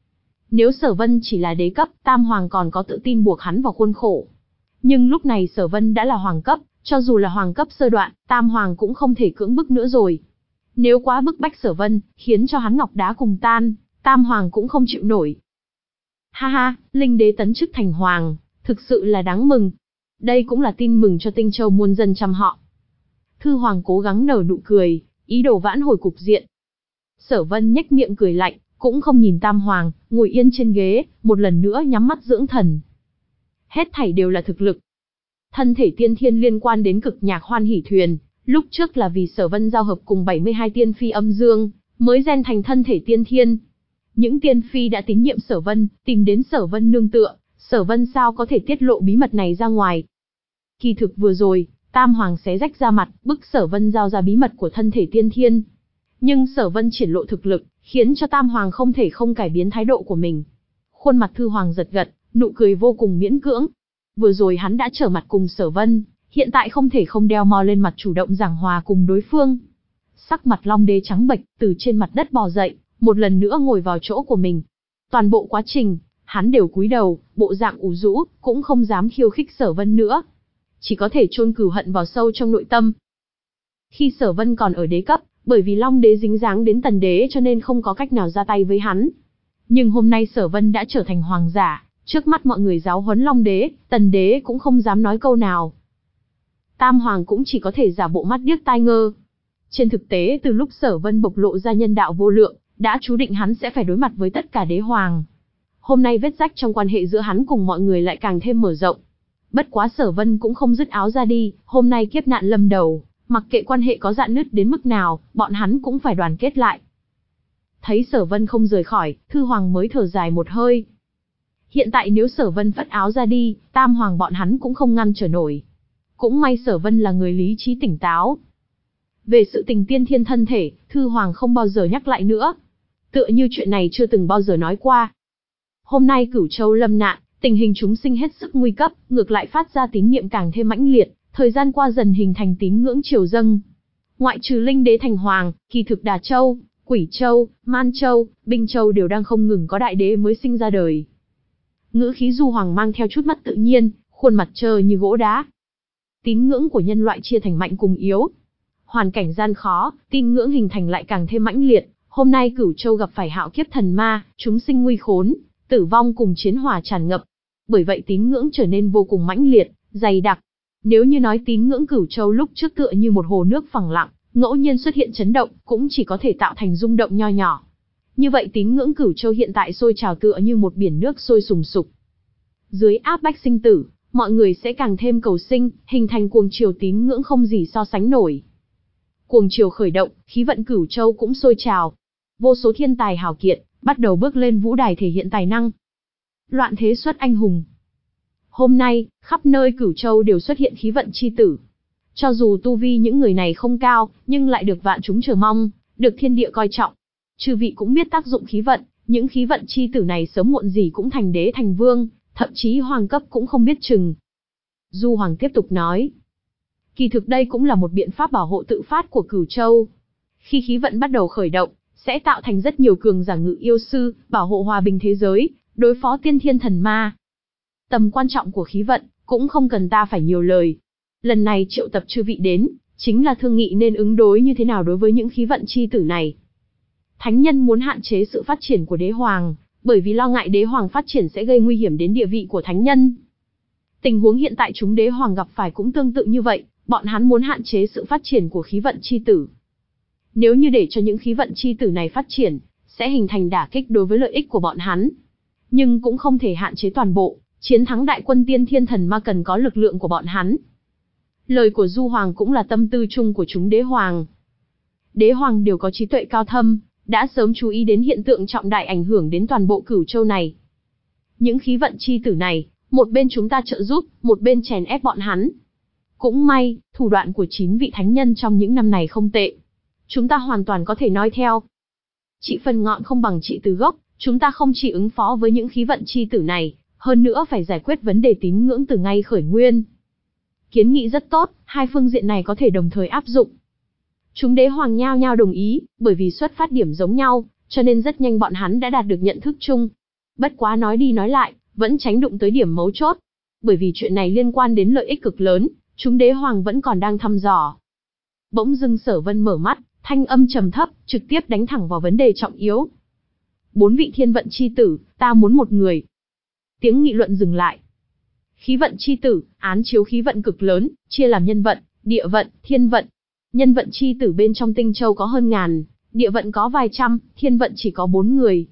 Nếu Sở Vân chỉ là đế cấp, Tam Hoàng còn có tự tin buộc hắn vào khuôn khổ. Nhưng lúc này Sở Vân đã là hoàng cấp, cho dù là hoàng cấp sơ đoạn, Tam Hoàng cũng không thể cưỡng bức nữa rồi. Nếu quá bức bách Sở Vân, khiến cho hắn ngọc đá cùng tan, Tam Hoàng cũng không chịu nổi. Ha ha, linh đế tấn chức thành hoàng, thực sự là đáng mừng. Đây cũng là tin mừng cho Tinh Châu muôn dân trăm họ. Thư Hoàng cố gắng nở nụ cười, ý đồ vãn hồi cục diện. Sở Vân nhếch miệng cười lạnh, cũng không nhìn Tam Hoàng, ngồi yên trên ghế, một lần nữa nhắm mắt dưỡng thần. Hết thảy đều là thực lực. Thân thể tiên thiên liên quan đến cực nhạc hoan hỷ thuyền, lúc trước là vì Sở Vân giao hợp cùng bảy mươi hai tiên phi âm dương, mới gen thành thân thể tiên thiên. Những tiên phi đã tín nhiệm Sở Vân, tìm đến Sở Vân nương tựa, Sở Vân sao có thể tiết lộ bí mật này ra ngoài. Kỳ thực vừa rồi, Tam Hoàng xé rách ra mặt, bức Sở Vân giao ra bí mật của thân thể tiên thiên. Nhưng Sở Vân triển lộ thực lực, khiến cho Tam Hoàng không thể không cải biến thái độ của mình. Khuôn mặt Thư Hoàng giật gật, nụ cười vô cùng miễn cưỡng. Vừa rồi hắn đã trở mặt cùng Sở Vân, hiện tại không thể không đeo mò lên mặt chủ động giảng hòa cùng đối phương. Sắc mặt Long Đế trắng bệch, từ trên mặt đất bò dậy, một lần nữa ngồi vào chỗ của mình. Toàn bộ quá trình, hắn đều cúi đầu, bộ dạng ủ rũ, cũng không dám khiêu khích Sở Vân nữa. Chỉ có thể chôn cừu hận vào sâu trong nội tâm. Khi Sở Vân còn ở đế cấp, bởi vì Long Đế dính dáng đến Tần Đế cho nên không có cách nào ra tay với hắn. Nhưng hôm nay Sở Vân đã trở thành hoàng giả, trước mắt mọi người giáo huấn Long Đế, Tần Đế cũng không dám nói câu nào. Tam Hoàng cũng chỉ có thể giả bộ mắt điếc tai ngơ. Trên thực tế từ lúc Sở Vân bộc lộ ra nhân đạo vô lượng, đã chú định hắn sẽ phải đối mặt với tất cả đế hoàng. Hôm nay vết rách trong quan hệ giữa hắn cùng mọi người lại càng thêm mở rộng. Bất quá Sở Vân cũng không dứt áo ra đi, hôm nay kiếp nạn lâm đầu, mặc kệ quan hệ có rạn nứt đến mức nào, bọn hắn cũng phải đoàn kết lại. Thấy Sở Vân không rời khỏi, Thư Hoàng mới thở dài một hơi. Hiện tại nếu Sở Vân phất áo ra đi, Tam Hoàng bọn hắn cũng không ngăn trở nổi. Cũng may Sở Vân là người lý trí tỉnh táo. Về sự tình tiên thiên thân thể, Thư Hoàng không bao giờ nhắc lại nữa. Tựa như chuyện này chưa từng bao giờ nói qua. Hôm nay Cửu Châu lâm nạn, tình hình chúng sinh hết sức nguy cấp, ngược lại phát ra tín niệm càng thêm mãnh liệt, thời gian qua dần hình thành tín ngưỡng triều dâng. Ngoại trừ linh đế thành hoàng, kỳ thực Đà Châu, Quỷ Châu, Man Châu, Binh Châu đều đang không ngừng có đại đế mới sinh ra đời. Ngữ khí Du Hoàng mang theo chút mất tự nhiên, khuôn mặt trơ như gỗ đá. Tín ngưỡng của nhân loại chia thành mạnh cùng yếu. Hoàn cảnh gian khó, tín ngưỡng hình thành lại càng thêm mãnh liệt. Hôm nay Cửu Châu gặp phải hạo kiếp thần ma, chúng sinh nguy khốn, tử vong cùng chiến hỏa tràn ngập. Bởi vậy tín ngưỡng trở nên vô cùng mãnh liệt, dày đặc. Nếu như nói tín ngưỡng Cửu Châu lúc trước tựa như một hồ nước phẳng lặng, ngẫu nhiên xuất hiện chấn động, cũng chỉ có thể tạo thành rung động nho nhỏ. Như vậy tín ngưỡng Cửu Châu hiện tại sôi trào tựa như một biển nước sôi sùng sục. Dưới áp bách sinh tử, mọi người sẽ càng thêm cầu sinh, hình thành cuồng triều tín ngưỡng không gì so sánh nổi. Cuồng triều khởi động, khí vận Cửu Châu cũng sôi trào. Vô số thiên tài hào kiệt, bắt đầu bước lên vũ đài thể hiện tài năng. Loạn thế xuất anh hùng. Hôm nay, khắp nơi Cửu Châu đều xuất hiện khí vận chi tử. Cho dù tu vi những người này không cao, nhưng lại được vạn chúng chờ mong, được thiên địa coi trọng. Chư vị cũng biết tác dụng khí vận, những khí vận chi tử này sớm muộn gì cũng thành đế thành vương, thậm chí hoàng cấp cũng không biết chừng. Du Hoàng tiếp tục nói. Kỳ thực đây cũng là một biện pháp bảo hộ tự phát của Cửu Châu. Khi khí vận bắt đầu khởi động, sẽ tạo thành rất nhiều cường giả ngự yêu sư, bảo hộ hòa bình thế giới, đối phó tiên thiên thần ma. Tầm quan trọng của khí vận, cũng không cần ta phải nhiều lời. Lần này triệu tập chư vị đến, chính là thương nghị nên ứng đối như thế nào đối với những khí vận chi tử này. Thánh nhân muốn hạn chế sự phát triển của đế hoàng, bởi vì lo ngại đế hoàng phát triển sẽ gây nguy hiểm đến địa vị của thánh nhân. Tình huống hiện tại chúng đế hoàng gặp phải cũng tương tự như vậy, bọn hắn muốn hạn chế sự phát triển của khí vận chi tử. Nếu như để cho những khí vận chi tử này phát triển, sẽ hình thành đả kích đối với lợi ích của bọn hắn. Nhưng cũng không thể hạn chế toàn bộ, chiến thắng đại quân tiên thiên thần ma cần có lực lượng của bọn hắn. Lời của Du Hoàng cũng là tâm tư chung của chúng đế hoàng. Đế hoàng đều có trí tuệ cao thâm, đã sớm chú ý đến hiện tượng trọng đại ảnh hưởng đến toàn bộ Cửu Châu này. Những khí vận chi tử này, một bên chúng ta trợ giúp, một bên chèn ép bọn hắn. Cũng may, thủ đoạn của chín vị thánh nhân trong những năm này không tệ. Chúng ta hoàn toàn có thể nói theo. Trị phần ngọn không bằng trị từ gốc, chúng ta không chỉ ứng phó với những khí vận chi tử này, hơn nữa phải giải quyết vấn đề tín ngưỡng từ ngay khởi nguyên. Kiến nghị rất tốt, hai phương diện này có thể đồng thời áp dụng. Chúng đế hoàng nhao nhao đồng ý, bởi vì xuất phát điểm giống nhau, cho nên rất nhanh bọn hắn đã đạt được nhận thức chung. Bất quá nói đi nói lại, vẫn tránh đụng tới điểm mấu chốt. Bởi vì chuyện này liên quan đến lợi ích cực lớn, chúng đế hoàng vẫn còn đang thăm dò. Bỗng dưng Sở Vân mở mắt, thanh âm trầm thấp, trực tiếp đánh thẳng vào vấn đề trọng yếu. Bốn vị thiên vận chi tử, ta muốn một người. Tiếng nghị luận dừng lại. Khí vận chi tử, án chiếu khí vận cực lớn, chia làm nhân vận, địa vận, thiên vận. Nhân vận chi tử bên trong Tinh Châu có hơn ngàn, địa vận có vài trăm, thiên vận chỉ có bốn người.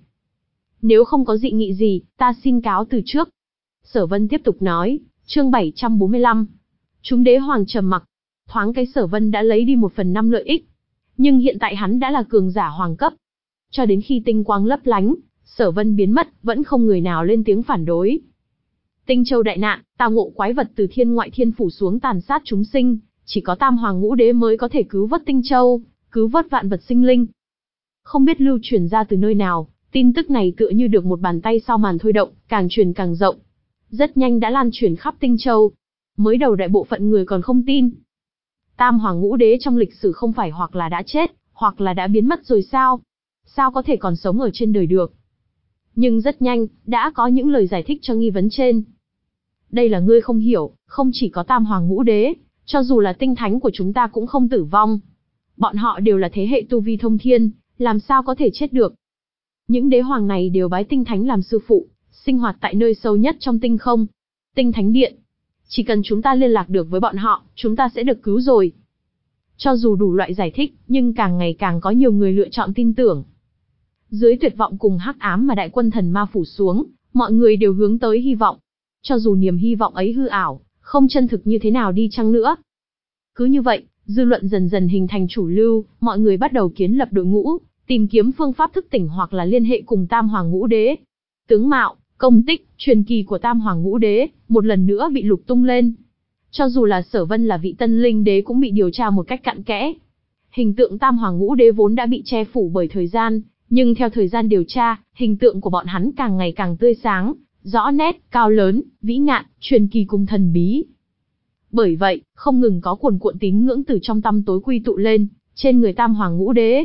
Nếu không có dị nghị gì, ta xin cáo từ trước. Sở Vân tiếp tục nói, chương bảy trăm bốn mươi lăm. Chúng đế hoàng trầm mặc, thoáng cái Sở Vân đã lấy đi một phần năm lợi ích. Nhưng hiện tại hắn đã là cường giả hoàng cấp. Cho đến khi tinh quang lấp lánh, Sở Vân biến mất, vẫn không người nào lên tiếng phản đối. Tinh Châu đại nạn, tao ngộ quái vật từ thiên ngoại thiên phủ xuống tàn sát chúng sinh, chỉ có Tam Hoàng Ngũ Đế mới có thể cứu vớt Tinh Châu, cứu vớt vạn vật sinh linh. Không biết lưu truyền ra từ nơi nào, tin tức này tựa như được một bàn tay sau màn thôi động, càng truyền càng rộng. Rất nhanh đã lan truyền khắp Tinh Châu. Mới đầu đại bộ phận người còn không tin. Tam Hoàng Ngũ Đế trong lịch sử không phải hoặc là đã chết, hoặc là đã biến mất rồi sao? Sao có thể còn sống ở trên đời được? Nhưng rất nhanh, đã có những lời giải thích cho nghi vấn trên. Đây là ngươi không hiểu, không chỉ có Tam Hoàng Ngũ Đế, cho dù là tinh thánh của chúng ta cũng không tử vong. Bọn họ đều là thế hệ tu vi thông thiên, làm sao có thể chết được? Những đế hoàng này đều bái tinh thánh làm sư phụ, sinh hoạt tại nơi sâu nhất trong tinh không. Tinh Thánh Điện. Chỉ cần chúng ta liên lạc được với bọn họ, chúng ta sẽ được cứu rồi. Cho dù đủ loại giải thích, nhưng càng ngày càng có nhiều người lựa chọn tin tưởng. Dưới tuyệt vọng cùng hắc ám mà đại quân thần ma phủ xuống, mọi người đều hướng tới hy vọng. Cho dù niềm hy vọng ấy hư ảo, không chân thực như thế nào đi chăng nữa. Cứ như vậy, dư luận dần dần hình thành chủ lưu, mọi người bắt đầu kiến lập đội ngũ, tìm kiếm phương pháp thức tỉnh hoặc là liên hệ cùng Tam Hoàng Ngũ Đế. Tướng mạo, công tích, truyền kỳ của Tam Hoàng Ngũ Đế, một lần nữa bị lục tung lên. Cho dù là Sở Vân là vị Tân Linh Đế cũng bị điều tra một cách cặn kẽ. Hình tượng Tam Hoàng Ngũ Đế vốn đã bị che phủ bởi thời gian, nhưng theo thời gian điều tra, hình tượng của bọn hắn càng ngày càng tươi sáng, rõ nét, cao lớn, vĩ ngạn, truyền kỳ cùng thần bí. Bởi vậy, không ngừng có cuồn cuộn tín ngưỡng từ trong tăm tối quy tụ lên, trên người Tam Hoàng Ngũ Đế.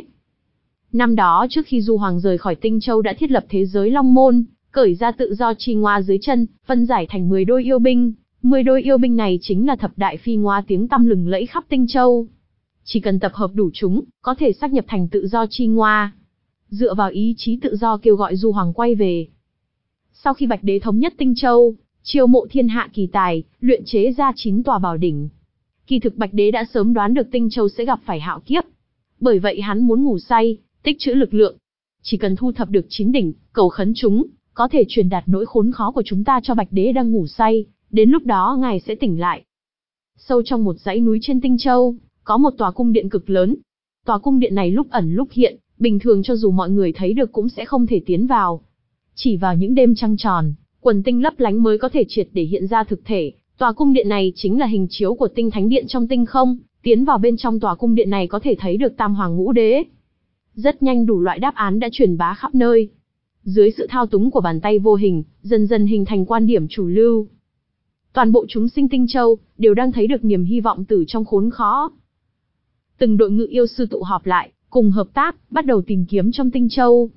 Năm đó trước khi Du Hoàng rời khỏi Tinh Châu đã thiết lập thế giới Long Môn, cởi ra tự do chi ngoa dưới chân, phân giải thành mười đôi yêu binh. mười đôi yêu binh này chính là thập đại phi ngoa tiếng tăm lừng lẫy khắp Tinh Châu. Chỉ cần tập hợp đủ chúng, có thể xác nhập thành tự do chi ngoa. Dựa vào ý chí tự do kêu gọi Du Hoàng quay về. Sau khi Bạch Đế thống nhất Tinh Châu, chiêu mộ thiên hạ kỳ tài, luyện chế ra chín tòa bảo đỉnh. Kỳ thực Bạch Đế đã sớm đoán được Tinh Châu sẽ gặp phải hạo kiếp. Bởi vậy hắn muốn ngủ say, tích trữ lực lượng. Chỉ cần thu thập được chín đỉnh, cầu khấn chúng, có thể truyền đạt nỗi khốn khó của chúng ta cho Bạch Đế đang ngủ say, đến lúc đó ngài sẽ tỉnh lại. Sâu trong một dãy núi trên Tinh Châu, có một tòa cung điện cực lớn. Tòa cung điện này lúc ẩn lúc hiện, bình thường cho dù mọi người thấy được cũng sẽ không thể tiến vào. Chỉ vào những đêm trăng tròn, quần tinh lấp lánh mới có thể triệt để hiện ra thực thể. Tòa cung điện này chính là hình chiếu của tinh thánh điện trong tinh không, tiến vào bên trong tòa cung điện này có thể thấy được tam hoàng ngũ đế. Rất nhanh đủ loại đáp án đã truyền bá khắp nơi. Dưới sự thao túng của bàn tay vô hình, dần dần hình thành quan điểm chủ lưu. Toàn bộ chúng sinh Tinh Châu đều đang thấy được niềm hy vọng từ trong khốn khó. Từng đội ngự yêu sư tụ họp lại, cùng hợp tác, bắt đầu tìm kiếm trong Tinh Châu.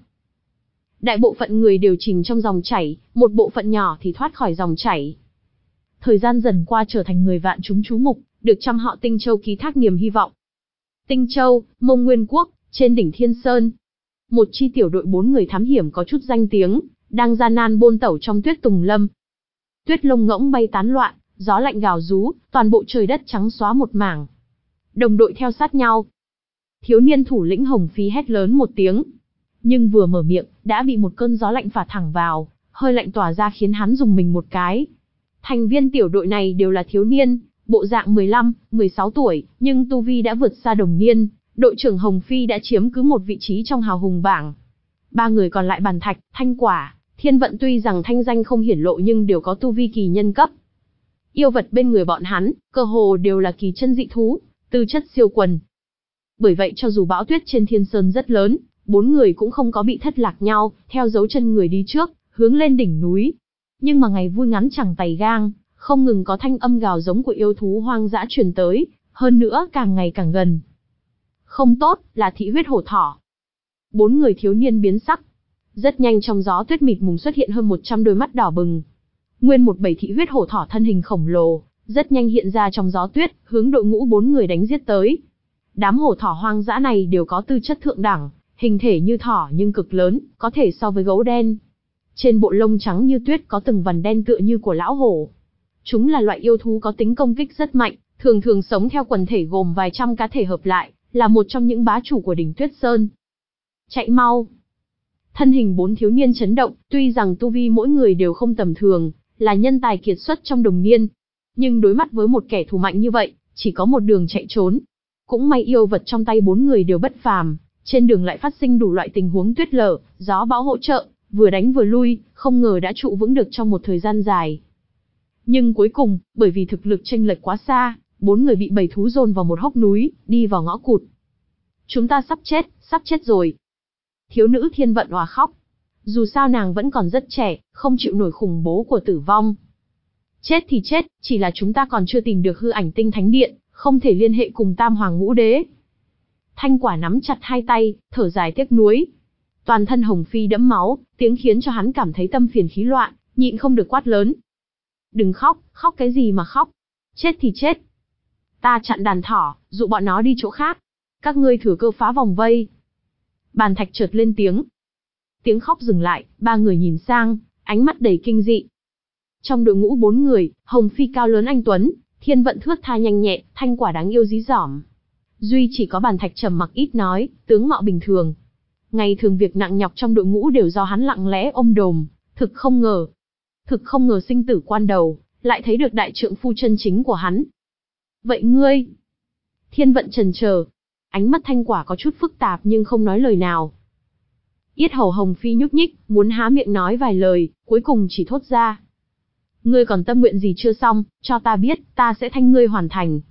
Đại bộ phận người đều chìm trong dòng chảy, một bộ phận nhỏ thì thoát khỏi dòng chảy. Thời gian dần qua trở thành người vạn chúng chú mục, được trăm họ Tinh Châu ký thác niềm hy vọng. Tinh Châu, Mông Nguyên Quốc, trên đỉnh Thiên Sơn. Một chi tiểu đội bốn người thám hiểm có chút danh tiếng, đang gian nan bôn tẩu trong tuyết tùng lâm. Tuyết lông ngỗng bay tán loạn, gió lạnh gào rú, toàn bộ trời đất trắng xóa một mảng. Đồng đội theo sát nhau. Thiếu niên thủ lĩnh Hồng Phi hét lớn một tiếng. Nhưng vừa mở miệng, đã bị một cơn gió lạnh phả thẳng vào, hơi lạnh tỏa ra khiến hắn rùng mình một cái. Thành viên tiểu đội này đều là thiếu niên, bộ dạng mười lăm, mười sáu tuổi, nhưng tu vi đã vượt xa đồng niên. Đội trưởng Hồng Phi đã chiếm cứ một vị trí trong hào hùng bảng. Ba người còn lại Bàn Thạch, Thanh Quả, Thiên Vận tuy rằng thanh danh không hiển lộ nhưng đều có tu vi kỳ nhân cấp. Yêu vật bên người bọn hắn, cơ hồ đều là kỳ chân dị thú, tư chất siêu quần. Bởi vậy cho dù bão tuyết trên Thiên Sơn rất lớn, bốn người cũng không có bị thất lạc nhau, theo dấu chân người đi trước, hướng lên đỉnh núi. Nhưng mà ngày vui ngắn chẳng tày gang, không ngừng có thanh âm gào giống của yêu thú hoang dã truyền tới, hơn nữa càng ngày càng gần. Không tốt, là thị huyết hổ thỏ. Bốn người thiếu niên biến sắc. Rất nhanh trong gió tuyết mịt mùng xuất hiện hơn một trăm đôi mắt đỏ bừng. Nguyên một bầy thị huyết hổ thỏ thân hình khổng lồ, rất nhanh hiện ra trong gió tuyết, hướng đội ngũ bốn người đánh giết tới. Đám hổ thỏ hoang dã này đều có tư chất thượng đẳng, hình thể như thỏ nhưng cực lớn, có thể so với gấu đen. Trên bộ lông trắng như tuyết có từng vằn đen tựa như của lão hổ. Chúng là loại yêu thú có tính công kích rất mạnh, thường thường sống theo quần thể gồm vài trăm cá thể hợp lại, là một trong những bá chủ của đỉnh Tuyết Sơn. Chạy mau! Thân hình bốn thiếu niên chấn động, tuy rằng tu vi mỗi người đều không tầm thường, là nhân tài kiệt xuất trong đồng niên. Nhưng đối mặt với một kẻ thù mạnh như vậy, chỉ có một đường chạy trốn. Cũng may yêu vật trong tay bốn người đều bất phàm, trên đường lại phát sinh đủ loại tình huống tuyết lở, gió bão hỗ trợ, vừa đánh vừa lui, không ngờ đã trụ vững được trong một thời gian dài. Nhưng cuối cùng, bởi vì thực lực chênh lệch quá xa, bốn người bị bầy thú dồn vào một hốc núi, đi vào ngõ cụt. Chúng ta sắp chết, sắp chết rồi. Thiếu nữ Thiên Vận òa khóc. Dù sao nàng vẫn còn rất trẻ, không chịu nổi khủng bố của tử vong. Chết thì chết, chỉ là chúng ta còn chưa tìm được hư ảnh tinh thánh điện, không thể liên hệ cùng tam hoàng ngũ đế. Thanh Quả nắm chặt hai tay, thở dài tiếc nuối. Toàn thân Hồng Phi đẫm máu, tiếng khiến cho hắn cảm thấy tâm phiền khí loạn, nhịn không được quát lớn. Đừng khóc, khóc cái gì mà khóc. Chết thì chết. Ta chặn đàn thỏ, dụ bọn nó đi chỗ khác. Các ngươi thừa cơ phá vòng vây. Bàn Thạch chợt lên tiếng. Tiếng khóc dừng lại, ba người nhìn sang, ánh mắt đầy kinh dị. Trong đội ngũ bốn người, Hồng Phi cao lớn anh tuấn, Thiên Vận thướt tha nhanh nhẹ, Thanh Quả đáng yêu dí dỏm. Duy chỉ có Bàn Thạch trầm mặc ít nói, tướng mạo bình thường. Ngày thường việc nặng nhọc trong đội ngũ đều do hắn lặng lẽ ôm đồm, thực không ngờ. Thực không ngờ sinh tử quan đầu, lại thấy được đại trượng phu chân chính của hắn. Vậy ngươi? Thiên Vận chần chờ, ánh mắt Thanh Quả có chút phức tạp nhưng không nói lời nào. Yết hầu Hồng Phi nhúc nhích, muốn há miệng nói vài lời, cuối cùng chỉ thốt ra. Ngươi còn tâm nguyện gì chưa xong, cho ta biết, ta sẽ thanh ngươi hoàn thành.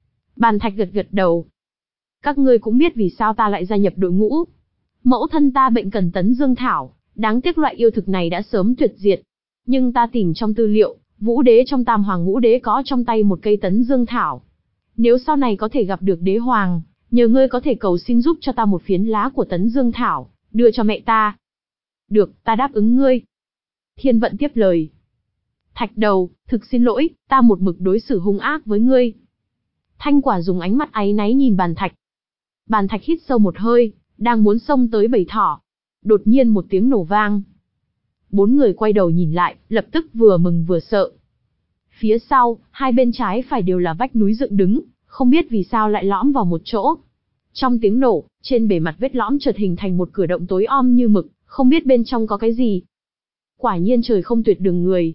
Bàn Thạch gật gật đầu. Các ngươi cũng biết vì sao ta lại gia nhập đội ngũ. Mẫu thân ta bệnh cần tấn dương thảo, đáng tiếc loại yêu thực này đã sớm tuyệt diệt. Nhưng ta tìm trong tư liệu, Vũ đế trong tam hoàng ngũ đế có trong tay một cây tấn dương thảo. Nếu sau này có thể gặp được đế hoàng, nhờ ngươi có thể cầu xin giúp cho ta một phiến lá của tấn dương thảo, đưa cho mẹ ta. Được, ta đáp ứng ngươi. Thiên Vận tiếp lời. Thạch đầu, thực xin lỗi, ta một mực đối xử hung ác với ngươi. Thanh Quả dùng ánh mắt áy náy nhìn Bàn Thạch. Bàn Thạch hít sâu một hơi, đang muốn xông tới bầy thỏ. Đột nhiên một tiếng nổ vang. Bốn người quay đầu nhìn lại, lập tức vừa mừng vừa sợ. Phía sau, hai bên trái phải đều là vách núi dựng đứng, không biết vì sao lại lõm vào một chỗ. Trong tiếng nổ, trên bề mặt vết lõm chợt hình thành một cửa động tối om như mực, không biết bên trong có cái gì. Quả nhiên trời không tuyệt đường người.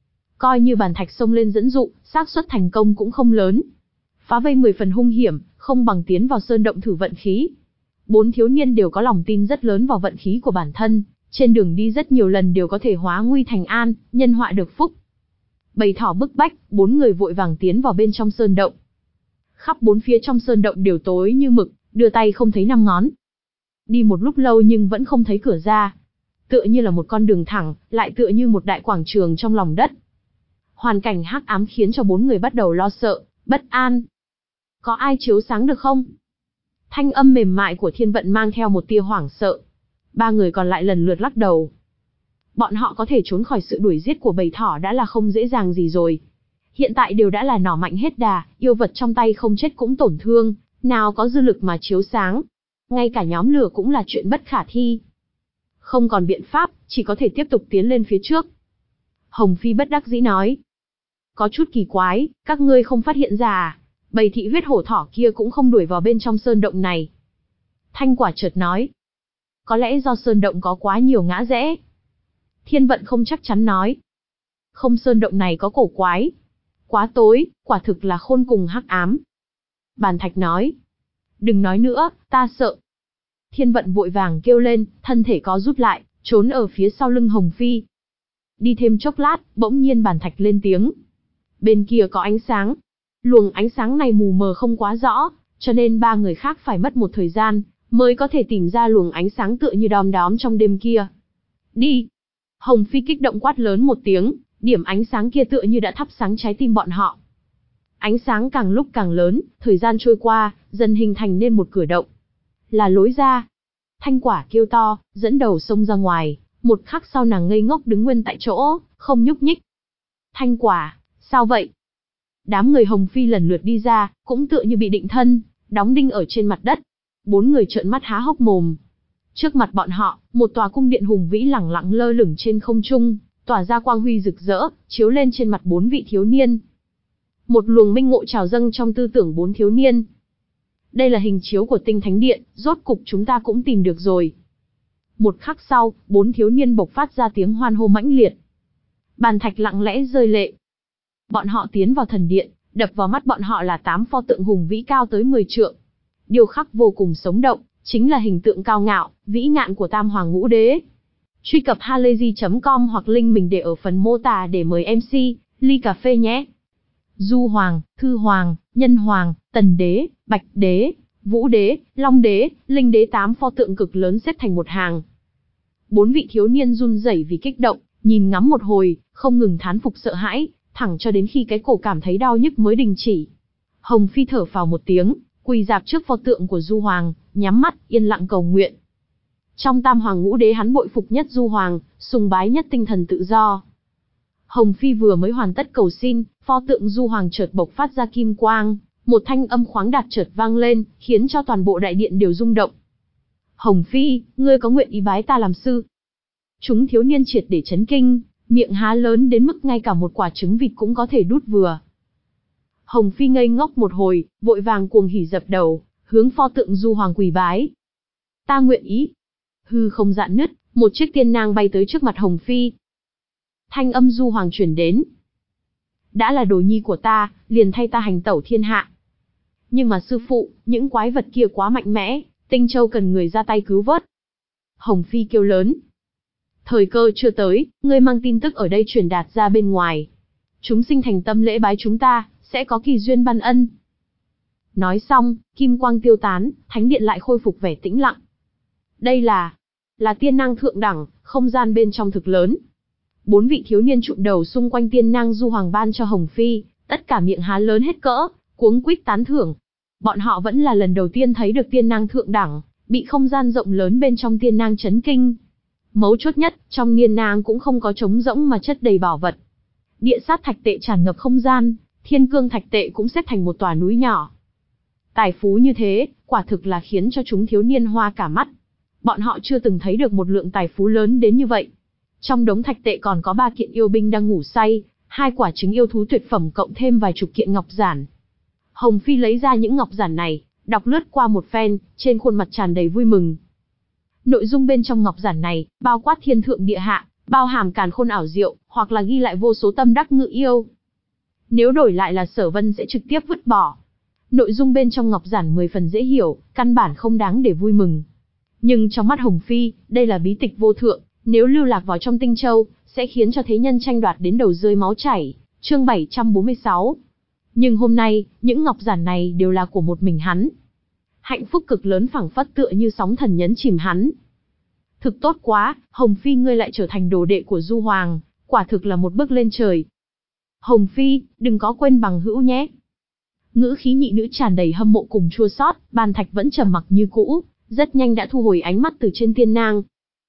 Coi như Bàn Thạch xông lên dẫn dụ, xác suất thành công cũng không lớn. Phá vây mười phần hung hiểm, không bằng tiến vào sơn động thử vận khí. Bốn thiếu niên đều có lòng tin rất lớn vào vận khí của bản thân, Trên đường đi rất nhiều lần đều có thể hóa nguy thành an, nhân họa được phúc. Bầy thỏ bức bách, bốn người vội vàng tiến vào bên trong sơn động. Khắp bốn phía trong sơn động đều tối như mực, đưa tay không thấy năm ngón. Đi một lúc lâu nhưng vẫn không thấy cửa ra. Tựa như là một con đường thẳng, lại tựa như một đại quảng trường trong lòng đất. Hoàn cảnh hắc ám khiến cho bốn người bắt đầu lo sợ, bất an. Có ai chiếu sáng được không? Thanh âm mềm mại của Thiên Vận mang theo một tia hoảng sợ. Ba người còn lại lần lượt lắc đầu. Bọn họ có thể trốn khỏi sự đuổi giết của bầy thỏ đã là không dễ dàng gì rồi. Hiện tại đều đã là nỏ mạnh hết đà, yêu vật trong tay không chết cũng tổn thương, nào có dư lực mà chiếu sáng. Ngay cả nhóm lửa cũng là chuyện bất khả thi. Không còn biện pháp, chỉ có thể tiếp tục tiến lên phía trước. Hồng Phi bất đắc dĩ nói. Có chút kỳ quái, các ngươi không phát hiện ra à? Bầy thị huyết hổ thỏ kia cũng không đuổi vào bên trong sơn động này. Thanh Quả chợt nói. Có lẽ do sơn động có quá nhiều ngã rẽ. Thiên Vận không chắc chắn nói. Không, sơn động này có cổ quái. Quá tối, quả thực là khôn cùng hắc ám. Bàn Thạch nói. Đừng nói nữa, ta sợ. Thiên Vận vội vàng kêu lên, thân thể có rút lại, trốn ở phía sau lưng Hồng Phi. Đi thêm chốc lát, bỗng nhiên Bàn Thạch lên tiếng. Bên kia có ánh sáng. Luồng ánh sáng này mù mờ không quá rõ, cho nên ba người khác phải mất một thời gian, mới có thể tìm ra luồng ánh sáng tựa như đom đóm trong đêm kia. Đi! Hồng Phi kích động quát lớn một tiếng, điểm ánh sáng kia tựa như đã thắp sáng trái tim bọn họ. Ánh sáng càng lúc càng lớn, thời gian trôi qua, dần hình thành nên một cửa động. Là lối ra. Thanh Quả kêu to, dẫn đầu xông ra ngoài, một khắc sau nàng ngây ngốc đứng nguyên tại chỗ, không nhúc nhích. Thanh Quả, sao vậy? Đám người Hồng Phi lần lượt đi ra, cũng tựa như bị định thân, đóng đinh ở trên mặt đất. Bốn người trợn mắt há hốc mồm. Trước mặt bọn họ, một tòa cung điện hùng vĩ lẳng lặng lơ lửng trên không trung, tỏa ra quang huy rực rỡ, chiếu lên trên mặt bốn vị thiếu niên. Một luồng minh ngộ trào dâng trong tư tưởng bốn thiếu niên. Đây là hình chiếu của Tinh Thánh Điện, rốt cục chúng ta cũng tìm được rồi. Một khắc sau, bốn thiếu niên bộc phát ra tiếng hoan hô mãnh liệt. Bàn Thạch lặng lẽ rơi lệ. Bọn họ tiến vào thần điện, đập vào mắt bọn họ là tám pho tượng hùng vĩ cao tới mười trượng. Điêu khắc vô cùng sống động, chính là hình tượng cao ngạo, vĩ ngạn của Tam Hoàng Ngũ Đế. Truy cập halayzi chấm com hoặc link mình để ở phần mô tả để mời em xê, ly cà phê nhé. Du Hoàng, Thư Hoàng, Nhân Hoàng, Tần Đế, Bạch Đế, Vũ Đế, Long Đế, Linh Đế tám pho tượng cực lớn xếp thành một hàng. Bốn vị thiếu niên run rẩy vì kích động, nhìn ngắm một hồi, không ngừng thán phục sợ hãi, thẳng cho đến khi cái cổ cảm thấy đau nhức mới đình chỉ. Hồng Phi thở phào một tiếng, quỳ rạp trước pho tượng của Du Hoàng, nhắm mắt, yên lặng cầu nguyện. Trong Tam Hoàng Ngũ Đế hắn bội phục nhất Du Hoàng, sùng bái nhất tinh thần tự do. Hồng Phi vừa mới hoàn tất cầu xin, pho tượng Du Hoàng chợt bộc phát ra kim quang, một thanh âm khoáng đạt chợt vang lên, khiến cho toàn bộ đại điện đều rung động. Hồng Phi, ngươi có nguyện ý bái ta làm sư? Chúng thiếu niên triệt để chấn kinh, miệng há lớn đến mức ngay cả một quả trứng vịt cũng có thể đút vừa. Hồng Phi ngây ngốc một hồi, vội vàng cuồng hỉ dập đầu, hướng pho tượng Du Hoàng quỳ bái. Ta nguyện ý. Hư không dạn nứt, một chiếc tiên nang bay tới trước mặt Hồng Phi. Thanh âm Du Hoàng truyền đến. Đã là đồ nhi của ta, liền thay ta hành tẩu thiên hạ. Nhưng mà sư phụ, những quái vật kia quá mạnh mẽ, Tinh Châu cần người ra tay cứu vớt. Hồng Phi kêu lớn. Thời cơ chưa tới, ngươi mang tin tức ở đây truyền đạt ra bên ngoài. Chúng sinh thành tâm lễ bái chúng ta, sẽ có kỳ duyên ban ân. Nói xong, kim quang tiêu tán, thánh điện lại khôi phục vẻ tĩnh lặng. Đây là, là tiên nang thượng đẳng, không gian bên trong thực lớn. Bốn vị thiếu niên trụm đầu xung quanh tiên nang Du Hoàng ban cho Hồng Phi, tất cả miệng há lớn hết cỡ, cuống quýt tán thưởng. Bọn họ vẫn là lần đầu tiên thấy được tiên nang thượng đẳng, bị không gian rộng lớn bên trong tiên nang chấn kinh. Mấu chốt nhất, trong tiên nang cũng không có trống rỗng mà chất đầy bảo vật. Địa sát thạch tệ tràn ngập không gian, thiên cương thạch tệ cũng xếp thành một tòa núi nhỏ. Tài phú như thế, quả thực là khiến cho chúng thiếu niên hoa cả mắt. Bọn họ chưa từng thấy được một lượng tài phú lớn đến như vậy. Trong đống thạch tệ còn có ba kiện yêu binh đang ngủ say, hai quả trứng yêu thú tuyệt phẩm cộng thêm vài chục kiện ngọc giản. Hồng Phi lấy ra những ngọc giản này, đọc lướt qua một phen, trên khuôn mặt tràn đầy vui mừng. Nội dung bên trong ngọc giản này, bao quát thiên thượng địa hạ, bao hàm càn khôn ảo diệu, hoặc là ghi lại vô số tâm đắc ngự yêu. Nếu đổi lại là Sở Vân sẽ trực tiếp vứt bỏ. Nội dung bên trong ngọc giản mười phần dễ hiểu, căn bản không đáng để vui mừng. Nhưng trong mắt Hồng Phi, đây là bí tịch vô thượng, Nếu lưu lạc vào trong Tinh Châu, sẽ khiến cho thế nhân tranh đoạt đến đầu rơi máu chảy. Chương bảy trăm bốn mươi sáu. Nhưng hôm nay, những ngọc giản này đều là của một mình hắn. Hạnh phúc cực lớn phảng phất tựa như sóng thần nhấn chìm hắn. Thực tốt quá, Hồng Phi ngươi lại trở thành đồ đệ của Du Hoàng, quả thực là một bước lên trời. Hồng Phi, đừng có quên bằng hữu nhé. Ngữ khí nhị nữ tràn đầy hâm mộ cùng chua xót, Bàn Thạch vẫn trầm mặc như cũ, rất nhanh đã thu hồi ánh mắt từ trên tiên nang.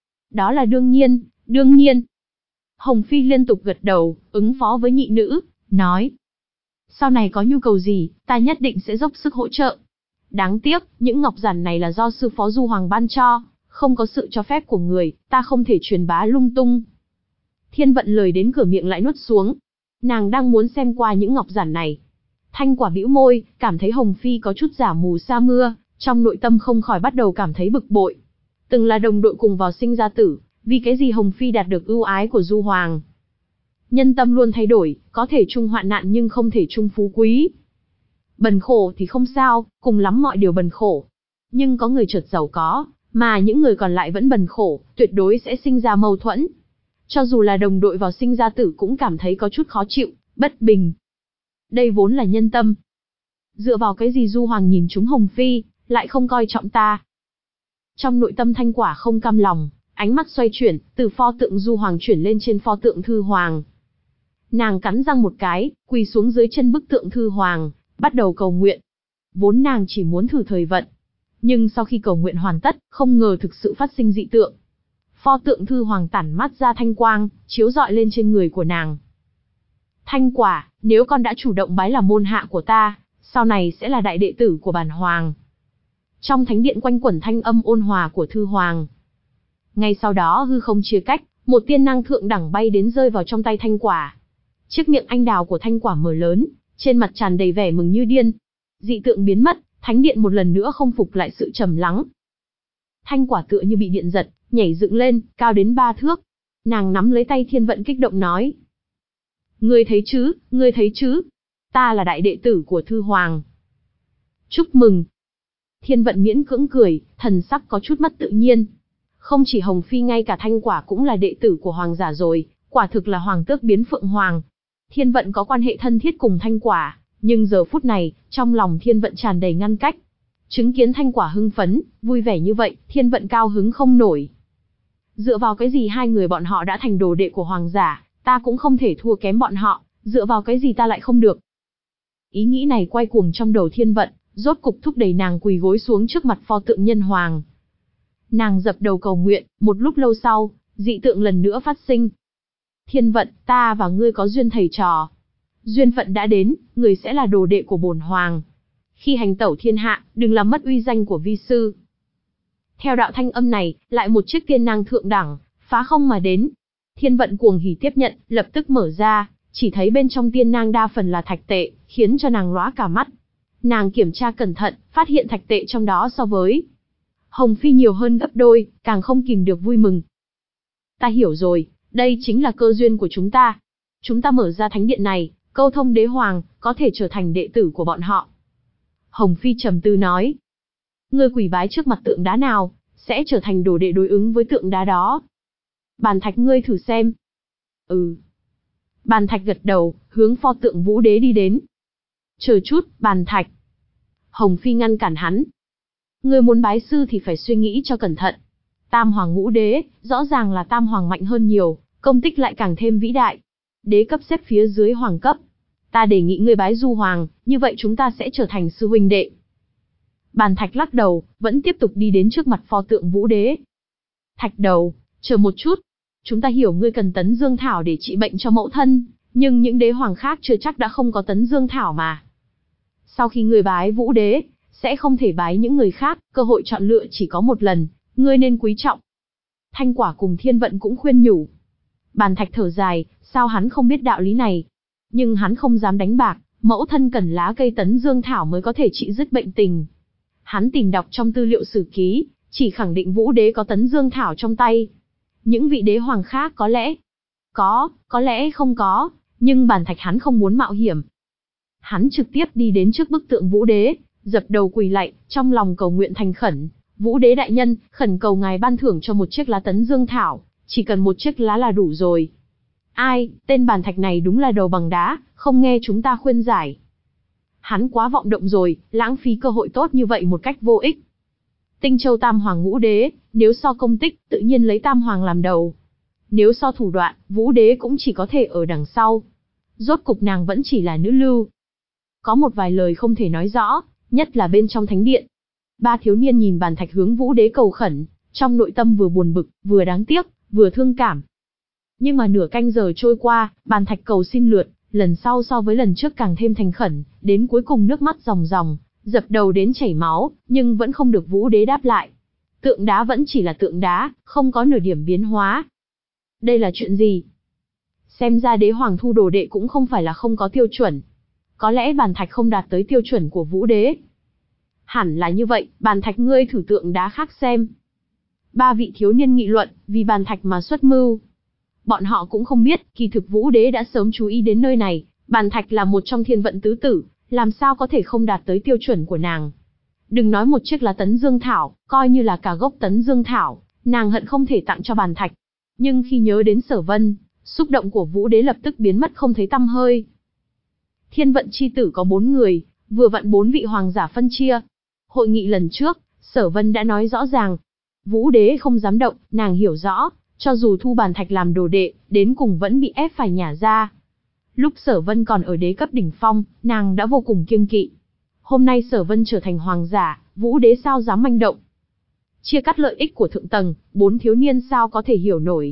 Đó là đương nhiên, đương nhiên. Hồng Phi liên tục gật đầu, ứng phó với nhị nữ, nói. Sau này có nhu cầu gì, ta nhất định sẽ dốc sức hỗ trợ. Đáng tiếc, những ngọc giản này là do sư phó Du Hoàng ban cho, không có sự cho phép của người, ta không thể truyền bá lung tung. Thiên Vận lời đến cửa miệng lại nuốt xuống. Nàng đang muốn xem qua những ngọc giản này. Thanh Quả bĩu môi, cảm thấy Hồng Phi có chút giả mù sa mưa, trong nội tâm không khỏi bắt đầu cảm thấy bực bội. Từng là đồng đội cùng vào sinh ra tử, vì cái gì Hồng Phi đạt được ưu ái của Du Hoàng? Nhân tâm luôn thay đổi, có thể chung hoạn nạn nhưng không thể chung phú quý. Bần khổ thì không sao, cùng lắm mọi điều bần khổ. Nhưng có người chợt giàu có, mà những người còn lại vẫn bần khổ, tuyệt đối sẽ sinh ra mâu thuẫn. Cho dù là đồng đội vào sinh ra tử cũng cảm thấy có chút khó chịu, bất bình. Đây vốn là nhân tâm. Dựa vào cái gì Du Hoàng nhìn chúng Hồng Phi, lại không coi trọng ta? Trong nội tâm Thanh Quả không cam lòng, ánh mắt xoay chuyển, từ pho tượng Du Hoàng chuyển lên trên pho tượng Thư Hoàng. Nàng cắn răng một cái, quỳ xuống dưới chân bức tượng Thư Hoàng, bắt đầu cầu nguyện. Vốn nàng chỉ muốn thử thời vận. Nhưng sau khi cầu nguyện hoàn tất, không ngờ thực sự phát sinh dị tượng. Pho tượng Thư Hoàng tản mát ra thanh quang, chiếu rọi lên trên người của nàng. Thanh Quả, nếu con đã chủ động bái là môn hạ của ta, sau này sẽ là đại đệ tử của bản Hoàng. Trong thánh điện quanh quẩn thanh âm ôn hòa của Thư Hoàng. Ngay sau đó hư không chia cách, một tiên năng thượng đẳng bay đến rơi vào trong tay Thanh Quả. Chiếc miệng anh đào của Thanh Quả mở lớn, trên mặt tràn đầy vẻ mừng như điên. Dị tượng biến mất, thánh điện một lần nữa không phục lại sự trầm lắng. Thanh Quả tựa như bị điện giật, nhảy dựng lên, cao đến ba thước. Nàng nắm lấy tay Thiên Vận kích động nói. Ngươi thấy chứ, ngươi thấy chứ, ta là đại đệ tử của Thư Hoàng. Chúc mừng. Thiên Vận miễn cưỡng cười, thần sắc có chút mất tự nhiên. Không chỉ Hồng Phi ngay cả Thanh Quả cũng là đệ tử của Hoàng giả rồi, quả thực là Hoàng tước biến Phượng Hoàng. Thiên Vận có quan hệ thân thiết cùng Thanh Quả, nhưng giờ phút này, trong lòng Thiên Vận tràn đầy ngăn cách. Chứng kiến Thanh Quả hưng phấn, vui vẻ như vậy, Thiên Vận cao hứng không nổi. Dựa vào cái gì hai người bọn họ đã thành đồ đệ của Hoàng giả, ta cũng không thể thua kém bọn họ, dựa vào cái gì ta lại không được. Ý nghĩ này quay cuồng trong đầu Thiên Vận, rốt cục thúc đẩy nàng quỳ gối xuống trước mặt pho tượng nhân Hoàng. Nàng dập đầu cầu nguyện, một lúc lâu sau, dị tượng lần nữa phát sinh. Thiên Vận, ta và ngươi có duyên thầy trò. Duyên phận đã đến, người sẽ là đồ đệ của bổn Hoàng. Khi hành tẩu thiên hạ, đừng làm mất uy danh của vi sư. Theo đạo thanh âm này, lại một chiếc tiên năng thượng đẳng, phá không mà đến. Thiên Vận cuồng hỉ tiếp nhận, lập tức mở ra, chỉ thấy bên trong tiên năng đa phần là thạch tệ, khiến cho nàng lóa cả mắt. Nàng kiểm tra cẩn thận, phát hiện thạch tệ trong đó so với Hồng Phi nhiều hơn gấp đôi, càng không kìm được vui mừng. Ta hiểu rồi, đây chính là cơ duyên của chúng ta. Chúng ta mở ra thánh điện này, câu thông đế hoàng, có thể trở thành đệ tử của bọn họ. Hồng Phi trầm tư nói. Ngươi quỳ bái trước mặt tượng đá nào, sẽ trở thành đồ đệ đối ứng với tượng đá đó. Bàn Thạch ngươi thử xem. Ừ. Bàn Thạch gật đầu, hướng pho tượng Vũ Đế đi đến. Chờ chút, Bàn Thạch. Hồng Phi ngăn cản hắn. Ngươi muốn bái sư thì phải suy nghĩ cho cẩn thận. Tam Hoàng Ngũ Đế, rõ ràng là Tam Hoàng mạnh hơn nhiều, công tích lại càng thêm vĩ đại. Đế cấp xếp phía dưới Hoàng cấp. Ta đề nghị ngươi bái Du Hoàng, như vậy chúng ta sẽ trở thành sư huynh đệ. Bàn Thạch lắc đầu, vẫn tiếp tục đi đến trước mặt pho tượng Vũ Đế. Thạch đầu, chờ một chút. Chúng ta hiểu ngươi cần Tấn Dương Thảo để trị bệnh cho mẫu thân, nhưng những đế hoàng khác chưa chắc đã không có Tấn Dương Thảo mà. Sau khi ngươi bái Vũ Đế, sẽ không thể bái những người khác, cơ hội chọn lựa chỉ có một lần, ngươi nên quý trọng. Thanh Quả cùng Thiên Vận cũng khuyên nhủ. Bàn Thạch thở dài, sao hắn không biết đạo lý này? Nhưng hắn không dám đánh bạc, mẫu thân cần lá cây Tấn Dương Thảo mới có thể trị dứt bệnh tình. Hắn tìm đọc trong tư liệu sử ký, chỉ khẳng định Vũ Đế có Tấn Dương Thảo trong tay. Những vị đế hoàng khác có lẽ có, có lẽ không có, nhưng Bàn Thạch hắn không muốn mạo hiểm. Hắn trực tiếp đi đến trước bức tượng Vũ Đế, dập đầu quỳ lạy, trong lòng cầu nguyện thành khẩn. Vũ Đế đại nhân, khẩn cầu ngài ban thưởng cho một chiếc lá Tấn Dương Thảo, chỉ cần một chiếc lá là đủ rồi. Ai, tên Bàn Thạch này đúng là đầu bằng đá, không nghe chúng ta khuyên giải. Hắn quá vọng động rồi, lãng phí cơ hội tốt như vậy một cách vô ích. Tinh Châu Tam Hoàng Ngũ Đế, nếu so công tích, tự nhiên lấy Tam Hoàng làm đầu. Nếu so thủ đoạn, Vũ Đế cũng chỉ có thể ở đằng sau. Rốt cục nàng vẫn chỉ là nữ lưu. Có một vài lời không thể nói rõ, nhất là bên trong thánh điện. Ba thiếu niên nhìn Bàn Thạch hướng Vũ Đế cầu khẩn, trong nội tâm vừa buồn bực, vừa đáng tiếc, vừa thương cảm. Nhưng mà nửa canh giờ trôi qua, Bàn Thạch cầu xin lượt, lần sau so với lần trước càng thêm thành khẩn, đến cuối cùng nước mắt ròng ròng, dập đầu đến chảy máu, nhưng vẫn không được Vũ Đế đáp lại. Tượng đá vẫn chỉ là tượng đá, không có nửa điểm biến hóa. Đây là chuyện gì? Xem ra Đế Hoàng thu đồ đệ cũng không phải là không có tiêu chuẩn. Có lẽ Bàn Thạch không đạt tới tiêu chuẩn của Vũ Đế. Hẳn là như vậy, Bàn Thạch ngươi thử tượng đá khác xem. Ba vị thiếu niên nghị luận, vì Bàn Thạch mà xuất mưu. Bọn họ cũng không biết, kỳ thực Vũ Đế đã sớm chú ý đến nơi này, Bàn Thạch là một trong thiên vận tứ tử, làm sao có thể không đạt tới tiêu chuẩn của nàng. Đừng nói một chiếc lá Tấn Dương Thảo, coi như là cả gốc Tấn Dương Thảo, nàng hận không thể tặng cho Bàn Thạch. Nhưng khi nhớ đến Sở Vân, xúc động của Vũ Đế lập tức biến mất không thấy tăm hơi. Thiên vận chi tử có bốn người, vừa vặn bốn vị hoàng giả phân chia. Hội nghị lần trước, Sở Vân đã nói rõ ràng. Vũ Đế không dám động, nàng hiểu rõ, cho dù thu Bàn Thạch làm đồ đệ, đến cùng vẫn bị ép phải nhả ra. Lúc Sở Vân còn ở đế cấp đỉnh phong, nàng đã vô cùng kiêng kỵ. Hôm nay Sở Vân trở thành hoàng giả, Vũ Đế sao dám manh động. Chia cắt lợi ích của thượng tầng, bốn thiếu niên sao có thể hiểu nổi.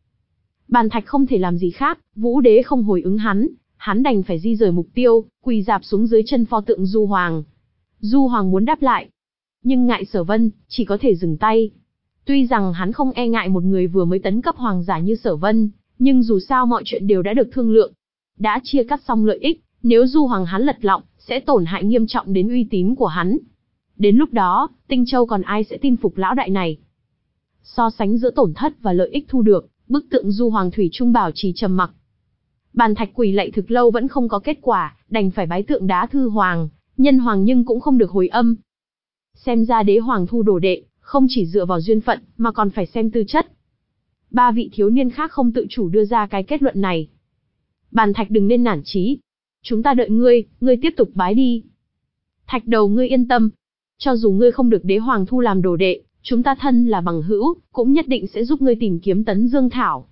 Bàn Thạch không thể làm gì khác, Vũ Đế không hồi ứng hắn, hắn đành phải di rời mục tiêu, quỳ dạp xuống dưới chân pho tượng Du Hoàng. Du Hoàng muốn đáp lại, nhưng ngại Sở Vân, chỉ có thể dừng tay. Tuy rằng hắn không e ngại một người vừa mới tấn cấp hoàng giả như Sở Vân, nhưng dù sao mọi chuyện đều đã được thương lượng. Đã chia cắt xong lợi ích, nếu Du Hoàng hắn lật lọng, sẽ tổn hại nghiêm trọng đến uy tín của hắn. Đến lúc đó, Tinh Châu còn ai sẽ tin phục lão đại này? So sánh giữa tổn thất và lợi ích thu được, bức tượng Du Hoàng thủy chung bảo trì trầm mặc. Bàn Thạch quỳ lạy thực lâu vẫn không có kết quả, đành phải bái tượng đá thư hoàng, nhân hoàng nhưng cũng không được hồi âm. Xem ra Đế Hoàng thu đồ đệ, không chỉ dựa vào duyên phận, mà còn phải xem tư chất. Ba vị thiếu niên khác không tự chủ đưa ra cái kết luận này. Bàn Thạch đừng nên nản chí. Chúng ta đợi ngươi, ngươi tiếp tục bái đi. Thạch đầu ngươi yên tâm. Cho dù ngươi không được Đế Hoàng thu làm đồ đệ, chúng ta thân là bằng hữu, cũng nhất định sẽ giúp ngươi tìm kiếm Tấn Dương Thảo.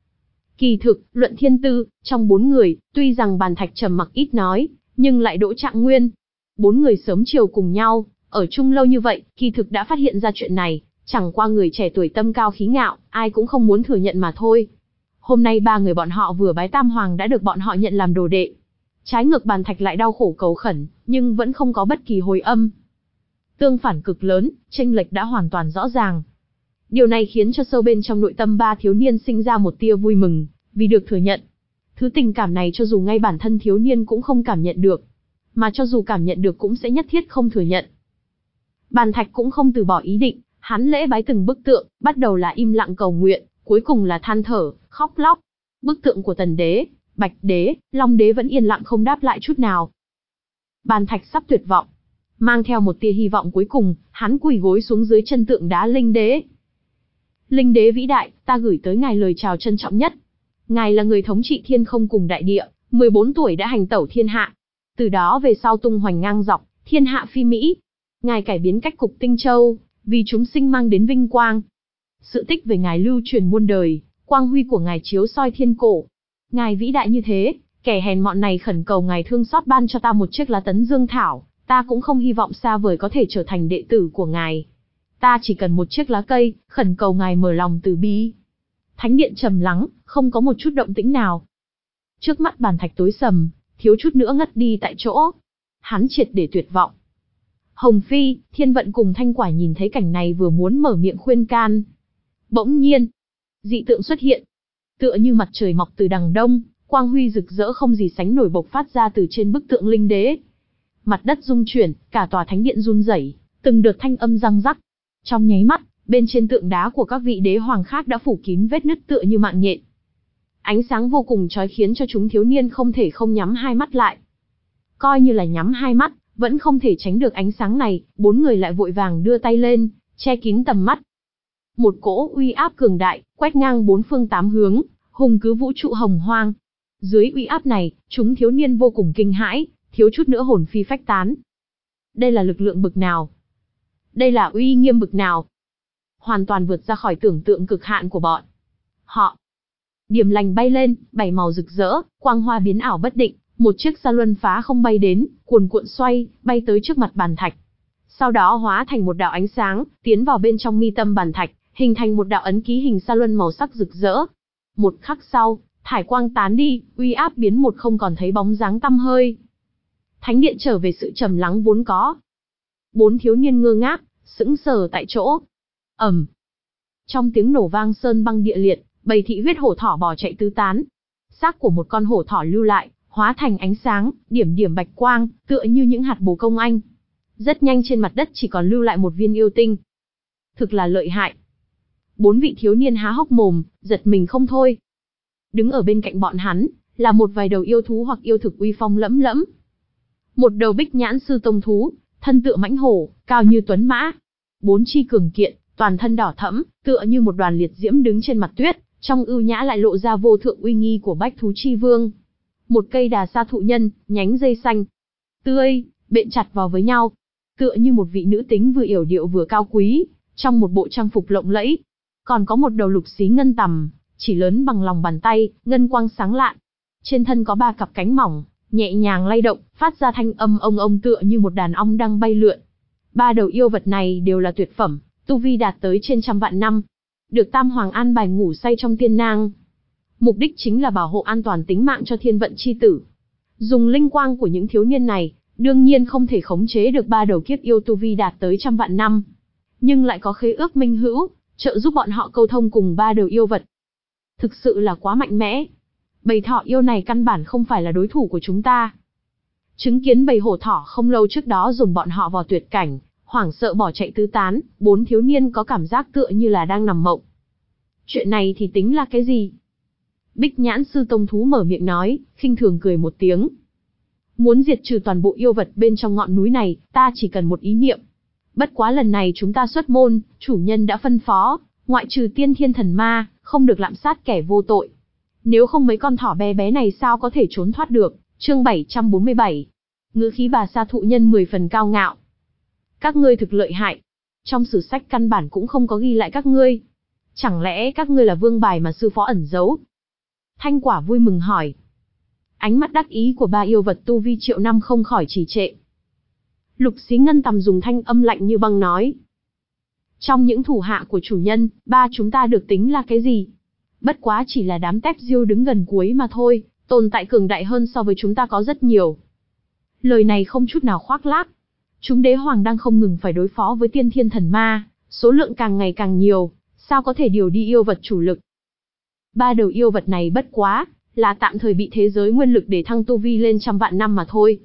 Kỳ thực, luận thiên tư, trong bốn người, tuy rằng Bàn Thạch trầm mặc ít nói, nhưng lại đỗ Trạng Nguyên. Bốn người sớm chiều cùng nhau, ở chung lâu như vậy, kỳ thực đã phát hiện ra chuyện này, chẳng qua người trẻ tuổi tâm cao khí ngạo, ai cũng không muốn thừa nhận mà thôi. Hôm nay ba người bọn họ vừa bái Tam Hoàng đã được bọn họ nhận làm đồ đệ. Trái ngược Bàn Thạch lại đau khổ cầu khẩn, nhưng vẫn không có bất kỳ hồi âm. Tương phản cực lớn, chênh lệch đã hoàn toàn rõ ràng. Điều này khiến cho sâu bên trong nội tâm ba thiếu niên sinh ra một tia vui mừng, vì được thừa nhận. Thứ tình cảm này cho dù ngay bản thân thiếu niên cũng không cảm nhận được, mà cho dù cảm nhận được cũng sẽ nhất thiết không thừa nhận. Bàn Thạch cũng không từ bỏ ý định, hắn lễ bái từng bức tượng, bắt đầu là im lặng cầu nguyện, cuối cùng là than thở, khóc lóc. Bức tượng của Tần Đế, Bạch Đế, Long Đế vẫn yên lặng không đáp lại chút nào. Bàn Thạch sắp tuyệt vọng, mang theo một tia hy vọng cuối cùng, hắn quỳ gối xuống dưới chân tượng đá Linh Đế. Linh Đế vĩ đại, ta gửi tới ngài lời chào trân trọng nhất. Ngài là người thống trị thiên không cùng đại địa, mười bốn tuổi đã hành tẩu thiên hạ. Từ đó về sau tung hoành ngang dọc, thiên hạ phi Mỹ. Ngài cải biến cách cục Tinh Châu, vì chúng sinh mang đến vinh quang. Sự tích về ngài lưu truyền muôn đời, quang huy của ngài chiếu soi thiên cổ. Ngài vĩ đại như thế, kẻ hèn mọn này khẩn cầu ngài thương xót ban cho ta một chiếc lá Tấn Dương Thảo, ta cũng không hy vọng xa vời có thể trở thành đệ tử của ngài. Ta chỉ cần một chiếc lá cây, khẩn cầu ngài mở lòng từ bi. Thánh điện trầm lắng, không có một chút động tĩnh nào. Trước mắt Bàn Thạch tối sầm, thiếu chút nữa ngất đi tại chỗ. Hắn triệt để tuyệt vọng. Hồng Phi, Thiên Vận cùng Thanh Quả nhìn thấy cảnh này vừa muốn mở miệng khuyên can. Bỗng nhiên, dị tượng xuất hiện. Tựa như mặt trời mọc từ đằng đông, quang huy rực rỡ không gì sánh nổi bộc phát ra từ trên bức tượng Linh Đế. Mặt đất rung chuyển, cả tòa thánh điện run rẩy, từng đợt thanh âm răng rắc. Trong nháy mắt, bên trên tượng đá của các vị đế hoàng khác đã phủ kín vết nứt tựa như mạng nhện. Ánh sáng vô cùng chói khiến cho chúng thiếu niên không thể không nhắm hai mắt lại. Coi như là nhắm hai mắt, vẫn không thể tránh được ánh sáng này, bốn người lại vội vàng đưa tay lên, che kín tầm mắt. Một cỗ uy áp cường đại, quét ngang bốn phương tám hướng, hùng cứ vũ trụ hồng hoang. Dưới uy áp này, chúng thiếu niên vô cùng kinh hãi, thiếu chút nữa hồn phi phách tán. Đây là lực lượng bực nào? Đây là uy nghiêm bực nào? Hoàn toàn vượt ra khỏi tưởng tượng cực hạn của bọn họ. Điểm lành bay lên, bảy màu rực rỡ, quang hoa biến ảo bất định, một chiếc sa luân phá không bay đến, cuồn cuộn xoay, bay tới trước mặt bàn thạch. Sau đó hóa thành một đạo ánh sáng, tiến vào bên trong mi tâm bàn thạch, hình thành một đạo ấn ký hình sa luân màu sắc rực rỡ. Một khắc sau, thải quang tán đi, uy áp biến một không còn thấy bóng dáng tăm hơi. Thánh điện trở về sự trầm lắng vốn có. Bốn thiếu niên ngơ ngác, sững sờ tại chỗ. Ầm. Trong tiếng nổ vang sơn băng địa liệt, bầy thị huyết hổ thỏ bò chạy tứ tán. Xác của một con hổ thỏ lưu lại, hóa thành ánh sáng, điểm điểm bạch quang, tựa như những hạt bồ công anh. Rất nhanh trên mặt đất chỉ còn lưu lại một viên yêu tinh. Thực là lợi hại. Bốn vị thiếu niên há hốc mồm, giật mình không thôi. Đứng ở bên cạnh bọn hắn, là một vài đầu yêu thú hoặc yêu thực uy phong lẫm lẫm. Một đầu bích nhãn sư tông thú, thân tựa mãnh hổ, cao như tuấn mã. Bốn chi cường kiện, toàn thân đỏ thẫm, tựa như một đoàn liệt diễm đứng trên mặt tuyết, trong ưu nhã lại lộ ra vô thượng uy nghi của bách thú chi vương. Một cây đà sa thụ nhân, nhánh dây xanh, tươi, bện chặt vào với nhau, tựa như một vị nữ tính vừa yểu điệu vừa cao quý, trong một bộ trang phục lộng lẫy. Còn có một đầu lục xí ngân tằm, chỉ lớn bằng lòng bàn tay, ngân quang sáng lạn. Trên thân có ba cặp cánh mỏng, nhẹ nhàng lay động, phát ra thanh âm ông ông tựa như một đàn ong đang bay lượn. Ba đầu yêu vật này đều là tuyệt phẩm, tu vi đạt tới trên trăm vạn năm. Được Tam Hoàng an bài ngủ say trong tiên nang. Mục đích chính là bảo hộ an toàn tính mạng cho thiên vận chi tử. Dùng linh quang của những thiếu niên này, đương nhiên không thể khống chế được ba đầu kiếp yêu tu vi đạt tới trăm vạn năm. Nhưng lại có khế ước minh hữu, trợ giúp bọn họ câu thông cùng ba đầu yêu vật. Thực sự là quá mạnh mẽ. Bầy thỏ yêu này căn bản không phải là đối thủ của chúng ta. Chứng kiến bầy hổ thỏ không lâu trước đó dồn bọn họ vào tuyệt cảnh, hoảng sợ bỏ chạy tứ tán, bốn thiếu niên có cảm giác tựa như là đang nằm mộng. Chuyện này thì tính là cái gì? Bích nhãn sư tông thú mở miệng nói, khinh thường cười một tiếng. Muốn diệt trừ toàn bộ yêu vật bên trong ngọn núi này, ta chỉ cần một ý niệm. Bất quá lần này chúng ta xuất môn, chủ nhân đã phân phó, ngoại trừ tiên thiên thần ma, không được lạm sát kẻ vô tội. Nếu không mấy con thỏ bé bé này sao có thể trốn thoát được. Chương bảy trăm bốn mươi bảy. Ngữ khí bà sa thụ nhân mười phần cao ngạo. Các ngươi thực lợi hại. Trong sử sách căn bản cũng không có ghi lại các ngươi. Chẳng lẽ các ngươi là vương bài mà sư phó ẩn giấu? Thanh Quả vui mừng hỏi. Ánh mắt đắc ý của ba yêu vật tu vi triệu năm không khỏi trì trệ. Lục Xí Ngân Tằm dùng thanh âm lạnh như băng nói. Trong những thủ hạ của chủ nhân, ba chúng ta được tính là cái gì? Bất quá chỉ là đám tép diêu đứng gần cuối mà thôi, tồn tại cường đại hơn so với chúng ta có rất nhiều. Lời này không chút nào khoác lác. Chúng đế hoàng đang không ngừng phải đối phó với tiên thiên thần ma, số lượng càng ngày càng nhiều, sao có thể điều đi yêu vật chủ lực? Ba đầu yêu vật này bất quá, là tạm thời bị thế giới nguyên lực để thăng tu vi lên trăm vạn năm mà thôi.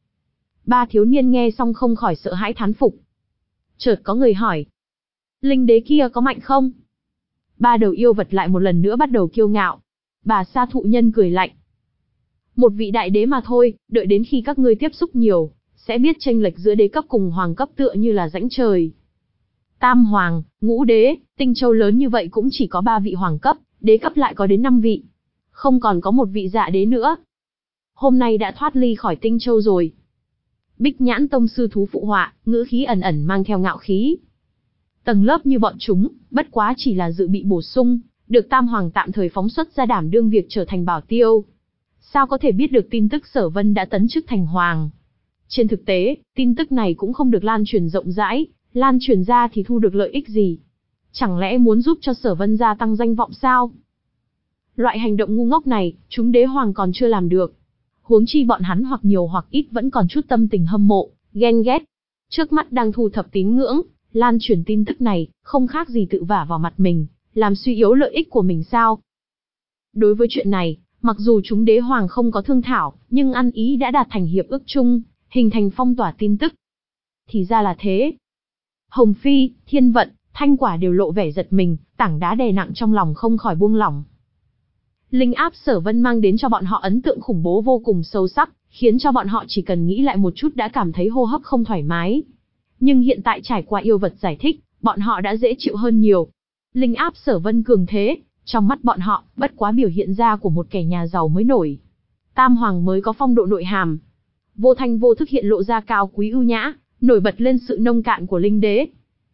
Ba thiếu niên nghe xong không khỏi sợ hãi thán phục. Chợt có người hỏi. Linh đế kia có mạnh không? Ba đầu yêu vật lại một lần nữa bắt đầu kiêu ngạo. Bà sa thụ nhân cười lạnh. Một vị đại đế mà thôi, đợi đến khi các ngươi tiếp xúc nhiều, sẽ biết chênh lệch giữa đế cấp cùng hoàng cấp tựa như là rãnh trời. Tam hoàng, ngũ đế, tinh châu lớn như vậy cũng chỉ có ba vị hoàng cấp, đế cấp lại có đến năm vị. Không còn có một vị dạ đế nữa. Hôm nay đã thoát ly khỏi tinh châu rồi. Bích nhãn tông sư thú phụ họa, ngữ khí ẩn ẩn mang theo ngạo khí. Tầng lớp như bọn chúng, bất quá chỉ là dự bị bổ sung, được Tam Hoàng tạm thời phóng xuất ra đảm đương việc trở thành bảo tiêu. Sao có thể biết được tin tức Sở Vân đã tấn chức thành hoàng? Trên thực tế, tin tức này cũng không được lan truyền rộng rãi, lan truyền ra thì thu được lợi ích gì? Chẳng lẽ muốn giúp cho Sở Vân gia tăng danh vọng sao? Loại hành động ngu ngốc này, chúng đế hoàng còn chưa làm được. Huống chi bọn hắn hoặc nhiều hoặc ít vẫn còn chút tâm tình hâm mộ, ghen ghét. Trước mắt đang thu thập tín ngưỡng, lan truyền tin tức này, không khác gì tự vả vào mặt mình, làm suy yếu lợi ích của mình sao? Đối với chuyện này, mặc dù chúng đế hoàng không có thương thảo, nhưng ăn ý đã đạt thành hiệp ước chung, hình thành phong tỏa tin tức. Thì ra là thế. Hồng Phi, Thiên Vận, Thanh Quả đều lộ vẻ giật mình, tảng đá đè nặng trong lòng không khỏi buông lỏng. Linh áp Sở Vân mang đến cho bọn họ ấn tượng khủng bố vô cùng sâu sắc, khiến cho bọn họ chỉ cần nghĩ lại một chút đã cảm thấy hô hấp không thoải mái. Nhưng hiện tại trải qua yêu vật giải thích, bọn họ đã dễ chịu hơn nhiều. Linh áp Sở Vân cường thế, trong mắt bọn họ, bất quá biểu hiện ra của một kẻ nhà giàu mới nổi. Tam hoàng mới có phong độ nội hàm. Vô thanh vô thức hiện lộ ra cao quý ưu nhã, nổi bật lên sự nông cạn của Linh đế.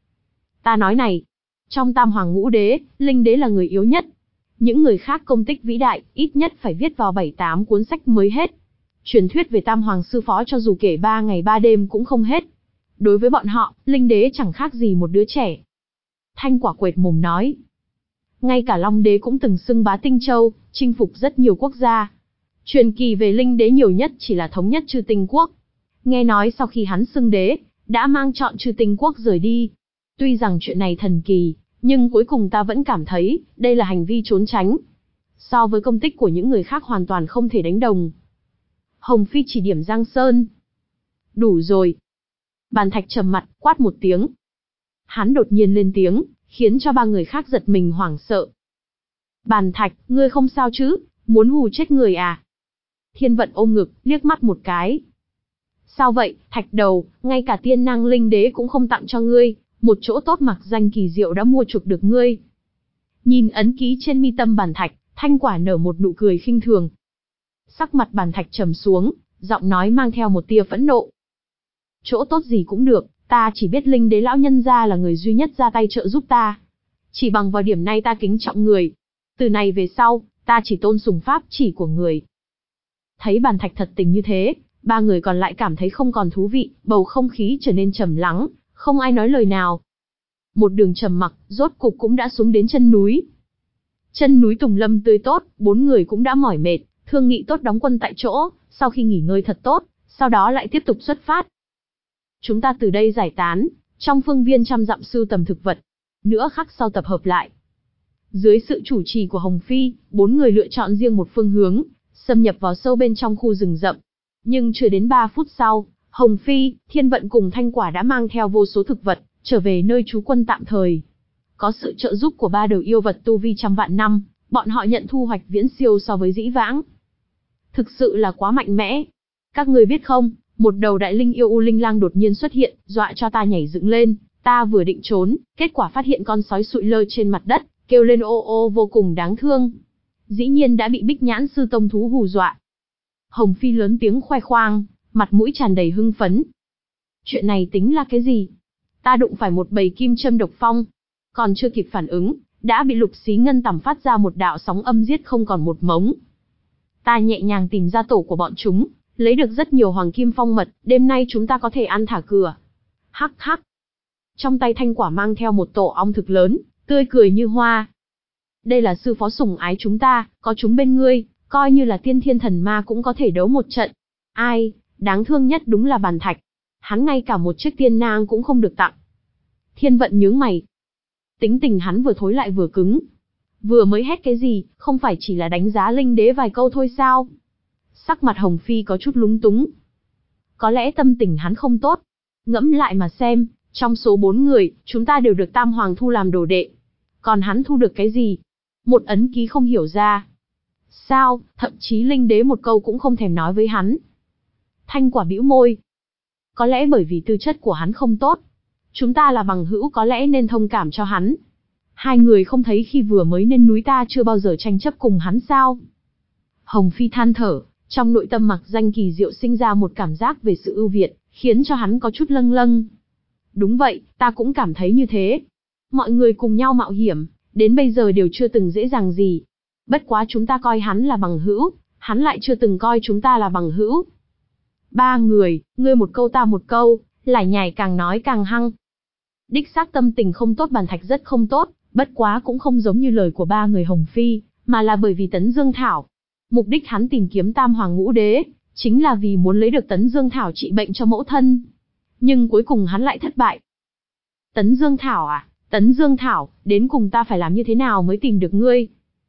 Ta nói này, trong tam hoàng ngũ đế, Linh đế là người yếu nhất. Những người khác công tích vĩ đại, ít nhất phải viết vào bảy tám cuốn sách mới hết. Truyền thuyết về tam hoàng sư phó cho dù kể ba ngày ba đêm cũng không hết. Đối với bọn họ, Linh đế chẳng khác gì một đứa trẻ. Thanh Quả quệt mồm nói. Ngay cả Long đế cũng từng xưng bá Tinh Châu, chinh phục rất nhiều quốc gia. Truyền kỳ về Linh đế nhiều nhất chỉ là thống nhất Chư Tinh Quốc. Nghe nói sau khi hắn xưng đế, đã mang trọn Chư Tinh Quốc rời đi. Tuy rằng chuyện này thần kỳ, nhưng cuối cùng ta vẫn cảm thấy, đây là hành vi trốn tránh. So với công tích của những người khác hoàn toàn không thể đánh đồng. Hồng Phi chỉ điểm Giang Sơn. Đủ rồi. Bàn Thạch trầm mặt, quát một tiếng. Hắn đột nhiên lên tiếng, khiến cho ba người khác giật mình hoảng sợ. Bàn Thạch, ngươi không sao chứ, muốn hù chết người à? Thiên Vận ôm ngực, liếc mắt một cái. Sao vậy, Thạch đầu, ngay cả tiên năng Linh đế cũng không tặng cho ngươi, một chỗ tốt mặc danh kỳ diệu đã mua chuộc được ngươi. Nhìn ấn ký trên mi tâm Bàn Thạch, Thanh Quả nở một nụ cười khinh thường. Sắc mặt Bàn Thạch trầm xuống, giọng nói mang theo một tia phẫn nộ. Chỗ tốt gì cũng được, ta chỉ biết Linh đế lão nhân gia là người duy nhất ra tay trợ giúp ta. Chỉ bằng vào điểm này ta kính trọng người. Từ này về sau, ta chỉ tôn sùng pháp chỉ của người. Thấy Bàn Thạch thật tình như thế, ba người còn lại cảm thấy không còn thú vị, bầu không khí trở nên trầm lắng, không ai nói lời nào. Một đường trầm mặc, rốt cục cũng đã xuống đến chân núi. Chân núi Tùng Lâm tươi tốt, bốn người cũng đã mỏi mệt, thương nghị tốt đóng quân tại chỗ, sau khi nghỉ ngơi thật tốt, sau đó lại tiếp tục xuất phát. Chúng ta từ đây giải tán, trong phương viên trăm dặm sưu tầm thực vật, nữa khắc sau tập hợp lại. Dưới sự chủ trì của Hồng Phi, bốn người lựa chọn riêng một phương hướng, xâm nhập vào sâu bên trong khu rừng rậm. Nhưng chưa đến ba phút sau, Hồng Phi, Thiên Vận cùng Thanh Quả đã mang theo vô số thực vật, trở về nơi trú quân tạm thời. Có sự trợ giúp của ba đầu yêu vật tu vi trăm vạn năm, bọn họ nhận thu hoạch viễn siêu so với dĩ vãng. Thực sự là quá mạnh mẽ. Các người biết không, một đầu đại linh yêu U Linh Lang đột nhiên xuất hiện, dọa cho ta nhảy dựng lên, ta vừa định trốn, kết quả phát hiện con sói sụi lơ trên mặt đất, kêu lên ô ô vô cùng đáng thương. Dĩ nhiên đã bị Bích Nhãn sư tông thú hù dọa. Hồng Phi lớn tiếng khoe khoang, mặt mũi tràn đầy hưng phấn. Chuyện này tính là cái gì? Ta đụng phải một bầy kim châm độc phong. Còn chưa kịp phản ứng, đã bị Lục Xí Ngân tầm phát ra một đạo sóng âm giết không còn một mống. Ta nhẹ nhàng tìm ra tổ của bọn chúng, lấy được rất nhiều hoàng kim phong mật, đêm nay chúng ta có thể ăn thả cửa. Hắc hắc. Trong tay Thanh Quả mang theo một tổ ong thực lớn, tươi cười như hoa. Đây là sư phó sủng ái chúng ta, có chúng bên ngươi, coi như là tiên thiên thần ma cũng có thể đấu một trận. Ai, đáng thương nhất đúng là Bàn Thạch. Hắn ngay cả một chiếc tiên nang cũng không được tặng. Thiên Vận nhướng mày. Tính tình hắn vừa thối lại vừa cứng. Vừa mới hét cái gì, không phải chỉ là đánh giá Linh đế vài câu thôi sao? Sắc mặt Hồng Phi có chút lúng túng. Có lẽ tâm tình hắn không tốt. Ngẫm lại mà xem, trong số bốn người, chúng ta đều được Tam Hoàng thu làm đồ đệ. Còn hắn thu được cái gì? Một ấn ký không hiểu ra. Sao, thậm chí Linh đế một câu cũng không thèm nói với hắn. Thanh Quả bĩu môi. Có lẽ bởi vì tư chất của hắn không tốt. Chúng ta là bằng hữu có lẽ nên thông cảm cho hắn. Hai người không thấy khi vừa mới lên núi ta chưa bao giờ tranh chấp cùng hắn sao? Hồng Phi than thở, trong nội tâm mặc danh kỳ diệu sinh ra một cảm giác về sự ưu việt, khiến cho hắn có chút lâng lâng. Đúng vậy, ta cũng cảm thấy như thế. Mọi người cùng nhau mạo hiểm, đến bây giờ đều chưa từng dễ dàng gì. Bất quá chúng ta coi hắn là bằng hữu, hắn lại chưa từng coi chúng ta là bằng hữu. Ba người, ngươi một câu ta một câu, lải nhải càng nói càng hăng. Đích xác tâm tình không tốt Bàn Thạch rất không tốt, bất quá cũng không giống như lời của ba người Hồng Phi, mà là bởi vì Tấn Dương Thảo. Mục đích hắn tìm kiếm Tam Hoàng Ngũ Đế, chính là vì muốn lấy được Tấn Dương Thảo trị bệnh cho mẫu thân. Nhưng cuối cùng hắn lại thất bại. Tấn Dương Thảo à, Tấn Dương Thảo, đến cùng ta phải làm như thế nào mới tìm được ngươi?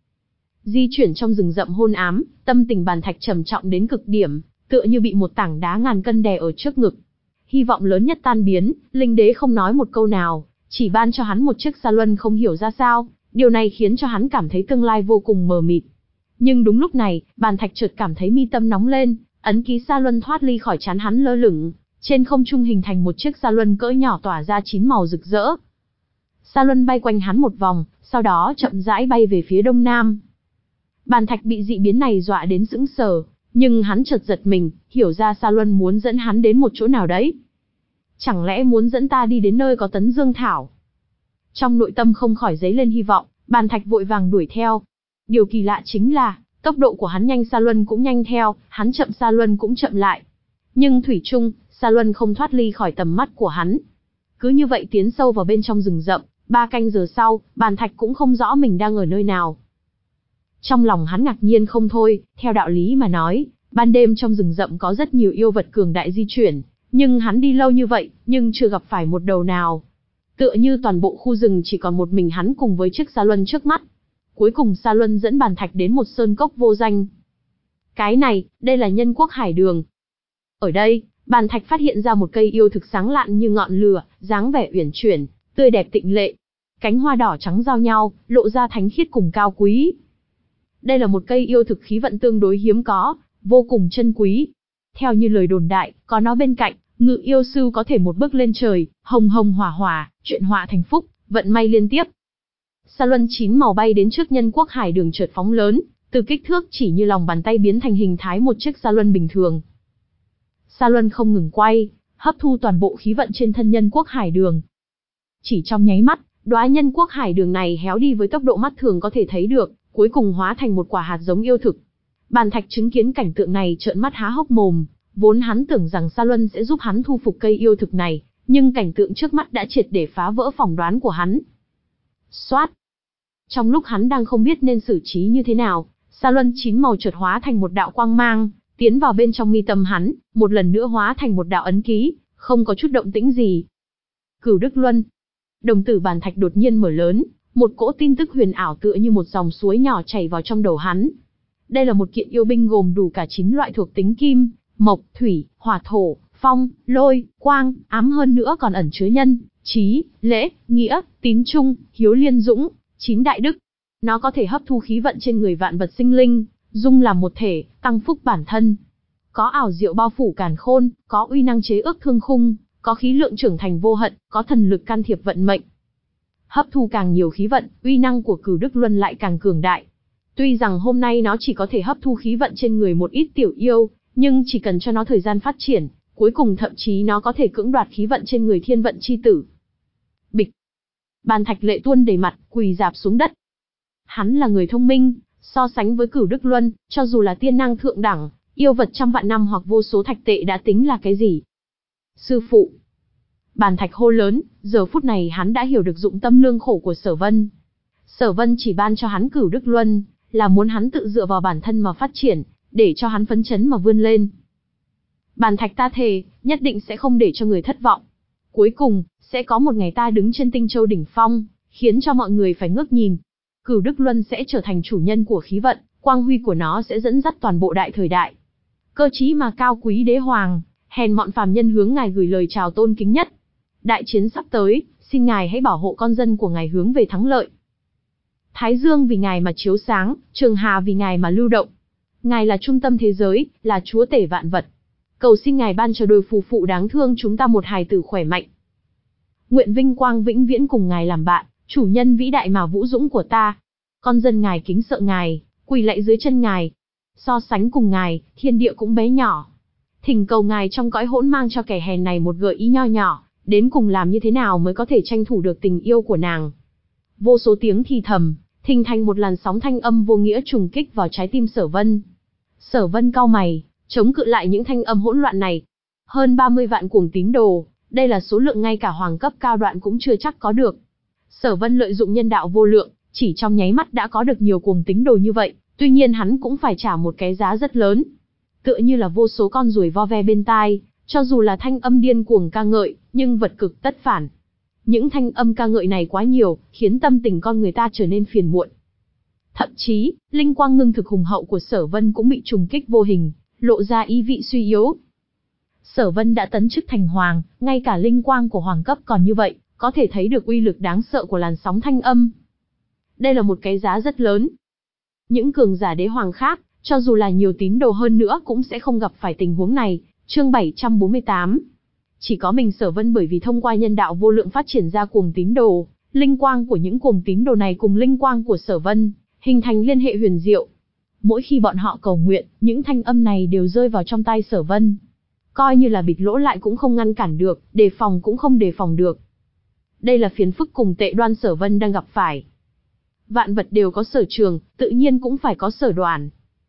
Di chuyển trong rừng rậm hôn ám, tâm tình Bàn Thạch trầm trọng đến cực điểm, tựa như bị một tảng đá ngàn cân đè ở trước ngực. Hy vọng lớn nhất tan biến, Linh đế không nói một câu nào, chỉ ban cho hắn một chiếc sa luân không hiểu ra sao, điều này khiến cho hắn cảm thấy tương lai vô cùng mờ mịt. Nhưng đúng lúc này, Bàn Thạch chợt cảm thấy mi tâm nóng lên, ấn ký sa luân thoát ly khỏi trán hắn lơ lửng, trên không trung hình thành một chiếc sa luân cỡ nhỏ tỏa ra chín màu rực rỡ. Sa Luân bay quanh hắn một vòng, sau đó chậm rãi bay về phía đông nam. Bàn Thạch bị dị biến này dọa đến sững sờ, nhưng hắn chợt giật mình, hiểu ra Sa Luân muốn dẫn hắn đến một chỗ nào đấy. Chẳng lẽ muốn dẫn ta đi đến nơi có Tấn Dương Thảo? Trong nội tâm không khỏi dấy lên hy vọng, Bàn Thạch vội vàng đuổi theo. Điều kỳ lạ chính là, tốc độ của hắn nhanh Sa Luân cũng nhanh theo, hắn chậm Sa Luân cũng chậm lại. Nhưng thủy chung, Sa Luân không thoát ly khỏi tầm mắt của hắn. Cứ như vậy tiến sâu vào bên trong rừng rậm, ba canh giờ sau, Bàn Thạch cũng không rõ mình đang ở nơi nào. Trong lòng hắn ngạc nhiên không thôi, theo đạo lý mà nói, ban đêm trong rừng rậm có rất nhiều yêu vật cường đại di chuyển, nhưng hắn đi lâu như vậy, nhưng chưa gặp phải một đầu nào. Tựa như toàn bộ khu rừng chỉ còn một mình hắn cùng với chiếc Sa Luân trước mắt. Cuối cùng Sa Luân dẫn Bàn Thạch đến một sơn cốc vô danh. Cái này, đây là Nhân Quốc Hải Đường. Ở đây, Bàn Thạch phát hiện ra một cây yêu thực sáng lạn như ngọn lửa, dáng vẻ uyển chuyển, tươi đẹp tịnh lệ. Cánh hoa đỏ trắng giao nhau, lộ ra thánh khiết cùng cao quý. Đây là một cây yêu thực khí vận tương đối hiếm có, vô cùng chân quý. Theo như lời đồn đại, có nó bên cạnh, ngự yêu sư có thể một bước lên trời, hồng hồng hỏa hỏa, chuyện họa thành phúc, vận may liên tiếp. Sa Luân chín màu bay đến trước Nhân Quốc Hải Đường chợt phóng lớn, từ kích thước chỉ như lòng bàn tay biến thành hình thái một chiếc Sa Luân bình thường. Sa Luân không ngừng quay, hấp thu toàn bộ khí vận trên thân Nhân Quốc Hải Đường. Chỉ trong nháy mắt, đóa Nhân Quốc Hải Đường này héo đi với tốc độ mắt thường có thể thấy được, cuối cùng hóa thành một quả hạt giống yêu thực. Bàn Thạch chứng kiến cảnh tượng này trợn mắt há hốc mồm, vốn hắn tưởng rằng Sa Luân sẽ giúp hắn thu phục cây yêu thực này, nhưng cảnh tượng trước mắt đã triệt để phá vỡ phỏng đoán của hắn. Xoát! Trong lúc hắn đang không biết nên xử trí như thế nào, Sa Luân chín màu chợt hóa thành một đạo quang mang, tiến vào bên trong mi tâm hắn, một lần nữa hóa thành một đạo ấn ký, không có chút động tĩnh gì. Cửu Đức Luân. Đồng tử Bàn Thạch đột nhiên mở lớn, một cỗ tin tức huyền ảo tựa như một dòng suối nhỏ chảy vào trong đầu hắn. Đây là một kiện yêu binh gồm đủ cả chín loại thuộc tính kim, mộc, thủy, hỏa thổ, phong, lôi, quang, ám, hơn nữa còn ẩn chứa nhân, trí, lễ, nghĩa, tín trung, hiếu liên dũng, chín đại đức. Nó có thể hấp thu khí vận trên người vạn vật sinh linh, dung làm một thể, tăng phúc bản thân. Có ảo diệu bao phủ càn khôn, có uy năng chế ước thương khung, có khí lượng trưởng thành vô hận, có thần lực can thiệp vận mệnh. Hấp thu càng nhiều khí vận, uy năng của Cửu Đức Luân lại càng cường đại. Tuy rằng hôm nay nó chỉ có thể hấp thu khí vận trên người một ít tiểu yêu, nhưng chỉ cần cho nó thời gian phát triển, cuối cùng thậm chí nó có thể cưỡng đoạt khí vận trên người thiên vận chi tử. Bịch! Bàn Thạch lệ tuôn đầy mặt, quỳ rạp xuống đất. Hắn là người thông minh, so sánh với Cửu Đức Luân, cho dù là tiên năng thượng đẳng, yêu vật trăm vạn năm hoặc vô số thạch tệ đã tính là cái gì? Sư phụ! Bàn Thạch hô lớn, giờ phút này hắn đã hiểu được dụng tâm lương khổ của Sở Vân. Sở Vân chỉ ban cho hắn Cửu Đức Luân, là muốn hắn tự dựa vào bản thân mà phát triển, để cho hắn phấn chấn mà vươn lên. Bàn Thạch ta thề, nhất định sẽ không để cho người thất vọng. Cuối cùng, sẽ có một ngày ta đứng trên Tinh Châu đỉnh phong, khiến cho mọi người phải ngước nhìn. Cửu Đức Luân sẽ trở thành chủ nhân của khí vận, quang huy của nó sẽ dẫn dắt toàn bộ đại thời đại. Cơ trí mà cao quý đế hoàng, hèn mọn phàm nhân hướng ngài gửi lời chào tôn kính nhất. Đại chiến sắp tới, xin ngài hãy bảo hộ con dân của ngài hướng về thắng lợi. Thái Dương vì ngài mà chiếu sáng, Trường Hà vì ngài mà lưu động. Ngài là trung tâm thế giới, là chúa tể vạn vật. Cầu xin ngài ban cho đôi phù phụ đáng thương chúng ta một hài tử khỏe mạnh. Nguyện vinh quang vĩnh viễn cùng ngài làm bạn, chủ nhân vĩ đại mà vũ dũng của ta. Con dân ngài kính sợ ngài, quỳ lạy dưới chân ngài. So sánh cùng ngài, thiên địa cũng bé nhỏ. Thỉnh cầu ngài trong cõi hỗn mang cho kẻ hèn này một gợi ý nho nhỏ, đến cùng làm như thế nào mới có thể tranh thủ được tình yêu của nàng. Vô số tiếng thì thầm, thình thành một làn sóng thanh âm vô nghĩa trùng kích vào trái tim Sở Vân. Sở Vân cau mày, chống cự lại những thanh âm hỗn loạn này. Hơn ba mươi vạn cuồng tín đồ, đây là số lượng ngay cả hoàng cấp cao đoạn cũng chưa chắc có được. Sở Vân lợi dụng nhân đạo vô lượng, chỉ trong nháy mắt đã có được nhiều cuồng tín đồ như vậy, tuy nhiên hắn cũng phải trả một cái giá rất lớn. Tựa như là vô số con ruồi vo ve bên tai, cho dù là thanh âm điên cuồng ca ngợi, nhưng vật cực tất phản. Những thanh âm ca ngợi này quá nhiều, khiến tâm tình con người ta trở nên phiền muộn. Thậm chí, linh quang ngưng thực hùng hậu của Sở Vân cũng bị trùng kích vô hình, lộ ra ý vị suy yếu. Sở Vân đã tấn chức thành hoàng, ngay cả linh quang của hoàng cấp còn như vậy, có thể thấy được uy lực đáng sợ của làn sóng thanh âm. Đây là một cái giá rất lớn. Những cường giả đế hoàng khác, cho dù là nhiều tín đồ hơn nữa cũng sẽ không gặp phải tình huống này. Chương bảy trăm bốn mươi tám. Chỉ có mình Sở Vân bởi vì thông qua nhân đạo vô lượng phát triển ra cuồng tín đồ, Linh quang của những cuồng tín đồ này cùng linh quang của Sở Vân, hình thành liên hệ huyền diệu. Mỗi khi bọn họ cầu nguyện, những thanh âm này đều rơi vào trong tai Sở Vân. Coi như là bịt lỗ lại cũng không ngăn cản được, đề phòng cũng không đề phòng được. Đây là phiền phức cùng tệ đoan Sở Vân đang gặp phải. Vạn vật đều có sở trường, tự nhiên cũng phải có sở đoản.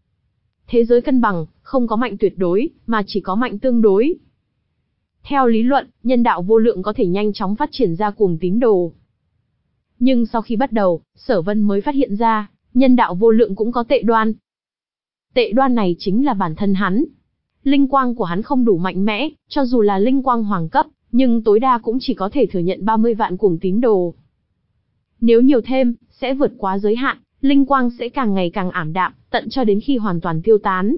Thế giới cân bằng, không có mạnh tuyệt đối, mà chỉ có mạnh tương đối. Theo lý luận, nhân đạo vô lượng có thể nhanh chóng phát triển ra cuồng tín đồ. Nhưng sau khi bắt đầu, Sở Vân mới phát hiện ra, nhân đạo vô lượng cũng có tệ đoan. Tệ đoan này chính là bản thân hắn. Linh quang của hắn không đủ mạnh mẽ, cho dù là linh quang hoàng cấp, nhưng tối đa cũng chỉ có thể thừa nhận ba mươi vạn cuồng tín đồ. Nếu nhiều thêm, sẽ vượt quá giới hạn, linh quang sẽ càng ngày càng ảm đạm, tận cho đến khi hoàn toàn tiêu tán.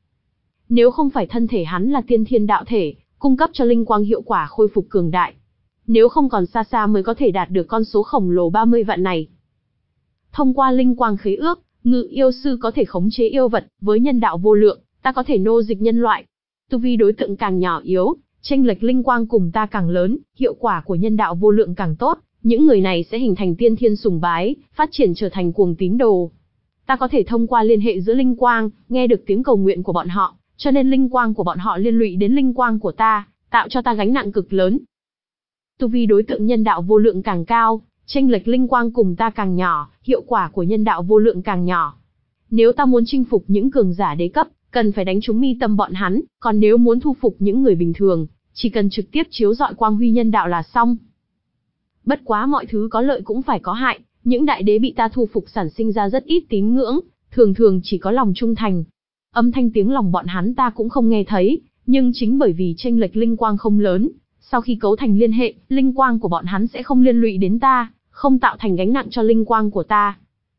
Nếu không phải thân thể hắn là tiên thiên đạo thể, cung cấp cho linh quang hiệu quả khôi phục cường đại. Nếu không còn xa xa mới có thể đạt được con số khổng lồ ba mươi vạn này. Thông qua linh quang khế ước, Ngự yêu sư có thể khống chế yêu vật, với nhân đạo vô lượng, ta có thể nô dịch nhân loại. Tu vi đối tượng càng nhỏ yếu, chênh lệch linh quang cùng ta càng lớn, hiệu quả của nhân đạo vô lượng càng tốt, những người này sẽ hình thành tiên thiên sùng bái, phát triển trở thành cuồng tín đồ. Ta có thể thông qua liên hệ giữa linh quang, nghe được tiếng cầu nguyện của bọn họ, cho nên linh quang của bọn họ liên lụy đến linh quang của ta, tạo cho ta gánh nặng cực lớn. Tu vi đối tượng nhân đạo vô lượng càng cao, chênh lệch linh quang cùng ta càng nhỏ, hiệu quả của nhân đạo vô lượng càng nhỏ. Nếu ta muốn chinh phục những cường giả đế cấp, cần phải đánh trúng mi tâm bọn hắn, còn nếu muốn thu phục những người bình thường, chỉ cần trực tiếp chiếu rọi quang huy nhân đạo là xong. Bất quá mọi thứ có lợi cũng phải có hại, những đại đế bị ta thu phục sản sinh ra rất ít tín ngưỡng, thường thường chỉ có lòng trung thành. Âm thanh tiếng lòng bọn hắn ta cũng không nghe thấy, nhưng chính bởi vì chênh lệch linh quang không lớn, sau khi cấu thành liên hệ, linh quang của bọn hắn sẽ không liên lụy đến ta, không tạo thành gánh nặng cho linh quang của ta.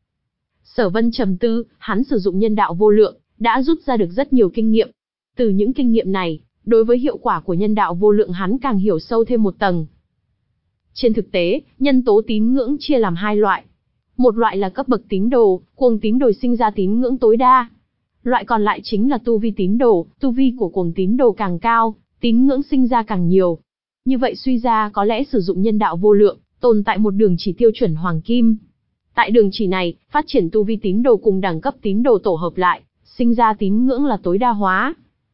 Sở Vân trầm tư, hắn sử dụng nhân đạo vô lượng, đã rút ra được rất nhiều kinh nghiệm. Từ những kinh nghiệm này, đối với hiệu quả của nhân đạo vô lượng hắn càng hiểu sâu thêm một tầng. Trên thực tế, nhân tố tín ngưỡng chia làm hai loại. Một loại là cấp bậc tín đồ, cuồng tín đồ sinh ra tín ngưỡng tối đa. Loại còn lại chính là tu vi tín đồ, tu vi của cuồng tín đồ càng cao, tín ngưỡng sinh ra càng nhiều. Như vậy suy ra có lẽ sử dụng nhân đạo vô lượng, tồn tại một đường chỉ tiêu chuẩn hoàng kim. Tại đường chỉ này, phát triển tu vi tín đồ cùng đẳng cấp tín đồ tổ hợp lại, sinh ra tín ngưỡng là tối đa hóa.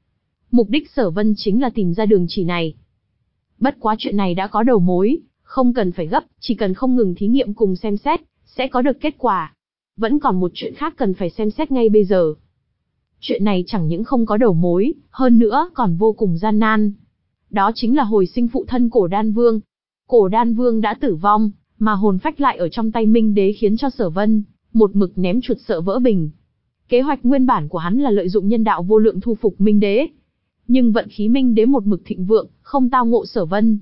Mục đích Sở Vân chính là tìm ra đường chỉ này. Bất quá chuyện này đã có đầu mối, không cần phải gấp, chỉ cần không ngừng thí nghiệm cùng xem xét, sẽ có được kết quả. Vẫn còn một chuyện khác cần phải xem xét ngay bây giờ. Chuyện này chẳng những không có đầu mối, hơn nữa còn vô cùng gian nan. Đó chính là hồi sinh phụ thân Cổ Đan Vương. Cổ Đan Vương đã tử vong, mà hồn phách lại ở trong tay Minh Đế khiến cho Sở Vân một mực ném chuột sợ vỡ bình. Kế hoạch nguyên bản của hắn là lợi dụng nhân đạo vô lượng thu phục Minh Đế, nhưng vận khí Minh Đế một mực thịnh vượng, không tao ngộ Sở Vân.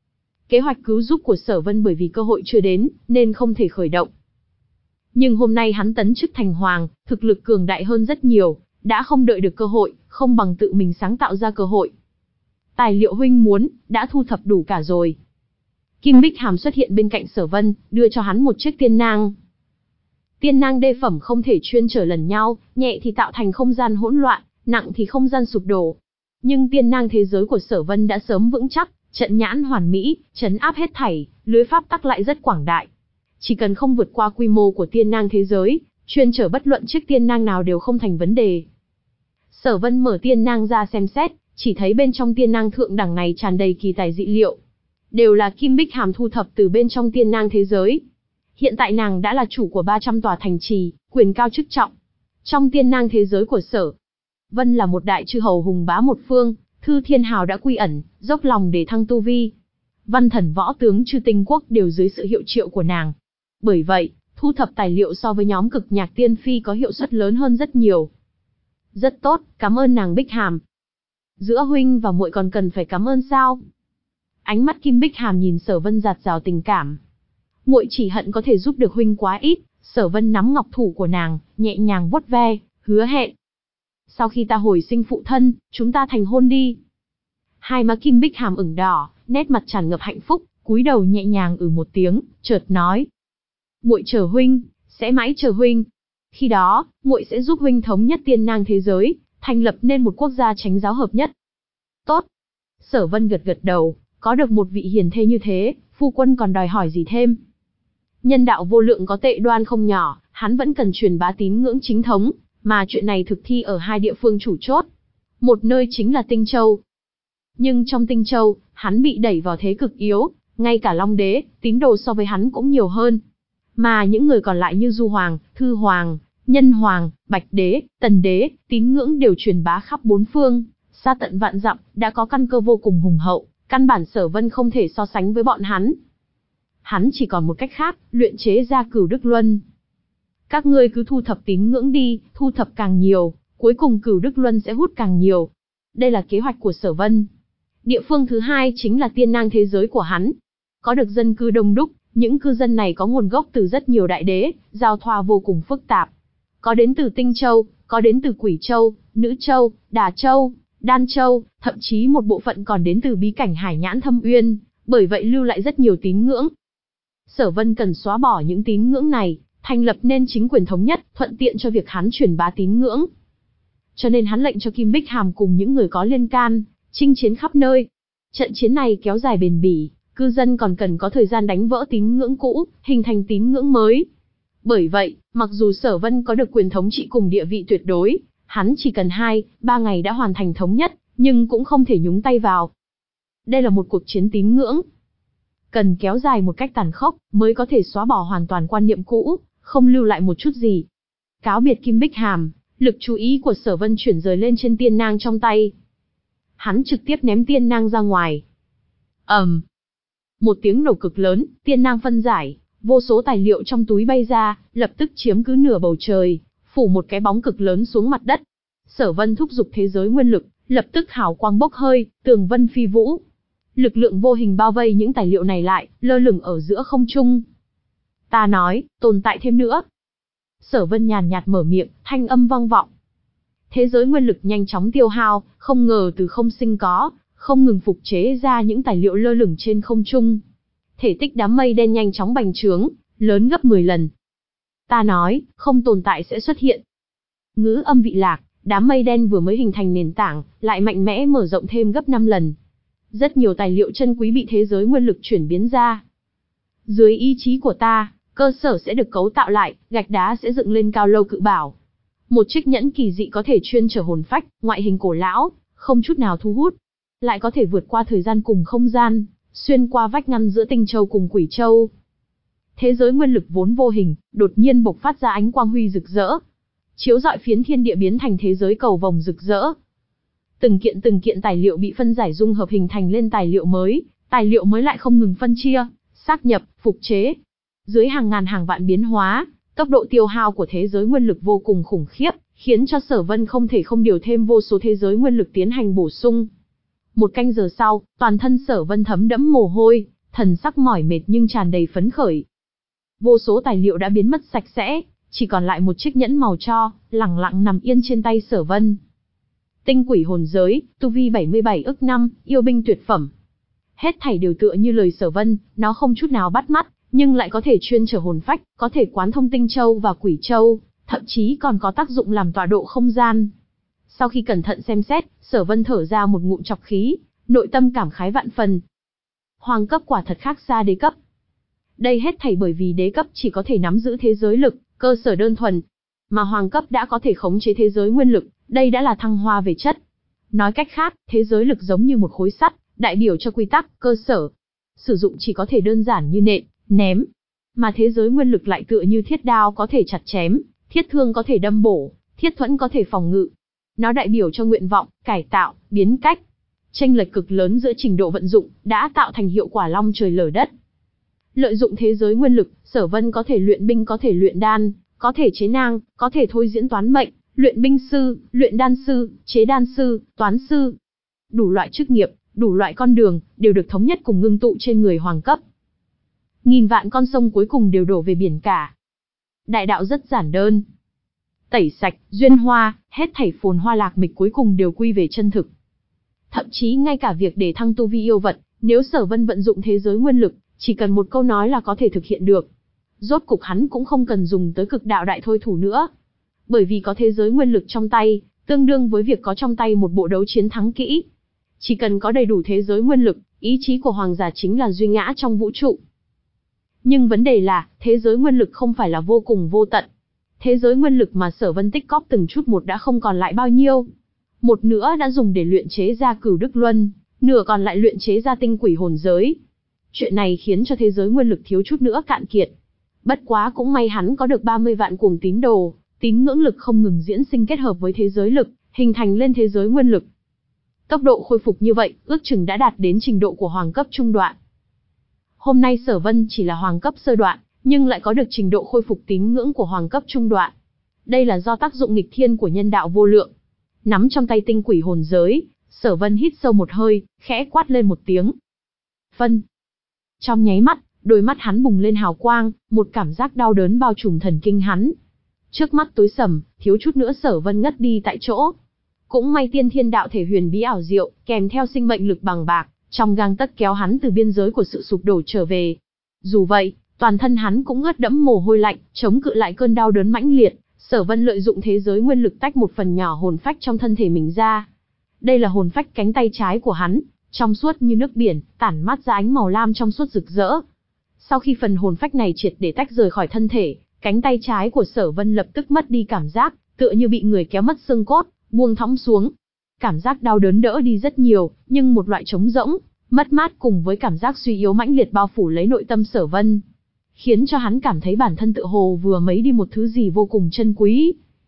Kế hoạch cứu giúp của Sở Vân bởi vì cơ hội chưa đến, nên không thể khởi động. Nhưng hôm nay hắn tấn chức thành hoàng, thực lực cường đại hơn rất nhiều, đã không đợi được cơ hội, không bằng tự mình sáng tạo ra cơ hội. Tài liệu huynh muốn, đã thu thập đủ cả rồi. Kim Bích Hàm xuất hiện bên cạnh Sở Vân, đưa cho hắn một chiếc tiên nang. Tiên nang đê phẩm không thể chuyên trở lần nhau, nhẹ thì tạo thành không gian hỗn loạn, nặng thì không gian sụp đổ. Nhưng tiên nang thế giới của Sở Vân đã sớm vững chắc, trận nhãn hoàn mỹ, trấn áp hết thảy, lưới pháp tắc lại rất quảng đại. Chỉ cần không vượt qua quy mô của tiên nang thế giới, chuyên trở bất luận chiếc tiên nang nào đều không thành vấn đề. Sở Vân mở tiên nang ra xem xét, chỉ thấy bên trong tiên nang thượng đẳng này tràn đầy kỳ tài dị liệu. Đều là Kim Bích Hàm thu thập từ bên trong tiên nang thế giới. Hiện tại nàng đã là chủ của ba trăm tòa thành trì, quyền cao chức trọng. Trong tiên nang thế giới của Sở Vân là một đại chư hầu hùng bá một phương, Thư Thiên Hào đã quy ẩn, dốc lòng để thăng tu vi. Văn thần võ tướng chư tinh quốc đều dưới sự hiệu triệu của nàng. Bởi vậy, thu thập tài liệu so với nhóm Cực Nhạc Tiên Phi có hiệu suất lớn hơn rất nhiều. Rất tốt, cảm ơn nàng Bích Hàm. Giữa huynh và muội còn cần phải cảm ơn sao? Ánh mắt Kim Bích Hàm nhìn Sở Vân dạt dào tình cảm. Muội chỉ hận có thể giúp được huynh quá ít. Sở Vân nắm ngọc thủ của nàng, nhẹ nhàng vuốt ve, hứa hẹn. Sau khi ta hồi sinh phụ thân, chúng ta thành hôn đi. Hai má Kim Bích Hàm ửng đỏ, nét mặt tràn ngập hạnh phúc, cúi đầu nhẹ nhàng ừ một tiếng, chợt nói: muội chờ huynh, sẽ mãi chờ huynh. Khi đó, muội sẽ giúp huynh thống nhất tiên nang thế giới, thành lập nên một quốc gia chánh giáo hợp nhất. Tốt. Sở Vân gật gật đầu, có được một vị hiền thê như thế, phu quân còn đòi hỏi gì thêm? Nhân đạo vô lượng có tệ đoan không nhỏ, hắn vẫn cần truyền bá tín ngưỡng chính thống, mà chuyện này thực thi ở hai địa phương chủ chốt. Một nơi chính là Tinh Châu. Nhưng trong Tinh Châu, hắn bị đẩy vào thế cực yếu, ngay cả Long Đế, tín đồ so với hắn cũng nhiều hơn. Mà những người còn lại như Du Hoàng, Thư Hoàng, Nhân Hoàng, Bạch Đế, Tần Đế, tín ngưỡng đều truyền bá khắp bốn phương, xa tận vạn dặm, đã có căn cơ vô cùng hùng hậu, căn bản Sở Vân không thể so sánh với bọn hắn. Hắn chỉ còn một cách khác, luyện chế ra Cửu Đức Luân. Các ngươi cứ thu thập tín ngưỡng đi, thu thập càng nhiều, cuối cùng Cửu Đức Luân sẽ hút càng nhiều. Đây là kế hoạch của Sở Vân. Địa phương thứ hai chính là tiên nang thế giới của hắn. Có được dân cư đông đúc, những cư dân này có nguồn gốc từ rất nhiều đại đế, giao thoa vô cùng phức tạp. Có đến từ Tinh Châu, có đến từ Quỷ Châu, Nữ Châu, Đà Châu, Đan Châu, thậm chí một bộ phận còn đến từ bí cảnh Hải Nhãn Thâm Uyên, bởi vậy lưu lại rất nhiều tín ngưỡng. Sở Vân cần xóa bỏ những tín ngưỡng này, thành lập nên chính quyền thống nhất, thuận tiện cho việc hắn truyền bá tín ngưỡng. Cho nên hắn lệnh cho Kim Bích Hàm cùng những người có liên can, chinh chiến khắp nơi. Trận chiến này kéo dài bền bỉ, cư dân còn cần có thời gian đánh vỡ tín ngưỡng cũ, hình thành tín ngưỡng mới. Bởi vậy, mặc dù Sở Vân có được quyền thống trị cùng địa vị tuyệt đối, hắn chỉ cần hai, ba ngày đã hoàn thành thống nhất, nhưng cũng không thể nhúng tay vào. Đây là một cuộc chiến tín ngưỡng. Cần kéo dài một cách tàn khốc, mới có thể xóa bỏ hoàn toàn quan niệm cũ, không lưu lại một chút gì. Cáo biệt Kim Bích Hàm, lực chú ý của Sở Vân chuyển rời lên trên tiên nang trong tay. Hắn trực tiếp ném tiên nang ra ngoài. ầm, um. Một tiếng nổ cực lớn, tiên nang phân giải, vô số tài liệu trong túi bay ra, lập tức chiếm cứ nửa bầu trời, phủ một cái bóng cực lớn xuống mặt đất. Sở Vân thúc giục thế giới nguyên lực, lập tức hào quang bốc hơi, tường vân phi vũ. Lực lượng vô hình bao vây những tài liệu này lại, lơ lửng ở giữa không trung. Ta nói, tồn tại thêm nữa. Sở Vân nhàn nhạt mở miệng, thanh âm vang vọng. Thế giới nguyên lực nhanh chóng tiêu hao, không ngờ từ không sinh có, không ngừng phục chế ra những tài liệu lơ lửng trên không trung. Thể tích đám mây đen nhanh chóng bành trướng, lớn gấp mười lần. Ta nói, không tồn tại sẽ xuất hiện. Ngữ âm vị lạc, đám mây đen vừa mới hình thành nền tảng, lại mạnh mẽ mở rộng thêm gấp năm lần. Rất nhiều tài liệu chân quý bị thế giới nguyên lực chuyển biến ra. Dưới ý chí của ta, cơ sở sẽ được cấu tạo lại, gạch đá sẽ dựng lên cao lâu cự bảo. Một chiếc nhẫn kỳ dị có thể chuyên chở hồn phách, ngoại hình cổ lão, không chút nào thu hút. Lại có thể vượt qua thời gian cùng không gian, xuyên qua vách ngăn giữa Tinh Châu cùng Quỷ Châu. Thế giới nguyên lực vốn vô hình, đột nhiên bộc phát ra ánh quang huy rực rỡ. Chiếu rọi phiến thiên địa biến thành thế giới cầu vồng rực rỡ. Từng kiện từng kiện tài liệu bị phân giải dung hợp hình thành lên tài liệu mới, tài liệu mới lại không ngừng phân chia, xác nhập, phục chế. Dưới hàng ngàn hàng vạn biến hóa, tốc độ tiêu hao của thế giới nguyên lực vô cùng khủng khiếp, khiến cho Sở Vân không thể không điều thêm vô số thế giới nguyên lực tiến hành bổ sung. Một canh giờ sau, toàn thân Sở Vân thấm đẫm mồ hôi, thần sắc mỏi mệt nhưng tràn đầy phấn khởi. Vô số tài liệu đã biến mất sạch sẽ, chỉ còn lại một chiếc nhẫn màu tro, lẳng lặng nằm yên trên tay Sở Vân. Tinh quỷ hồn giới, tu vi bảy mươi bảy ức năm, yêu binh tuyệt phẩm. Hết thảy đều tựa như lời Sở Vân, nó không chút nào bắt mắt, nhưng lại có thể chuyên chở hồn phách, có thể quán thông Tinh Châu và Quỷ Châu, thậm chí còn có tác dụng làm tọa độ không gian. Sau khi cẩn thận xem xét, Sở Vân thở ra một ngụm trọc khí, nội tâm cảm khái vạn phần. Hoàng cấp quả thật khác xa đế cấp. Đây hết thảy bởi vì đế cấp chỉ có thể nắm giữ thế giới lực, cơ sở đơn thuần, mà hoàng cấp đã có thể khống chế thế giới nguyên lực, đây đã là thăng hoa về chất. Nói cách khác, thế giới lực giống như một khối sắt, đại biểu cho quy tắc, cơ sở. Sử dụng chỉ có thể đơn giản như nện, ném, mà thế giới nguyên lực lại tựa như thiết đao có thể chặt chém, thiết thương có thể đâm bổ, thiết thuẫn có thể phòng ngự. Nó đại biểu cho nguyện vọng, cải tạo, biến cách. Chênh lệch cực lớn giữa trình độ vận dụng, đã tạo thành hiệu quả long trời lở đất. Lợi dụng thế giới nguyên lực, Sở Vân có thể luyện binh, có thể luyện đan, có thể chế nang, có thể thôi diễn toán mệnh, luyện binh sư, luyện đan sư, chế đan sư, toán sư. Đủ loại chức nghiệp, đủ loại con đường, đều được thống nhất cùng ngưng tụ trên người hoàng cấp. Nghìn vạn con sông cuối cùng đều đổ về biển cả. Đại đạo rất giản đơn. Tẩy sạch, duyên hoa, hết thảy phồn hoa lạc mịch cuối cùng đều quy về chân thực. Thậm chí ngay cả việc để thăng tu vi yêu vật, nếu Sở Vân vận dụng thế giới nguyên lực, chỉ cần một câu nói là có thể thực hiện được. Rốt cục hắn cũng không cần dùng tới cực đạo đại thôi thủ nữa. Bởi vì có thế giới nguyên lực trong tay, tương đương với việc có trong tay một bộ đấu chiến thắng kỹ. Chỉ cần có đầy đủ thế giới nguyên lực, ý chí của hoàng giả chính là duy ngã trong vũ trụ. Nhưng vấn đề là, thế giới nguyên lực không phải là vô cùng vô tận. Thế giới nguyên lực mà Sở Vân tích cóp từng chút một đã không còn lại bao nhiêu. Một nửa đã dùng để luyện chế ra Cửu Đức Luân, nửa còn lại luyện chế ra tinh quỷ hồn giới. Chuyện này khiến cho thế giới nguyên lực thiếu chút nữa cạn kiệt. Bất quá cũng may hắn có được ba mươi vạn cuồng tín đồ, tín ngưỡng lực không ngừng diễn sinh kết hợp với thế giới lực, hình thành lên thế giới nguyên lực. Tốc độ khôi phục như vậy, ước chừng đã đạt đến trình độ của hoàng cấp trung đoạn. Hôm nay Sở Vân chỉ là hoàng cấp sơ đoạn, nhưng lại có được trình độ khôi phục tín ngưỡng của hoàng cấp trung đoạn. Đây là do tác dụng nghịch thiên của nhân đạo vô lượng. Nắm trong tay tinh quỷ hồn giới, Sở Vân hít sâu một hơi, khẽ quát lên một tiếng. Phân. Trong nháy mắt, đôi mắt hắn bùng lên hào quang, một cảm giác đau đớn bao trùm thần kinh hắn. Trước mắt tối sầm, thiếu chút nữa Sở Vân ngất đi tại chỗ. Cũng may tiên thiên đạo thể huyền bí ảo diệu, kèm theo sinh mệnh lực bằng bạc, trong gang tấc kéo hắn từ biên giới của sự sụp đổ trở về. Dù vậy, toàn thân hắn cũng ướt đẫm mồ hôi lạnh, chống cự lại cơn đau đớn mãnh liệt. Sở Vân lợi dụng thế giới nguyên lực tách một phần nhỏ hồn phách trong thân thể mình ra. Đây là hồn phách cánh tay trái của hắn, trong suốt như nước biển, tản mát ra ánh màu lam trong suốt rực rỡ. Sau khi phần hồn phách này triệt để tách rời khỏi thân thể, cánh tay trái của Sở Vân lập tức mất đi cảm giác, tựa như bị người kéo mất xương cốt, buông thõng xuống. Cảm giác đau đớn đỡ đi rất nhiều, nhưng một loại trống rỗng, mất mát cùng với cảm giác suy yếu mãnh liệt bao phủ lấy nội tâm Sở Vân, khiến cho hắn cảm thấy bản thân tự hồ vừa mấy đi một thứ gì vô cùng chân quý.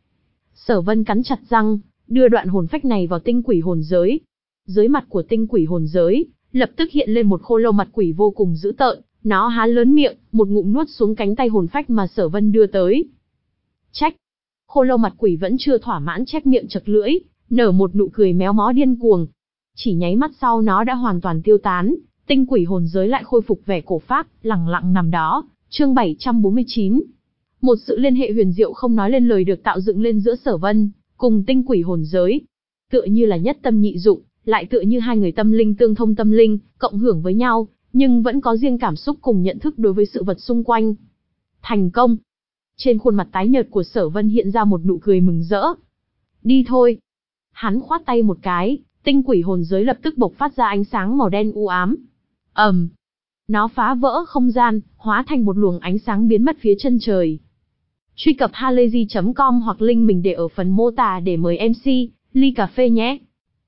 Sở Vân cắn chặt răng, đưa đoạn hồn phách này vào tinh quỷ hồn giới. Dưới mặt của tinh quỷ hồn giới, lập tức hiện lên một khô lâu mặt quỷ vô cùng dữ tợn, nó há lớn miệng, một ngụm nuốt xuống cánh tay hồn phách mà Sở Vân đưa tới. Trách! Khô lâu mặt quỷ vẫn chưa thỏa mãn chép miệng chật lưỡi, nở một nụ cười méo mó điên cuồng. Chỉ nháy mắt sau nó đã hoàn toàn tiêu tán, tinh quỷ hồn giới lại khôi phục vẻ cổ phác, lẳng lặng nằm đó. Chương bảy trăm bốn mươi chín. Một sự liên hệ huyền diệu không nói lên lời được tạo dựng lên giữa Sở Vân cùng tinh quỷ hồn giới. Tựa như là nhất tâm nhị dụng, lại tựa như hai người tâm linh tương thông tâm linh, cộng hưởng với nhau, nhưng vẫn có riêng cảm xúc cùng nhận thức đối với sự vật xung quanh. Thành công! Trên khuôn mặt tái nhợt của Sở Vân hiện ra một nụ cười mừng rỡ. Đi thôi! Hắn khoát tay một cái, tinh quỷ hồn giới lập tức bộc phát ra ánh sáng màu đen u ám. ầm, um, nó phá vỡ không gian, hóa thành một luồng ánh sáng biến mất phía chân trời. Truy cập halayzi chấm com hoặc link mình để ở phần mô tả để mời em xê, ly cà phê nhé.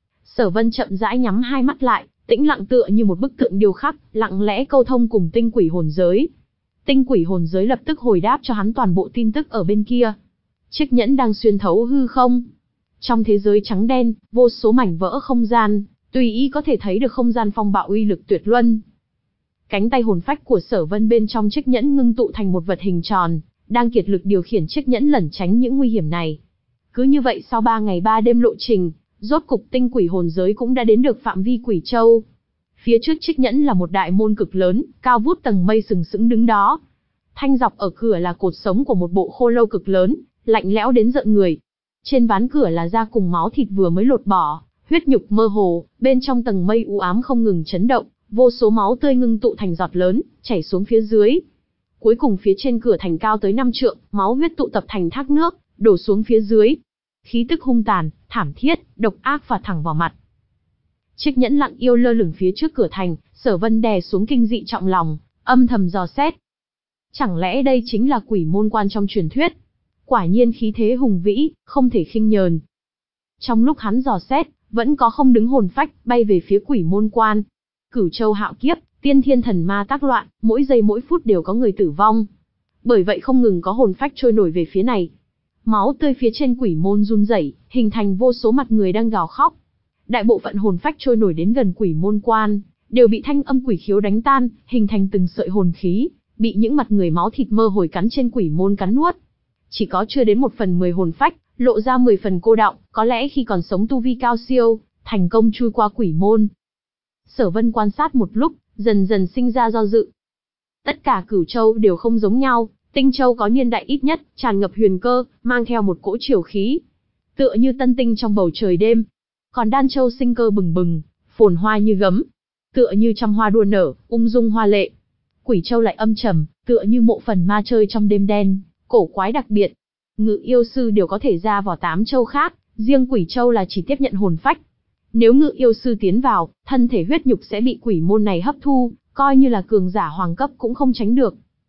Sở Vân chậm rãi nhắm hai mắt lại, tĩnh lặng tựa như một bức tượng điêu khắc, lặng lẽ câu thông cùng tinh quỷ hồn giới. Tinh quỷ hồn giới lập tức hồi đáp cho hắn toàn bộ tin tức ở bên kia. Chiếc nhẫn đang xuyên thấu hư không. Trong thế giới trắng đen, vô số mảnh vỡ không gian, tùy ý có thể thấy được không gian phong bạo uy lực tuyệt luân. Cánh tay hồn phách của Sở Vân bên trong chiếc nhẫn ngưng tụ thành một vật hình tròn, đang kiệt lực điều khiển chiếc nhẫn lẩn tránh những nguy hiểm này. Cứ như vậy sau ba ngày ba đêm lộ trình, rốt cục tinh quỷ hồn giới cũng đã đến được phạm vi Quỷ Châu. Phía trước chiếc nhẫn là một đại môn cực lớn, cao vút tầng mây sừng sững đứng đó. Thanh dọc ở cửa là cột sống của một bộ khô lâu cực lớn, lạnh lẽo đến rợn người. Trên ván cửa là da cùng máu thịt vừa mới lột bỏ, huyết nhục mơ hồ, bên trong tầng mây u ám không ngừng chấn động, vô số máu tươi ngưng tụ thành giọt lớn, chảy xuống phía dưới. Cuối cùng phía trên cửa thành cao tới năm trượng, máu huyết tụ tập thành thác nước, đổ xuống phía dưới. Khí tức hung tàn, thảm thiết, độc ác phả thẳng vào mặt. Chiếc nhẫn lặng yêu lơ lửng phía trước cửa thành, Sở Vân đè xuống kinh dị trọng lòng, âm thầm dò xét. Chẳng lẽ đây chính là quỷ môn quan trong truyền thuyết? Quả nhiên khí thế hùng vĩ, không thể khinh nhờn. Trong lúc hắn dò xét, vẫn có không đứng hồn phách bay về phía quỷ môn quan. Cửu Châu hạo kiếp, tiên thiên thần ma tác loạn, mỗi giây mỗi phút đều có người tử vong. Bởi vậy không ngừng có hồn phách trôi nổi về phía này. Máu tươi phía trên quỷ môn run rẩy, hình thành vô số mặt người đang gào khóc. Đại bộ phận hồn phách trôi nổi đến gần quỷ môn quan, đều bị thanh âm quỷ khiếu đánh tan, hình thành từng sợi hồn khí, bị những mặt người máu thịt mơ hồi cắn trên quỷ môn cắn nuốt. Chỉ có chưa đến một phần mười hồn phách, lộ ra mười phần cô đọng, có lẽ khi còn sống tu vi cao siêu, thành công chui qua quỷ môn. Sở Vân quan sát một lúc, dần dần sinh ra do dự. Tất cả Cửu Châu đều không giống nhau, Tinh Châu có niên đại ít nhất, tràn ngập huyền cơ, mang theo một cỗ triều khí, tựa như tân tinh trong bầu trời đêm. Còn Đan Châu sinh cơ bừng bừng, phồn hoa như gấm, tựa như trăm hoa đua nở, ung dung hoa lệ. Quỷ Châu lại âm trầm, tựa như mộ phần ma chơi trong đêm đen, cổ quái đặc biệt. Ngự yêu sư đều có thể ra vào tám châu khác, riêng Quỷ Châu là chỉ tiếp nhận hồn phách. Nếu ngự yêu sư tiến vào, thân thể huyết nhục sẽ bị quỷ môn này hấp thu, coi như là cường giả hoàng cấp cũng không tránh được.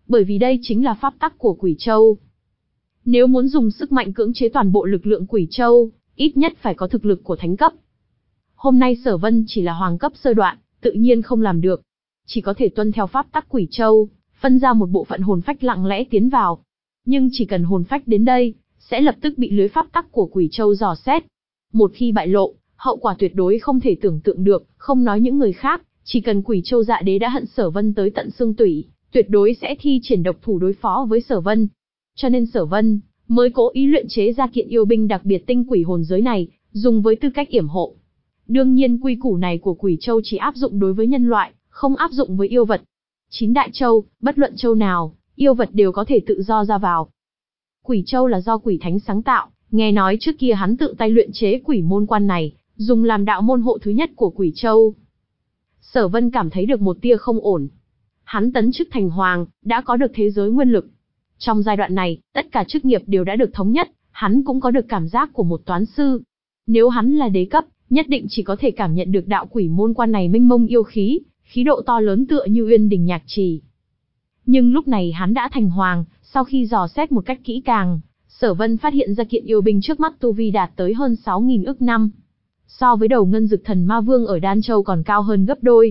Bởi vì đây chính là pháp tắc của Quỷ Châu. Nếu muốn dùng sức mạnh cưỡng chế toàn bộ lực lượng Quỷ Châu, ít nhất phải có thực lực của thánh cấp. Hôm nay Sở Vân chỉ là hoàng cấp sơ đoạn, tự nhiên không làm được. Chỉ có thể tuân theo pháp tắc Quỷ Châu, phân ra một bộ phận hồn phách lặng lẽ tiến vào. Nhưng chỉ cần hồn phách đến đây, sẽ lập tức bị lưới pháp tắc của Quỷ Châu dò xét. Một khi bại lộ, hậu quả tuyệt đối không thể tưởng tượng được, không nói những người khác, chỉ cần Quỷ Châu Dạ Đế đã hận Sở Vân tới tận xương tủy, tuyệt đối sẽ thi triển độc thủ đối phó với Sở Vân. Cho nên Sở Vân mới cố ý luyện chế ra kiện yêu binh đặc biệt tinh quỷ hồn giới này, dùng với tư cách yểm hộ. Đương nhiên quy củ này của Quỷ Châu chỉ áp dụng đối với nhân loại, không áp dụng với yêu vật. Chín đại châu, bất luận châu nào, yêu vật đều có thể tự do ra vào. Quỷ Châu là do Quỷ Thánh sáng tạo, nghe nói trước kia hắn tự tay luyện chế quỷ môn quan này, dùng làm đạo môn hộ thứ nhất của Quỷ Châu. Sở Vân cảm thấy được một tia không ổn. Hắn tấn chức thành hoàng, đã có được thế giới nguyên lực. Trong giai đoạn này, tất cả chức nghiệp đều đã được thống nhất, hắn cũng có được cảm giác của một toán sư. Nếu hắn là đế cấp, nhất định chỉ có thể cảm nhận được đạo quỷ môn quan này mênh mông yêu khí, khí độ to lớn tựa như uyên đình nhạc trì. Nhưng lúc này hắn đã thành hoàng, sau khi dò xét một cách kỹ càng, Sở Vân phát hiện ra kiện yêu binh trước mắt tu vi đạt tới hơn sáu nghìn ức năm. So với đầu ngân dực thần ma vương ở Đan Châu còn cao hơn gấp đôi.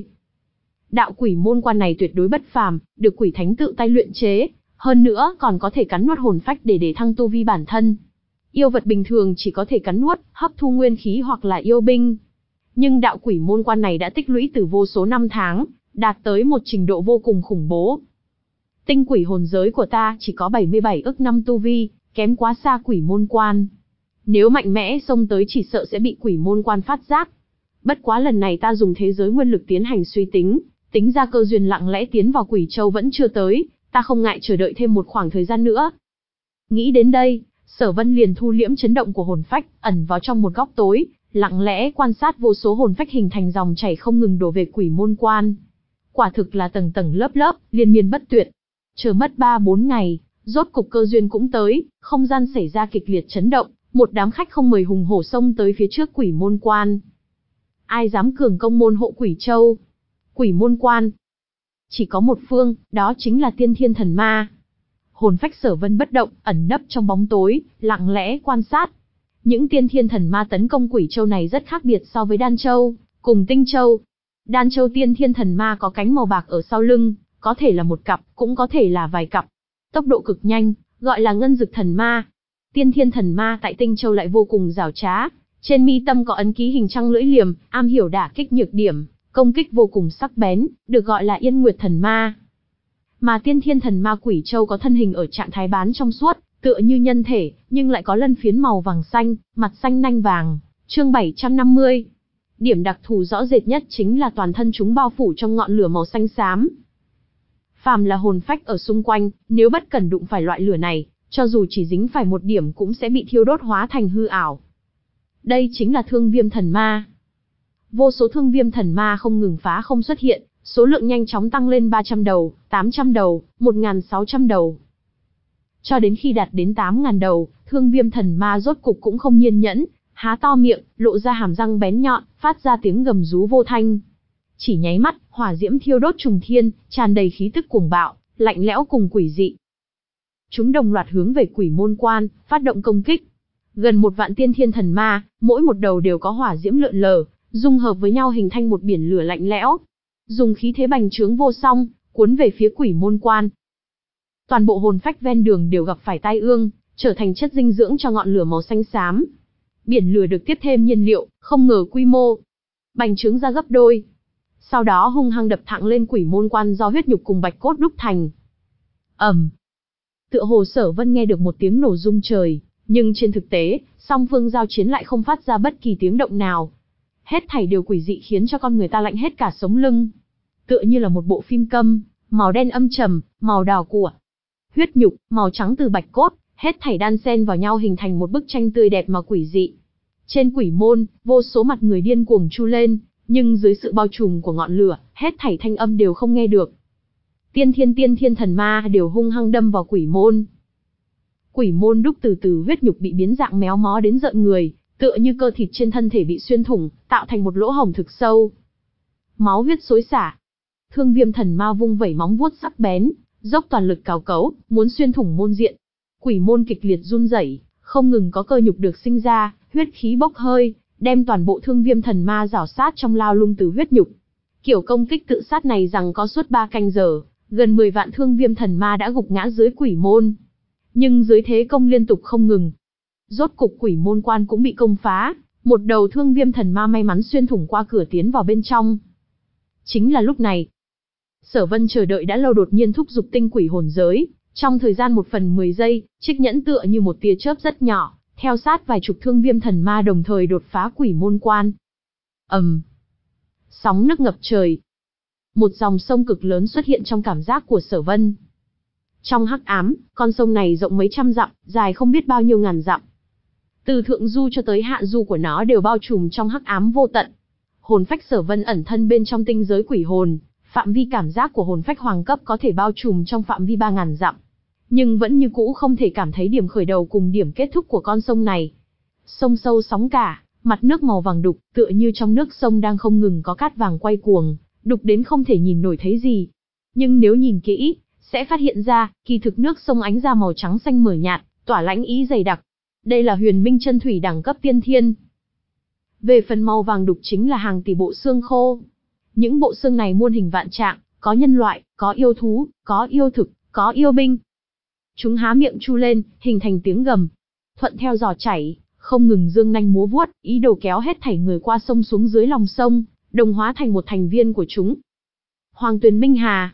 Đạo quỷ môn quan này tuyệt đối bất phàm, được Quỷ Thánh tự tay luyện chế, hơn nữa còn có thể cắn nuốt hồn phách để để thăng tu vi bản thân. Yêu vật bình thường chỉ có thể cắn nuốt, hấp thu nguyên khí hoặc là yêu binh. Nhưng đạo quỷ môn quan này đã tích lũy từ vô số năm tháng, đạt tới một trình độ vô cùng khủng bố. Tinh quỷ hồn giới của ta chỉ có bảy mươi bảy ức năm tu vi, kém quá xa quỷ môn quan. Nếu mạnh mẽ xông tới chỉ sợ sẽ bị quỷ môn quan phát giác. Bất quá lần này ta dùng thế giới nguyên lực tiến hành suy tính, tính ra cơ duyên lặng lẽ tiến vào Quỷ Châu vẫn chưa tới, ta không ngại chờ đợi thêm một khoảng thời gian nữa. Nghĩ đến đây, Sở Vân liền thu liễm chấn động của hồn phách, ẩn vào trong một góc tối, lặng lẽ quan sát vô số hồn phách hình thành dòng chảy không ngừng đổ về quỷ môn quan. Quả thực là tầng tầng lớp lớp, liên miên bất tuyệt. Chờ mất ba bốn ngày, rốt cục cơ duyên cũng tới, không gian xảy ra kịch liệt chấn động, một đám khách không mời hùng hổ xông tới phía trước quỷ môn quan. Ai dám cường công môn hộ Quỷ Châu? Quỷ môn quan chỉ có một phương, đó chính là Tiên Thiên Thần Ma. Hồn phách Sở Vân bất động, ẩn nấp trong bóng tối, lặng lẽ quan sát. Những Tiên Thiên Thần Ma tấn công Quỷ Châu này rất khác biệt so với Đan Châu, cùng Tinh Châu. Đan Châu Tiên Thiên Thần Ma có cánh màu bạc ở sau lưng, có thể là một cặp, cũng có thể là vài cặp. Tốc độ cực nhanh, gọi là ngân dực thần ma. Tiên Thiên Thần Ma tại Tinh Châu lại vô cùng giảo trá, trên mi tâm có ấn ký hình trăng lưỡi liềm, am hiểu đả kích nhược điểm, công kích vô cùng sắc bén, được gọi là Yên Nguyệt Thần Ma. Mà Tiên Thiên Thần Ma Quỷ Châu có thân hình ở trạng thái bán trong suốt, tựa như nhân thể, nhưng lại có lân phiến màu vàng xanh, mặt xanh nanh vàng. Chương bảy trăm năm mươi. Điểm đặc thù rõ rệt nhất chính là toàn thân chúng bao phủ trong ngọn lửa màu xanh xám. Phàm là hồn phách ở xung quanh, nếu bất cẩn đụng phải loại lửa này, cho dù chỉ dính phải một điểm cũng sẽ bị thiêu đốt hóa thành hư ảo. Đây chính là Thương Viêm Thần Ma. Vô số Thương Viêm Thần Ma không ngừng phá không xuất hiện, số lượng nhanh chóng tăng lên ba trăm đầu, tám trăm đầu, một nghìn sáu trăm đầu. Cho đến khi đạt đến tám nghìn đầu, Thương Viêm Thần Ma rốt cục cũng không nhiên nhẫn, há to miệng, lộ ra hàm răng bén nhọn, phát ra tiếng gầm rú vô thanh. Chỉ nháy mắt, hỏa diễm thiêu đốt trùng thiên, tràn đầy khí tức cuồng bạo, lạnh lẽo cùng quỷ dị. Chúng đồng loạt hướng về quỷ môn quan, phát động công kích. Gần một vạn Tiên Thiên Thần Ma, mỗi một đầu đều có hỏa diễm lượn lờ, dung hợp với nhau hình thành một biển lửa lạnh lẽo. Dùng khí thế bành trướng vô song, cuốn về phía quỷ môn quan. Toàn bộ hồn phách ven đường đều gặp phải tai ương, trở thành chất dinh dưỡng cho ngọn lửa màu xanh xám. Biển lửa được tiếp thêm nhiên liệu, không ngờ quy mô bành trướng ra gấp đôi. Sau đó hung hăng đập thẳng lên quỷ môn quan do huyết nhục cùng bạch cốt đúc thành. Ầm. Tựa hồ Sở Vân nghe được một tiếng nổ rung trời, nhưng trên thực tế, song phương giao chiến lại không phát ra bất kỳ tiếng động nào. Hết thảy đều quỷ dị khiến cho con người ta lạnh hết cả sống lưng. Tựa như là một bộ phim câm, màu đen âm trầm, màu đỏ của huyết nhục, màu trắng từ bạch cốt, hết thảy đan xen vào nhau hình thành một bức tranh tươi đẹp mà quỷ dị. Trên quỷ môn, vô số mặt người điên cuồng chu lên, nhưng dưới sự bao trùm của ngọn lửa, hết thảy thanh âm đều không nghe được. Tiên Thiên Tiên Thiên Thần Ma đều hung hăng đâm vào quỷ môn. Quỷ môn đúc từ từ huyết nhục bị biến dạng méo mó đến rợn người, tựa như cơ thịt trên thân thể bị xuyên thủng, tạo thành một lỗ hổng thực sâu. Máu huyết xối xả. Thương Viêm Thần Ma vung vẩy móng vuốt sắc bén, dốc toàn lực cào cấu, muốn xuyên thủng môn diện. Quỷ môn kịch liệt run rẩy, không ngừng có cơ nhục được sinh ra, huyết khí bốc hơi, đem toàn bộ Thương Viêm thần ma rảo sát trong lao lung từ huyết nhục. Kiểu công kích tự sát này rằng có suốt ba canh giờ, gần mười vạn Thương Viêm thần ma đã gục ngã dưới quỷ môn. Nhưng dưới thế công liên tục không ngừng, rốt cục quỷ môn quan cũng bị công phá, một đầu Thương Viêm thần ma may mắn xuyên thủng qua cửa tiến vào bên trong. Chính là lúc này, Sở Vân chờ đợi đã lâu đột nhiên thúc giục tinh quỷ hồn giới, trong thời gian một phần mười giây, chiếc nhẫn tựa như một tia chớp rất nhỏ, theo sát vài chục Thương Viêm thần ma đồng thời đột phá quỷ môn quan. ầm, um, sóng nước ngập trời. Một dòng sông cực lớn xuất hiện trong cảm giác của Sở Vân. Trong hắc ám, con sông này rộng mấy trăm dặm, dài không biết bao nhiêu ngàn dặm. Từ thượng du cho tới hạ du của nó đều bao trùm trong hắc ám vô tận. Hồn phách Sở Vân ẩn thân bên trong tinh giới quỷ hồn, phạm vi cảm giác của hồn phách hoàng cấp có thể bao trùm trong phạm vi ba ngàn dặm. Nhưng vẫn như cũ không thể cảm thấy điểm khởi đầu cùng điểm kết thúc của con sông này. Sông sâu sóng cả, mặt nước màu vàng đục, tựa như trong nước sông đang không ngừng có cát vàng quay cuồng, đục đến không thể nhìn nổi thấy gì. Nhưng nếu nhìn kỹ, sẽ phát hiện ra, kỳ thực nước sông ánh ra màu trắng xanh mờ nhạt, tỏa lãnh ý dày đặc. Đây là huyền minh chân thủy đẳng cấp tiên thiên. Về phần màu vàng đục chính là hàng tỷ bộ xương khô. Những bộ xương này muôn hình vạn trạng, có nhân loại, có yêu thú, có yêu thực, có yêu binh. Chúng há miệng chu lên, hình thành tiếng gầm. Thuận theo giò chảy, không ngừng dương nanh múa vuốt, ý đồ kéo hết thảy người qua sông xuống dưới lòng sông, đồng hóa thành một thành viên của chúng. Hoàng Tuyền Minh Hà.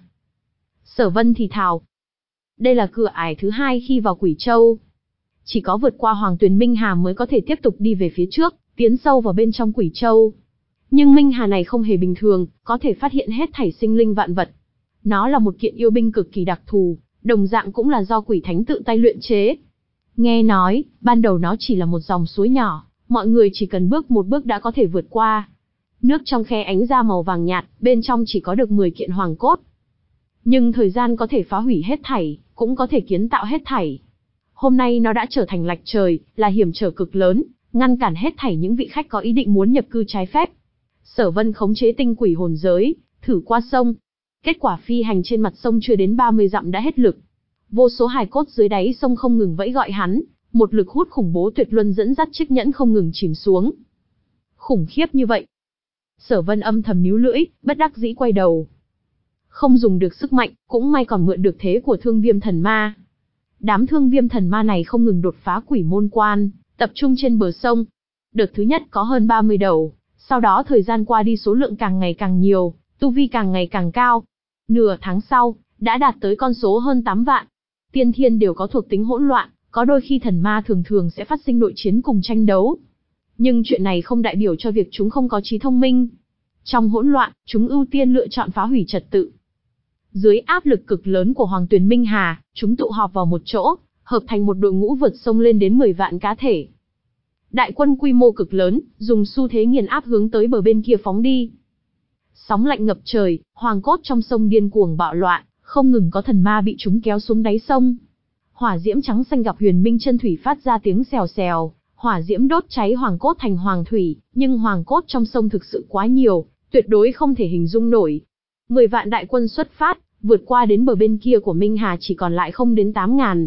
Sở Vân thì thào. Đây là cửa ải thứ hai khi vào Quỷ Châu. Chỉ có vượt qua Hoàng Tuyền Minh Hà mới có thể tiếp tục đi về phía trước, tiến sâu vào bên trong Quỷ Châu. Nhưng Minh Hà này không hề bình thường, có thể phát hiện hết thảy sinh linh vạn vật. Nó là một kiện yêu binh cực kỳ đặc thù, đồng dạng cũng là do Quỷ Thánh tự tay luyện chế. Nghe nói, ban đầu nó chỉ là một dòng suối nhỏ, mọi người chỉ cần bước một bước đã có thể vượt qua. Nước trong khe ánh ra màu vàng nhạt, bên trong chỉ có được mười kiện hoàng cốt. Nhưng thời gian có thể phá hủy hết thảy, cũng có thể kiến tạo hết thảy. Hôm nay nó đã trở thành lạch trời, là hiểm trở cực lớn, ngăn cản hết thảy những vị khách có ý định muốn nhập cư trái phép. Sở Vân khống chế tinh quỷ hồn giới, thử qua sông. Kết quả phi hành trên mặt sông chưa đến ba mươi dặm đã hết lực. Vô số hài cốt dưới đáy sông không ngừng vẫy gọi hắn, một lực hút khủng bố tuyệt luân dẫn dắt chiếc nhẫn không ngừng chìm xuống. Khủng khiếp như vậy. Sở Vân âm thầm níu lưỡi, bất đắc dĩ quay đầu. Không dùng được sức mạnh, cũng may còn mượn được thế của Thương Viêm thần ma. Đám Thương Viêm thần ma này không ngừng đột phá quỷ môn quan, tập trung trên bờ sông. Đợt thứ nhất có hơn ba mươi đầu, sau đó thời gian qua đi số lượng càng ngày càng nhiều, tu vi càng ngày càng cao. Nửa tháng sau, đã đạt tới con số hơn tám vạn. Tiên thiên đều có thuộc tính hỗn loạn, có đôi khi thần ma thường thường sẽ phát sinh nội chiến cùng tranh đấu. Nhưng chuyện này không đại biểu cho việc chúng không có trí thông minh. Trong hỗn loạn, chúng ưu tiên lựa chọn phá hủy trật tự. Dưới áp lực cực lớn của Hoàng Tuyền Minh Hà, chúng tụ họp vào một chỗ, hợp thành một đội ngũ vượt sông lên đến mười vạn cá thể. Đại quân quy mô cực lớn, dùng xu thế nghiền áp hướng tới bờ bên kia phóng đi. Sóng lạnh ngập trời, hoàng cốt trong sông điên cuồng bạo loạn, không ngừng có thần ma bị chúng kéo xuống đáy sông. Hỏa diễm trắng xanh gặp huyền minh chân thủy phát ra tiếng xèo xèo, hỏa diễm đốt cháy hoàng cốt thành hoàng thủy, nhưng hoàng cốt trong sông thực sự quá nhiều, tuyệt đối không thể hình dung nổi. Mười vạn đại quân xuất phát, vượt qua đến bờ bên kia của Minh Hà chỉ còn lại không đến tám ngàn.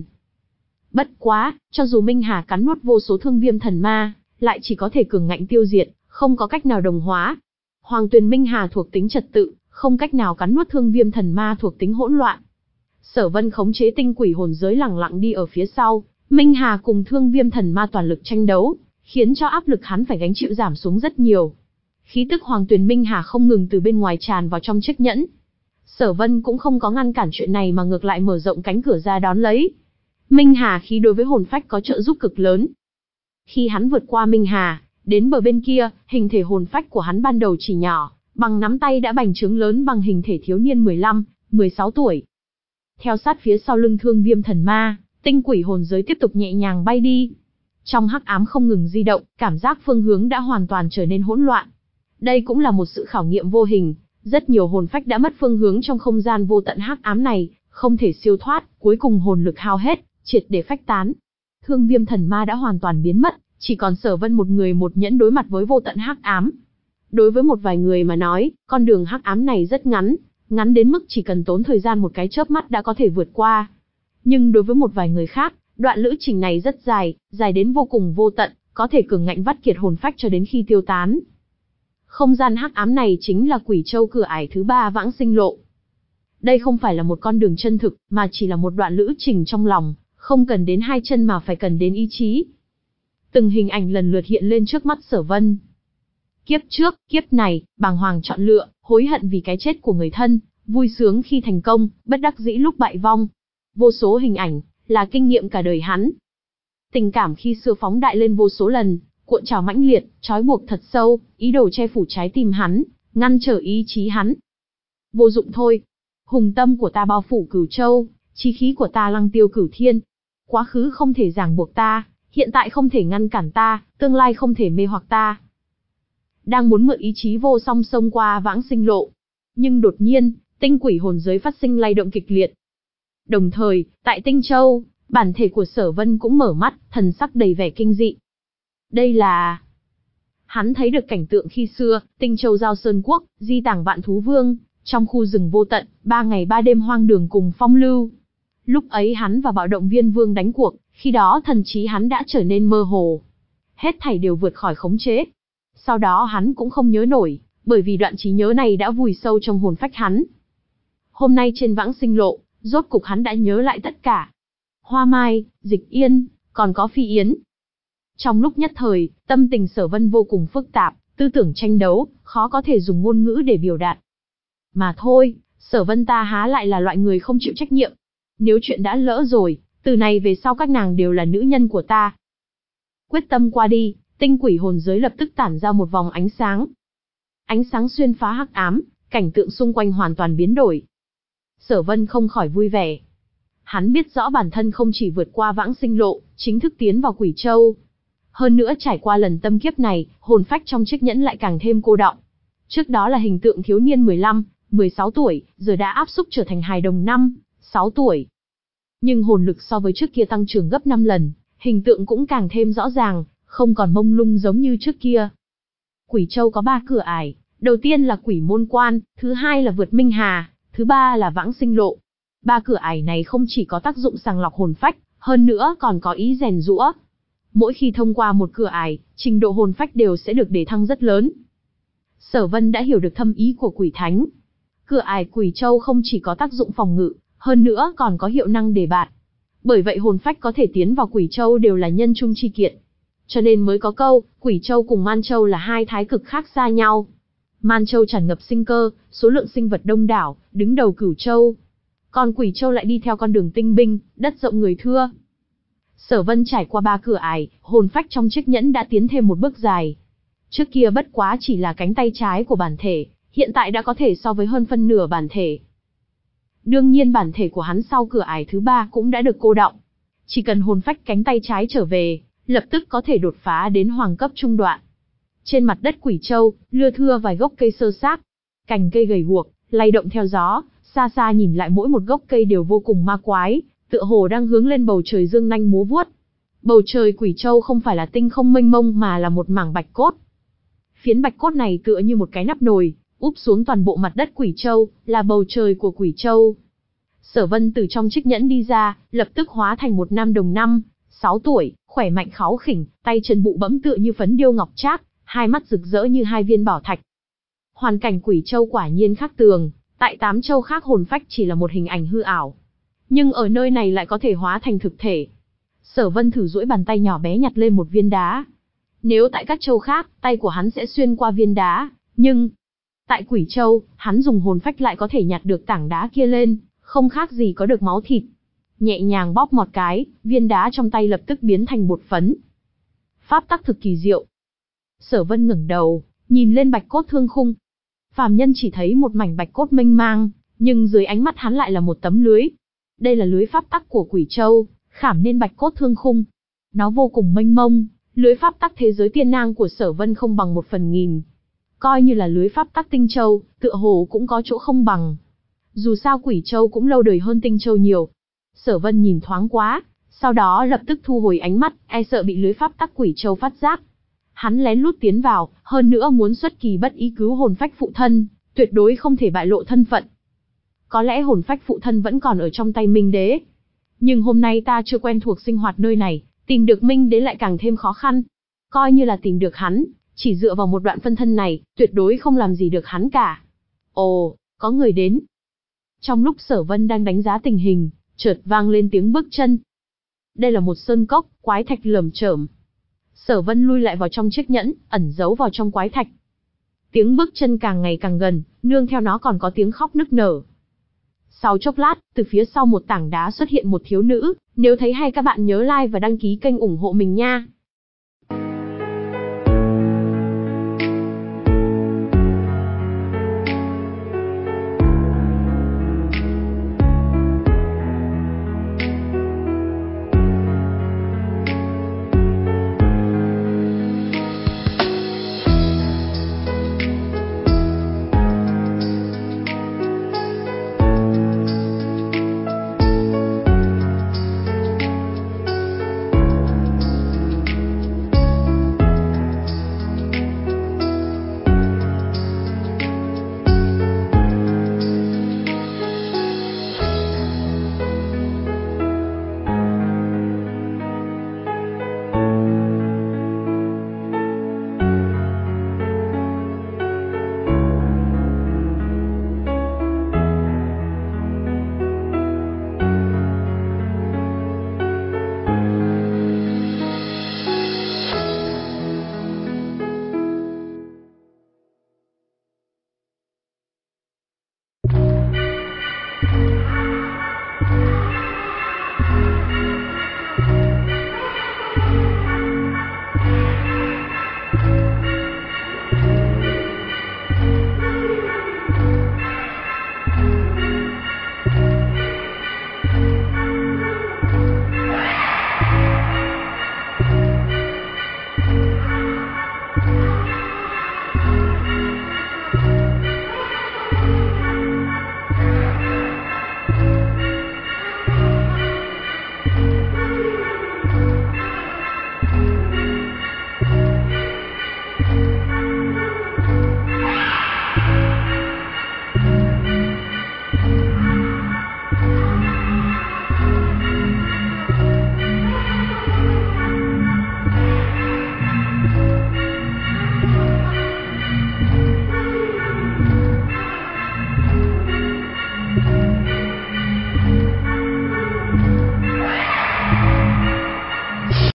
Bất quá, cho dù Minh Hà cắn nuốt vô số Thương Viêm thần ma, lại chỉ có thể cường ngạnh tiêu diệt, không có cách nào đồng hóa. Hoàng Tuyền Minh Hà thuộc tính trật tự, không cách nào cắn nuốt Thương Viêm thần ma thuộc tính hỗn loạn. Sở Vân khống chế tinh quỷ hồn giới lẳng lặng đi ở phía sau, Minh Hà cùng Thương Viêm thần ma toàn lực tranh đấu, khiến cho áp lực hắn phải gánh chịu giảm xuống rất nhiều. Khí tức Hoàng Tuyền Minh Hà không ngừng từ bên ngoài tràn vào trong chiếc nhẫn. Sở Vân cũng không có ngăn cản chuyện này mà ngược lại mở rộng cánh cửa ra đón lấy. Minh Hà khí đối với hồn phách có trợ giúp cực lớn. Khi hắn vượt qua Minh Hà, đến bờ bên kia, hình thể hồn phách của hắn ban đầu chỉ nhỏ, bằng nắm tay đã bành trướng lớn bằng hình thể thiếu niên mười lăm, mười sáu tuổi. Theo sát phía sau lưng Thương Viêm thần ma, tinh quỷ hồn giới tiếp tục nhẹ nhàng bay đi. Trong hắc ám không ngừng di động, cảm giác phương hướng đã hoàn toàn trở nên hỗn loạn. Đây cũng là một sự khảo nghiệm vô hình, rất nhiều hồn phách đã mất phương hướng trong không gian vô tận hắc ám này, không thể siêu thoát, cuối cùng hồn lực hao hết, triệt để phách tán. Thương Viêm thần ma đã hoàn toàn biến mất, chỉ còn Sở Vân một người một nhẫn đối mặt với vô tận hắc ám. Đối với một vài người mà nói, con đường hắc ám này rất ngắn, ngắn đến mức chỉ cần tốn thời gian một cái chớp mắt đã có thể vượt qua. Nhưng đối với một vài người khác, đoạn lữ trình này rất dài, dài đến vô cùng vô tận, có thể cường ngạnh vắt kiệt hồn phách cho đến khi tiêu tán. Không gian hắc ám này chính là Quỷ Châu cửa ải thứ ba vãng sinh lộ. Đây không phải là một con đường chân thực, mà chỉ là một đoạn lữ trình trong lòng, không cần đến hai chân mà phải cần đến ý chí. Từng hình ảnh lần lượt hiện lên trước mắt Sở Vân. Kiếp trước, kiếp này, bàng hoàng chọn lựa, hối hận vì cái chết của người thân, vui sướng khi thành công, bất đắc dĩ lúc bại vong. Vô số hình ảnh, là kinh nghiệm cả đời hắn. Tình cảm khi xưa phóng đại lên vô số lần, cuộn trào mãnh liệt, trói buộc thật sâu, ý đồ che phủ trái tim hắn, ngăn trở ý chí hắn. Vô dụng thôi. Hùng tâm của ta bao phủ Cửu Châu, chí khí của ta lăng tiêu cửu thiên. Quá khứ không thể ràng buộc ta, hiện tại không thể ngăn cản ta, tương lai không thể mê hoặc ta. Đang muốn mượn ý chí vô song xông qua vãng sinh lộ. Nhưng đột nhiên, tinh quỷ hồn giới phát sinh lay động kịch liệt. Đồng thời, tại Tinh Châu, bản thể của Sở Vân cũng mở mắt, thần sắc đầy vẻ kinh dị. Đây là... Hắn thấy được cảnh tượng khi xưa, Tinh Châu giao sơn quốc, di tàng vạn thú vương, trong khu rừng vô tận, ba ngày ba đêm hoang đường cùng phong lưu. Lúc ấy hắn và bạo động viên vương đánh cuộc, khi đó thần trí hắn đã trở nên mơ hồ. Hết thảy đều vượt khỏi khống chế. Sau đó hắn cũng không nhớ nổi, bởi vì đoạn trí nhớ này đã vùi sâu trong hồn phách hắn. Hôm nay trên vãng sinh lộ, rốt cục hắn đã nhớ lại tất cả. Hoa Mai, Dịch Yên, còn có Phi Yến. Trong lúc nhất thời, tâm tình Sở Vân vô cùng phức tạp, tư tưởng tranh đấu, khó có thể dùng ngôn ngữ để biểu đạt. Mà thôi, Sở Vân ta há lại là loại người không chịu trách nhiệm. Nếu chuyện đã lỡ rồi, từ này về sau các nàng đều là nữ nhân của ta. Quyết tâm qua đi, tinh quỷ hồn giới lập tức tản ra một vòng ánh sáng. Ánh sáng xuyên phá hắc ám, cảnh tượng xung quanh hoàn toàn biến đổi. Sở Vân không khỏi vui vẻ. Hắn biết rõ bản thân không chỉ vượt qua vãng sinh lộ, chính thức tiến vào Quỷ Châu. Hơn nữa trải qua lần tâm kiếp này, hồn phách trong chiếc nhẫn lại càng thêm cô đọng. Trước đó là hình tượng thiếu niên mười lăm, mười sáu tuổi, giờ đã áp xúc trở thành hài đồng năm, sáu tuổi. Nhưng hồn lực so với trước kia tăng trưởng gấp năm lần, hình tượng cũng càng thêm rõ ràng, không còn mông lung giống như trước kia. Quỷ Châu có ba cửa ải, đầu tiên là Quỷ Môn Quan, thứ hai là Vượt Minh Hà, thứ ba là Vãng Sinh Lộ. Ba cửa ải này không chỉ có tác dụng sàng lọc hồn phách, hơn nữa còn có ý rèn giũa. Mỗi khi thông qua một cửa ải, trình độ hồn phách đều sẽ được đề thăng rất lớn. Sở Vân đã hiểu được thâm ý của Quỷ Thánh. Cửa ải Quỷ Châu không chỉ có tác dụng phòng ngự, hơn nữa còn có hiệu năng đề bạt. Bởi vậy hồn phách có thể tiến vào Quỷ Châu đều là nhân trung chi kiện. Cho nên mới có câu, Quỷ Châu cùng Man Châu là hai thái cực khác xa nhau. Man Châu tràn ngập sinh cơ, số lượng sinh vật đông đảo, đứng đầu Cửu Châu. Còn Quỷ Châu lại đi theo con đường tinh binh, đất rộng người thưa. Sở Vân trải qua ba cửa ải, hồn phách trong chiếc nhẫn đã tiến thêm một bước dài. Trước kia bất quá chỉ là cánh tay trái của bản thể, hiện tại đã có thể so với hơn phân nửa bản thể. Đương nhiên bản thể của hắn sau cửa ải thứ ba cũng đã được cô đọng. Chỉ cần hồn phách cánh tay trái trở về, lập tức có thể đột phá đến hoàng cấp trung đoạn. Trên mặt đất Quỷ Châu, lưa thưa vài gốc cây sơ xác, cành cây gầy guộc, lay động theo gió, xa xa nhìn lại mỗi một gốc cây đều vô cùng ma quái, tựa hồ đang hướng lên bầu trời dương nanh múa vuốt. Bầu trời Quỷ Châu không phải là tinh không mênh mông mà là một mảng bạch cốt. Phiến bạch cốt này tựa như một cái nắp nồi, úp xuống toàn bộ mặt đất Quỷ Châu, là bầu trời của Quỷ Châu. Sở Vân từ trong chiếc nhẫn đi ra, lập tức hóa thành một nam đồng năm, sáu tuổi, khỏe mạnh kháu khỉnh, tay chân bụ bẫm tựa như phấn điêu ngọc trác, hai mắt rực rỡ như hai viên bảo thạch. Hoàn cảnh Quỷ Châu quả nhiên khác tường, tại tám châu khác hồn phách chỉ là một hình ảnh hư ảo. Nhưng ở nơi này lại có thể hóa thành thực thể. Sở Vân thử duỗi bàn tay nhỏ bé nhặt lên một viên đá. Nếu tại các châu khác, tay của hắn sẽ xuyên qua viên đá, nhưng tại Quỷ Châu, hắn dùng hồn phách lại có thể nhặt được tảng đá kia lên, không khác gì có được máu thịt. Nhẹ nhàng bóp một cái, viên đá trong tay lập tức biến thành bột phấn. Pháp tắc thực kỳ diệu. Sở Vân ngẩng đầu, nhìn lên bạch cốt thương khung. Phàm nhân chỉ thấy một mảnh bạch cốt mênh mang, nhưng dưới ánh mắt hắn lại là một tấm lưới. Đây là lưới pháp tắc của Quỷ Châu, khảm nên bạch cốt thương khung. Nó vô cùng mênh mông, lưới pháp tắc thế giới tiên nang của Sở Vân không bằng một phần nghìn. Coi như là lưới pháp tắc Tinh Châu, tựa hồ cũng có chỗ không bằng. Dù sao Quỷ Châu cũng lâu đời hơn Tinh Châu nhiều. Sở Vân nhìn thoáng quá, sau đó lập tức thu hồi ánh mắt, e sợ bị lưới pháp tắc Quỷ Châu phát giác. Hắn lén lút tiến vào, hơn nữa muốn xuất kỳ bất ý cứu hồn phách phụ thân, tuyệt đối không thể bại lộ thân phận. có lẽ hồn phách phụ thân vẫn còn ở trong tay Minh Đế. Nhưng hôm nay ta chưa quen thuộc sinh hoạt nơi này, tìm được Minh Đế lại càng thêm khó khăn. Coi như là tìm được hắn, chỉ dựa vào một đoạn phân thân này, tuyệt đối không làm gì được hắn cả. Ồ, có người đến. Trong lúc Sở Vân đang đánh giá tình hình, chợt vang lên tiếng bước chân. Đây là một sơn cốc, quái thạch lởm chởm. Sở Vân lui lại vào trong chiếc nhẫn, ẩn giấu vào trong quái thạch. Tiếng bước chân càng ngày càng gần, nương theo nó còn có tiếng khóc nức nở. Sau chốc lát, từ phía sau một tảng đá xuất hiện một thiếu nữ, nếu thấy hay các bạn nhớ like và đăng ký kênh ủng hộ mình nha.